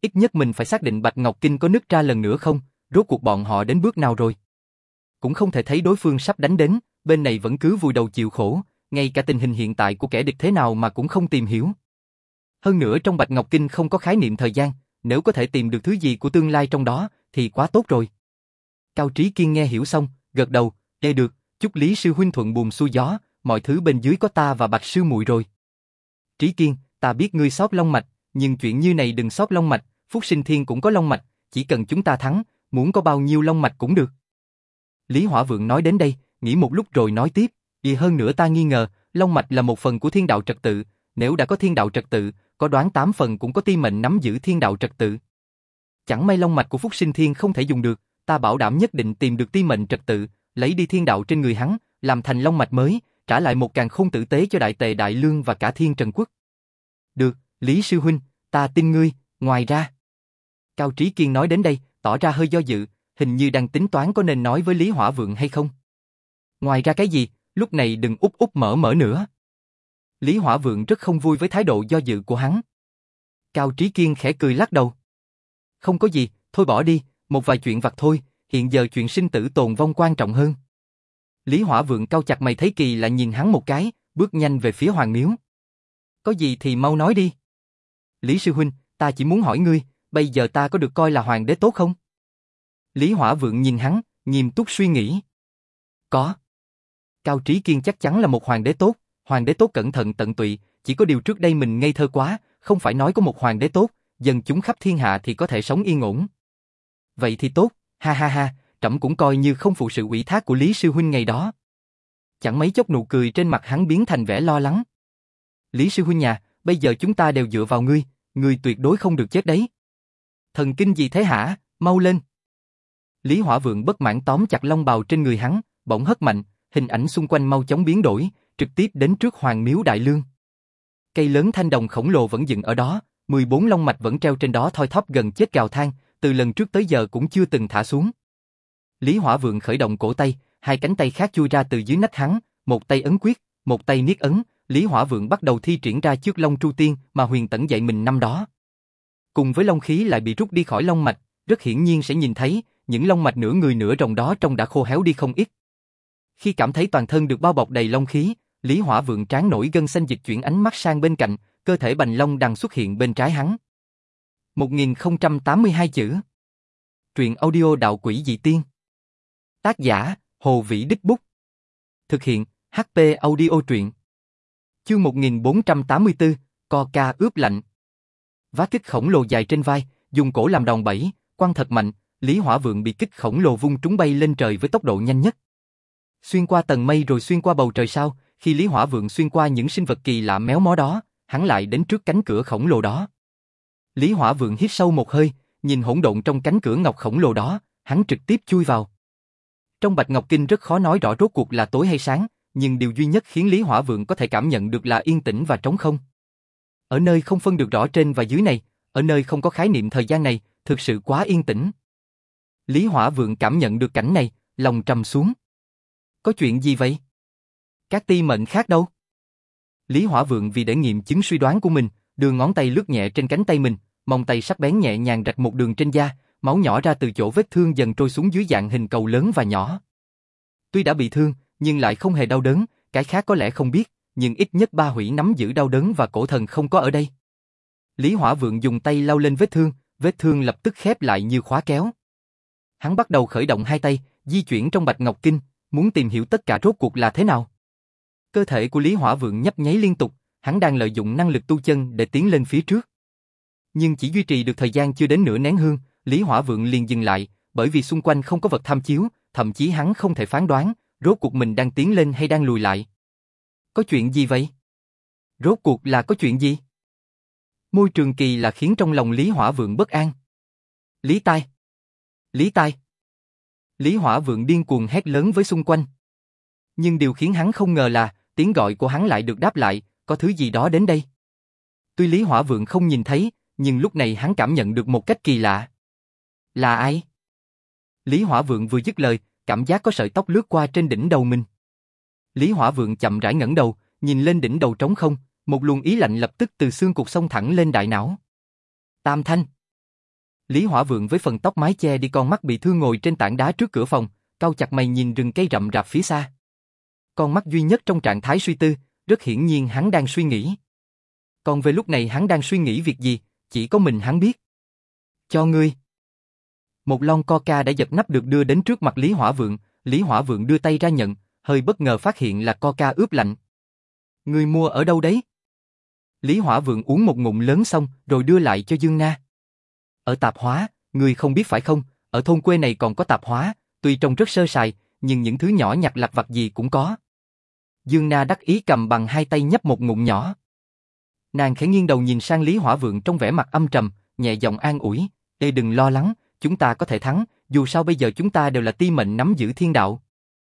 ít nhất mình phải xác định Bạch Ngọc Kinh có nứt ra lần nữa không, rốt cuộc bọn họ đến bước nào rồi. Cũng không thể thấy đối phương sắp đánh đến, bên này vẫn cứ vùi đầu chịu khổ, ngay cả tình hình hiện tại của kẻ địch thế nào mà cũng không tìm hiểu. Hơn nữa trong Bạch Ngọc Kinh không có khái niệm thời gian, nếu có thể tìm được thứ gì của tương lai trong đó, thì quá tốt rồi. Cao Trí Kiên nghe hiểu xong, gật đầu, nghe được, chúc Lý sư huynh thuận buồm xuôi gió, mọi thứ bên dưới có ta và Bạch sư muội rồi. Trí Kiên, ta biết ngươi sót long mạch, nhưng chuyện như này đừng sót long mạch, Phúc Sinh Thiên cũng có long mạch, chỉ cần chúng ta thắng, muốn có bao nhiêu long mạch cũng được. Lý Hỏa Vượng nói đến đây, nghĩ một lúc rồi nói tiếp, vì hơn nữa ta nghi ngờ, long mạch là một phần của thiên đạo trật tự, nếu đã có thiên đạo trật tự, có đoán tám phần cũng có ti mệnh nắm giữ thiên đạo trật tự. Chẳng may long mạch của Phúc Sinh Thiên không thể dùng được, ta bảo đảm nhất định tìm được ti mệnh trật tự, lấy đi thiên đạo trên người hắn, làm thành long mạch mới, trả lại một càn khôn tử tế cho Đại Tề Đại Lương và cả Thiên Trần Quốc. Được, Lý sư huynh, ta tin ngươi, ngoài ra. Cao Trí Kiên nói đến đây, tỏ ra hơi do dự, hình như đang tính toán có nên nói với Lý Hỏa Vượng hay không. Ngoài ra cái gì, lúc này đừng úp úp mở mở nữa. Lý Hỏa Vượng rất không vui với thái độ do dự của hắn. Cao Trí Kiên khẽ cười lắc đầu. Không có gì, thôi bỏ đi, một vài chuyện vặt thôi, hiện giờ chuyện sinh tử tồn vong quan trọng hơn. Lý Hỏa Vượng cau chặt mày thấy kỳ lại nhìn hắn một cái, bước nhanh về phía Hoàng Miếu. Có gì thì mau nói đi. Lý sư huynh, ta chỉ muốn hỏi ngươi, bây giờ ta có được coi là hoàng đế tốt không? Lý Hỏa Vượng nhìn hắn, nghiêm túc suy nghĩ. Có. Cao Trí Kiên chắc chắn là một hoàng đế tốt, hoàng đế tốt cẩn thận tận tụy, chỉ có điều trước đây mình ngây thơ quá, không phải nói có một hoàng đế tốt, dân chúng khắp thiên hạ thì có thể sống yên ổn. Vậy thì tốt, ha ha ha, trẫm cũng coi như không phụ sự ủy thác của Lý sư huynh ngày đó. Chẳng mấy chốc nụ cười trên mặt hắn biến thành vẻ lo lắng. Lý sư huynh nhà, bây giờ chúng ta đều dựa vào ngươi, ngươi tuyệt đối không được chết đấy. Thần kinh gì thế hả, mau lên. Lý Hỏa Vượng bất mãn tóm chặt long bào trên người hắn, bỗng hất mạnh, hình ảnh xung quanh mau chóng biến đổi, trực tiếp đến trước Hoàng Miếu Đại Lương. Cây lớn thanh đồng khổng lồ vẫn dựng ở đó, mười bốn long mạch vẫn treo trên đó thoi thóp gần chết gào than, từ lần trước tới giờ cũng chưa từng thả xuống. Lý Hỏa Vượng khởi động cổ tay, hai cánh tay khác chui ra từ dưới nách hắn, một tay ấn quyết, một tay niết ấn, Lý Hỏa Vượng bắt đầu thi triển ra trước Long Tru Tiên mà Huyền Tẫn dạy mình năm đó. Cùng với long khí lại bị rút đi khỏi long mạch, rất hiển nhiên sẽ nhìn thấy, những long mạch nửa người nửa rồng đó trông đã khô héo đi không ít. Khi cảm thấy toàn thân được bao bọc đầy long khí, Lý Hỏa Vượng trán nổi gân xanh dịch chuyển ánh mắt sang bên cạnh, cơ thể bành long đằng xuất hiện bên trái hắn. một nghìn không trăm tám mươi hai chữ. Truyện audio Đạo Quỷ Dị Tiên. Tác giả, Hồ Vĩ Đích Bút. Thực hiện, hát pê Audio Truyện. Chương một nghìn bốn trăm tám mươi tư, Coca ướp lạnh. Vá kích khổng lồ dài trên vai, dùng cổ làm đòn bẩy, quăng thật mạnh, Lý Hỏa Vượng bị kích khổng lồ vung trúng bay lên trời với tốc độ nhanh nhất. Xuyên qua tầng mây rồi xuyên qua bầu trời sao, khi Lý Hỏa Vượng xuyên qua những sinh vật kỳ lạ méo mó đó, hắn lại đến trước cánh cửa khổng lồ đó. Lý Hỏa Vượng hít sâu một hơi, nhìn hỗn độn trong cánh cửa ngọc khổng lồ đó, hắn trực tiếp chui vào. Trong Bạch Ngọc Kinh rất khó nói rõ rốt cuộc là tối hay sáng, nhưng điều duy nhất khiến Lý Hỏa Vượng có thể cảm nhận được là yên tĩnh và trống không. Ở nơi không phân được rõ trên và dưới này, ở nơi không có khái niệm thời gian này, thực sự quá yên tĩnh. Lý Hỏa Vượng cảm nhận được cảnh này, lòng trầm xuống. Có chuyện gì vậy? Các ti mệnh khác đâu? Lý Hỏa Vượng vì để nghiệm chứng suy đoán của mình, đưa ngón tay lướt nhẹ trên cánh tay mình, móng tay sắc bén nhẹ nhàng rạch một đường trên da, máu nhỏ ra từ chỗ vết thương dần trôi xuống dưới dạng hình cầu lớn và nhỏ. Tuy đã bị thương, nhưng lại không hề đau đớn, cái khác có lẽ không biết, nhưng ít nhất ba hủy nắm giữ đau đớn và cổ thần không có ở đây. Lý Hỏa Vượng dùng tay lau lên vết thương, vết thương lập tức khép lại như khóa kéo. Hắn bắt đầu khởi động hai tay, di chuyển trong Bạch Ngọc Kinh, muốn tìm hiểu tất cả rốt cuộc là thế nào. Cơ thể của Lý Hỏa Vượng nhấp nháy liên tục, hắn đang lợi dụng năng lực tu chân để tiến lên phía trước. Nhưng chỉ duy trì được thời gian chưa đến nửa nén hương, Lý Hỏa Vượng liền dừng lại, bởi vì xung quanh không có vật tham chiếu, thậm chí hắn không thể phán đoán, rốt cuộc mình đang tiến lên hay đang lùi lại. Có chuyện gì vậy? Rốt cuộc là có chuyện gì? Môi trường kỳ lạ khiến trong lòng Lý Hỏa Vượng bất an. Lý Tai! Lý Tai! Lý Hỏa Vượng điên cuồng hét lớn với xung quanh. Nhưng điều khiến hắn không ngờ là, tiếng gọi của hắn lại được đáp lại, có thứ gì đó đến đây. Tuy Lý Hỏa Vượng không nhìn thấy, nhưng lúc này hắn cảm nhận được một cách kỳ lạ. Là ai? Lý Hỏa Vượng vừa dứt lời, cảm giác có sợi tóc lướt qua trên đỉnh đầu mình. Lý Hỏa Vượng chậm rãi ngẩng đầu, nhìn lên đỉnh đầu trống không, một luồng ý lạnh lập tức từ xương cụt xông thẳng lên đại não. Tam Thanh! Lý Hỏa Vượng với phần tóc mái che đi con mắt bị thương ngồi trên tảng đá trước cửa phòng, cau chặt mày nhìn rừng cây rậm rạp phía xa. Con mắt duy nhất trong trạng thái suy tư, rất hiển nhiên hắn đang suy nghĩ. Còn về lúc này hắn đang suy nghĩ việc gì, chỉ có mình hắn biết. Cho ngươi. Một lon coca đã dập nắp được đưa đến trước mặt Lý Hỏa Vượng, Lý Hỏa Vượng đưa tay ra nhận, hơi bất ngờ phát hiện là coca ướp lạnh. Ngươi mua ở đâu đấy? Lý Hỏa Vượng uống một ngụm lớn xong rồi đưa lại cho Dương Na. Ở tạp hóa, ngươi không biết phải không, ở thôn quê này còn có tạp hóa, tuy trông rất sơ sài, nhưng những thứ nhỏ nhặt lặt vặt gì cũng có. Dương Na đắc ý cầm bằng hai tay nhấp một ngụm nhỏ. Nàng khẽ nghiêng đầu nhìn sang Lý Hỏa Vượng trong vẻ mặt âm trầm, nhẹ giọng an ủi, "Ê đừng lo lắng, chúng ta có thể thắng, dù sao bây giờ chúng ta đều là ti mệnh nắm giữ thiên đạo."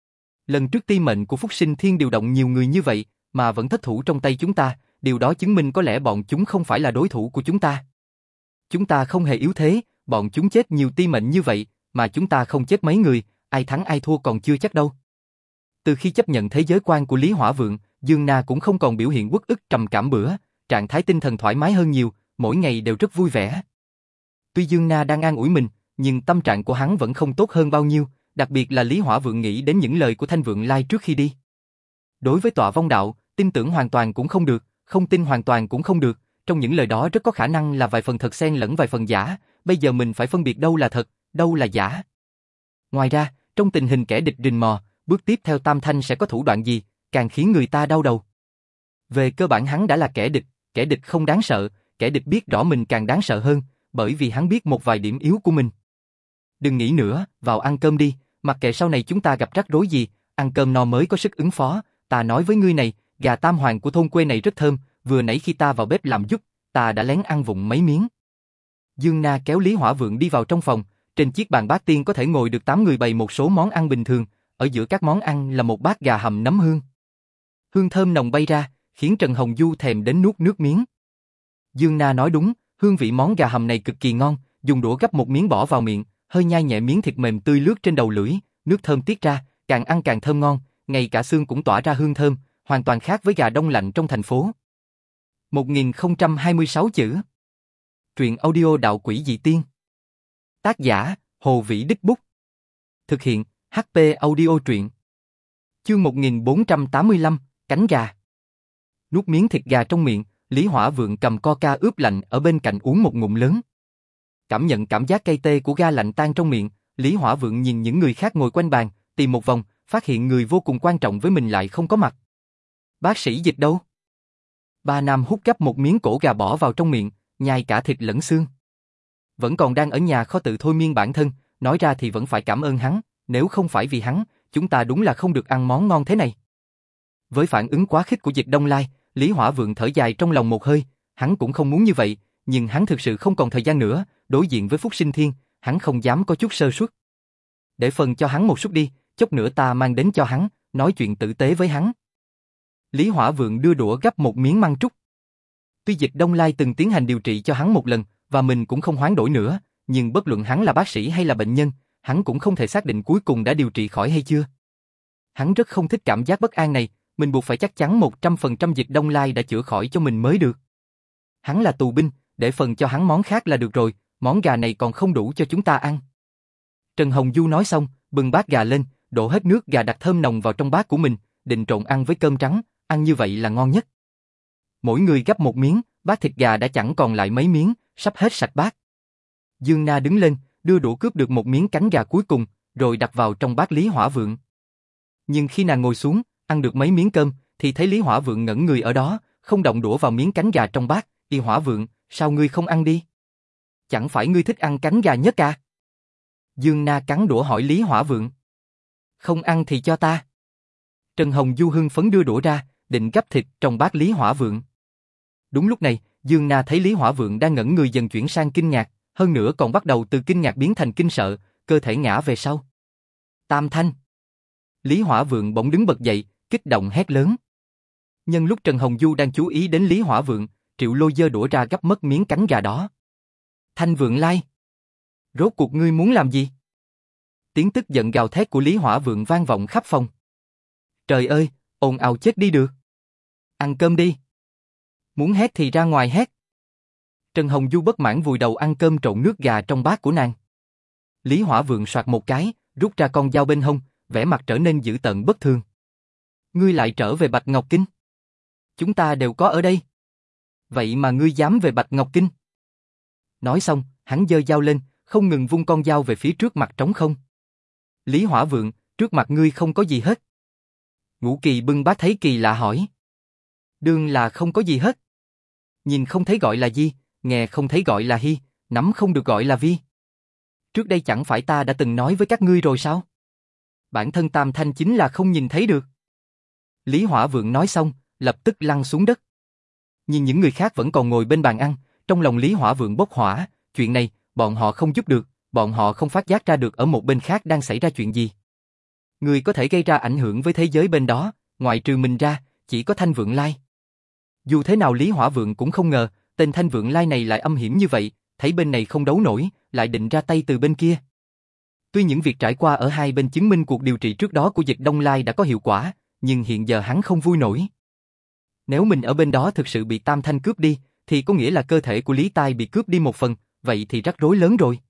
Lần trước ti mệnh của Phúc Sinh Thiên điều động nhiều người như vậy, mà vẫn thất thủ trong tay chúng ta, điều đó chứng minh có lẽ bọn chúng không phải là đối thủ của chúng ta. Chúng ta không hề yếu thế, bọn chúng chết nhiều ti mệnh như vậy, mà chúng ta không chết mấy người, ai thắng ai thua còn chưa chắc đâu. Từ khi chấp nhận thế giới quan của Lý Hỏa Vượng, Dương Na cũng không còn biểu hiện uất ức trầm cảm bữa, trạng thái tinh thần thoải mái hơn nhiều, mỗi ngày đều rất vui vẻ. Tuy Dương Na đang an ủi mình, nhưng tâm trạng của hắn vẫn không tốt hơn bao nhiêu, đặc biệt là Lý Hỏa Vượng nghĩ đến những lời của Thanh Vượng Lai trước khi đi. Đối với tọa vong đạo, tin tưởng hoàn toàn cũng không được, không tin hoàn toàn cũng không được, trong những lời đó rất có khả năng là vài phần thật xen lẫn vài phần giả, bây giờ mình phải phân biệt đâu là thật, đâu là giả. Ngoài ra, trong tình hình kẻ địch rình mò, bước tiếp theo Tam Thanh sẽ có thủ đoạn gì, càng khiến người ta đau đầu. Về cơ bản hắn đã là kẻ địch, kẻ địch không đáng sợ, kẻ địch biết rõ mình càng đáng sợ hơn, bởi vì hắn biết một vài điểm yếu của mình. Đừng nghĩ nữa, vào ăn cơm đi, mặc kệ sau này chúng ta gặp rắc rối gì, ăn cơm no mới có sức ứng phó, ta nói với ngươi này, gà tam hoàng của thôn quê này rất thơm, vừa nãy khi ta vào bếp làm giúp, ta đã lén ăn vụng mấy miếng. Dương Na kéo Lý Hỏa Vượng đi vào trong phòng, trên chiếc bàn bát tiên có thể ngồi được tám người bày một số món ăn bình thường, ở giữa các món ăn là một bát gà hầm nấm hương. Hương thơm nồng bay ra, khiến Trần Hồng Du thèm đến nuốt nước miếng. Dương Na nói đúng, hương vị món gà hầm này cực kỳ ngon, dùng đũa gắp một miếng bỏ vào miệng, hơi nhai nhẹ miếng thịt mềm tươi lướt trên đầu lưỡi, nước thơm tiết ra, càng ăn càng thơm ngon, ngay cả xương cũng tỏa ra hương thơm, hoàn toàn khác với gà đông lạnh trong thành phố. một nghìn không trăm hai mươi sáu chữ. Truyện audio Đạo Quỷ Dị Tiên. Tác giả, Hồ Vĩ Đích Bút. Thực hiện, hát pê Audio Truyện. Chương một nghìn bốn trăm tám mươi lăm, cánh gà. Nuốt miếng thịt gà trong miệng, Lý Hỏa Vượng cầm coca ướp lạnh ở bên cạnh uống một ngụm lớn. Cảm nhận cảm giác cay tê của ga lạnh tan trong miệng, Lý Hỏa Vượng nhìn những người khác ngồi quanh bàn, tìm một vòng, phát hiện người vô cùng quan trọng với mình lại không có mặt. Bác sĩ Dịch đâu? Ba Nam hút gấp một miếng cổ gà bỏ vào trong miệng, nhai cả thịt lẫn xương. Vẫn còn đang ở nhà kho tự thôi miên bản thân, nói ra thì vẫn phải cảm ơn hắn, nếu không phải vì hắn, chúng ta đúng là không được ăn món ngon thế này. Với phản ứng quá khích của Dịch Đông Lai, Lý Hỏa Vượng thở dài trong lòng một hơi, hắn cũng không muốn như vậy, nhưng hắn thực sự không còn thời gian nữa, đối diện với Phúc Sinh Thiên, hắn không dám có chút sơ suất. Để phần cho hắn một suất đi, chút nữa ta mang đến cho hắn, nói chuyện tử tế với hắn. Lý Hỏa Vượng đưa đũa gắp một miếng măng trúc. Tuy Dịch Đông Lai từng tiến hành điều trị cho hắn một lần, và mình cũng không hoán đổi nữa, nhưng bất luận hắn là bác sĩ hay là bệnh nhân, hắn cũng không thể xác định cuối cùng đã điều trị khỏi hay chưa. Hắn rất không thích cảm giác bất an này, mình buộc phải chắc chắn một trăm phần trăm Dịch Đông Lai đã chữa khỏi cho mình mới được. Hắn là tù binh, để phần cho hắn món khác là được rồi, món gà này còn không đủ cho chúng ta ăn. Trần Hồng Du nói xong, bưng bát gà lên, đổ hết nước gà đặc thơm nồng vào trong bát của mình, định trộn ăn với cơm trắng, ăn như vậy là ngon nhất. Mỗi người gắp một miếng, bát thịt gà đã chẳng còn lại mấy miếng, sắp hết sạch bát. Dương Na đứng lên, đưa đũa cướp được một miếng cánh gà cuối cùng, rồi đặt vào trong bát Lý Hỏa Vượng. Nhưng khi nàng ngồi xuống, ăn được mấy miếng cơm, thì thấy Lý Hỏa Vượng ngẩn người ở đó, không động đũa vào miếng cánh gà trong bát. Y Hỏa Vượng, sao ngươi không ăn đi? Chẳng phải ngươi thích ăn cánh gà nhất à? Dương Na cắn đũa hỏi Lý Hỏa Vượng. Không ăn thì cho ta. Trần Hồng Du hưng phấn đưa đũa ra, định gắp thịt trong bát Lý Hỏa Vượng. Đúng lúc này, Dương Na thấy Lý Hỏa Vượng đang ngẩn người dần chuyển sang kinh ngạc, hơn nữa còn bắt đầu từ kinh ngạc biến thành kinh sợ, cơ thể ngã về sau. Tam Thanh! Lý Hỏa Vượng bỗng đứng bật dậy, kích động hét lớn. Nhân lúc Trần Hồng Du đang chú ý đến Lý Hỏa Vượng, Triệu Lôi giơ đũa ra gắp mất miếng cánh gà đó. Thanh Vượng Lai! Rốt cuộc ngươi muốn làm gì? Tiếng tức giận gào thét của Lý Hỏa Vượng vang vọng khắp phòng. Trời ơi, ồn ào chết đi được. Ăn cơm đi. Muốn hét thì ra ngoài hét. Trần Hồng Du bất mãn vùi đầu ăn cơm trộn nước gà trong bát của nàng. Lý Hỏa Vượng soạt một cái, rút ra con dao bên hông, vẻ mặt trở nên dữ tợn bất thường. Ngươi lại trở về Bạch Ngọc Kinh? Chúng ta đều có ở đây. Vậy mà ngươi dám về Bạch Ngọc Kinh? Nói xong, hắn giơ dao lên, không ngừng vung con dao về phía trước mặt trống không. Lý Hỏa Vượng, trước mặt ngươi không có gì hết. Ngũ Kỳ bưng bát thấy kỳ lạ hỏi. Đương là không có gì hết. Nhìn không thấy gọi là Di, nghe không thấy gọi là Hi, nắm không được gọi là Vi. Trước đây chẳng phải ta đã từng nói với các ngươi rồi sao? Bản thân Tam Thanh chính là không nhìn thấy được. Lý Hỏa Vượng nói xong, lập tức lăn xuống đất. Nhưng những người khác vẫn còn ngồi bên bàn ăn, trong lòng Lý Hỏa Vượng bốc hỏa, chuyện này, bọn họ không giúp được, bọn họ không phát giác ra được ở một bên khác đang xảy ra chuyện gì. Người có thể gây ra ảnh hưởng với thế giới bên đó, ngoại trừ mình ra, chỉ có Thanh Vượng Lai. Dù thế nào Lý Hỏa Vượng cũng không ngờ, tên Thanh Vượng Lai này lại âm hiểm như vậy, thấy bên này không đấu nổi, lại định ra tay từ bên kia. Tuy những việc trải qua ở hai bên chứng minh cuộc điều trị trước đó của Dịch Đông Lai đã có hiệu quả, nhưng hiện giờ hắn không vui nổi. Nếu mình ở bên đó thực sự bị Tam Thanh cướp đi, thì có nghĩa là cơ thể của Lý Tai bị cướp đi một phần, vậy thì rắc rối lớn rồi.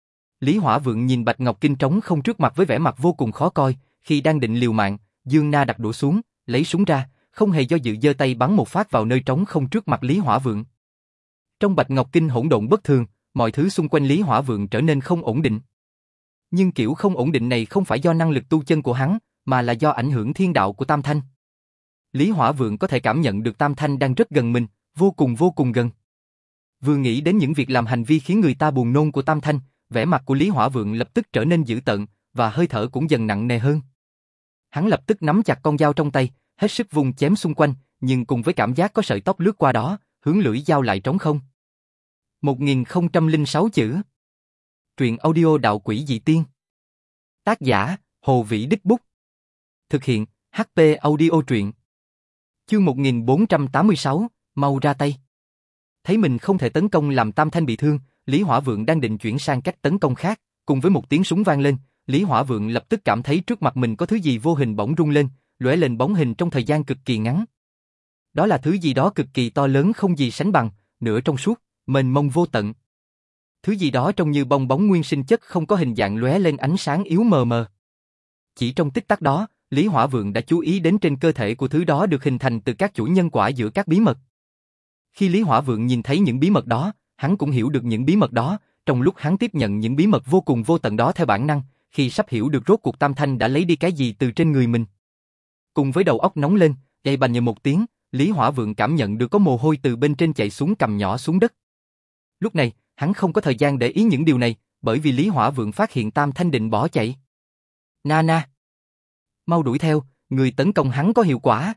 Lý Hỏa Vượng nhìn Bạch Ngọc Kinh trống không trước mặt với vẻ mặt vô cùng khó coi, khi đang định liều mạng, Dương Na đặt đũa xuống, lấy súng ra, không hề do dự giơ tay bắn một phát vào nơi trống không trước mặt Lý Hỏa Vượng. Trong Bạch Ngọc Kinh hỗn độn bất thường, mọi thứ xung quanh Lý Hỏa Vượng trở nên không ổn định. Nhưng kiểu không ổn định này không phải do năng lực tu chân của hắn, mà là do ảnh hưởng thiên đạo của Tam Thanh. Lý Hỏa Vượng có thể cảm nhận được Tam Thanh đang rất gần mình, vô cùng vô cùng gần. Vừa nghĩ đến những việc làm hành vi khiến người ta buồn nôn của Tam Thanh, vẻ mặt của Lý Hỏa Vượng lập tức trở nên dữ tợn, và hơi thở cũng dần nặng nề hơn. Hắn lập tức nắm chặt con dao trong tay, hết sức vùng chém xung quanh, nhưng cùng với cảm giác có sợi tóc lướt qua đó, hướng lưỡi dao lại trống không. một nghìn không trăm lẻ sáu chữ. Truyện audio Đạo Quỷ Dị Tiên. Tác giả, Hồ Vĩ Đích Bút. Thực hiện, hát pê Audio Truyện. Chương một nghìn bốn trăm tám mươi sáu, mau ra tay. Thấy mình không thể tấn công làm Tam Thanh bị thương, Lý Hỏa Vượng đang định chuyển sang cách tấn công khác, cùng với một tiếng súng vang lên, Lý Hỏa Vượng lập tức cảm thấy trước mặt mình có thứ gì vô hình bỗng rung lên, lóe lên bóng hình trong thời gian cực kỳ ngắn. Đó là thứ gì đó cực kỳ to lớn không gì sánh bằng, nửa trong suốt, mênh mông vô tận. Thứ gì đó trông như bong bóng nguyên sinh chất không có hình dạng lóe lên ánh sáng yếu mờ mờ. Chỉ trong tích tắc đó, Lý Hỏa Vượng đã chú ý đến trên cơ thể của thứ đó được hình thành từ các chuỗi nhân quả giữa các bí mật. Khi Lý Hỏa Vượng nhìn thấy những bí mật đó, hắn cũng hiểu được những bí mật đó, trong lúc hắn tiếp nhận những bí mật vô cùng vô tận đó theo bản năng, khi sắp hiểu được rốt cuộc Tam Thanh đã lấy đi cái gì từ trên người mình. Cùng với đầu óc nóng lên, dây bành như một tiếng, Lý Hỏa Vượng cảm nhận được có mồ hôi từ bên trên chạy xuống cằm nhỏ xuống đất. Lúc này, hắn không có thời gian để ý những điều này, bởi vì Lý Hỏa Vượng phát hiện Tam Thanh định bỏ chạy. Nana! Mau đuổi theo, người tấn công hắn có hiệu quả.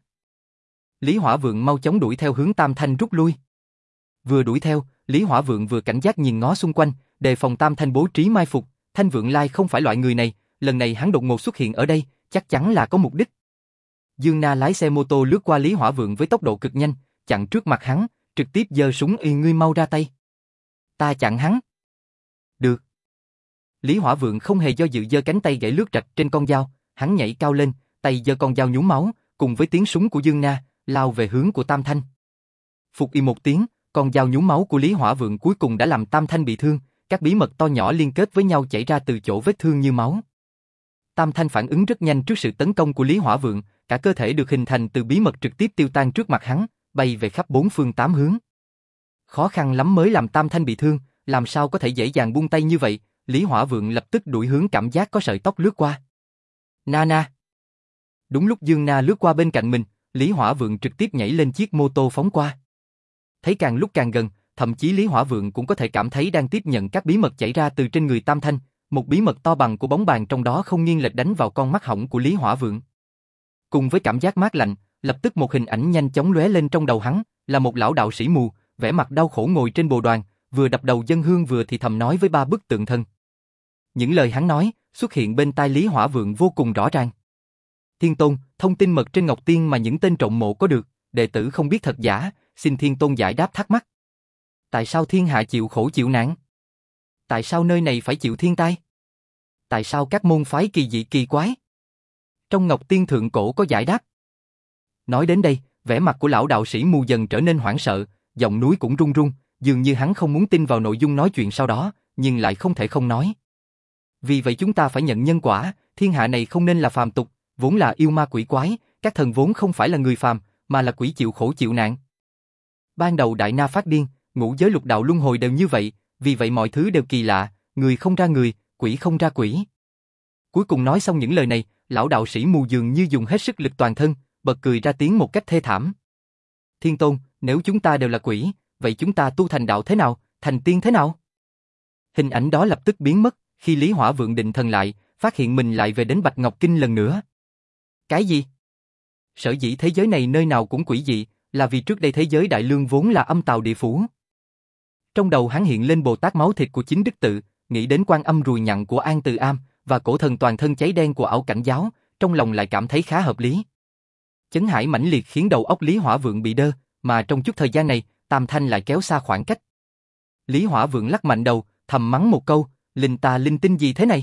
Lý Hỏa Vượng mau chóng đuổi theo hướng Tam Thanh rút lui. Vừa đuổi theo, Lý Hỏa Vượng vừa cảnh giác nhìn ngó xung quanh, đề phòng Tam Thanh bố trí mai phục. Thanh Vượng Lai không phải loại người này, lần này hắn đột ngột xuất hiện ở đây, chắc chắn là có mục đích. Dương Na lái xe mô tô lướt qua Lý Hỏa Vượng với tốc độ cực nhanh, chặn trước mặt hắn, trực tiếp giơ súng y ngươi mau ra tay. Ta chặn hắn. Được. Lý Hỏa Vượng không hề do dự giơ cánh tay gãy lướt rạch trên con dao, hắn nhảy cao lên, tay giơ con dao nhuốm máu, cùng với tiếng súng của Dương Na, lao về hướng của Tam Thanh. Phục y một tiếng, con dao nhuốm máu của Lý Hỏa Vượng cuối cùng đã làm Tam Thanh bị thương, các bí mật to nhỏ liên kết với nhau chảy ra từ chỗ vết thương như máu. Tam Thanh phản ứng rất nhanh trước sự tấn công của Lý Hỏa Vượng, cả cơ thể được hình thành từ bí mật trực tiếp tiêu tan trước mặt hắn, bay về khắp bốn phương tám hướng. Khó khăn lắm mới làm Tam Thanh bị thương, làm sao có thể dễ dàng buông tay như vậy, Lý Hỏa Vượng lập tức đuổi hướng cảm giác có sợi tóc lướt qua. Nana! Đúng lúc Dương Na lướt qua bên cạnh mình, Lý Hỏa Vượng trực tiếp nhảy lên chiếc mô tô phóng qua. Thấy càng lúc càng gần, thậm chí Lý Hỏa Vượng cũng có thể cảm thấy đang tiếp nhận các bí mật chảy ra từ trên người Tam Thanh, một bí mật to bằng của bóng bàn trong đó không nghiêng lệch đánh vào con mắt hỏng của Lý Hỏa Vượng. Cùng với cảm giác mát lạnh, lập tức một hình ảnh nhanh chóng lóe lên trong đầu hắn, là một lão đạo sĩ mù, vẻ mặt đau khổ ngồi trên bồ đoàn, vừa đập đầu dân hương vừa thì thầm nói với ba bức tượng thần. Những lời hắn nói, xuất hiện bên tai Lý Hỏa Vượng vô cùng rõ ràng. Thiên Tôn, thông tin mật trên Ngọc Tiên mà những tên trộm mộ có được, đệ tử không biết thật giả, xin Thiên Tôn giải đáp thắc mắc. Tại sao thiên hạ chịu khổ chịu nạn? Tại sao nơi này phải chịu thiên tai? Tại sao các môn phái kỳ dị kỳ quái? Trong Ngọc Tiên thượng cổ có giải đáp. Nói đến đây, vẻ mặt của lão đạo sĩ mù dần trở nên hoảng sợ, giọng núi cũng run run, dường như hắn không muốn tin vào nội dung nói chuyện sau đó, nhưng lại không thể không nói. Vì vậy chúng ta phải nhận nhân quả, thiên hạ này không nên là phàm tục, vốn là yêu ma quỷ quái, các thần vốn không phải là người phàm, mà là quỷ chịu khổ chịu nạn. Ban đầu Đại Na phát điên, ngũ giới lục đạo luân hồi đều như vậy, vì vậy mọi thứ đều kỳ lạ, người không ra người, quỷ không ra quỷ. Cuối cùng nói xong những lời này, lão đạo sĩ mù dường như dùng hết sức lực toàn thân, bật cười ra tiếng một cách thê thảm. Thiên Tôn, nếu chúng ta đều là quỷ, vậy chúng ta tu thành đạo thế nào, thành tiên thế nào? Hình ảnh đó lập tức biến mất, khi Lý Hỏa Vượng định thần lại, phát hiện mình lại về đến Bạch Ngọc Kinh lần nữa. Cái gì? Sở dĩ thế giới này nơi nào cũng quỷ dị, là vì trước đây thế giới Đại Lương vốn là âm tào địa phủ. Trong đầu hắn hiện lên Bồ Tát máu thịt của chính Đức Tự, nghĩ đến Quan Âm rùi nhặn của An Từ Am, và cổ thần toàn thân cháy đen của Ảo Cảnh Giáo, trong lòng lại cảm thấy khá hợp lý. Chấn hải mãnh liệt khiến đầu óc Lý Hỏa Vượng bị đơ, mà trong chút thời gian này, Tam Thanh lại kéo xa khoảng cách. Lý Hỏa Vượng lắc mạnh đầu, thầm mắng một câu, linh ta linh tinh gì thế này?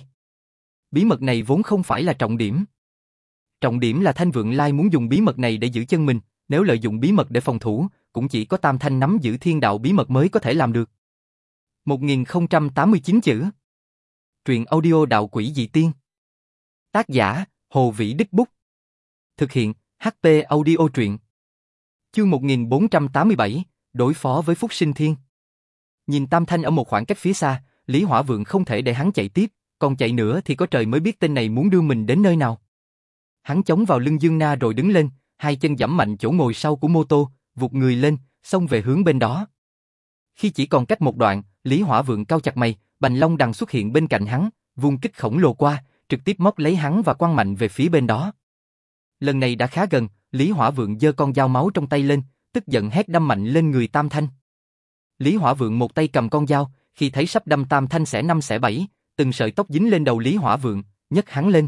Bí mật này vốn không phải là trọng điểm. Trọng điểm là Thanh Vượng Lai muốn dùng bí mật này để giữ chân mình, nếu lợi dụng bí mật để phòng thủ, cũng chỉ có Tam Thanh nắm giữ thiên đạo bí mật mới có thể làm được. một nghìn không trăm tám mươi chín chữ. Truyện audio Đạo Quỷ Dị Tiên. Tác giả, Hồ Vĩ Đích Bút. Thực hiện, hát pê Audio Truyện. Chương một nghìn bốn trăm tám mươi bảy, đối phó với Phúc Sinh Thiên. Nhìn Tam Thanh ở một khoảng cách phía xa, Lý Hỏa Vượng không thể để hắn chạy tiếp, còn chạy nữa thì có trời mới biết tên này muốn đưa mình đến nơi nào. Hắn chống vào lưng Dương Na rồi đứng lên, hai chân giẫm mạnh chỗ ngồi sau của mô tô, vụt người lên, xông về hướng bên đó. Khi chỉ còn cách một đoạn, Lý Hỏa Vượng cau chặt mày, Bành Long Đằng xuất hiện bên cạnh hắn, vung kích khổng lồ qua, trực tiếp móc lấy hắn và quăng mạnh về phía bên đó. Lần này đã khá gần, Lý Hỏa Vượng giơ con dao máu trong tay lên, tức giận hét đâm mạnh lên người Tam Thanh. Lý Hỏa Vượng một tay cầm con dao, khi thấy sắp đâm Tam Thanh xẻ năm xẻ bảy, từng sợi tóc dính lên đầu Lý Hỏa Vượng, nhấc hắn lên.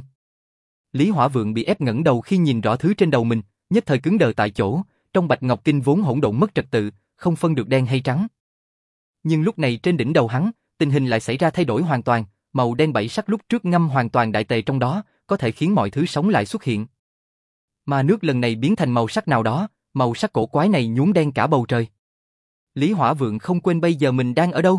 Lý Hỏa Vượng bị ép ngẩng đầu khi nhìn rõ thứ trên đầu mình, nhất thời cứng đờ tại chỗ, trong Bạch Ngọc Kinh vốn hỗn độn mất trật tự, không phân được đen hay trắng. Nhưng lúc này trên đỉnh đầu hắn, tình hình lại xảy ra thay đổi hoàn toàn, màu đen bảy sắc lúc trước ngâm hoàn toàn đại tề trong đó, có thể khiến mọi thứ sống lại xuất hiện. Mà nước lần này biến thành màu sắc nào đó, màu sắc cổ quái này nhuốm đen cả bầu trời. Lý Hỏa Vượng không quên bây giờ mình đang ở đâu.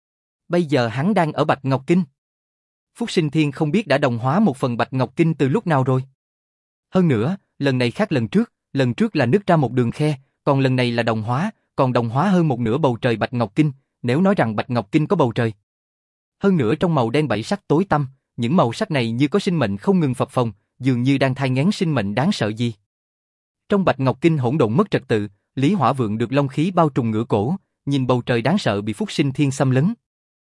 Bây giờ hắn đang ở Bạch Ngọc Kinh. Phúc Sinh Thiên không biết đã đồng hóa một phần Bạch Ngọc Kinh từ lúc nào rồi. Hơn nữa, lần này khác lần trước, lần trước là nứt ra một đường khe, còn lần này là đồng hóa, còn đồng hóa hơn một nửa bầu trời Bạch Ngọc Kinh, nếu nói rằng Bạch Ngọc Kinh có bầu trời. Hơn nữa trong màu đen bảy sắc tối tăm, những màu sắc này như có sinh mệnh không ngừng phập phồng, dường như đang thai nghén sinh mệnh đáng sợ gì. Trong Bạch Ngọc Kinh hỗn độn mất trật tự, Lý Hỏa Vượng được long khí bao trùm ngửa cổ, nhìn bầu trời đáng sợ bị Phúc Sinh Thiên xâm lấn.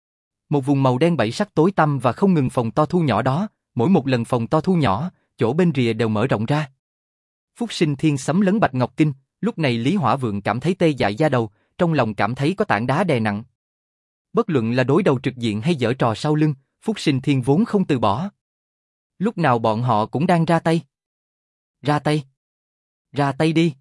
Một vùng màu đen bảy sắc tối tăm và không ngừng phồng to thu nhỏ đó, mỗi một lần phồng to thu nhỏ, chỗ bên rìa đều mở rộng ra. Phúc Sinh Thiên xâm lấn Bạch Ngọc Kinh, lúc này Lý Hỏa Vượng cảm thấy tê dại da đầu, trong lòng cảm thấy có tảng đá đè nặng. Bất luận là đối đầu trực diện hay giở trò sau lưng, Phúc Sinh Thiên vốn không từ bỏ. Lúc nào bọn họ cũng đang ra tay. Ra tay. Ra tay đi.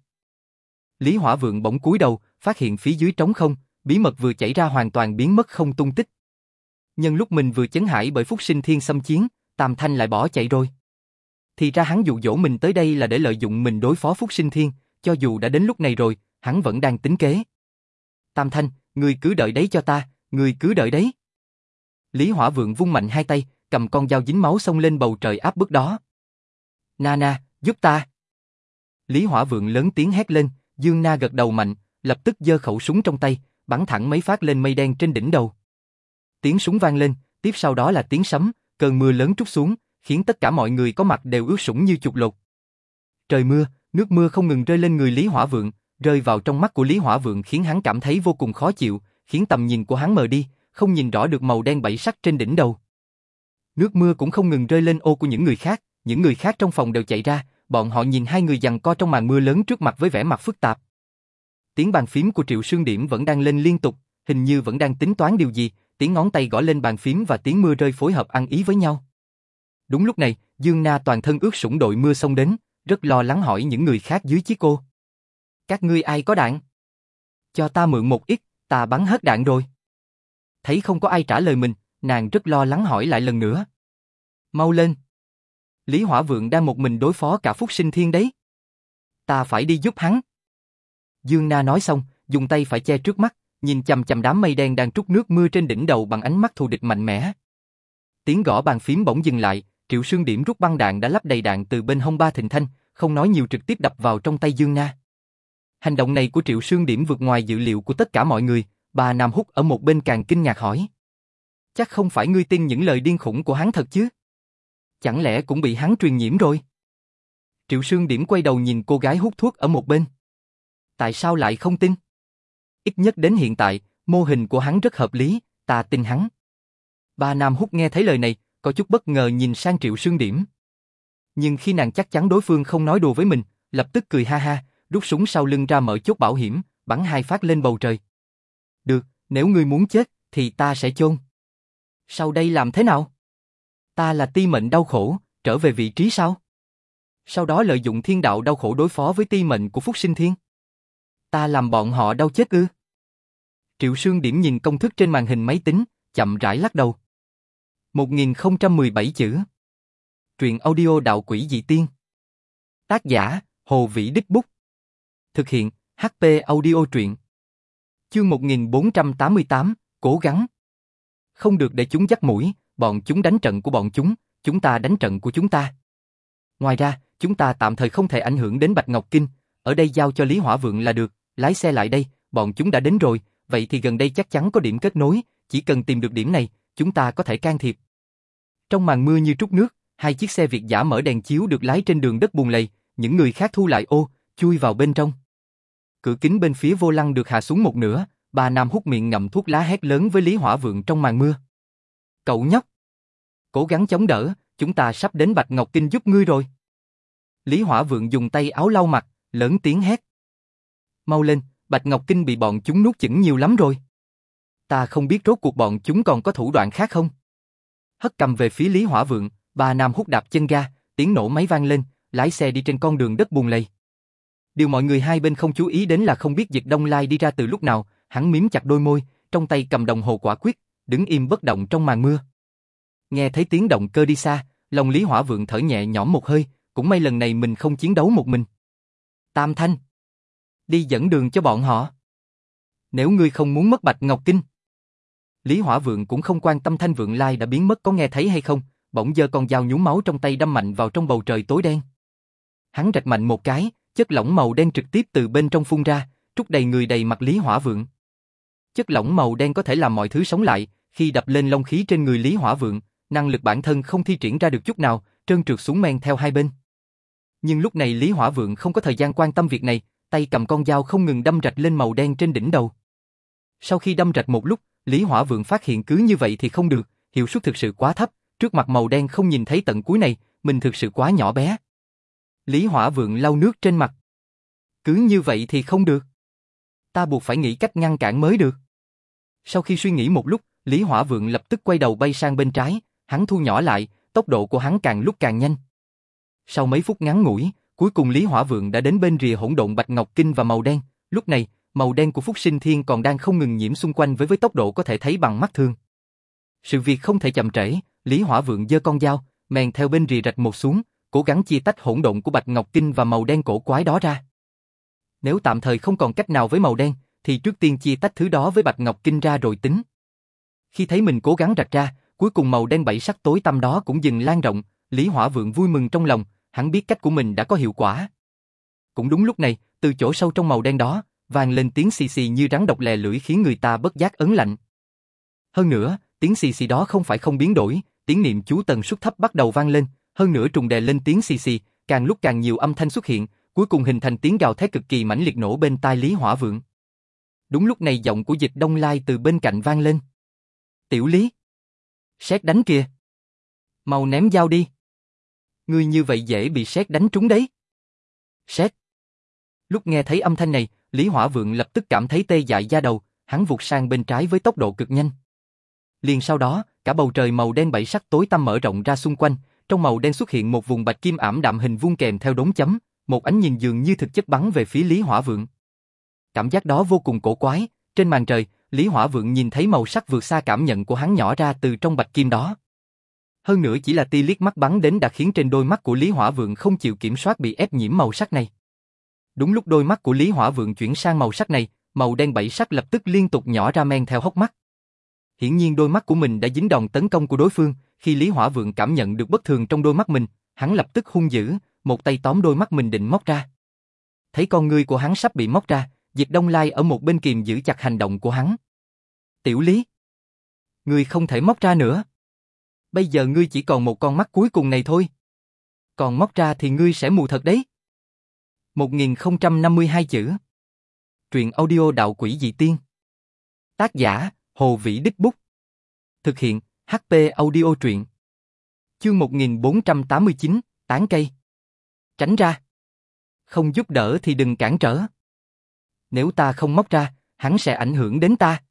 Lý Hỏa Vượng bỗng cúi đầu, phát hiện phía dưới trống không, bí mật vừa chảy ra hoàn toàn biến mất không tung tích. Nhân lúc mình vừa chấn hãi bởi Phúc Sinh Thiên xâm chiến, Tam Thanh lại bỏ chạy rồi. Thì ra hắn dụ dỗ mình tới đây là để lợi dụng mình đối phó Phúc Sinh Thiên, cho dù đã đến lúc này rồi, hắn vẫn đang tính kế. Tam Thanh, ngươi cứ đợi đấy cho ta, ngươi cứ đợi đấy. Lý Hỏa Vượng vung mạnh hai tay, cầm con dao dính máu xông lên bầu trời áp bức đó. Na Na, giúp ta. Lý Hỏa Vượng lớn tiếng hét lên, Dương Na gật đầu mạnh, lập tức giơ khẩu súng trong tay, bắn thẳng mấy phát lên mây đen trên đỉnh đầu. Tiếng súng vang lên, tiếp sau đó là tiếng sấm, cơn mưa lớn trút xuống, khiến tất cả mọi người có mặt đều ướt sũng như chuột lột. Trời mưa, nước mưa không ngừng rơi lên người Lý Hỏa Vượng, rơi vào trong mắt của Lý Hỏa Vượng khiến hắn cảm thấy vô cùng khó chịu, khiến tầm nhìn của hắn mờ đi, không nhìn rõ được màu đen bảy sắc trên đỉnh đầu. Nước mưa cũng không ngừng rơi lên ô của những người khác, những người khác trong phòng đều chạy ra, bọn họ nhìn hai người giằng co trong màn mưa lớn trước mặt với vẻ mặt phức tạp. Tiếng bàn phím của Triệu Sương Điểm vẫn đang lên liên tục, hình như vẫn đang tính toán điều gì, tiếng ngón tay gõ lên bàn phím và tiếng mưa rơi phối hợp ăn ý với nhau. Đúng lúc này, Dương Na toàn thân ướt sũng đội mưa xông đến, rất lo lắng hỏi những người khác dưới chiếc cô. Các ngươi ai có đạn? Cho ta mượn một ít, ta bắn hết đạn rồi. Thấy không có ai trả lời mình, nàng rất lo lắng hỏi lại lần nữa. Mau lên. Lý Hỏa Vượng đang một mình đối phó cả Phúc Sinh Thiên đấy. Ta phải đi giúp hắn. Dương Na nói xong, dùng tay phải che trước mắt, nhìn chằm chằm đám mây đen đang trút nước mưa trên đỉnh đầu bằng ánh mắt thù địch mạnh mẽ. Tiếng gõ bàn phím bỗng dừng lại, Triệu Sương Điểm rút băng đạn đã lắp đầy đạn từ bên hông Ba Thịnh Thanh, không nói nhiều trực tiếp đập vào trong tay Dương Na. Hành động này của Triệu Sương Điểm vượt ngoài dự liệu của tất cả mọi người, bà Nam Húc ở một bên càng kinh ngạc hỏi. Chắc không phải ngươi tin những lời điên khủng của hắn thật chứ? Chẳng lẽ cũng bị hắn truyền nhiễm rồi? Triệu Sương Điểm quay đầu nhìn cô gái hút thuốc ở một bên. Tại sao lại không tin? Ít nhất đến hiện tại, mô hình của hắn rất hợp lý, ta tin hắn. Bà Nam Húc nghe thấy lời này, có chút bất ngờ nhìn sang Triệu Sương Điểm. Nhưng khi nàng chắc chắn đối phương không nói đùa với mình, lập tức cười ha ha, rút súng sau lưng ra mở chốt bảo hiểm, bắn hai phát lên bầu trời. Được, nếu ngươi muốn chết, thì ta sẽ chôn. Sau đây làm thế nào? Ta là ti mệnh đau khổ, trở về vị trí sao? Sau đó lợi dụng thiên đạo đau khổ đối phó với ti mệnh của Phúc Sinh Thiên. Ta làm bọn họ đau chết ư? Triệu Sương Điểm nhìn công thức trên màn hình máy tính, chậm rãi lắc đầu. một nghìn không trăm mười bảy chữ. Truyện audio Đạo Quỷ Dị Tiên. Tác giả, Hồ Vĩ Đích Bút. Thực hiện, hát pê Audio Truyện. Chương một nghìn bốn trăm tám mươi tám, cố gắng. Không được để chúng dắt mũi, bọn chúng đánh trận của bọn chúng, chúng ta đánh trận của chúng ta. Ngoài ra, chúng ta tạm thời không thể ảnh hưởng đến Bạch Ngọc Kinh, ở đây giao cho Lý Hỏa Vượng là được, lái xe lại đây, bọn chúng đã đến rồi, vậy thì gần đây chắc chắn có điểm kết nối, chỉ cần tìm được điểm này, chúng ta có thể can thiệp. Trong màn mưa như trút nước, hai chiếc xe Việt dã mở đèn chiếu được lái trên đường đất bùn lầy, những người khác thu lại ô, chui vào bên trong. Cửa kính bên phía vô lăng được hạ xuống một nửa, bà Nam hút miệng ngậm thuốc lá hét lớn với Lý Hỏa Vượng trong màn mưa. Cậu nhóc! Cố gắng chống đỡ, chúng ta sắp đến Bạch Ngọc Kinh giúp ngươi rồi. Lý Hỏa Vượng dùng tay áo lau mặt, lớn tiếng hét. Mau lên, Bạch Ngọc Kinh bị bọn chúng nuốt chửng nhiều lắm rồi. Ta không biết rốt cuộc bọn chúng còn có thủ đoạn khác không? Hất cầm về phía Lý Hỏa Vượng, bà Nam hút đạp chân ga, tiếng nổ máy vang lên, lái xe đi trên con đường đất bùn lầy. Điều mọi người hai bên không chú ý đến là không biết Diệt Đông Lai đi ra từ lúc nào, hắn mím chặt đôi môi, trong tay cầm đồng hồ quả quyết, đứng im bất động trong màn mưa. Nghe thấy tiếng động cơ đi xa, lòng Lý Hỏa Vượng thở nhẹ nhõm một hơi, cũng may lần này mình không chiến đấu một mình. Tam Thanh, đi dẫn đường cho bọn họ. Nếu ngươi không muốn mất Bạch Ngọc Kinh. Lý Hỏa Vượng cũng không quan tâm Thanh Vượng Lai đã biến mất có nghe thấy hay không, bỗng giơ con dao nhúng máu trong tay đâm mạnh vào trong bầu trời tối đen. Hắn rạch mạnh một cái, chất lỏng màu đen trực tiếp từ bên trong phun ra, trút đầy người đầy mặt Lý Hỏa Vượng. Chất lỏng màu đen có thể làm mọi thứ sống lại, khi đập lên long khí trên người Lý Hỏa Vượng, năng lực bản thân không thi triển ra được chút nào, trơn trượt xuống men theo hai bên. Nhưng lúc này Lý Hỏa Vượng không có thời gian quan tâm việc này, tay cầm con dao không ngừng đâm rạch lên màu đen trên đỉnh đầu. Sau khi đâm rạch một lúc, Lý Hỏa Vượng phát hiện cứ như vậy thì không được, hiệu suất thực sự quá thấp, trước mặt màu đen không nhìn thấy tận cuối này, mình thực sự quá nhỏ bé. Lý Hỏa Vượng lau nước trên mặt. Cứ như vậy thì không được. Ta buộc phải nghĩ cách ngăn cản mới được. Sau khi suy nghĩ một lúc, Lý Hỏa Vượng lập tức quay đầu bay sang bên trái, hắn thu nhỏ lại, tốc độ của hắn càng lúc càng nhanh. Sau mấy phút ngắn ngủi, cuối cùng Lý Hỏa Vượng đã đến bên rìa hỗn độn Bạch Ngọc Kinh và màu đen, lúc này, màu đen của Phúc Sinh Thiên còn đang không ngừng nhiễm xung quanh với với tốc độ có thể thấy bằng mắt thường. Sự việc không thể chậm trễ, Lý Hỏa Vượng giơ con dao, mèn theo bên rìa rạch một xuống, cố gắng chia tách hỗn độn của Bạch Ngọc Kinh và màu đen cổ quái đó ra. Nếu tạm thời không còn cách nào với màu đen, thì trước tiên chia tách thứ đó với Bạch Ngọc Kinh ra rồi tính. Khi thấy mình cố gắng rạch ra, cuối cùng màu đen bảy sắc tối tăm đó cũng dừng lan rộng, Lý Hỏa Vượng vui mừng trong lòng, hắn biết cách của mình đã có hiệu quả. Cũng đúng lúc này, từ chỗ sâu trong màu đen đó, vang lên tiếng xì xì như rắn độc lè lưỡi khiến người ta bất giác ớn lạnh. Hơn nữa, tiếng xì xì đó không phải không biến đổi, tiếng niệm chú tần suất thấp bắt đầu vang lên, hơn nữa trùng đè lên tiếng xì xì, càng lúc càng nhiều âm thanh xuất hiện, cuối cùng hình thành tiếng gào thét cực kỳ mãnh liệt nổ bên tai Lý Hỏa Vượng. Đúng lúc này giọng của Dịch Đông Lai từ bên cạnh vang lên. Tiểu Lý, sét đánh kìa. Mau ném dao đi. Ngươi như vậy dễ bị sét đánh trúng đấy. Sét. Lúc nghe thấy âm thanh này, Lý Hỏa Vượng lập tức cảm thấy tê dại da đầu, hắn vụt sang bên trái với tốc độ cực nhanh. Liền sau đó, cả bầu trời màu đen bảy sắc tối tăm mở rộng ra xung quanh, trong màu đen xuất hiện một vùng bạch kim ảm đạm hình vuông kèm theo đốm chấm, một ánh nhìn dường như thực chất bắn về phía Lý Hỏa Vượng. Cảm giác đó vô cùng cổ quái, trên màn trời, Lý Hỏa Vượng nhìn thấy màu sắc vượt xa cảm nhận của hắn nhỏ ra từ trong bạch kim đó. Hơn nữa chỉ là tia liếc mắt bắn đến đã khiến trên đôi mắt của Lý Hỏa Vượng không chịu kiểm soát bị ép nhiễm màu sắc này. Đúng lúc đôi mắt của Lý Hỏa Vượng chuyển sang màu sắc này, màu đen bảy sắc lập tức liên tục nhỏ ra men theo hốc mắt. Hiển nhiên đôi mắt của mình đã dính đòn tấn công của đối phương, khi Lý Hỏa Vượng cảm nhận được bất thường trong đôi mắt mình, hắn lập tức hung dữ, một tay tóm đôi mắt mình định móc ra. Thấy con ngươi của hắn sắp bị móc ra, Diệp Đông Lai ở một bên kìm giữ chặt hành động của hắn. Tiểu Lý, ngươi không thể móc ra nữa. Bây giờ ngươi chỉ còn một con mắt cuối cùng này thôi. Còn móc ra thì ngươi sẽ mù thật đấy. một nghìn không trăm năm mươi hai chữ. Truyện audio Đạo Quỷ Dị Tiên. Tác giả, Hồ Vĩ Đích Bút. Thực hiện, hát pê Audio Truyện. Chương một nghìn bốn trăm tám mươi chín, tán cây. Tránh ra. Không giúp đỡ thì đừng cản trở. Nếu ta không móc ra, hắn sẽ ảnh hưởng đến ta.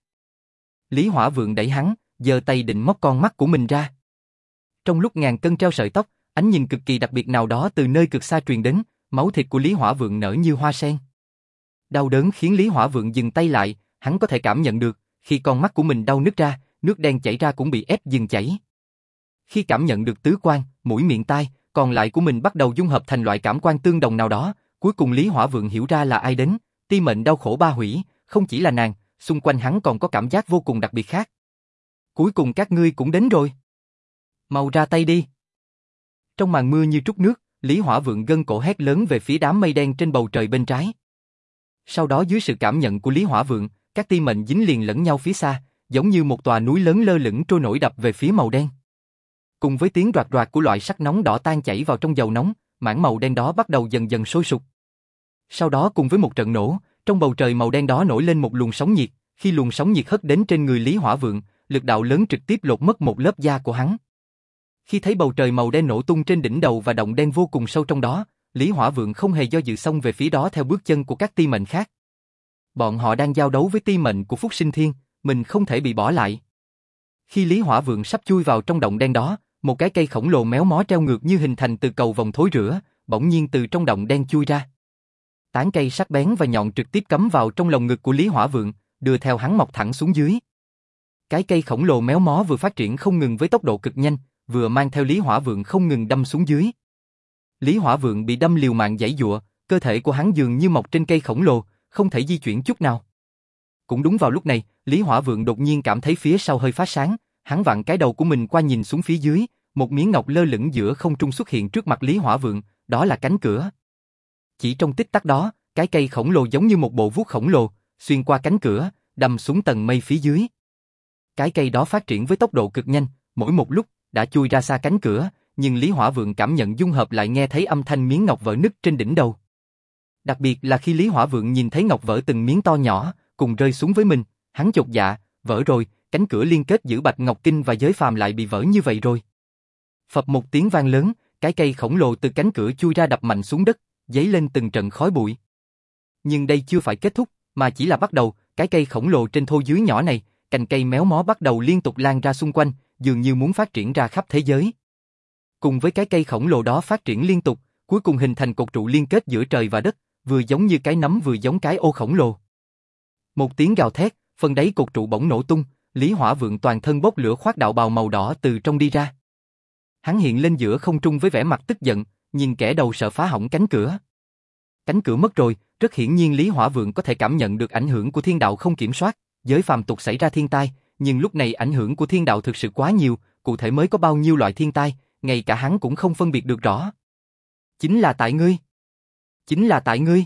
Lý Hỏa Vượng đẩy hắn, giơ tay định móc con mắt của mình ra. Trong lúc ngàn cân treo sợi tóc, ánh nhìn cực kỳ đặc biệt nào đó từ nơi cực xa truyền đến, máu thịt của Lý Hỏa Vượng nở như hoa sen. Đau đớn khiến Lý Hỏa Vượng dừng tay lại, hắn có thể cảm nhận được, khi con mắt của mình đau nứt ra, nước đen chảy ra cũng bị ép dừng chảy. Khi cảm nhận được tứ quan, mũi miệng tai, còn lại của mình bắt đầu dung hợp thành loại cảm quan tương đồng nào đó, cuối cùng Lý Hỏa Vượng hiểu ra là ai đến, ti mệnh đau khổ ba hủy, không chỉ là nàng, xung quanh hắn còn có cảm giác vô cùng đặc biệt khác. Cuối cùng các ngươi cũng đến rồi. Mau ra tay đi. Trong màn mưa như trút nước, Lý Hỏa Vượng gân cổ hét lớn về phía đám mây đen trên bầu trời bên trái. Sau đó dưới sự cảm nhận của Lý Hỏa Vượng, các ti mệnh dính liền lẫn nhau phía xa, giống như một tòa núi lớn lơ lửng trôi nổi đập về phía màu đen. Cùng với tiếng roạt roạt của loại sắt nóng đỏ tan chảy vào trong dầu nóng, mảng màu đen đó bắt đầu dần dần sôi sục. Sau đó cùng với một trận nổ, trong bầu trời màu đen đó nổi lên một luồng sóng nhiệt, khi luồng sóng nhiệt hất đến trên người Lý Hỏa Vượng, lực đạo lớn trực tiếp lột mất một lớp da của hắn. Khi thấy bầu trời màu đen nổ tung trên đỉnh đầu và động đen vô cùng sâu trong đó, Lý Hỏa Vượng không hề do dự xông về phía đó theo bước chân của các ti mệnh khác. Bọn họ đang giao đấu với ti mệnh của Phúc Sinh Thiên, mình không thể bị bỏ lại. Khi Lý Hỏa Vượng sắp chui vào trong động đen đó, một cái cây khổng lồ méo mó treo ngược như hình thành từ cầu vòng thối rữa, bỗng nhiên từ trong động đen chui ra. Tán cây sắc bén và nhọn trực tiếp cắm vào trong lồng ngực của Lý Hỏa Vượng, đưa theo hắn mọc thẳng xuống dưới. Cái cây khổng lồ méo mó vừa phát triển không ngừng với tốc độ cực nhanh, vừa mang theo Lý Hỏa Vượng không ngừng đâm xuống dưới. Lý Hỏa Vượng bị đâm liều mạng giãy giụa, cơ thể của hắn dường như mọc trên cây khổng lồ, không thể di chuyển chút nào. Cũng đúng vào lúc này, Lý Hỏa Vượng đột nhiên cảm thấy phía sau hơi phát sáng, hắn vặn cái đầu của mình qua nhìn xuống phía dưới, một miếng ngọc lơ lửng giữa không trung xuất hiện trước mặt Lý Hỏa Vượng, đó là cánh cửa. Chỉ trong tích tắc đó, cái cây khổng lồ giống như một bộ vuốt khổng lồ, xuyên qua cánh cửa, đâm xuống tầng mây phía dưới. Cái cây đó phát triển với tốc độ cực nhanh, mỗi một lúc đã chui ra xa cánh cửa, nhưng Lý Hỏa Vượng cảm nhận dung hợp lại nghe thấy âm thanh miếng ngọc vỡ nứt trên đỉnh đầu. Đặc biệt là khi Lý Hỏa Vượng nhìn thấy ngọc vỡ từng miếng to nhỏ, cùng rơi xuống với mình, hắn chột dạ, vỡ rồi, cánh cửa liên kết giữa Bạch Ngọc Kinh và giới phàm lại bị vỡ như vậy rồi. Phập một tiếng vang lớn, cái cây khổng lồ từ cánh cửa chui ra đập mạnh xuống đất, dấy lên từng trận khói bụi. Nhưng đây chưa phải kết thúc, mà chỉ là bắt đầu, cái cây khổng lồ trên thô dưới nhỏ này, cành cây méo mó bắt đầu liên tục lan ra xung quanh, dường như muốn phát triển ra khắp thế giới. Cùng với cái cây khổng lồ đó phát triển liên tục, cuối cùng hình thành cột trụ liên kết giữa trời và đất, vừa giống như cái nấm vừa giống cái ô khổng lồ. Một tiếng gào thét, phần đáy cột trụ bỗng nổ tung, Lý Hỏa Vượng toàn thân bốc lửa khoác đạo bào màu đỏ từ trong đi ra. Hắn hiện lên giữa không trung với vẻ mặt tức giận, nhìn kẻ đầu sợ phá hỏng cánh cửa. Cánh cửa mất rồi, rất hiển nhiên Lý Hỏa Vượng có thể cảm nhận được ảnh hưởng của thiên đạo không kiểm soát, giới phàm tục xảy ra thiên tai, nhưng lúc này ảnh hưởng của thiên đạo thực sự quá nhiều, cụ thể mới có bao nhiêu loại thiên tai, ngay cả hắn cũng không phân biệt được rõ. Chính là tại ngươi. Chính là tại ngươi.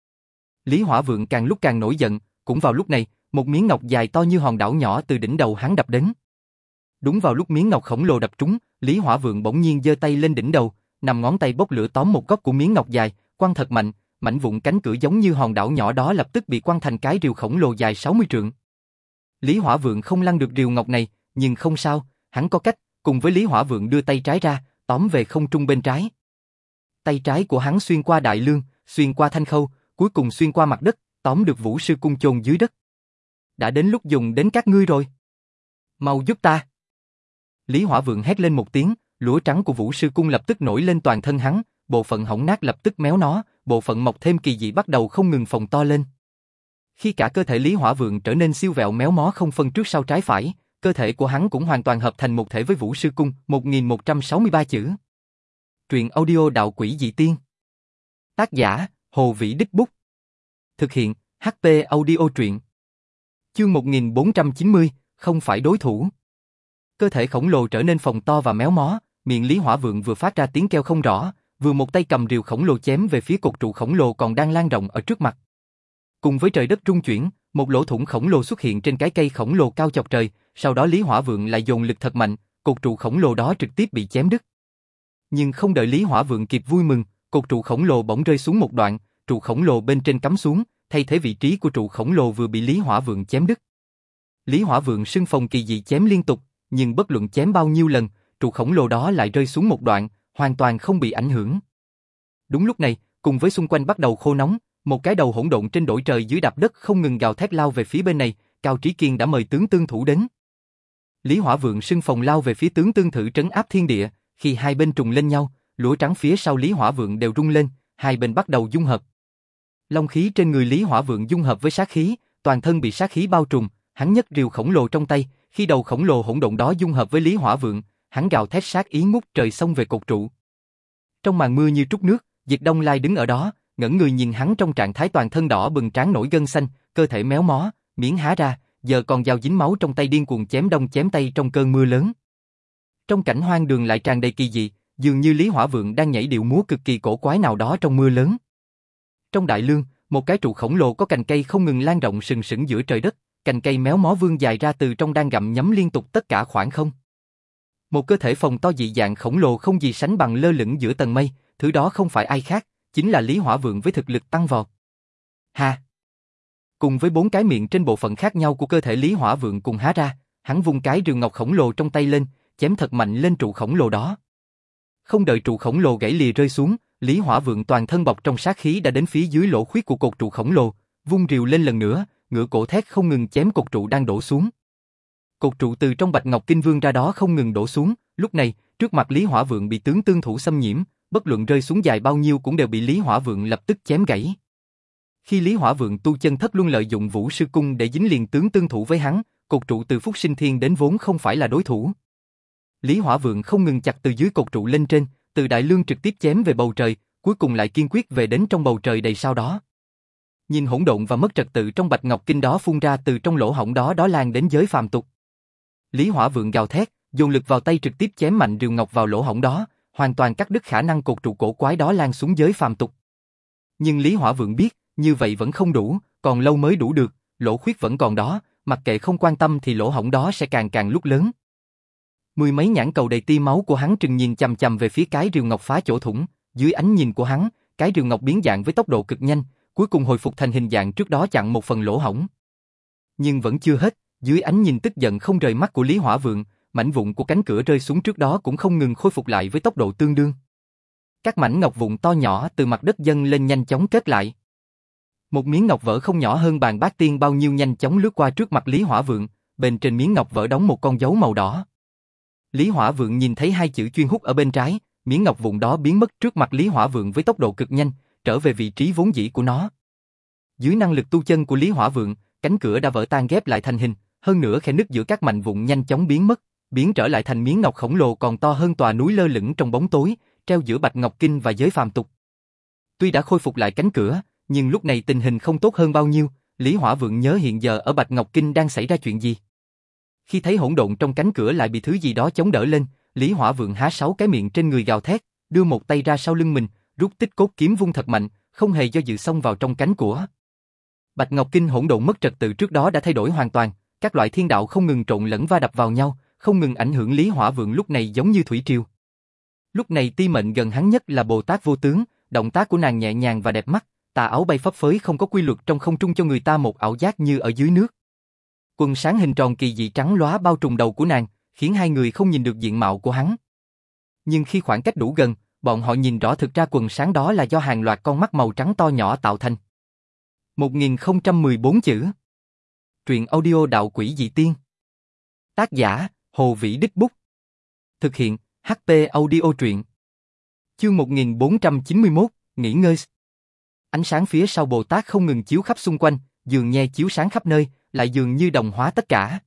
Lý Hỏa Vượng càng lúc càng nổi giận, cũng vào lúc này, một miếng ngọc dài to như hòn đảo nhỏ từ đỉnh đầu hắn đập đến. Đúng vào lúc miếng ngọc khổng lồ đập trúng, Lý Hỏa Vượng bỗng nhiên giơ tay lên đỉnh đầu, nằm ngón tay bốc lửa tóm một góc của miếng ngọc dài, quăng thật mạnh, mảnh vụn cánh cửa giống như hòn đảo nhỏ đó lập tức bị quăng thành cái rìu khổng lồ dài sáu mươi trượng. Lý Hỏa Vượng không lăn được rìu ngọc này, nhưng không sao, hắn có cách, cùng với Lý Hỏa Vượng đưa tay trái ra, tóm về không trung bên trái. Tay trái của hắn xuyên qua đại lương, xuyên qua thanh khâu, cuối cùng xuyên qua mặt đất, tóm được Vũ Sư Cung chôn dưới đất. Đã đến lúc dùng đến các ngươi rồi. Mau giúp ta. Lý Hỏa Vượng hét lên một tiếng, lũa trắng của Vũ Sư Cung lập tức nổi lên toàn thân hắn, bộ phận hỏng nát lập tức méo nó, bộ phận mọc thêm kỳ dị bắt đầu không ngừng phồng to lên. Khi cả cơ thể Lý Hỏa Vượng trở nên siêu vẹo méo mó không phân trước sau trái phải, cơ thể của hắn cũng hoàn toàn hợp thành một thể với Vũ Sư Cung, một nghìn một trăm sáu mươi ba chữ. Truyện audio Đạo Quỷ Dị Tiên. Tác giả, Hồ Vĩ Đích Bút. Thực hiện, hát pê Audio truyện. Chương một nghìn bốn trăm chín mươi, không phải đối thủ. Cơ thể khổng lồ trở nên phồng to và méo mó, miệng Lý Hỏa Vượng vừa phát ra tiếng kêu không rõ, vừa một tay cầm rìu khổng lồ chém về phía cột trụ khổng lồ còn đang lan rộng ở trước mặt. Cùng với trời đất rung chuyển, một lỗ thủng khổng lồ xuất hiện trên cái cây khổng lồ cao chọc trời, sau đó Lý Hỏa Vượng lại dồn lực thật mạnh, cột trụ khổng lồ đó trực tiếp bị chém đứt. Nhưng không đợi Lý Hỏa Vượng kịp vui mừng, cột trụ khổng lồ bỗng rơi xuống một đoạn, trụ khổng lồ bên trên cắm xuống, thay thế vị trí của trụ khổng lồ vừa bị Lý Hỏa Vượng chém đứt. Lý Hỏa Vượng sưng phồng kỳ dị chém liên tục, nhưng bất luận chém bao nhiêu lần, trụ khổng lồ đó lại rơi xuống một đoạn, hoàn toàn không bị ảnh hưởng. Đúng lúc này, cùng với xung quanh bắt đầu khô nóng, một cái đầu hỗn độn trên đổi trời dưới đạp đất không ngừng gào thét lao về phía bên này, Cao Trí Kiên đã mời tướng Tương thủ đến. Lý Hỏa Vượng sưng phồng lao về phía tướng Tương thử trấn áp thiên địa, khi hai bên trùng lên nhau, lũa trắng phía sau Lý Hỏa Vượng đều rung lên, hai bên bắt đầu dung hợp. Long khí trên người Lý Hỏa Vượng dung hợp với sát khí, toàn thân bị sát khí bao trùm, hắn nhấc rìu khổng lồ trong tay, khi đầu khổng lồ hỗn độn đó dung hợp với Lý Hỏa Vượng, hắn gào thét sát ý ngút trời xông về cột trụ. Trong màn mưa như trút nước, Diệt Đông Lai đứng ở đó, ngẩng người nhìn hắn trong trạng thái toàn thân đỏ bừng trán nổi gân xanh, cơ thể méo mó, miệng há ra, giờ còn dao dính máu trong tay điên cuồng chém đông chém tây trong cơn mưa lớn. Trong cảnh hoang đường lại tràn đầy kỳ dị, dường như Lý Hỏa Vượng đang nhảy điệu múa cực kỳ cổ quái nào đó trong mưa lớn. Trong đại lương, một cái trụ khổng lồ có cành cây không ngừng lan rộng sừng sững giữa trời đất, cành cây méo mó vươn dài ra từ trong đang gặm nhấm liên tục tất cả khoảng không. Một cơ thể phồng to dị dạng khổng lồ không gì sánh bằng lơ lửng giữa tầng mây, thứ đó không phải ai khác, chính là Lý Hỏa Vượng với thực lực tăng vọt. Ha! Cùng với bốn cái miệng trên bộ phận khác nhau của cơ thể Lý Hỏa Vượng cùng há ra, hắn vung cái rìu ngọc khổng lồ trong tay lên, chém thật mạnh lên trụ khổng lồ đó. Không đợi trụ khổng lồ gãy lìa rơi xuống, Lý Hỏa Vượng toàn thân bọc trong sát khí đã đến phía dưới lỗ khuyết của cột trụ khổng lồ, vung rìu lên lần nữa, ngửa cổ thét không ngừng chém cột trụ đang đổ xuống. Cột trụ từ trong Bạch Ngọc Kinh Vương ra đó không ngừng đổ xuống, lúc này, trước mặt Lý Hỏa Vượng bị tướng Tương thủ xâm nhiễm, bất luận rơi xuống dài bao nhiêu cũng đều bị Lý Hỏa Vượng lập tức chém gãy. Khi Lý Hỏa Vượng tu chân thất luân lợi dụng Vũ Sư Cung để dính liền tướng Tương thủ với hắn, cột trụ từ Phúc Sinh Thiên đến vốn không phải là đối thủ. Lý Hỏa Vượng không ngừng chặt từ dưới cột trụ lên trên, từ đại lương trực tiếp chém về bầu trời, cuối cùng lại kiên quyết về đến trong bầu trời đầy sao đó. Nhìn hỗn độn và mất trật tự trong Bạch Ngọc Kinh đó phun ra từ trong lỗ hổng đó đó lan đến giới phàm tục. Lý Hỏa Vượng gào thét, dồn lực vào tay trực tiếp chém mạnh rìu ngọc vào lỗ hổng đó, hoàn toàn cắt đứt khả năng cột trụ cổ quái đó lan xuống giới phàm tục. Nhưng Lý Hỏa Vượng biết, như vậy vẫn không đủ, còn lâu mới đủ được, lỗ khuyết vẫn còn đó, mặc kệ không quan tâm thì lỗ hổng đó sẽ càng càng lúc lớn. Mười mấy nhãn cầu đầy tia máu của hắn trừng nhìn chằm chằm về phía cái rìu ngọc phá chỗ thủng, dưới ánh nhìn của hắn, cái rìu ngọc biến dạng với tốc độ cực nhanh, cuối cùng hồi phục thành hình dạng trước đó chặn một phần lỗ hổng. Nhưng vẫn chưa hết, dưới ánh nhìn tức giận không rời mắt của Lý Hỏa Vượng, mảnh vụn của cánh cửa rơi xuống trước đó cũng không ngừng khôi phục lại với tốc độ tương đương. Các mảnh ngọc vụn to nhỏ từ mặt đất dâng lên nhanh chóng kết lại. Một miếng ngọc vỡ không nhỏ hơn bàn bát tiên bao nhiêu nhanh chóng lướt qua trước mặt Lý Hỏa Vượng, bên trên miếng ngọc vỡ đóng một con dấu màu đỏ. Lý Hỏa Vượng nhìn thấy hai chữ chuyên hút ở bên trái, miếng ngọc vụn đó biến mất trước mặt Lý Hỏa Vượng với tốc độ cực nhanh, trở về vị trí vốn dĩ của nó. Dưới năng lực tu chân của Lý Hỏa Vượng, cánh cửa đã vỡ tan ghép lại thành hình, hơn nữa khe nứt giữa các mảnh vụn nhanh chóng biến mất, biến trở lại thành miếng ngọc khổng lồ còn to hơn tòa núi lơ lửng trong bóng tối, treo giữa Bạch Ngọc Kinh và giới phàm tục. Tuy đã khôi phục lại cánh cửa, nhưng lúc này tình hình không tốt hơn bao nhiêu, Lý Hỏa Vượng nhớ hiện giờ ở Bạch Ngọc Kinh đang xảy ra chuyện gì. Khi thấy hỗn độn trong cánh cửa lại bị thứ gì đó chống đỡ lên, Lý Hỏa Vượng há sáu cái miệng trên người gào thét, đưa một tay ra sau lưng mình, rút tích cốt kiếm vung thật mạnh, không hề do dự xông vào trong cánh của. Bạch Ngọc Kinh hỗn độn mất trật tự trước đó đã thay đổi hoàn toàn, các loại thiên đạo không ngừng trộn lẫn va đập vào nhau, không ngừng ảnh hưởng Lý Hỏa Vượng lúc này giống như thủy triều. Lúc này ti mệnh gần hắn nhất là Bồ Tát Vô Tướng, động tác của nàng nhẹ nhàng và đẹp mắt, tà áo bay phấp phới không có quy luật trong không trung cho người ta một ảo giác như ở dưới nước. Quần sáng hình tròn kỳ dị trắng lóa bao trùm đầu của nàng, khiến hai người không nhìn được diện mạo của hắn. Nhưng khi khoảng cách đủ gần, bọn họ nhìn rõ thực ra quần sáng đó là do hàng loạt con mắt màu trắng to nhỏ tạo thành. một nghìn không trăm mười bốn chữ. Truyện audio đạo quỷ dị tiên. Tác giả, Hồ Vĩ Đích Bút. Thực hiện, hát pê Audio truyện. Chương một nghìn bốn trăm chín mươi mốt, nghỉ ngơi. Ánh sáng phía sau Bồ Tát không ngừng chiếu khắp xung quanh, dường như chiếu sáng khắp nơi, lại dường như đồng hóa tất cả.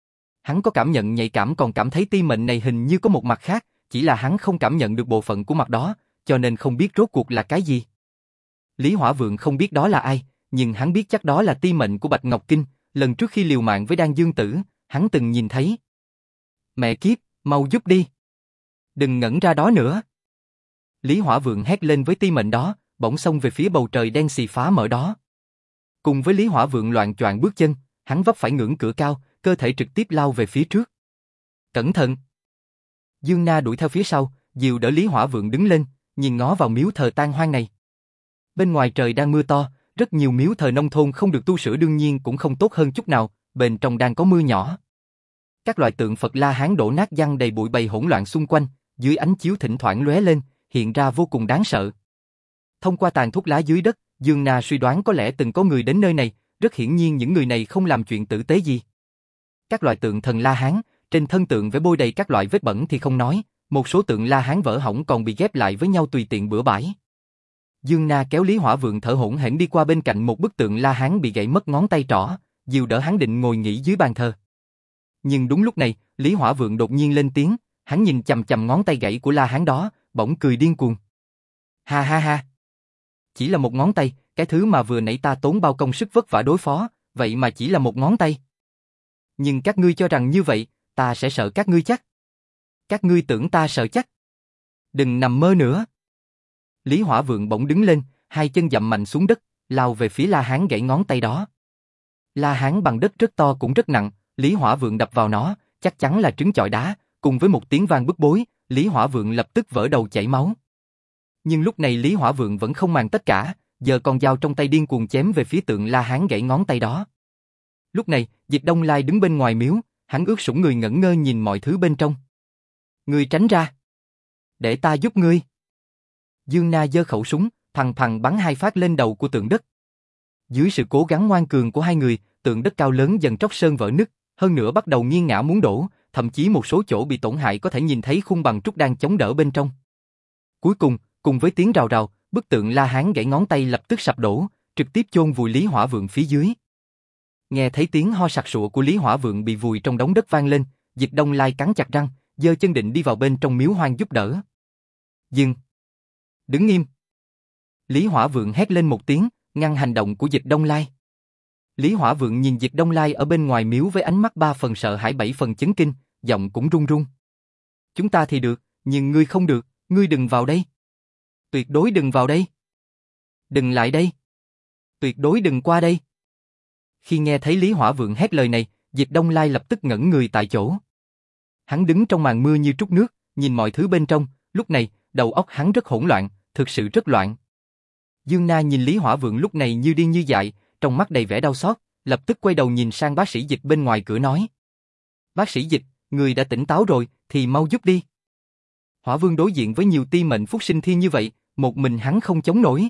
Hắn có cảm nhận nhạy cảm còn cảm thấy ti mệnh này hình như có một mặt khác, chỉ là hắn không cảm nhận được bộ phận của mặt đó, cho nên không biết rốt cuộc là cái gì. Lý Hỏa Vượng không biết đó là ai, nhưng hắn biết chắc đó là ti mệnh của Bạch Ngọc Kinh, lần trước khi liều mạng với Đan Dương Tử, hắn từng nhìn thấy. Mẹ kiếp, mau giúp đi. Đừng ngẩn ra đó nữa. Lý Hỏa Vượng hét lên với ti mệnh đó, bỗng xông về phía bầu trời đen xì phá mở đó. Cùng với Lý Hỏa Vượng loạng choạng bước chân, hắn vấp phải ngưỡng cửa cao, cơ thể trực tiếp lao về phía trước. Cẩn thận! Dương Na đuổi theo phía sau, dìu đỡ Lý Hỏa Vượng đứng lên, nhìn ngó vào miếu thờ tan hoang này. Bên ngoài trời đang mưa to, rất nhiều miếu thờ nông thôn không được tu sửa đương nhiên cũng không tốt hơn chút nào, bên trong đang có mưa nhỏ. Các loại tượng Phật La Hán đổ nát văng đầy bụi bầy hỗn loạn xung quanh, dưới ánh chiếu thỉnh thoảng lóe lên, hiện ra vô cùng đáng sợ. Thông qua tàn thuốc lá dưới đất, Dương Na suy đoán có lẽ từng có người đến nơi này, rất hiển nhiên những người này không làm chuyện tử tế gì. Các loại tượng thần La Hán, trên thân tượng vẽ bôi đầy các loại vết bẩn thì không nói, một số tượng La Hán vỡ hỏng còn bị ghép lại với nhau tùy tiện bừa bãi. Dương Na kéo Lý Hỏa Vượng thở hổn hển đi qua bên cạnh một bức tượng La Hán bị gãy mất ngón tay trỏ, dìu đỡ hắn định ngồi nghỉ dưới bàn thờ. Nhưng đúng lúc này, Lý Hỏa Vượng đột nhiên lên tiếng, hắn nhìn chằm chằm ngón tay gãy của La Hán đó, bỗng cười điên cuồng. Ha ha ha! Chỉ là một ngón tay, cái thứ mà vừa nãy ta tốn bao công sức vất vả đối phó, vậy mà chỉ là một ngón tay. Nhưng các ngươi cho rằng như vậy, ta sẽ sợ các ngươi chắc. Các ngươi tưởng ta sợ chắc. Đừng nằm mơ nữa. Lý Hỏa Vượng bỗng đứng lên, hai chân dậm mạnh xuống đất, lao về phía La Hán gãy ngón tay đó. La Hán bằng đất rất to cũng rất nặng, Lý Hỏa Vượng đập vào nó, chắc chắn là trứng chọi đá, cùng với một tiếng vang bức bối, Lý Hỏa Vượng lập tức vỡ đầu chảy máu. Nhưng lúc này Lý Hỏa Vượng vẫn không màng tất cả, giờ con dao trong tay điên cuồng chém về phía tượng La Hán gãy ngón tay đó. Lúc này, Dịch Đông Lai đứng bên ngoài miếu, hắn ướt sũng người ngẩn ngơ nhìn mọi thứ bên trong. Ngươi tránh ra. Để ta giúp ngươi. Dương Na giơ khẩu súng, thằng thằng bắn hai phát lên đầu của tượng đất. Dưới sự cố gắng ngoan cường của hai người, tượng đất cao lớn dần tróc sơn vỡ nứt, hơn nữa bắt đầu nghiêng ngả muốn đổ, thậm chí một số chỗ bị tổn hại có thể nhìn thấy khung bằng trúc đang chống đỡ bên trong. Cuối cùng, cùng với tiếng rào rào, bức tượng La Hán gãy ngón tay lập tức sập đổ, trực tiếp chôn vùi Lý Hỏa Vượng phía dưới. Nghe thấy tiếng ho sặc sụa của Lý Hỏa Vượng bị vùi trong đống đất vang lên, Dịch Đông Lai cắn chặt răng, giơ chân định đi vào bên trong miếu hoang giúp đỡ. Dừng! Đứng im! Lý Hỏa Vượng hét lên một tiếng, ngăn hành động của Dịch Đông Lai. Lý Hỏa Vượng nhìn Dịch Đông Lai ở bên ngoài miếu với ánh mắt ba phần sợ hãi bảy phần chấn kinh, giọng cũng run run. Chúng ta thì được, nhưng ngươi không được, ngươi đừng vào đây. Tuyệt đối đừng vào đây. Đừng lại đây. Tuyệt đối đừng qua đây. Khi nghe thấy Lý Hỏa Vượng hét lời này, Dịch Đông Lai lập tức ngẩn người tại chỗ. Hắn đứng trong màn mưa như trút nước, nhìn mọi thứ bên trong, lúc này, đầu óc hắn rất hỗn loạn, thực sự rất loạn. Dương Na nhìn Lý Hỏa Vượng lúc này như điên như dại, trong mắt đầy vẻ đau xót, lập tức quay đầu nhìn sang bác sĩ Dịch bên ngoài cửa nói. Bác sĩ Dịch, người đã tỉnh táo rồi, thì mau giúp đi. Hỏa Vương đối diện với nhiều ti mệnh phúc sinh thiên như vậy, một mình hắn không chống nổi.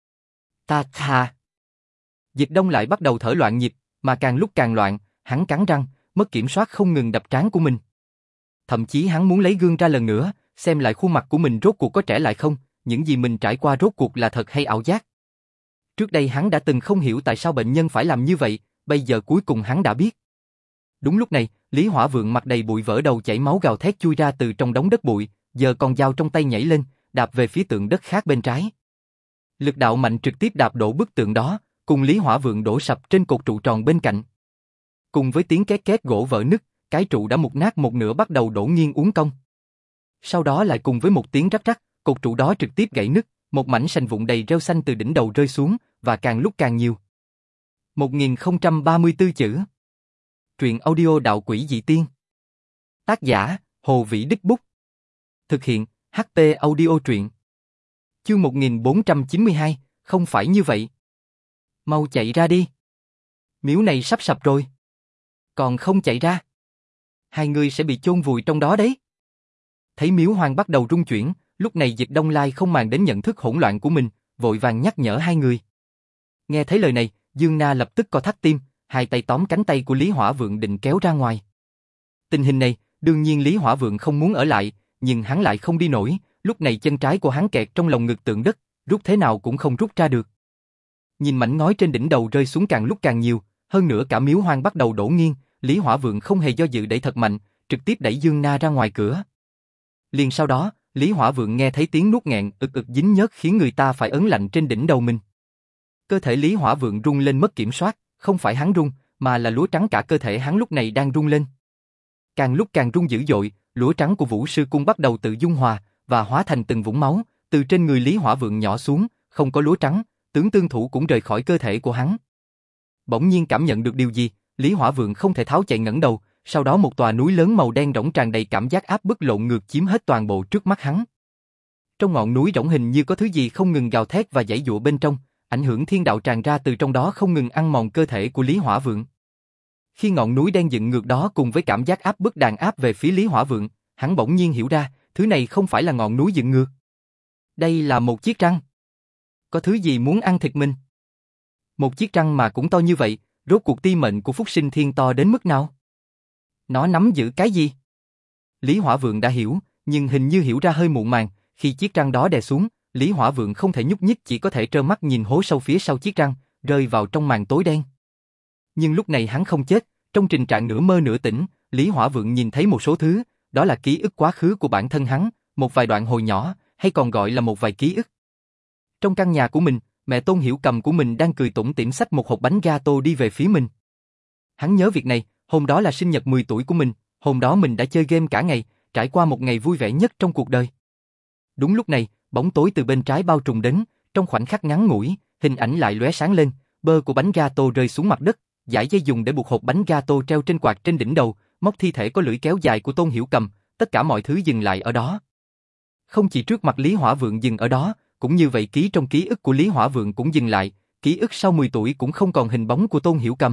Ta thà. Dịch Đông lại bắt đầu thở loạn nhịp, mà càng lúc càng loạn, hắn cắn răng, mất kiểm soát không ngừng đập trán của mình. Thậm chí hắn muốn lấy gương ra lần nữa, xem lại khuôn mặt của mình rốt cuộc có trẻ lại không, những gì mình trải qua rốt cuộc là thật hay ảo giác. Trước đây hắn đã từng không hiểu tại sao bệnh nhân phải làm như vậy, bây giờ cuối cùng hắn đã biết. Đúng lúc này, Lý Hỏa Vượng mặt đầy bụi vỡ đầu chảy máu gào thét chui ra từ trong đống đất bụi, giờ con dao trong tay nhảy lên, đạp về phía tượng đất khác bên trái. Lực đạo mạnh trực tiếp đạp đổ bức tượng đó, cùng Lý Hỏa Vượng đổ sập trên cột trụ tròn bên cạnh. Cùng với tiếng két két gỗ vỡ nứt, cái trụ đã mục nát một nửa bắt đầu đổ nghiêng uốn cong. Sau đó lại cùng với một tiếng rắc rắc, cột trụ đó trực tiếp gãy nứt, một mảnh sành vụn đầy rêu xanh từ đỉnh đầu rơi xuống, và càng lúc càng nhiều. một nghìn không trăm ba mươi tư chữ. Truyện audio Đạo Quỷ Dị Tiên. Tác giả, Hồ Vĩ Đích Bút. Thực hiện, hát pê Audio Truyện. Chương một nghìn bốn trăm chín mươi hai, không phải như vậy. Mau chạy ra đi. Miếu này sắp sập rồi. Còn không chạy ra, hai người sẽ bị chôn vùi trong đó đấy. Thấy miếu hoang bắt đầu rung chuyển, lúc này Dịch Đông Lai không màng đến nhận thức hỗn loạn của mình, vội vàng nhắc nhở hai người. Nghe thấy lời này, Dương Na lập tức co thắt tim, hai tay tóm cánh tay của Lý Hỏa Vượng định kéo ra ngoài. Tình hình này, đương nhiên Lý Hỏa Vượng không muốn ở lại, nhưng hắn lại không đi nổi, lúc này chân trái của hắn kẹt trong lồng ngực tượng đất, rút thế nào cũng không rút ra được. Nhìn mảnh ngói trên đỉnh đầu rơi xuống càng lúc càng nhiều, hơn nữa cả miếu hoang bắt đầu đổ nghiêng, Lý Hỏa Vượng không hề do dự đẩy thật mạnh, trực tiếp đẩy Dương Na ra ngoài cửa. Liền sau đó, Lý Hỏa Vượng nghe thấy tiếng nuốt nghẹn ực ực dính nhớt khiến người ta phải ớn lạnh trên đỉnh đầu mình. Cơ thể Lý Hỏa Vượng rung lên mất kiểm soát, không phải hắn rung, mà là lúa trắng cả cơ thể hắn lúc này đang rung lên. Càng lúc càng rung dữ dội, lúa trắng của Vũ Sư Cung bắt đầu tự dung hòa và hóa thành từng vũng máu, từ trên người Lý Hỏa Vượng nhỏ xuống, không có lúa trắng, tướng tương thủ cũng rời khỏi cơ thể của hắn. Bỗng nhiên cảm nhận được điều gì, Lý Hỏa Vượng không thể tháo chạy ngẩng đầu, sau đó một tòa núi lớn màu đen rỗng tràn đầy cảm giác áp bức lộn ngược chiếm hết toàn bộ trước mắt hắn. Trong ngọn núi rỗng hình như có thứ gì không ngừng gào thét và giãy giụa bên trong, ảnh hưởng thiên đạo tràn ra từ trong đó không ngừng ăn mòn cơ thể của Lý Hỏa Vượng. Khi ngọn núi đen dựng ngược đó cùng với cảm giác áp bức đàn áp về phía Lý Hỏa Vượng, hắn bỗng nhiên hiểu ra, thứ này không phải là ngọn núi dựng ngược. Đây là một chiếc răng. Có thứ gì muốn ăn thịt mình? Một chiếc răng mà cũng to như vậy, rốt cuộc ti mệnh của Phúc Sinh Thiên to đến mức nào? Nó nắm giữ cái gì? Lý Hỏa Vượng đã hiểu, nhưng hình như hiểu ra hơi muộn màng, khi chiếc răng đó đè xuống, Lý Hỏa Vượng không thể nhúc nhích, chỉ có thể trơ mắt nhìn hố sâu phía sau chiếc răng, rơi vào trong màn tối đen. Nhưng lúc này hắn không chết, trong tình trạng nửa mơ nửa tỉnh, Lý Hỏa Vượng nhìn thấy một số thứ, đó là ký ức quá khứ của bản thân hắn, một vài đoạn hồi nhỏ, hay còn gọi là một vài ký ức. Trong căn nhà của mình, mẹ Tôn Hiểu Cầm của mình đang cười tủm tỉm xách một hộp bánh gato đi về phía mình. Hắn nhớ việc này, hôm đó là sinh nhật mười tuổi của mình, hôm đó mình đã chơi game cả ngày, trải qua một ngày vui vẻ nhất trong cuộc đời. Đúng lúc này, bóng tối từ bên trái bao trùm đến, trong khoảnh khắc ngắn ngủi, hình ảnh lại lóe sáng lên, bơ của bánh gato rơi xuống mặt đất, dải dây dùng để buộc hộp bánh gato treo trên quạt trên đỉnh đầu, móc thi thể có lưỡi kéo dài của Tôn Hiểu Cầm, tất cả mọi thứ dừng lại ở đó. Không chỉ trước mặt Lý Hỏa Vượng dừng ở đó, cũng như vậy ký trong ký ức của Lý Hỏa Vượng cũng dừng lại, ký ức sau mười tuổi cũng không còn hình bóng của Tôn Hiểu Cầm.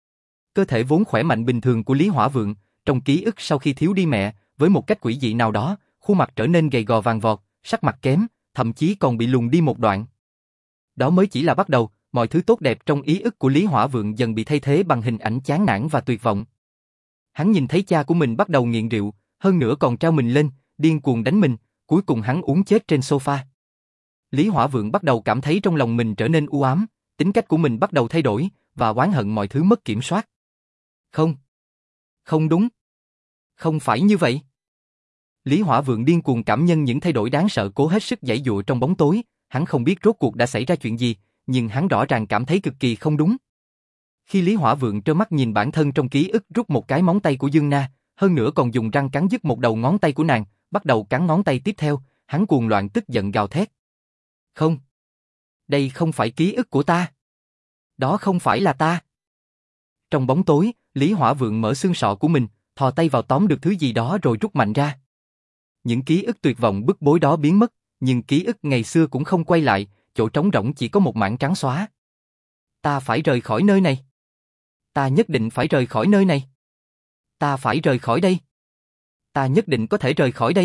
Cơ thể vốn khỏe mạnh bình thường của Lý Hỏa Vượng, trong ký ức sau khi thiếu đi mẹ, với một cách quỷ dị nào đó, khuôn mặt trở nên gầy gò vàng vọt, sắc mặt kém, thậm chí còn bị lùn đi một đoạn. Đó mới chỉ là bắt đầu, mọi thứ tốt đẹp trong ý ức của Lý Hỏa Vượng dần bị thay thế bằng hình ảnh chán nản và tuyệt vọng. Hắn nhìn thấy cha của mình bắt đầu nghiện rượu, hơn nữa còn treo mình lên, điên cuồng đánh mình, cuối cùng hắn uống chết trên sofa. Lý Hỏa Vượng bắt đầu cảm thấy trong lòng mình trở nên u ám, tính cách của mình bắt đầu thay đổi, và oán hận mọi thứ mất kiểm soát. Không. Không đúng. Không phải như vậy. Lý Hỏa Vượng điên cuồng cảm nhận những thay đổi đáng sợ, cố hết sức giãy giụa trong bóng tối, hắn không biết rốt cuộc đã xảy ra chuyện gì, nhưng hắn rõ ràng cảm thấy cực kỳ không đúng. Khi Lý Hỏa Vượng trơ mắt nhìn bản thân trong ký ức rút một cái móng tay của Dương Na, hơn nữa còn dùng răng cắn đứt một đầu ngón tay của nàng, bắt đầu cắn ngón tay tiếp theo, hắn cuồng loạn tức giận gào thét. Không. Đây không phải ký ức của ta. Đó không phải là ta. Trong bóng tối, Lý Hỏa Vượng mở xương sọ của mình, thò tay vào tóm được thứ gì đó rồi rút mạnh ra. Những ký ức tuyệt vọng bức bối đó biến mất, nhưng ký ức ngày xưa cũng không quay lại, chỗ trống rỗng chỉ có một mảng trắng xóa. Ta phải rời khỏi nơi này. Ta nhất định phải rời khỏi nơi này. Ta phải rời khỏi đây. Ta nhất định có thể rời khỏi đây.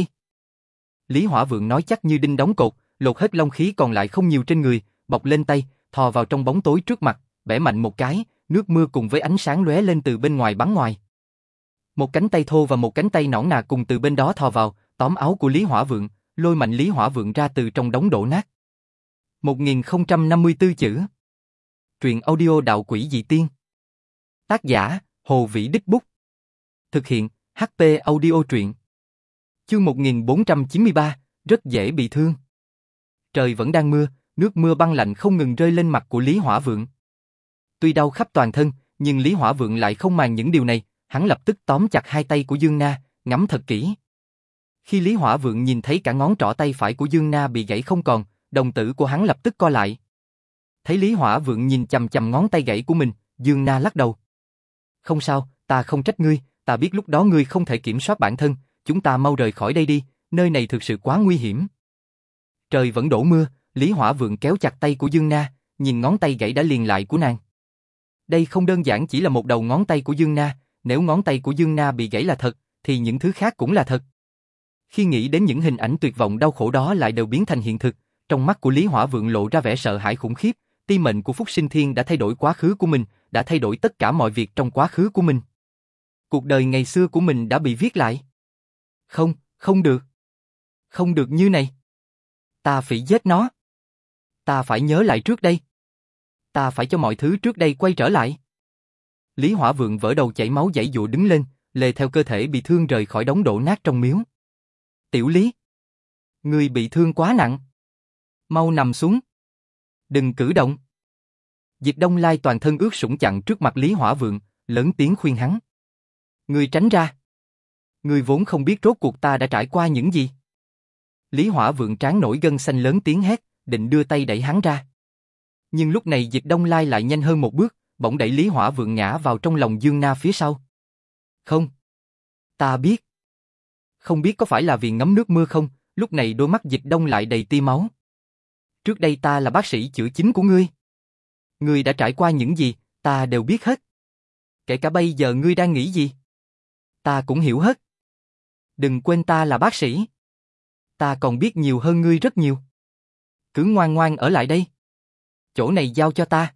Lý Hỏa Vượng nói chắc như đinh đóng cột, lột hết long khí còn lại không nhiều trên người, bọc lên tay, thò vào trong bóng tối trước mặt, bẻ mạnh một cái, nước mưa cùng với ánh sáng lóe lên từ bên ngoài bắn ngoài. Một cánh tay thô và một cánh tay nõn nà cùng từ bên đó thò vào, tóm áo của Lý Hỏa Vượng, lôi mạnh Lý Hỏa Vượng ra từ trong đống đổ nát. một nghìn không trăm năm mươi tư chữ. Truyện audio Đạo Quỷ Dị Tiên. Tác giả, Hồ Vĩ Đích Bút. Thực hiện, hát pê Audio Truyện. Chương một nghìn bốn trăm chín mươi ba, rất dễ bị thương. Trời vẫn đang mưa, nước mưa băng lạnh không ngừng rơi lên mặt của Lý Hỏa Vượng. Tuy đau khắp toàn thân, nhưng Lý Hỏa Vượng lại không màng những điều này, hắn lập tức tóm chặt hai tay của Dương Na, ngắm thật kỹ. Khi Lý Hỏa Vượng nhìn thấy cả ngón trỏ tay phải của Dương Na bị gãy không còn, đồng tử của hắn lập tức co lại. Thấy Lý Hỏa Vượng nhìn chằm chằm ngón tay gãy của mình, Dương Na lắc đầu. Không sao, ta không trách ngươi, ta biết lúc đó ngươi không thể kiểm soát bản thân, chúng ta mau rời khỏi đây đi, nơi này thực sự quá nguy hiểm. Trời vẫn đổ mưa, Lý Hỏa Vượng kéo chặt tay của Dương Na, nhìn ngón tay gãy đã liền lại của nàng. Đây không đơn giản chỉ là một đầu ngón tay của Dương Na, nếu ngón tay của Dương Na bị gãy là thật, thì những thứ khác cũng là thật. Khi nghĩ đến những hình ảnh tuyệt vọng đau khổ đó lại đều biến thành hiện thực, trong mắt của Lý Hỏa Vượng lộ ra vẻ sợ hãi khủng khiếp, ti mệnh của Phúc Sinh Thiên đã thay đổi quá khứ của mình, đã thay đổi tất cả mọi việc trong quá khứ của mình. Cuộc đời ngày xưa của mình đã bị viết lại. Không, không được. Không được như này. Ta phải giết nó. Ta phải nhớ lại trước đây. Ta phải cho mọi thứ trước đây quay trở lại. Lý Hỏa Vượng vỡ đầu chảy máu giãy giụa đứng lên, lê theo cơ thể bị thương rời khỏi đống đổ nát trong miếu. Tiểu Lý, ngươi bị thương quá nặng. Mau nằm xuống. Đừng cử động. Diệp Đông Lai toàn thân ướt sũng chặn trước mặt Lý Hỏa Vượng, lớn tiếng khuyên hắn. Ngươi tránh ra. Ngươi vốn không biết rốt cuộc ta đã trải qua những gì. Lý Hỏa Vượng trán nổi gân xanh lớn tiếng hét, định đưa tay đẩy hắn ra. Nhưng lúc này Diệp Đông Lai lại nhanh hơn một bước, bỗng đẩy Lý Hỏa Vượng ngã vào trong lòng Dương Na phía sau. Không. Ta biết. Không biết có phải là vì ngấm nước mưa không, lúc này đôi mắt Diệp Đông lại đầy tia máu. Trước đây ta là bác sĩ chữa chính của ngươi. Ngươi đã trải qua những gì, ta đều biết hết. Kể cả bây giờ ngươi đang nghĩ gì. Ta cũng hiểu hết. Đừng quên ta là bác sĩ. Ta còn biết nhiều hơn ngươi rất nhiều. Cứ ngoan ngoan ở lại đây. Chỗ này giao cho ta.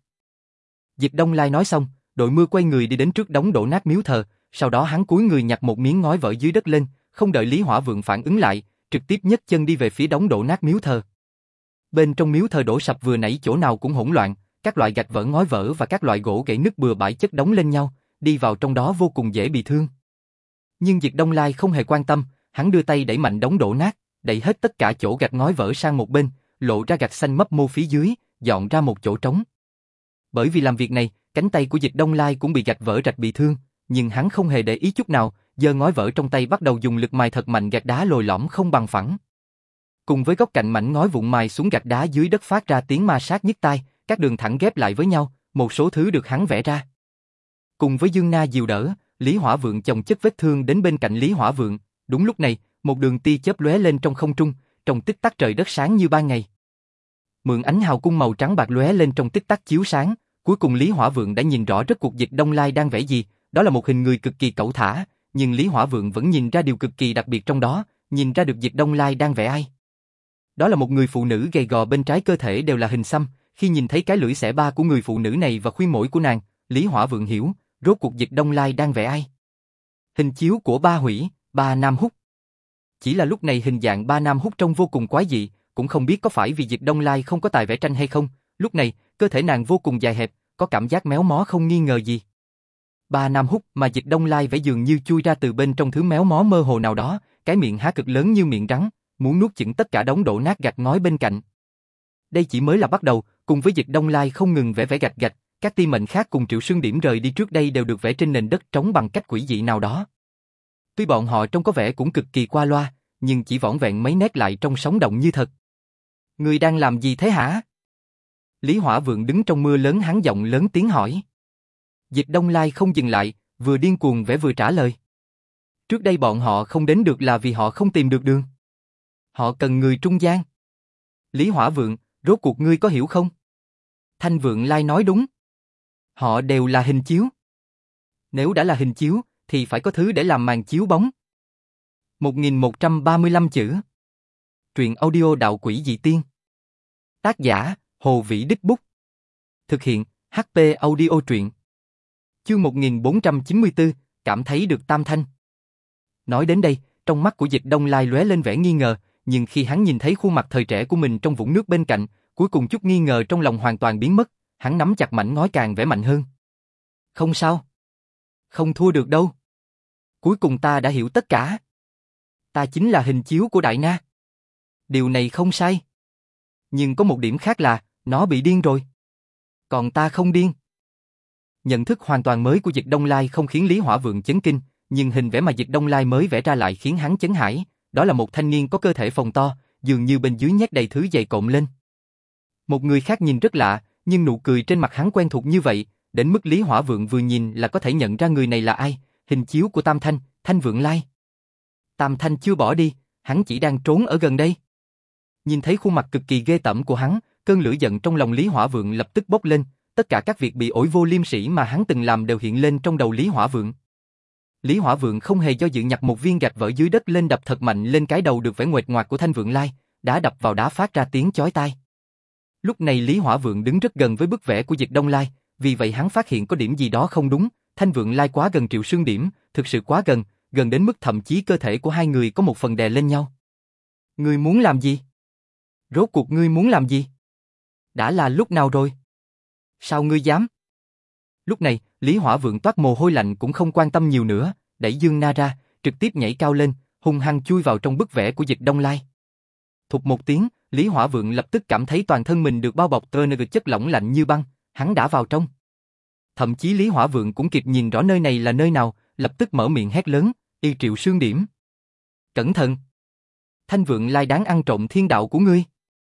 Diệp Đông Lai nói xong, đội mưa quay người đi đến trước đống đổ nát miếu thờ, sau đó hắn cúi người nhặt một miếng ngói vỡ dưới đất lên, không đợi Lý Hỏa Vượng phản ứng lại, trực tiếp nhấc chân đi về phía đống đổ nát miếu thờ. Bên trong miếu thờ đổ sập vừa nãy chỗ nào cũng hỗn loạn, các loại gạch vỡ ngói vỡ và các loại gỗ gãy nứt bừa bãi chất đống lên nhau, đi vào trong đó vô cùng dễ bị thương. Nhưng Diệp Đông Lai không hề quan tâm, hắn đưa tay đẩy mạnh đống đổ nát, đẩy hết tất cả chỗ gạch ngói vỡ sang một bên, lộ ra gạch xanh mấp mô phía dưới, dọn ra một chỗ trống. Bởi vì làm việc này, cánh tay của Diệp Đông Lai cũng bị gạch vỡ rạch bị thương, nhưng hắn không hề để ý chút nào, giơ ngói vỡ trong tay bắt đầu dùng lực mài thật mạnh gạch đá lồi lõm không bằng phẳng. Cùng với góc cạnh mảnh ngói vụn mài xuống gạch đá dưới đất phát ra tiếng ma sát nhức tai, các đường thẳng ghép lại với nhau, một số thứ được hắn vẽ ra. Cùng với Dương Na dìu đỡ, Lý Hỏa Vượng chồng chất vết thương đến bên cạnh Lý Hỏa Vượng, đúng lúc này, một đường tia chớp lóe lên trong không trung, trong tích tắc trời đất sáng như ban ngày. Mượn ánh hào cung màu trắng bạc lóe lên trong tích tắc chiếu sáng, cuối cùng Lý Hỏa Vượng đã nhìn rõ rốt cuộc Diệp Đông Lai đang vẽ gì, đó là một hình người cực kỳ cẩu thả, nhưng Lý Hỏa Vượng vẫn nhìn ra điều cực kỳ đặc biệt trong đó, nhìn ra được Diệp Đông Lai đang vẽ ai. Đó là một người phụ nữ gầy gò bên trái cơ thể đều là hình xăm, khi nhìn thấy cái lưỡi xẻ ba của người phụ nữ này và khuyên mũi của nàng, Lý Hỏa Vượng hiểu, rốt cuộc Diệp Đông Lai đang vẽ ai. Hình chiếu của Ba Hủy, Ba Nam Húc. Chỉ là lúc này hình dạng Ba Nam Húc trông vô cùng quái dị, cũng không biết có phải vì Diệp Đông Lai không có tài vẽ tranh hay không, lúc này, cơ thể nàng vô cùng dài hẹp, có cảm giác méo mó không nghi ngờ gì. Ba Nam Húc mà Diệp Đông Lai vẽ dường như chui ra từ bên trong thứ méo mó mơ hồ nào đó, cái miệng há cực lớn như miệng rắn, muốn nuốt chửng tất cả đống đổ nát gạch ngói bên cạnh. Đây chỉ mới là bắt đầu, cùng với Diệp Đông Lai không ngừng vẽ vẽ gạch gạch, các ti mệnh khác cùng Triệu Sương Điểm rời đi trước đây đều được vẽ trên nền đất trống bằng cách quỷ dị nào đó. Tuy bọn họ trông có vẻ cũng cực kỳ qua loa, nhưng chỉ vỏn vẹn mấy nét lại trông sống động như thật. Ngươi đang làm gì thế hả? Lý Hỏa Vượng đứng trong mưa lớn hắn giọng lớn tiếng hỏi. Diệp Đông Lai không dừng lại, vừa điên cuồng vẽ vừa trả lời. Trước đây bọn họ không đến được là vì họ không tìm được đường. Họ cần người trung gian. Lý Hỏa Vượng, rốt cuộc ngươi có hiểu không? Thanh Vượng Lai nói đúng. Họ đều là hình chiếu. Nếu đã là hình chiếu, thì phải có thứ để làm màn chiếu bóng. một nghìn một trăm ba mươi lăm chữ. Truyện audio đạo quỷ dị tiên. Tác giả, Hồ Vĩ Đích Bút. Thực hiện, hát pê Audio truyện. Chương một nghìn bốn trăm chín mươi tư, cảm thấy được tam thanh. Nói đến đây, trong mắt của Diệp Đông Lai lóe lên vẻ nghi ngờ, nhưng khi hắn nhìn thấy khuôn mặt thời trẻ của mình trong vũng nước bên cạnh, cuối cùng chút nghi ngờ trong lòng hoàn toàn biến mất, hắn nắm chặt mảnh ngói càng vẽ mạnh hơn. Không sao. Không thua được đâu. Cuối cùng ta đã hiểu tất cả. Ta chính là hình chiếu của Đại Na. Điều này không sai. Nhưng có một điểm khác là, nó bị điên rồi. Còn ta không điên. Nhận thức hoàn toàn mới của Diệp Đông Lai không khiến Lý Hỏa Vượng chấn kinh, nhưng hình vẽ mà Diệp Đông Lai mới vẽ ra lại khiến hắn chấn hãi, đó là một thanh niên có cơ thể phồng to, dường như bên dưới nhét đầy thứ dày cộm lên. Một người khác nhìn rất lạ, nhưng nụ cười trên mặt hắn quen thuộc như vậy, đến mức Lý Hỏa Vượng vừa nhìn là có thể nhận ra người này là ai, hình chiếu của Tam Thanh, Thanh Vượng Lai. Tam Thanh chưa bỏ đi, hắn chỉ đang trốn ở gần đây. Nhìn thấy khuôn mặt cực kỳ ghê tởm của hắn, cơn lửa giận trong lòng Lý Hỏa Vượng lập tức bốc lên, tất cả các việc bị ổi vô liêm sỉ mà hắn từng làm đều hiện lên trong đầu Lý Hỏa Vượng. Lý Hỏa Vượng không hề do dự nhặt một viên gạch vỡ dưới đất lên đập thật mạnh lên cái đầu được vẽ nguệch ngoạc của Thanh Vượng Lai, đá đập vào đá phát ra tiếng chói tai. Lúc này Lý Hỏa Vượng đứng rất gần với bức vẽ của Diệp Đông Lai, vì vậy hắn phát hiện có điểm gì đó không đúng, Thanh Vượng Lai quá gần Triệu Sương Điểm, thực sự quá gần, gần đến mức thậm chí cơ thể của hai người có một phần đè lên nhau. Ngươi muốn làm gì? Rốt cuộc ngươi muốn làm gì? Đã là lúc nào rồi? Sao ngươi dám? Lúc này, Lý Hỏa Vượng toát mồ hôi lạnh cũng không quan tâm nhiều nữa, đẩy Dương Na ra, trực tiếp nhảy cao lên, hung hăng chui vào trong bức vẽ của Diệp Đông Lai. Thục một tiếng, Lý Hỏa Vượng lập tức cảm thấy toàn thân mình được bao bọc tơ nơ chất lỏng lạnh như băng, hắn đã vào trong. Thậm chí Lý Hỏa Vượng cũng kịp nhìn rõ nơi này là nơi nào, lập tức mở miệng hét lớn, y Triệu Sương Điểm. Cẩn thận! Thanh Vượng Lai đáng ăn trộm thiên đạo của ngươi.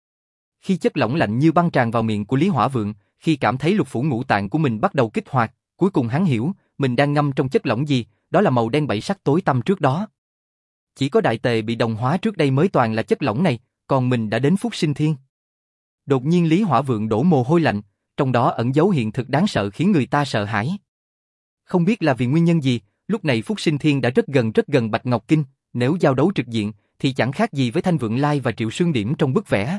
Khi chất lỏng lạnh như băng tràn vào miệng của Lý Hỏa Vượng, khi cảm thấy lục phủ ngũ tạng của mình bắt đầu kích hoạt, cuối cùng hắn hiểu, mình đang ngâm trong chất lỏng gì, đó là màu đen bảy sắc tối tăm trước đó. Chỉ có đại tề bị đồng hóa trước đây mới toàn là chất lỏng này, còn mình đã đến Phúc Sinh Thiên. Đột nhiên Lý Hỏa Vượng đổ mồ hôi lạnh, trong đó ẩn dấu hiện thực đáng sợ khiến người ta sợ hãi. Không biết là vì nguyên nhân gì, lúc này Phúc Sinh Thiên đã rất gần rất gần Bạch Ngọc Kinh, nếu giao đấu trực diện, thì chẳng khác gì với Thanh Vượng Lai và Triệu Sương Điểm trong bức vẽ.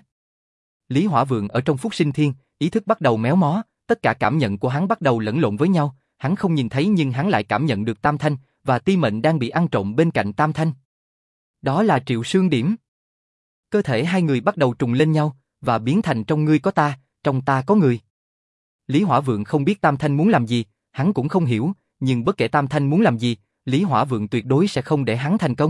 Lý Hỏa Vượng ở trong Phúc Sinh Thiên, ý thức bắt đầu méo mó, tất cả cảm nhận của hắn bắt đầu lẫn lộn với nhau, hắn không nhìn thấy nhưng hắn lại cảm nhận được Tam Thanh, và Ti Mệnh đang bị ăn trộm bên cạnh Tam Thanh. Đó là Triệu Sương Điểm. Cơ thể hai người bắt đầu trùng lên nhau, và biến thành trong ngươi có ta, trong ta có người. Lý Hỏa Vượng không biết Tam Thanh muốn làm gì, hắn cũng không hiểu, nhưng bất kể Tam Thanh muốn làm gì, Lý Hỏa Vượng tuyệt đối sẽ không để hắn thành công.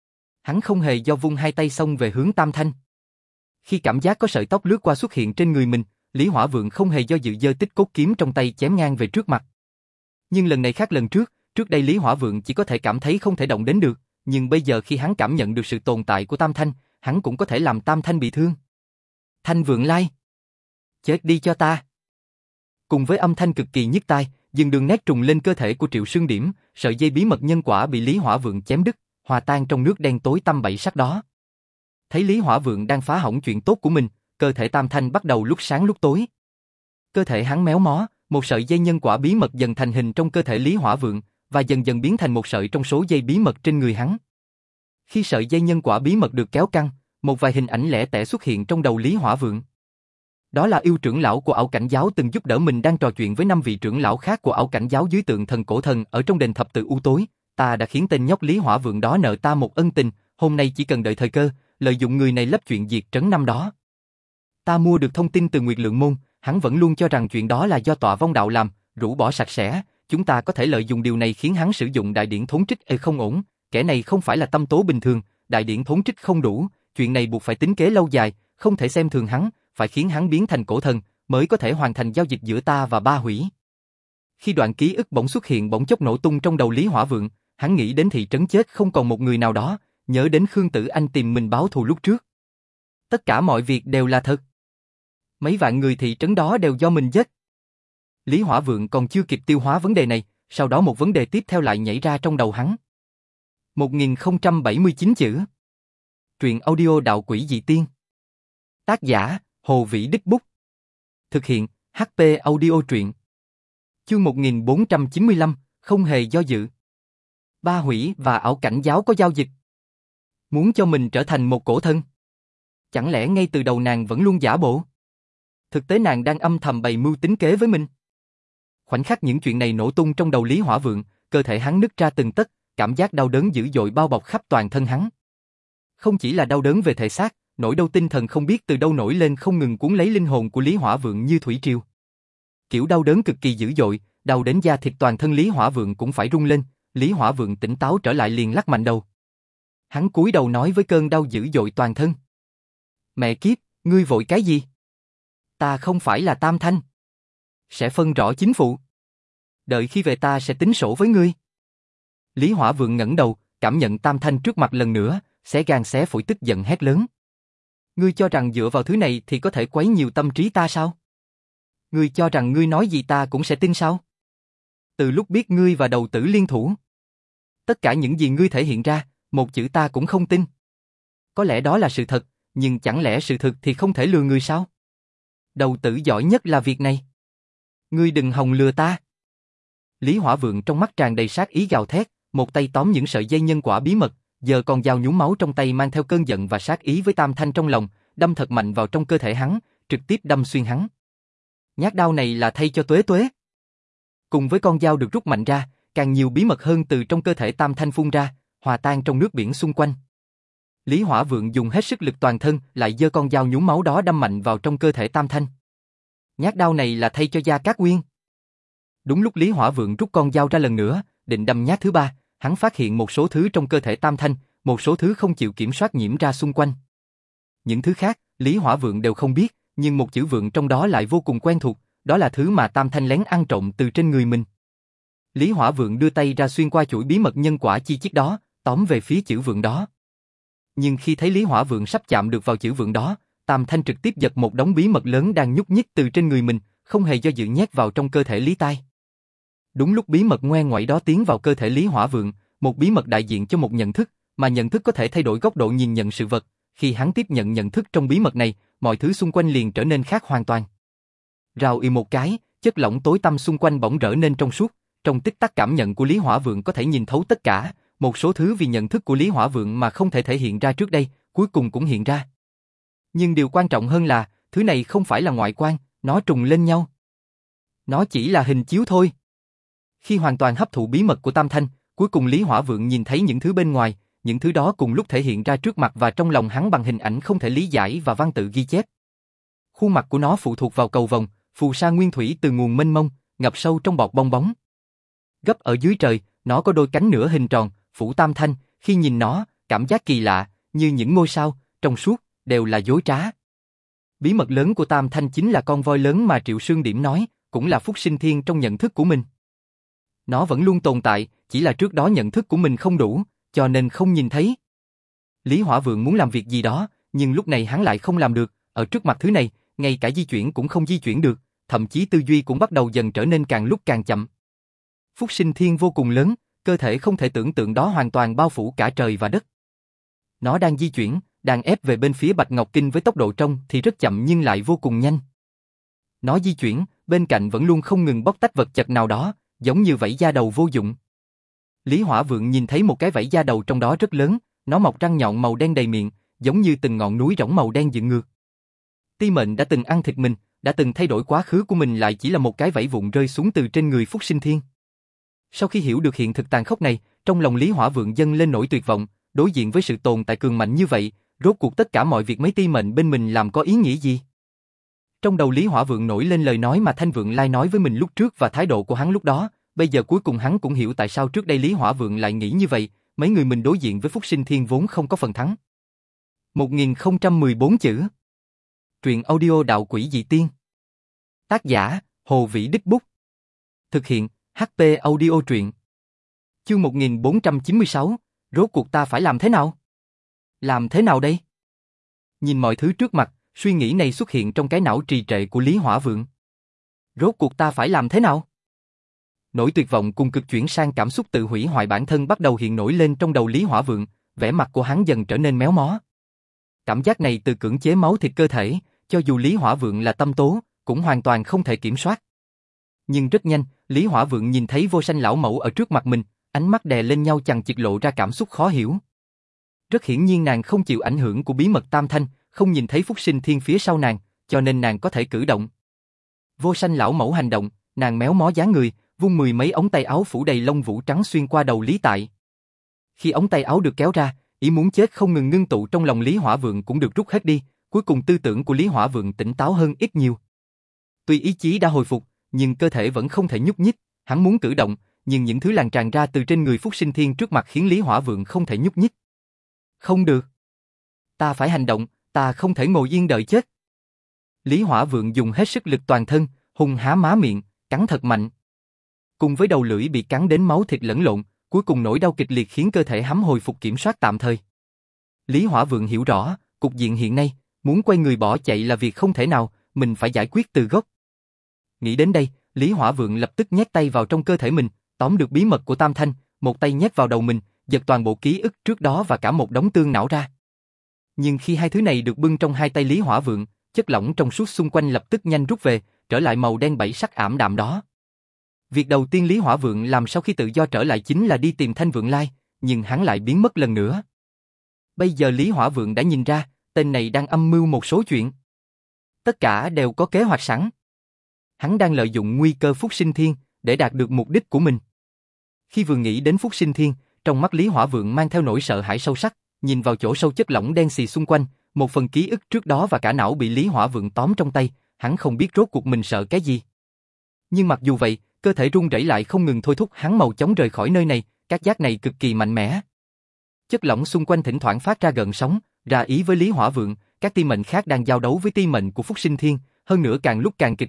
Hắn không hề do vung hai tay xông về hướng Tam Thanh. Khi cảm giác có sợi tóc lướt qua xuất hiện trên người mình, Lý Hỏa Vượng không hề do dự giơ tích cốt kiếm trong tay chém ngang về trước mặt. Nhưng lần này khác lần trước, trước đây Lý Hỏa Vượng chỉ có thể cảm thấy không thể động đến được, nhưng bây giờ khi hắn cảm nhận được sự tồn tại của Tam Thanh, hắn cũng có thể làm Tam Thanh bị thương. Thanh Vượng Lai! Chết đi cho ta! Cùng với âm thanh cực kỳ nhức tai, dừng đường nét trùng lên cơ thể của Triệu Sương Điểm, sợi dây bí mật nhân quả bị Lý Hỏa Vượng chém đứt, hòa tan trong nước đen tối tăm bảy sắc đó. Thấy Lý Hỏa Vượng đang phá hỏng chuyện tốt của mình, cơ thể Tam Thanh bắt đầu lúc sáng lúc tối. Cơ thể hắn méo mó, một sợi dây nhân quả bí mật dần thành hình trong cơ thể Lý Hỏa Vượng, và dần dần biến thành một sợi trong số dây bí mật trên người hắn. Khi sợi dây nhân quả bí mật được kéo căng, một vài hình ảnh lẻ tẻ xuất hiện trong đầu Lý Hỏa Vượng. Đó là yêu trưởng lão của Ảo Cảnh Giáo từng giúp đỡ mình đang trò chuyện với năm vị trưởng lão khác của Ảo Cảnh Giáo dưới tượng thần cổ thần ở trong đền thập tự u tối. Ta đã khiến tên nhóc Lý Hỏa Vượng đó nợ ta một ân tình, hôm nay chỉ cần đợi thời cơ, lợi dụng người này lấp chuyện diệt trấn năm đó. Ta mua được thông tin từ Nguyệt Lượng Môn, hắn vẫn luôn cho rằng chuyện đó là do Tọa Vong Đạo làm, rũ bỏ sạch sẽ, chúng ta có thể lợi dụng điều này khiến hắn sử dụng đại điển thốn trích ê không ổn, kẻ này không phải là tâm tố bình thường, đại điển thốn trích không đủ, chuyện này buộc phải tính kế lâu dài, không thể xem thường hắn, phải khiến hắn biến thành cổ thần, mới có thể hoàn thành giao dịch giữa ta và Ba Hủy. Khi đoạn ký ức bỗng xuất hiện bỗng chốc nổ tung trong đầu Lý Hỏa Vượng, hắn nghĩ đến thị trấn chết không còn một người nào đó, nhớ đến Khương Tử Anh tìm mình báo thù lúc trước. Tất cả mọi việc đều là thật. Mấy vạn người thị trấn đó đều do mình giết. Lý Hỏa Vượng còn chưa kịp tiêu hóa vấn đề này, sau đó một vấn đề tiếp theo lại nhảy ra trong đầu hắn. một nghìn không trăm bảy mươi chín chữ. Truyện audio Đạo Quỷ Dị Tiên. Tác giả, Hồ Vĩ Đích Bút. Thực hiện, hát pê Audio Truyện. Chương một nghìn bốn trăm chín mươi lăm, không hề do dự. Ba Hủy và Ảo Cảnh Giáo có giao dịch. Muốn cho mình trở thành một cổ thân. Chẳng lẽ ngay từ đầu nàng vẫn luôn giả bộ? Thực tế nàng đang âm thầm bày mưu tính kế với mình. Khoảnh khắc những chuyện này nổ tung trong đầu Lý Hỏa Vượng, cơ thể hắn nứt ra từng tấc, cảm giác đau đớn dữ dội bao bọc khắp toàn thân hắn. Không chỉ là đau đớn về thể xác, nỗi đau tinh thần không biết từ đâu nổi lên không ngừng cuốn lấy linh hồn của Lý Hỏa Vượng như thủy triều. Kiểu đau đớn cực kỳ dữ dội, đau đến da thịt toàn thân Lý Hỏa Vượng cũng phải rung lên. Lý Hỏa Vượng tỉnh táo trở lại liền lắc mạnh đầu. Hắn cúi đầu nói với cơn đau dữ dội toàn thân. Mẹ kiếp, ngươi vội cái gì? Ta không phải là Tam Thanh. Sẽ phân rõ chính phụ. Đợi khi về ta sẽ tính sổ với ngươi. Lý Hỏa Vượng ngẩng đầu, cảm nhận Tam Thanh trước mặt lần nữa, xé gan xé phổi tức giận hét lớn. Ngươi cho rằng dựa vào thứ này thì có thể quấy nhiều tâm trí ta sao? Ngươi cho rằng ngươi nói gì ta cũng sẽ tin sao? Từ lúc biết ngươi và đầu tử liên thủ, tất cả những gì ngươi thể hiện ra, một chữ ta cũng không tin. Có lẽ đó là sự thật, nhưng chẳng lẽ sự thật thì không thể lừa người sao? Đầu tử giỏi nhất là việc này. Ngươi đừng hòng lừa ta. Lý Hỏa Vượng trong mắt tràn đầy sát ý gào thét, một tay tóm những sợi dây nhân quả bí mật, giờ còn dao nhúng máu trong tay mang theo cơn giận và sát ý với Tam Thanh trong lòng, đâm thật mạnh vào trong cơ thể hắn, trực tiếp đâm xuyên hắn. Nhát đao này là thay cho Tuế Tuế. Cùng với con dao được rút mạnh ra, càng nhiều bí mật hơn từ trong cơ thể Tam Thanh phun ra, hòa tan trong nước biển xung quanh. Lý Hỏa Vượng dùng hết sức lực toàn thân, lại giơ con dao nhúng máu đó đâm mạnh vào trong cơ thể Tam Thanh. Nhát đao này là thay cho Gia Cát Nguyên. Đúng lúc Lý Hỏa Vượng rút con dao ra lần nữa, định đâm nhát thứ ba, hắn phát hiện một số thứ trong cơ thể Tam Thanh, một số thứ không chịu kiểm soát nhiễm ra xung quanh. Những thứ khác, Lý Hỏa Vượng đều không biết, nhưng một chữ Vượng trong đó lại vô cùng quen thuộc, đó là thứ mà Tam Thanh lén ăn trộm từ trên người mình. Lý Hỏa Vượng đưa tay ra xuyên qua chuỗi bí mật nhân quả chi chiết đó, tóm về phía chữ vượng đó. Nhưng khi thấy Lý Hỏa Vượng sắp chạm được vào chữ vượng đó, Tam Thanh trực tiếp giật một đống bí mật lớn đang nhúc nhích từ trên người mình, không hề do dự nhét vào trong cơ thể Lý Tai. Đúng lúc bí mật ngoe ngoải đó tiến vào cơ thể Lý Hỏa Vượng, một bí mật đại diện cho một nhận thức, mà nhận thức có thể thay đổi góc độ nhìn nhận sự vật. Khi hắn tiếp nhận nhận thức trong bí mật này, mọi thứ xung quanh liền trở nên khác hoàn toàn. Rào y một cái, chất lỏng tối tăm xung quanh bỗng trở nên trong suốt. Trong tích tắc cảm nhận của Lý Hỏa Vượng có thể nhìn thấu tất cả, một số thứ vì nhận thức của Lý Hỏa Vượng mà không thể thể hiện ra trước đây, cuối cùng cũng hiện ra. Nhưng điều quan trọng hơn là, thứ này không phải là ngoại quan, nó trùng lên nhau. Nó chỉ là hình chiếu thôi. Khi hoàn toàn hấp thụ bí mật của Tam Thanh, cuối cùng Lý Hỏa Vượng nhìn thấy những thứ bên ngoài, những thứ đó cùng lúc thể hiện ra trước mặt và trong lòng hắn bằng hình ảnh không thể lý giải và văn tự ghi chép. Khuôn mặt của nó phụ thuộc vào cầu vồng, phù sa nguyên thủy từ nguồn mênh mông, ngập sâu trong bọt bong bóng. Gấp ở dưới trời, nó có đôi cánh nửa hình tròn, phủ Tam Thanh, khi nhìn nó, cảm giác kỳ lạ, như những ngôi sao, trong suốt, đều là dối trá. Bí mật lớn của Tam Thanh chính là con voi lớn mà Triệu Sương Điểm nói, cũng là Phúc Sinh Thiên trong nhận thức của mình. Nó vẫn luôn tồn tại, chỉ là trước đó nhận thức của mình không đủ, cho nên không nhìn thấy. Lý Hỏa Vượng muốn làm việc gì đó, nhưng lúc này hắn lại không làm được, ở trước mặt thứ này, ngay cả di chuyển cũng không di chuyển được, thậm chí tư duy cũng bắt đầu dần trở nên càng lúc càng chậm. Phúc Sinh Thiên vô cùng lớn, cơ thể không thể tưởng tượng đó hoàn toàn bao phủ cả trời và đất. Nó đang di chuyển, đang ép về bên phía Bạch Ngọc Kinh với tốc độ trông thì rất chậm nhưng lại vô cùng nhanh. Nó di chuyển, bên cạnh vẫn luôn không ngừng bóc tách vật chất nào đó, giống như vảy da đầu vô dụng. Lý Hỏa Vượng nhìn thấy một cái vảy da đầu trong đó rất lớn, nó mọc răng nhọn màu đen đầy miệng, giống như từng ngọn núi rỗng màu đen dựng ngược. Ti Mệnh đã từng ăn thịt mình, đã từng thay đổi quá khứ của mình lại chỉ là một cái vảy vụn rơi xuống từ trên người Phúc Sinh Thiên. Sau khi hiểu được hiện thực tàn khốc này, trong lòng Lý Hỏa Vượng dâng lên nỗi tuyệt vọng, đối diện với sự tồn tại cường mạnh như vậy, rốt cuộc tất cả mọi việc mấy Ti Mệnh bên mình làm có ý nghĩa gì? Trong đầu Lý Hỏa Vượng nổi lên lời nói mà Thanh Vượng Lai nói với mình lúc trước và thái độ của hắn lúc đó, bây giờ cuối cùng hắn cũng hiểu tại sao trước đây Lý Hỏa Vượng lại nghĩ như vậy, mấy người mình đối diện với Phúc Sinh Thiên vốn không có phần thắng. một nghìn không trăm mười bốn chữ. Truyện audio Đạo Quỷ Dị Tiên. Tác giả, Hồ Vĩ Đích Bút. Thực hiện, hát pê Audio Truyện. Chương một nghìn bốn trăm chín mươi sáu, rốt cuộc ta phải làm thế nào? Làm thế nào đây? Nhìn mọi thứ trước mặt, suy nghĩ này xuất hiện trong cái não trì trệ của Lý Hỏa Vượng. Rốt cuộc ta phải làm thế nào? Nỗi tuyệt vọng cùng cực chuyển sang cảm xúc tự hủy hoại bản thân bắt đầu hiện nổi lên trong đầu Lý Hỏa Vượng, vẻ mặt của hắn dần trở nên méo mó. Cảm giác này từ cưỡng chế máu thịt cơ thể, cho dù Lý Hỏa Vượng là tâm tố, cũng hoàn toàn không thể kiểm soát. Nhưng rất nhanh, Lý Hỏa Vượng nhìn thấy Vô Sanh lão mẫu ở trước mặt mình, ánh mắt đè lên nhau chằng chịt lộ ra cảm xúc khó hiểu. Rất hiển nhiên nàng không chịu ảnh hưởng của bí mật Tam Thanh, không nhìn thấy Phúc Sinh Thiên phía sau nàng, cho nên nàng có thể cử động. Vô Sanh lão mẫu hành động, nàng méo mó dáng người, vung mười mấy ống tay áo phủ đầy lông vũ trắng xuyên qua đầu Lý Tại. Khi ống tay áo được kéo ra, ý muốn chết không ngừng ngưng tụ trong lòng Lý Hỏa Vượng cũng được rút hết đi, cuối cùng tư tưởng của Lý Hỏa Vượng tỉnh táo hơn ít nhiều. Tuy ý chí đã hồi phục, nhưng cơ thể vẫn không thể nhúc nhích, hắn muốn cử động, nhưng những thứ lan tràn ra từ trên người Phúc Sinh Thiên trước mặt khiến Lý Hỏa Vượng không thể nhúc nhích. Không được. Ta phải hành động, ta không thể ngồi yên đợi chết. Lý Hỏa Vượng dùng hết sức lực toàn thân, hung há má miệng, cắn thật mạnh. Cùng với đầu lưỡi bị cắn đến máu thịt lẫn lộn, cuối cùng nỗi đau kịch liệt khiến cơ thể hắn hồi phục kiểm soát tạm thời. Lý Hỏa Vượng hiểu rõ, cục diện hiện nay, muốn quay người bỏ chạy là việc không thể nào, mình phải giải quyết từ gốc. Nghĩ đến đây, Lý Hỏa Vượng lập tức nhét tay vào trong cơ thể mình, tóm được bí mật của Tam Thanh, một tay nhét vào đầu mình, giật toàn bộ ký ức trước đó và cả một đống tương não ra. Nhưng khi hai thứ này được bưng trong hai tay Lý Hỏa Vượng, chất lỏng trong suốt xung quanh lập tức nhanh rút về, trở lại màu đen bảy sắc ảm đạm đó. Việc đầu tiên Lý Hỏa Vượng làm sau khi tự do trở lại chính là đi tìm Thanh Vượng Lai, nhưng hắn lại biến mất lần nữa. Bây giờ Lý Hỏa Vượng đã nhìn ra, tên này đang âm mưu một số chuyện. Tất cả đều có kế hoạch sẵn. Hắn đang lợi dụng nguy cơ Phúc Sinh Thiên để đạt được mục đích của mình. Khi vừa nghĩ đến Phúc Sinh Thiên, trong mắt Lý Hỏa Vượng mang theo nỗi sợ hãi sâu sắc, nhìn vào chỗ sâu chất lỏng đen xì xung quanh, một phần ký ức trước đó và cả não bị Lý Hỏa Vượng tóm trong tay, hắn không biết rốt cuộc mình sợ cái gì. Nhưng mặc dù vậy, cơ thể run rẩy lại không ngừng thôi thúc hắn mau chóng rời khỏi nơi này, các giác này cực kỳ mạnh mẽ. Chất lỏng xung quanh thỉnh thoảng phát ra gợn sóng, ra ý với Lý Hỏa Vượng, các ti mệnh khác đang giao đấu với ti mệnh của Phúc Sinh Thiên, hơn nữa càng lúc càng kịch liệt,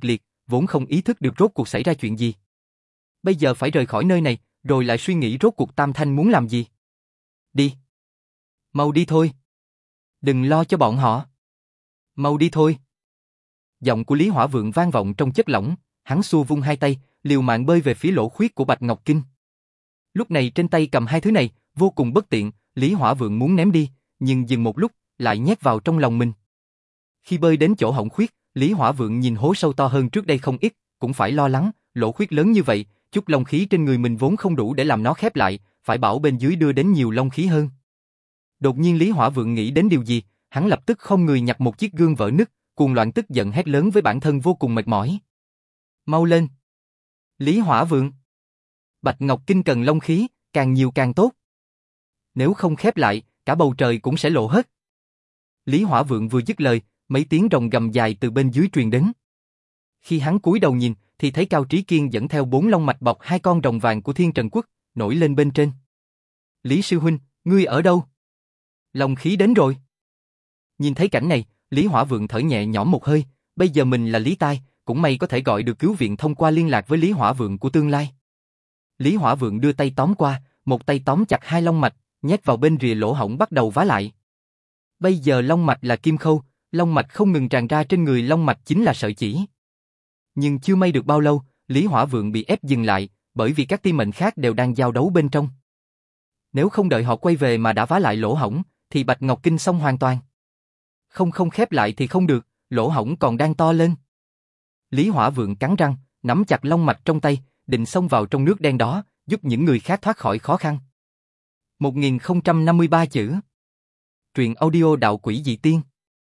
vốn không ý thức được rốt cuộc xảy ra chuyện gì. Bây giờ phải rời khỏi nơi này, rồi lại suy nghĩ rốt cuộc Tam Thanh muốn làm gì. Đi. Mau đi thôi. Đừng lo cho bọn họ. Mau đi thôi. Giọng của Lý Hỏa Vượng vang vọng trong chất lỏng, hắn xua vung hai tay, liều mạng bơi về phía lỗ khuyết của Bạch Ngọc Kinh. Lúc này trên tay cầm hai thứ này, vô cùng bất tiện, Lý Hỏa Vượng muốn ném đi, nhưng dừng một lúc, lại nhét vào trong lòng mình. Khi bơi đến chỗ hõng khuyết, Lý Hỏa Vượng nhìn hố sâu to hơn trước đây không ít, cũng phải lo lắng, lỗ khuyết lớn như vậy, chút long khí trên người mình vốn không đủ để làm nó khép lại, phải bảo bên dưới đưa đến nhiều long khí hơn. Đột nhiên Lý Hỏa Vượng nghĩ đến điều gì, hắn lập tức không người nhặt một chiếc gương vỡ nứt, cuồng loạn tức giận hét lớn với bản thân vô cùng mệt mỏi. Mau lên! Lý Hỏa Vượng! Bạch Ngọc Kinh cần long khí, càng nhiều càng tốt. Nếu không khép lại, cả bầu trời cũng sẽ lộ hết. Lý Hỏa Vượng vừa dứt lời, mấy tiếng rồng gầm dài từ bên dưới truyền đến. Khi hắn cúi đầu nhìn, thì thấy Cao Trí Kiên dẫn theo bốn long mạch bọc hai con rồng vàng của Thiên Trần Quốc, nổi lên bên trên. Lý sư huynh, ngươi ở đâu? Long khí đến rồi. Nhìn thấy cảnh này, Lý Hỏa Vượng thở nhẹ nhõm một hơi, bây giờ mình là Lý Tai, cũng may có thể gọi được cứu viện thông qua liên lạc với Lý Hỏa Vượng của tương lai. Lý Hỏa Vượng đưa tay tóm qua, một tay tóm chặt hai long mạch, nhét vào bên rìa lỗ hổng bắt đầu vá lại. Bây giờ long mạch là kim khâu, long mạch không ngừng tràn ra trên người long mạch chính là sợi chỉ. Nhưng chưa may được bao lâu, Lý Hỏa Vượng bị ép dừng lại, bởi vì các tiên mệnh khác đều đang giao đấu bên trong. Nếu không đợi họ quay về mà đã vá lại lỗ hổng, thì Bạch Ngọc Kinh xong hoàn toàn. Không không khép lại thì không được, lỗ hổng còn đang to lên. Lý Hỏa Vượng cắn răng, nắm chặt long mạch trong tay, định xông vào trong nước đen đó, giúp những người khác thoát khỏi khó khăn. một nghìn không trăm năm mươi ba chữ. Truyện audio Đạo Quỷ Dị Tiên.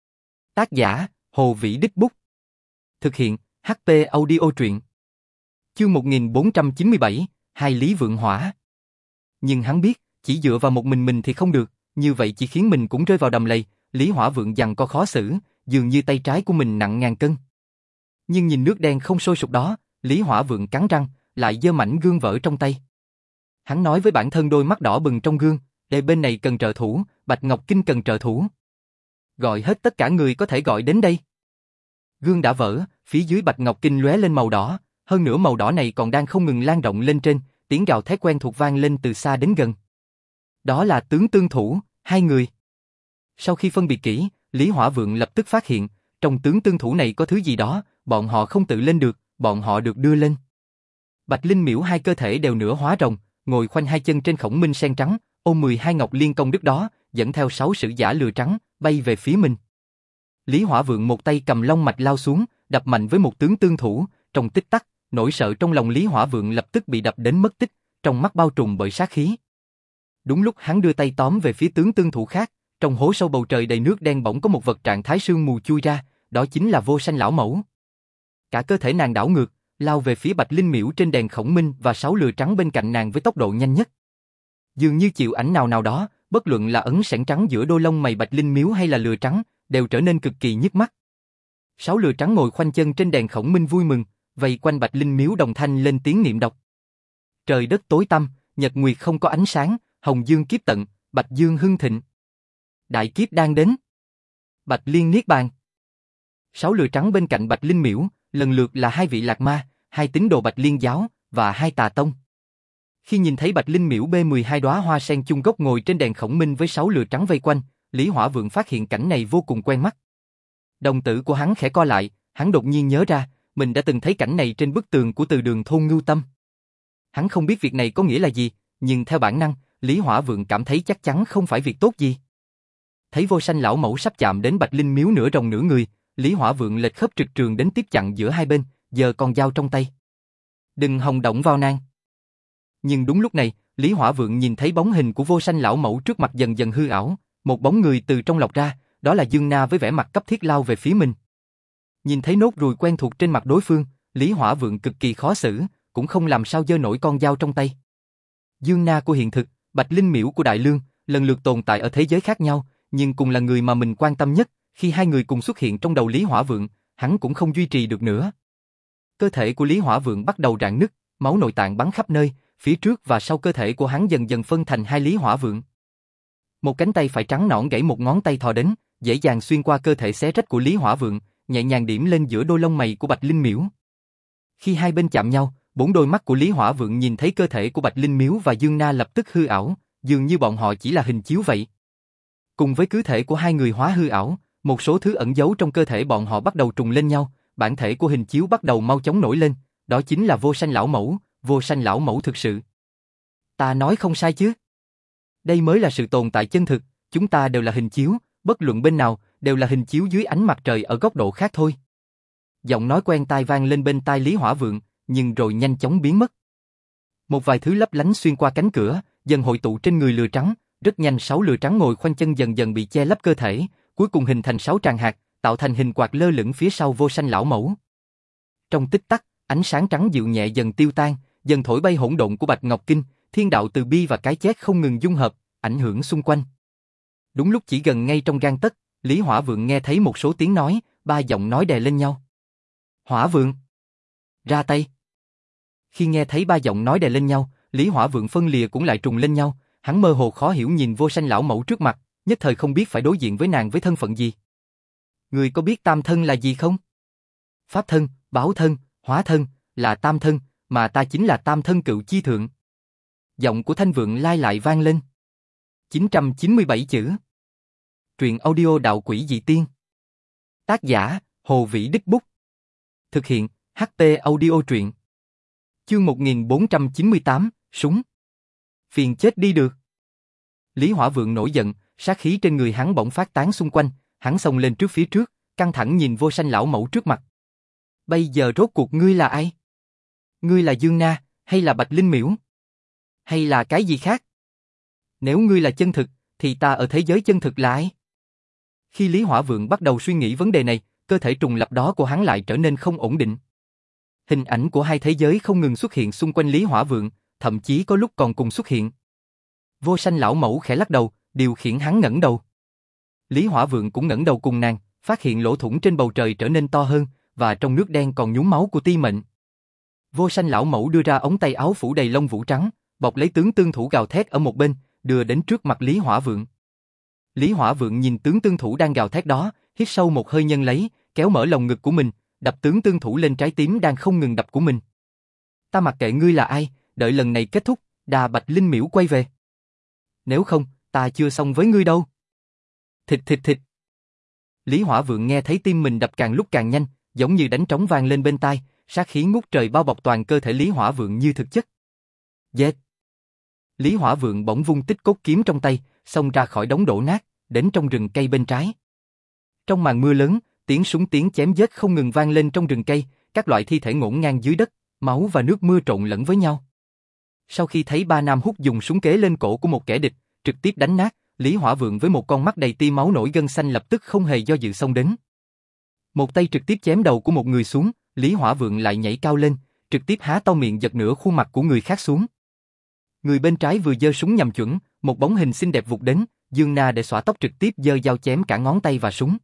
Tác giả, Hồ Vĩ Đích Bút. Thực hiện, hát pê Audio Truyện. Chương một nghìn bốn trăm chín mươi bảy, Hai Lý Vượng Hỏa. Nhưng hắn biết, chỉ dựa vào một mình mình thì không được, như vậy chỉ khiến mình cũng rơi vào đầm lầy. Lý Hỏa Vượng giằng co khó xử, dường như tay trái của mình nặng ngàn cân. Nhưng nhìn nước đen không sôi sục đó, Lý Hỏa Vượng cắn răng, lại giơ mảnh gương vỡ trong tay. Hắn nói với bản thân đôi mắt đỏ bừng trong gương, "Đây bên này cần trợ thủ, Bạch Ngọc Kinh cần trợ thủ. Gọi hết tất cả người có thể gọi đến đây." Gương đã vỡ, phía dưới Bạch Ngọc Kinh lóe lên màu đỏ, hơn nữa màu đỏ này còn đang không ngừng lan rộng lên trên, tiếng gào thét quen thuộc vang lên từ xa đến gần. Đó là tướng tương thủ, hai người. Sau khi phân biệt kỹ, Lý Hỏa Vượng lập tức phát hiện, trong tướng tương thủ này có thứ gì đó, bọn họ không tự lên được, bọn họ được đưa lên. Bạch Linh Miễu hai cơ thể đều nửa hóa rồng, ngồi khoanh hai chân trên khổng minh sen trắng, ôm mười hai ngọc liên công đức đó, dẫn theo sáu sử giả lừa trắng, bay về phía mình. Lý Hỏa Vượng một tay cầm long mạch lao xuống, đập mạnh với một tướng tương thủ, trong tích tắc, nỗi sợ trong lòng Lý Hỏa Vượng lập tức bị đập đến mất tích, trong mắt bao trùm bởi sát khí. Đúng lúc hắn đưa tay tóm về phía tướng tương thủ khác, trong hố sâu bầu trời đầy nước đen bỗng có một vật trạng thái sương mù chui ra, đó chính là Vô Sanh lão mẫu. Cả cơ thể nàng đảo ngược, lao về phía Bạch Linh Miễu trên đèn khổng minh và sáu lừa trắng bên cạnh nàng với tốc độ nhanh nhất. Dường như chịu ảnh nào nào đó, bất luận là ấn sẻn trắng giữa đôi lông mày Bạch Linh Miễu hay là lừa trắng, đều trở nên cực kỳ nhức mắt. Sáu lừa trắng ngồi khoanh chân trên đèn khổng minh vui mừng, vây quanh Bạch Linh Miễu đồng thanh lên tiếng niệm đọc. Trời đất tối tăm, nhật nguyệt không có ánh sáng, hồng dương kiếp tận, bạch dương hưng thịnh. Đại kiếp đang đến. Bạch Liên niết bàn. Sáu lừa trắng bên cạnh Bạch Linh Miễu, lần lượt là hai vị lạc ma, hai tín đồ Bạch Liên giáo và hai tà tông. Khi nhìn thấy Bạch Linh Miễu bê mười hai đóa hoa sen chung gốc ngồi trên đèn khổng minh với sáu lừa trắng vây quanh, Lý Hỏa Vượng phát hiện cảnh này vô cùng quen mắt. Đồng tử của hắn khẽ co lại, hắn đột nhiên nhớ ra, mình đã từng thấy cảnh này trên bức tường của từ đường thôn Ngưu Tâm. Hắn không biết việc này có nghĩa là gì, nhưng theo bản năng, Lý Hỏa Vượng cảm thấy chắc chắn không phải việc tốt gì. Thấy Vô Sanh lão mẫu sắp chạm đến Bạch Linh Miễu nửa rồng nửa người, Lý Hỏa Vượng lệch khớp trực trường đến tiếp chặn giữa hai bên, giơ con dao trong tay. Đừng hòng động vào nàng. Nhưng đúng lúc này, Lý Hỏa Vượng nhìn thấy bóng hình của Vô Sanh lão mẫu trước mặt dần dần hư ảo, một bóng người từ trong lọc ra, đó là Dương Na với vẻ mặt cấp thiết lao về phía mình. Nhìn thấy nốt ruồi quen thuộc trên mặt đối phương, Lý Hỏa Vượng cực kỳ khó xử, cũng không làm sao giơ nổi con dao trong tay. Dương Na của hiện thực, Bạch Linh Miễu của Đại Lương, lần lượt tồn tại ở thế giới khác nhau, nhưng cùng là người mà mình quan tâm nhất, khi hai người cùng xuất hiện trong đầu Lý Hỏa Vượng, hắn cũng không duy trì được nữa. Cơ thể của Lý Hỏa Vượng bắt đầu rạn nứt, máu nội tạng bắn khắp nơi, phía trước và sau cơ thể của hắn dần dần phân thành hai Lý Hỏa Vượng. Một cánh tay phải trắng nõn gãy một ngón tay thò đến, dễ dàng xuyên qua cơ thể xé rách của Lý Hỏa Vượng, nhẹ nhàng điểm lên giữa đôi lông mày của Bạch Linh Miễu. Khi hai bên chạm nhau, bốn đôi mắt của Lý Hỏa Vượng nhìn thấy cơ thể của Bạch Linh Miếu và Dương Na lập tức hư ảo, dường như bọn họ chỉ là hình chiếu vậy. Cùng với cứ thể của hai người hóa hư ảo, một số thứ ẩn giấu trong cơ thể bọn họ bắt đầu trùng lên nhau, bản thể của hình chiếu bắt đầu mau chóng nổi lên, đó chính là Vô Sanh lão mẫu, Vô Sanh lão mẫu thực sự. Ta nói không sai chứ? Đây mới là sự tồn tại chân thực, chúng ta đều là hình chiếu, bất luận bên nào, đều là hình chiếu dưới ánh mặt trời ở góc độ khác thôi. Giọng nói quen tai vang lên bên tai Lý Hỏa Vượng, nhưng rồi nhanh chóng biến mất. Một vài thứ lấp lánh xuyên qua cánh cửa, dần hội tụ trên người lừa trắng, rất nhanh sáu lừa trắng ngồi khoanh chân dần dần bị che lấp cơ thể, cuối cùng hình thành sáu tràng hạt, tạo thành hình quạt lơ lửng phía sau Vô Sanh lão mẫu. Trong tích tắc, ánh sáng trắng dịu nhẹ dần tiêu tan, dần thổi bay hỗn độn của Bạch Ngọc Kinh, thiên đạo từ bi và cái chết không ngừng dung hợp, ảnh hưởng xung quanh. Đúng lúc chỉ gần ngay trong gang tấc, Lý Hỏa Vượng nghe thấy một số tiếng nói, ba giọng nói đè lên nhau. Hỏa Vượng, ra tay. Khi nghe thấy ba giọng nói đè lên nhau, Lý Hỏa Vượng phân lìa cũng lại trùng lên nhau, hắn mơ hồ khó hiểu nhìn Vô Sanh lão mẫu trước mặt, nhất thời không biết phải đối diện với nàng với thân phận gì. Người có biết tam thân là gì không? Pháp thân, báo thân, hóa thân, là tam thân, mà ta chính là tam thân cựu chi thượng. Giọng của Thanh Vượng lai lại vang lên. chín trăm chín mươi bảy chữ. Truyện audio đạo quỷ dị tiên. Tác giả, Hồ Vĩ Đích Bút. Thực hiện, hát pê Audio truyện. Chương một nghìn bốn trăm chín mươi tám, súng. Phiền chết đi được. Lý Hỏa Vượng nổi giận, sát khí trên người hắn bỗng phát tán xung quanh, hắn xông lên trước phía trước, căng thẳng nhìn Vô Sanh lão mẫu trước mặt. Bây giờ rốt cuộc ngươi là ai? Ngươi là Dương Na, hay là Bạch Linh Miễu? Hay là cái gì khác? Nếu ngươi là chân thực, thì ta ở thế giới chân thực là ai? Khi Lý Hỏa Vượng bắt đầu suy nghĩ vấn đề này, cơ thể trùng lập đó của hắn lại trở nên không ổn định. Hình ảnh của hai thế giới không ngừng xuất hiện xung quanh Lý Hỏa Vượng, thậm chí có lúc còn cùng xuất hiện. Vô Sanh lão mẫu khẽ lắc đầu, điều khiển hắn ngẩng đầu. Lý Hỏa Vượng cũng ngẩng đầu cùng nàng, phát hiện lỗ thủng trên bầu trời trở nên to hơn, và trong nước đen còn nhúm máu của Ti Mệnh. Vô Sanh lão mẫu đưa ra ống tay áo phủ đầy lông vũ trắng, bọc lấy tướng tương thủ gào thét ở một bên, đưa đến trước mặt Lý Hỏa Vượng. Lý Hỏa Vượng nhìn tướng tương thủ đang gào thét đó, hít sâu một hơi nhân lấy, kéo mở lồng ngực của mình, đập tướng tương thủ lên trái tim đang không ngừng đập của mình. Ta mặc kệ ngươi là ai, đợi lần này kết thúc, đà Bạch Linh Miễu quay về. Nếu không, ta chưa xong với ngươi đâu. Thịt thịt thịt. Lý Hỏa Vượng nghe thấy tim mình đập càng lúc càng nhanh, giống như đánh trống vang lên bên tai, sát khí ngút trời bao bọc toàn cơ thể Lý Hỏa Vượng như thực chất. Dệt. Lý Hỏa Vượng bỗng vung tích cốt kiếm trong tay, xông ra khỏi đống đổ nát, đến trong rừng cây bên trái. Trong màn mưa lớn, tiếng súng tiếng chém giết không ngừng vang lên trong rừng cây, các loại thi thể ngổn ngang dưới đất, máu và nước mưa trộn lẫn với nhau. Sau khi thấy ba nam hút dùng súng kế lên cổ của một kẻ địch, trực tiếp đánh nát, Lý Hỏa Vượng với một con mắt đầy tia máu nổi gân xanh lập tức không hề do dự xông đến. Một tay trực tiếp chém đầu của một người xuống, Lý Hỏa Vượng lại nhảy cao lên, trực tiếp há to miệng giật nửa khuôn mặt của người khác xuống. Người bên trái vừa giơ súng nhằm chuẩn, một bóng hình xinh đẹp vụt đến, Dương Na để xõa tóc trực tiếp giơ dao chém cả ngón tay và súng.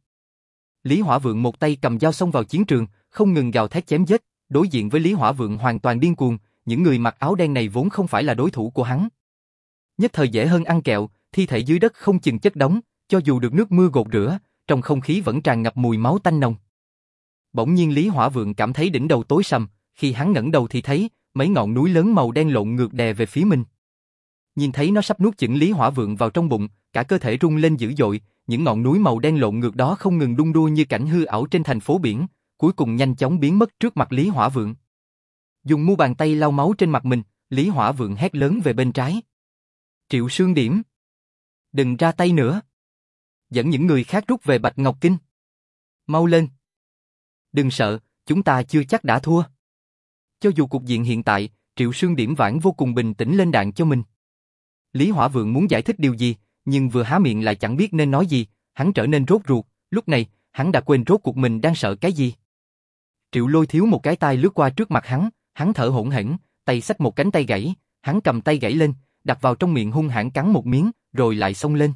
Lý Hỏa Vượng một tay cầm dao xông vào chiến trường, không ngừng gào thét chém giết, đối diện với Lý Hỏa Vượng hoàn toàn điên cuồng, những người mặc áo đen này vốn không phải là đối thủ của hắn. Nhất thời dễ hơn ăn kẹo, thi thể dưới đất không chừng chất đống, cho dù được nước mưa gột rửa, trong không khí vẫn tràn ngập mùi máu tanh nồng. Bỗng nhiên Lý Hỏa Vượng cảm thấy đỉnh đầu tối sầm, khi hắn ngẩng đầu thì thấy mấy ngọn núi lớn màu đen lộn ngược đè về phía mình. Nhìn thấy nó sắp nuốt chửng Lý Hỏa Vượng vào trong bụng, cả cơ thể rung lên dữ dội, những ngọn núi màu đen lộn ngược đó không ngừng đung đưa như cảnh hư ảo trên thành phố biển, cuối cùng nhanh chóng biến mất trước mặt Lý Hỏa Vượng. Dùng mu bàn tay lau máu trên mặt mình, Lý Hỏa Vượng hét lớn về bên trái. Triệu Sương Điểm! Đừng ra tay nữa! Dẫn những người khác rút về Bạch Ngọc Kinh! Mau lên! Đừng sợ, chúng ta chưa chắc đã thua. Cho dù cục diện hiện tại, Triệu Sương Điểm vẫn vô cùng bình tĩnh lên đạn cho mình. Lý Hỏa Vượng muốn giải thích điều gì, nhưng vừa há miệng lại chẳng biết nên nói gì, hắn trở nên rốt ruột, lúc này, hắn đã quên rốt cuộc mình đang sợ cái gì. Triệu Lôi thiếu một cái tay lướt qua trước mặt hắn, hắn thở hổn hển, tay xách một cánh tay gãy, hắn cầm tay gãy lên, đặt vào trong miệng hung hãn cắn một miếng, rồi lại xông lên.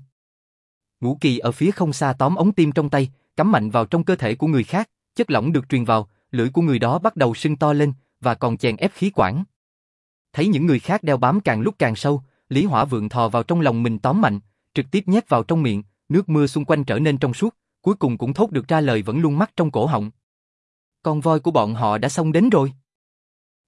Ngũ Kỳ ở phía không xa tóm ống tim trong tay, cắm mạnh vào trong cơ thể của người khác, chất lỏng được truyền vào, lưỡi của người đó bắt đầu sưng to lên, và còn chèn ép khí quản. Thấy những người khác đeo bám càng lúc càng sâu, Lý Hỏa Vượng thò vào trong lòng mình tóm mạnh, trực tiếp nhét vào trong miệng, nước mưa xung quanh trở nên trong suốt, cuối cùng cũng thốt được ra lời vẫn luôn mắc trong cổ họng. Con voi của bọn họ đã xông đến rồi.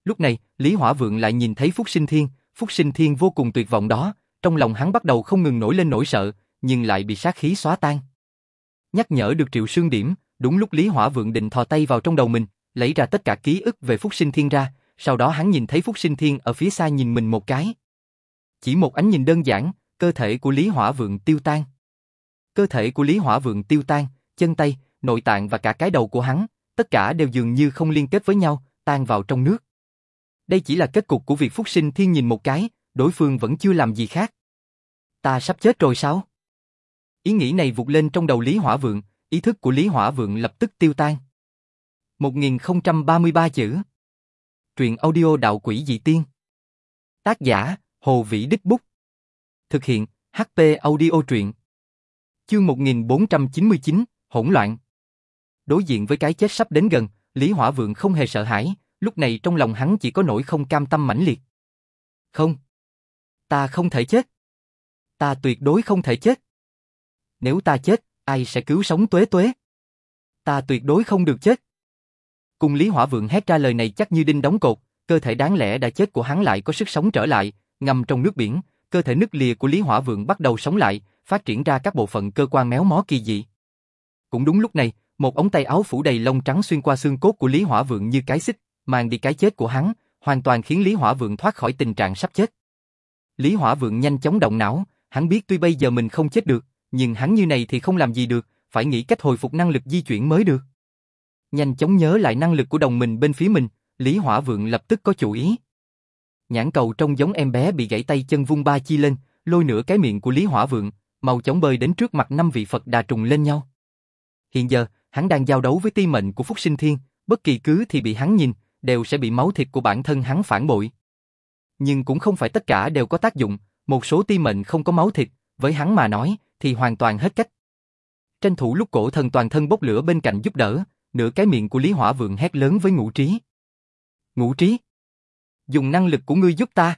Lúc này, Lý Hỏa Vượng lại nhìn thấy Phúc Sinh Thiên, Phúc Sinh Thiên vô cùng tuyệt vọng đó, trong lòng hắn bắt đầu không ngừng nổi lên nỗi sợ, nhưng lại bị sát khí xóa tan. Nhắc nhở được Triệu Sương Điểm, đúng lúc Lý Hỏa Vượng định thò tay vào trong đầu mình, lấy ra tất cả ký ức về Phúc Sinh Thiên ra, sau đó hắn nhìn thấy Phúc Sinh Thiên ở phía xa nhìn mình một cái. Chỉ một ánh nhìn đơn giản, cơ thể của Lý Hỏa Vượng tiêu tan. Cơ thể của Lý Hỏa Vượng tiêu tan, chân tay, nội tạng và cả cái đầu của hắn, tất cả đều dường như không liên kết với nhau, tan vào trong nước. Đây chỉ là kết cục của việc Phúc Sinh Thiên nhìn một cái, đối phương vẫn chưa làm gì khác. Ta sắp chết rồi sao? Ý nghĩ này vụt lên trong đầu Lý Hỏa Vượng, ý thức của Lý Hỏa Vượng lập tức tiêu tan. một nghìn không trăm ba mươi ba chữ. Truyện audio Đạo Quỷ Dị Tiên. Tác giả, Hồ Vĩ Đích Bút. Thực hiện, hát pê Audio Truyện. Chương một nghìn bốn trăm chín mươi chín, Hỗn loạn. Đối diện với cái chết sắp đến gần, Lý Hỏa Vượng không hề sợ hãi, lúc này trong lòng hắn chỉ có nỗi không cam tâm mãnh liệt. Không. Ta không thể chết. Ta tuyệt đối không thể chết. Nếu ta chết, ai sẽ cứu sống Tuế Tuế? Ta tuyệt đối không được chết. Cùng Lý Hỏa Vượng hét ra lời này chắc như đinh đóng cột, cơ thể đáng lẽ đã chết của hắn lại có sức sống trở lại, ngâm trong nước biển, cơ thể nứt lìa của Lý Hỏa Vượng bắt đầu sống lại, phát triển ra các bộ phận cơ quan méo mó kỳ dị. Cũng đúng lúc này, một ống tay áo phủ đầy lông trắng xuyên qua xương cốt của Lý Hỏa Vượng như cái xích, mang đi cái chết của hắn, hoàn toàn khiến Lý Hỏa Vượng thoát khỏi tình trạng sắp chết. Lý Hỏa Vượng nhanh chóng động não, hắn biết tuy bây giờ mình không chết được, nhưng hắn như này thì không làm gì được, phải nghĩ cách hồi phục năng lực di chuyển mới được. Nhanh chóng nhớ lại năng lực của đồng mình bên phía mình, Lý Hỏa Vượng lập tức có chủ ý. Nhãn cầu trông giống em bé bị gãy tay chân vung ba chi lên, lôi nửa cái miệng của Lý Hỏa Vượng, mau chóng bơi đến trước mặt năm vị Phật Đà trùng lên nhau. Hiện giờ, hắn đang giao đấu với ti mệnh của Phúc Sinh Thiên, bất kỳ cứ thì bị hắn nhìn, đều sẽ bị máu thịt của bản thân hắn phản bội. Nhưng cũng không phải tất cả đều có tác dụng, một số ti mệnh không có máu thịt, với hắn mà nói, thì hoàn toàn hết cách. Tranh thủ lúc cổ thần toàn thân bốc lửa bên cạnh giúp đỡ, nửa cái miệng của Lý Hỏa Vượng hét lớn với Ngũ Trí. Ngũ Trí! Dùng năng lực của ngươi giúp ta!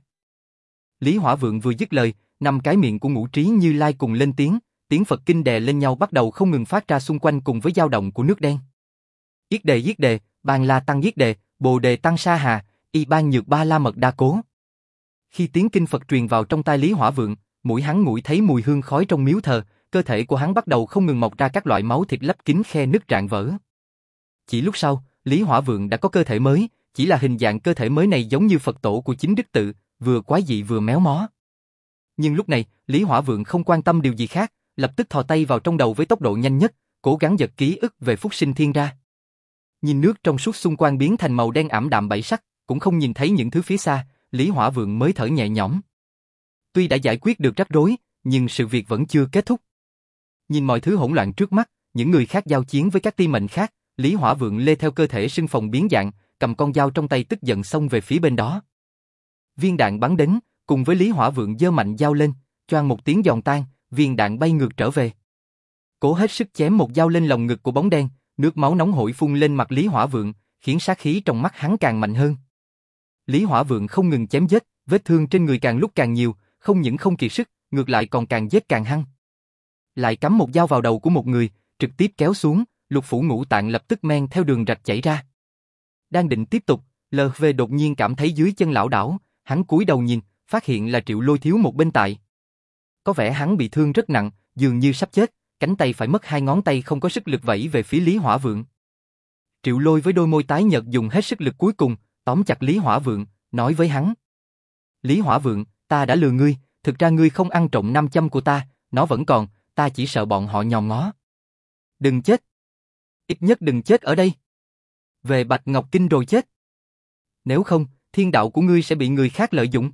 Lý Hỏa Vượng vừa dứt lời, năm cái miệng của Ngũ Trí Như Lai cùng lên tiếng, tiếng Phật kinh đè lên nhau bắt đầu không ngừng phát ra xung quanh cùng với dao động của nước đen. Yết đề yết đề, Bàn La Tăng Yết đề, Bồ đề Tăng Sa Hà, Y Ban Nhược Ba La Mật Đa Cố. Khi tiếng kinh Phật truyền vào trong tai Lý Hỏa Vượng, mũi hắn ngửi thấy mùi hương khói trong miếu thờ, cơ thể của hắn bắt đầu không ngừng mọc ra các loại máu thịt lấp kín khe nứt rạn vỡ. Chỉ lúc sau, Lý Hỏa Vượng đã có cơ thể mới, chỉ là hình dạng cơ thể mới này giống như Phật tổ của chính Đức Tự, vừa quái dị vừa méo mó. Nhưng lúc này, Lý Hỏa Vượng không quan tâm điều gì khác, lập tức thò tay vào trong đầu với tốc độ nhanh nhất, cố gắng giật ký ức về Phúc Sinh Thiên ra. Nhìn nước trong suốt xung quanh biến thành màu đen ảm đạm bảy sắc, cũng không nhìn thấy những thứ phía xa, Lý Hỏa Vượng mới thở nhẹ nhõm. Tuy đã giải quyết được rắc rối, nhưng sự việc vẫn chưa kết thúc. Nhìn mọi thứ hỗn loạn trước mắt, những người khác giao chiến với các ti mệnh khác, Lý Hỏa Vượng lê theo cơ thể sưng phồng biến dạng, cầm con dao trong tay tức giận xông về phía bên đó. Viên đạn bắn đến, cùng với Lý Hỏa Vượng giơ mạnh dao lên, choang một tiếng giòn tan, viên đạn bay ngược trở về. Cố hết sức chém một dao lên lồng ngực của bóng đen, nước máu nóng hổi phun lên mặt Lý Hỏa Vượng, khiến sát khí trong mắt hắn càng mạnh hơn. Lý Hỏa Vượng không ngừng chém giết, vết thương trên người càng lúc càng nhiều, không những không kiệt sức, ngược lại còn càng giết càng hăng. Lại cắm một dao vào đầu của một người, trực tiếp kéo xuống, lục phủ ngũ tạng lập tức men theo đường rạch chảy ra. Đang định tiếp tục, lờ vê đột nhiên cảm thấy dưới chân lảo đảo, hắn cúi đầu nhìn, phát hiện là Triệu Lôi thiếu một bên tại. Có vẻ hắn bị thương rất nặng, dường như sắp chết, cánh tay phải mất hai ngón tay không có sức lực vẫy về phía Lý Hỏa Vượng. Triệu Lôi với đôi môi tái nhợt dùng hết sức lực cuối cùng, tóm chặt Lý Hỏa Vượng, nói với hắn. Lý Hỏa Vượng, ta đã lừa ngươi, thực ra ngươi không ăn trộm nam châm của ta, nó vẫn còn, ta chỉ sợ bọn họ nhòm ngó. Đừng chết. Ít nhất đừng chết ở đây. Về Bạch Ngọc Kinh rồi chết. Nếu không, thiên đạo của ngươi sẽ bị người khác lợi dụng.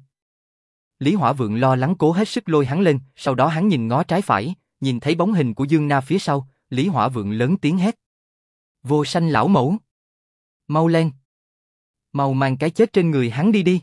Lý Hỏa Vượng lo lắng cố hết sức lôi hắn lên, sau đó hắn nhìn ngó trái phải, nhìn thấy bóng hình của Dương Na phía sau, Lý Hỏa Vượng lớn tiếng hét. Vô Sanh lão mẫu. Mau lên. Mau mang cái chết trên người hắn đi đi.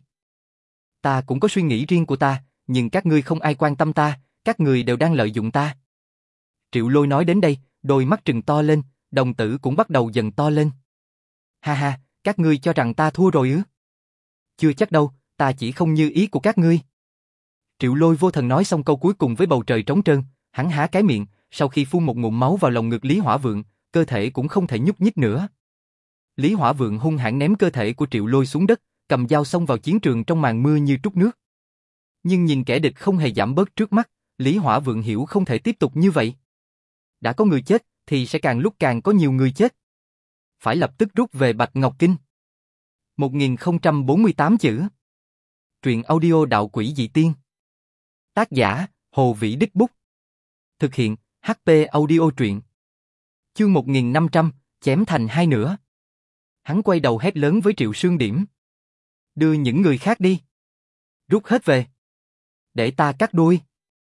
Ta cũng có suy nghĩ riêng của ta, nhưng các ngươi không ai quan tâm ta, các người đều đang lợi dụng ta. Triệu Lôi nói đến đây, đôi mắt trừng to lên, đồng tử cũng bắt đầu dần to lên. Ha ha, các ngươi cho rằng ta thua rồi ư? Chưa chắc đâu, ta chỉ không như ý của các ngươi. Triệu Lôi vô thần nói xong câu cuối cùng với bầu trời trống trơn, hắn há cái miệng, sau khi phun một ngụm máu vào lồng ngực Lý Hỏa Vượng, cơ thể cũng không thể nhúc nhích nữa. Lý Hỏa Vượng hung hãn ném cơ thể của Triệu Lôi xuống đất, cầm dao xông vào chiến trường trong màn mưa như trút nước. Nhưng nhìn kẻ địch không hề giảm bớt trước mắt, Lý Hỏa Vượng hiểu không thể tiếp tục như vậy. Đã có người chết, thì sẽ càng lúc càng có nhiều người chết. Phải lập tức rút về Bạch Ngọc Kinh. một nghìn không trăm bốn mươi tám chữ. Truyện audio Đạo Quỷ Dị Tiên. Tác giả, Hồ Vĩ Đích Bút. Thực hiện, hát pê Audio Truyện. Chương một nghìn năm trăm, chém thành hai nửa. Hắn quay đầu hét lớn với Triệu Sương Điểm. Đưa những người khác đi. Rút hết về. Để ta cắt đuôi.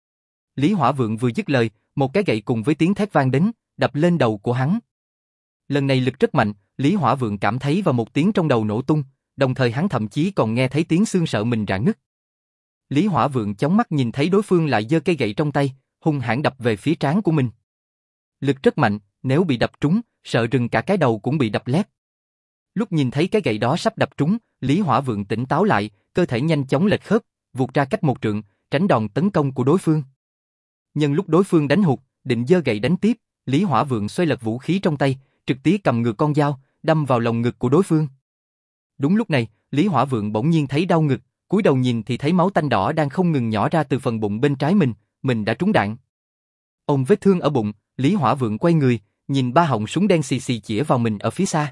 Lý Hỏa Vượng vừa dứt lời, một cái gậy cùng với tiếng thét vang đến, đập lên đầu của hắn. Lần này lực rất mạnh, Lý Hỏa Vượng cảm thấy và một tiếng trong đầu nổ tung, đồng thời hắn thậm chí còn nghe thấy tiếng xương sợ mình rạn nứt. Lý Hỏa Vượng chóng mắt nhìn thấy đối phương lại giơ cây gậy trong tay, hung hãn đập về phía trán của mình. Lực rất mạnh, nếu bị đập trúng, sợ rừng cả cái đầu cũng bị đập lép. Lúc nhìn thấy cái gậy đó sắp đập trúng, Lý Hỏa Vượng tỉnh táo lại, cơ thể nhanh chóng lệch khớp, vụt ra cách một trượng, tránh đòn tấn công của đối phương. Nhân lúc đối phương đánh hụt, định giơ gậy đánh tiếp, Lý Hỏa Vượng xoay lật vũ khí trong tay, trực tiếp cầm ngược con dao, đâm vào lồng ngực của đối phương. Đúng lúc này, Lý Hỏa Vượng bỗng nhiên thấy đau ngực, cúi đầu nhìn thì thấy máu tanh đỏ đang không ngừng nhỏ ra từ phần bụng bên trái mình, mình đã trúng đạn. Ôm vết thương ở bụng, Lý Hỏa Vượng quay người, nhìn ba họng súng đen xì xì chĩa vào mình ở phía xa.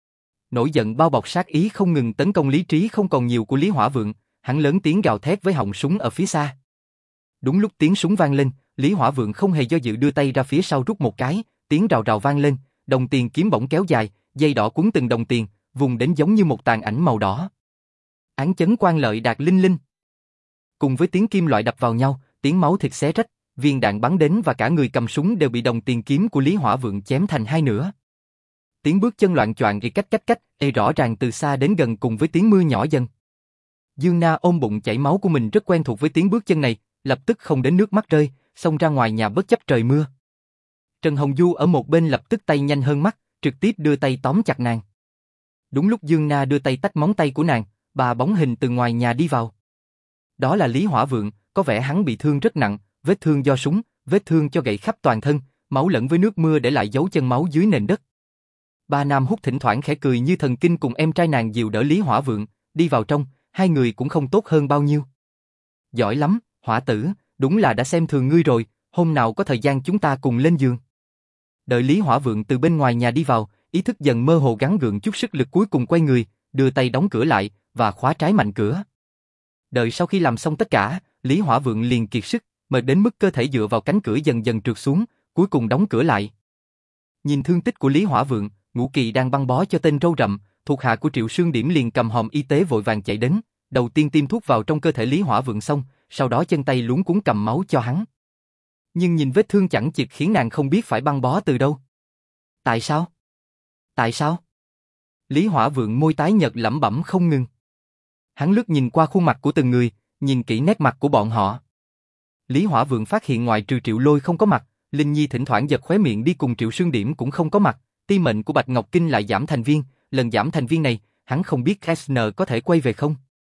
Nổi giận bao bọc sát ý không ngừng tấn công lý trí không còn nhiều của Lý Hỏa Vượng, hắn lớn tiếng gào thét với họng súng ở phía xa. Đúng lúc tiếng súng vang lên, Lý Hỏa Vượng không hề do dự đưa tay ra phía sau rút một cái, tiếng rào rào vang lên, đồng tiền kiếm bỗng kéo dài, dây đỏ cuốn từng đồng tiền, vùng đến giống như một tàn ảnh màu đỏ. Án chấn quan lợi đạt linh linh. Cùng với tiếng kim loại đập vào nhau, tiếng máu thịt xé rách, viên đạn bắn đến và cả người cầm súng đều bị đồng tiền kiếm của Lý Hỏa Vượng chém thành hai nửa. Tiếng bước chân loạn choạng rì cách cách cách, ê rõ ràng từ xa đến gần cùng với tiếng mưa nhỏ dần. Dương Na ôm bụng chảy máu của mình rất quen thuộc với tiếng bước chân này, lập tức không đến nước mắt rơi, xông ra ngoài nhà bất chấp trời mưa. Trần Hồng Du ở một bên lập tức tay nhanh hơn mắt, trực tiếp đưa tay tóm chặt nàng. Đúng lúc Dương Na đưa tay tách móng tay của nàng, bà bóng hình từ ngoài nhà đi vào. Đó là Lý Hỏa Vượng, có vẻ hắn bị thương rất nặng, vết thương do súng, vết thương cho gậy khắp toàn thân, máu lẫn với nước mưa để lại dấu chân máu dưới nền đất. Ba Nam Húc thỉnh thoảng khẽ cười như thần kinh cùng em trai nàng dìu đỡ Lý Hỏa Vượng, đi vào trong, hai người cũng không tốt hơn bao nhiêu. Giỏi lắm, Hỏa tử, đúng là đã xem thường ngươi rồi, hôm nào có thời gian chúng ta cùng lên giường. Đợi Lý Hỏa Vượng từ bên ngoài nhà đi vào, ý thức dần mơ hồ gắng gượng chút sức lực cuối cùng quay người, đưa tay đóng cửa lại và khóa trái mạnh cửa. Đợi sau khi làm xong tất cả, Lý Hỏa Vượng liền kiệt sức, mệt đến mức cơ thể dựa vào cánh cửa dần dần trượt xuống, cuối cùng đóng cửa lại. Nhìn thương tích của Lý Hỏa Vượng, Ngũ Kỳ đang băng bó cho tên râu rậm, thuộc hạ của Triệu Sương Điểm liền cầm hòm y tế vội vàng chạy đến, đầu tiên tiêm thuốc vào trong cơ thể Lý Hỏa Vượng xong, sau đó chân tay luống cuống cầm máu cho hắn. Nhưng nhìn vết thương chẳng chịt khiến nàng không biết phải băng bó từ đâu. Tại sao? Tại sao? Lý Hỏa Vượng môi tái nhợt lẩm bẩm không ngừng. Hắn lướt nhìn qua khuôn mặt của từng người, nhìn kỹ nét mặt của bọn họ. Lý Hỏa Vượng phát hiện ngoài trừ Triệu Lôi không có mặt, Linh Nhi thỉnh thoảng giật khóe miệng đi cùng Triệu Sương Điểm cũng không có mặt, ti mệnh của Bạch Ngọc Kinh lại giảm thành viên, lần giảm thành viên này, hắn không biết ét en có thể quay về không?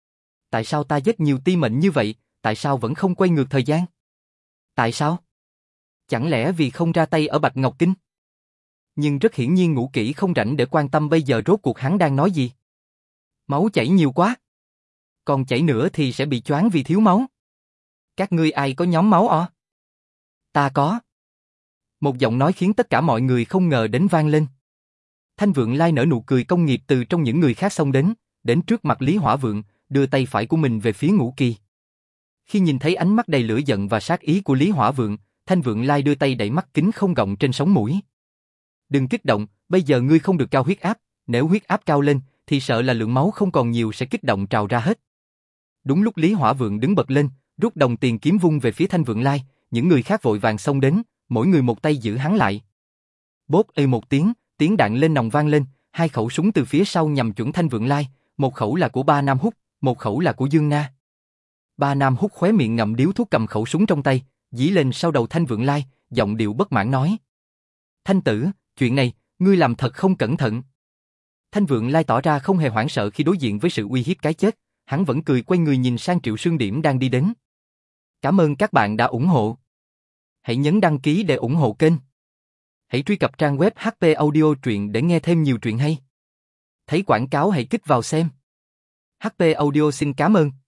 Tại sao ta giết nhiều ti mệnh như vậy, tại sao vẫn không quay ngược thời gian? Tại sao? Chẳng lẽ vì không ra tay ở Bạch Ngọc Kinh? Nhưng rất hiển nhiên Ngũ Kỷ không rảnh để quan tâm bây giờ rốt cuộc hắn đang nói gì. Máu chảy nhiều quá. Còn chảy nữa thì sẽ bị choáng vì thiếu máu. Các ngươi ai có nhóm máu ọ? Ta có. Một giọng nói khiến tất cả mọi người không ngờ đến vang lên. Thanh Vượng Lai nở nụ cười công nghiệp từ trong những người khác xông đến, đến trước mặt Lý Hỏa Vượng, đưa tay phải của mình về phía Ngũ Kỳ. Khi nhìn thấy ánh mắt đầy lửa giận và sát ý của Lý Hỏa Vượng, Thanh Vượng Lai đưa tay đẩy mắt kính không gọng trên sống mũi. Đừng kích động, bây giờ ngươi không được cao huyết áp, nếu huyết áp cao lên, thì sợ là lượng máu không còn nhiều sẽ kích động trào ra hết. Đúng lúc Lý Hỏa Vượng đứng bật lên, rút đồng tiền kiếm vung về phía Thanh Vượng Lai, những người khác vội vàng xông đến, mỗi người một tay giữ hắn lại. Bốp ê một tiếng, tiếng đạn lên nòng vang lên, hai khẩu súng từ phía sau nhằm chuẩn Thanh Vượng Lai, một khẩu là của Ba Nam Húc, một khẩu là của Dương Na. Ba Nam Húc khóe miệng ngậm điếu thuốc cầm khẩu súng trong tay, dí lên sau đầu Thanh Vượng Lai, giọng điệu bất mãn nói: Thanh tử, chuyện này, ngươi làm thật không cẩn thận. Thanh Vượng Lai tỏ ra không hề hoảng sợ khi đối diện với sự uy hiếp cái chết, hắn vẫn cười quay người nhìn sang Triệu Sương Điểm đang đi đến. Cảm ơn các bạn đã ủng hộ. Hãy nhấn đăng ký để ủng hộ kênh. Hãy truy cập trang web hát pê Audio Truyện để nghe thêm nhiều truyện hay. Thấy quảng cáo hãy kích vào xem. hát pê Audio xin cảm ơn.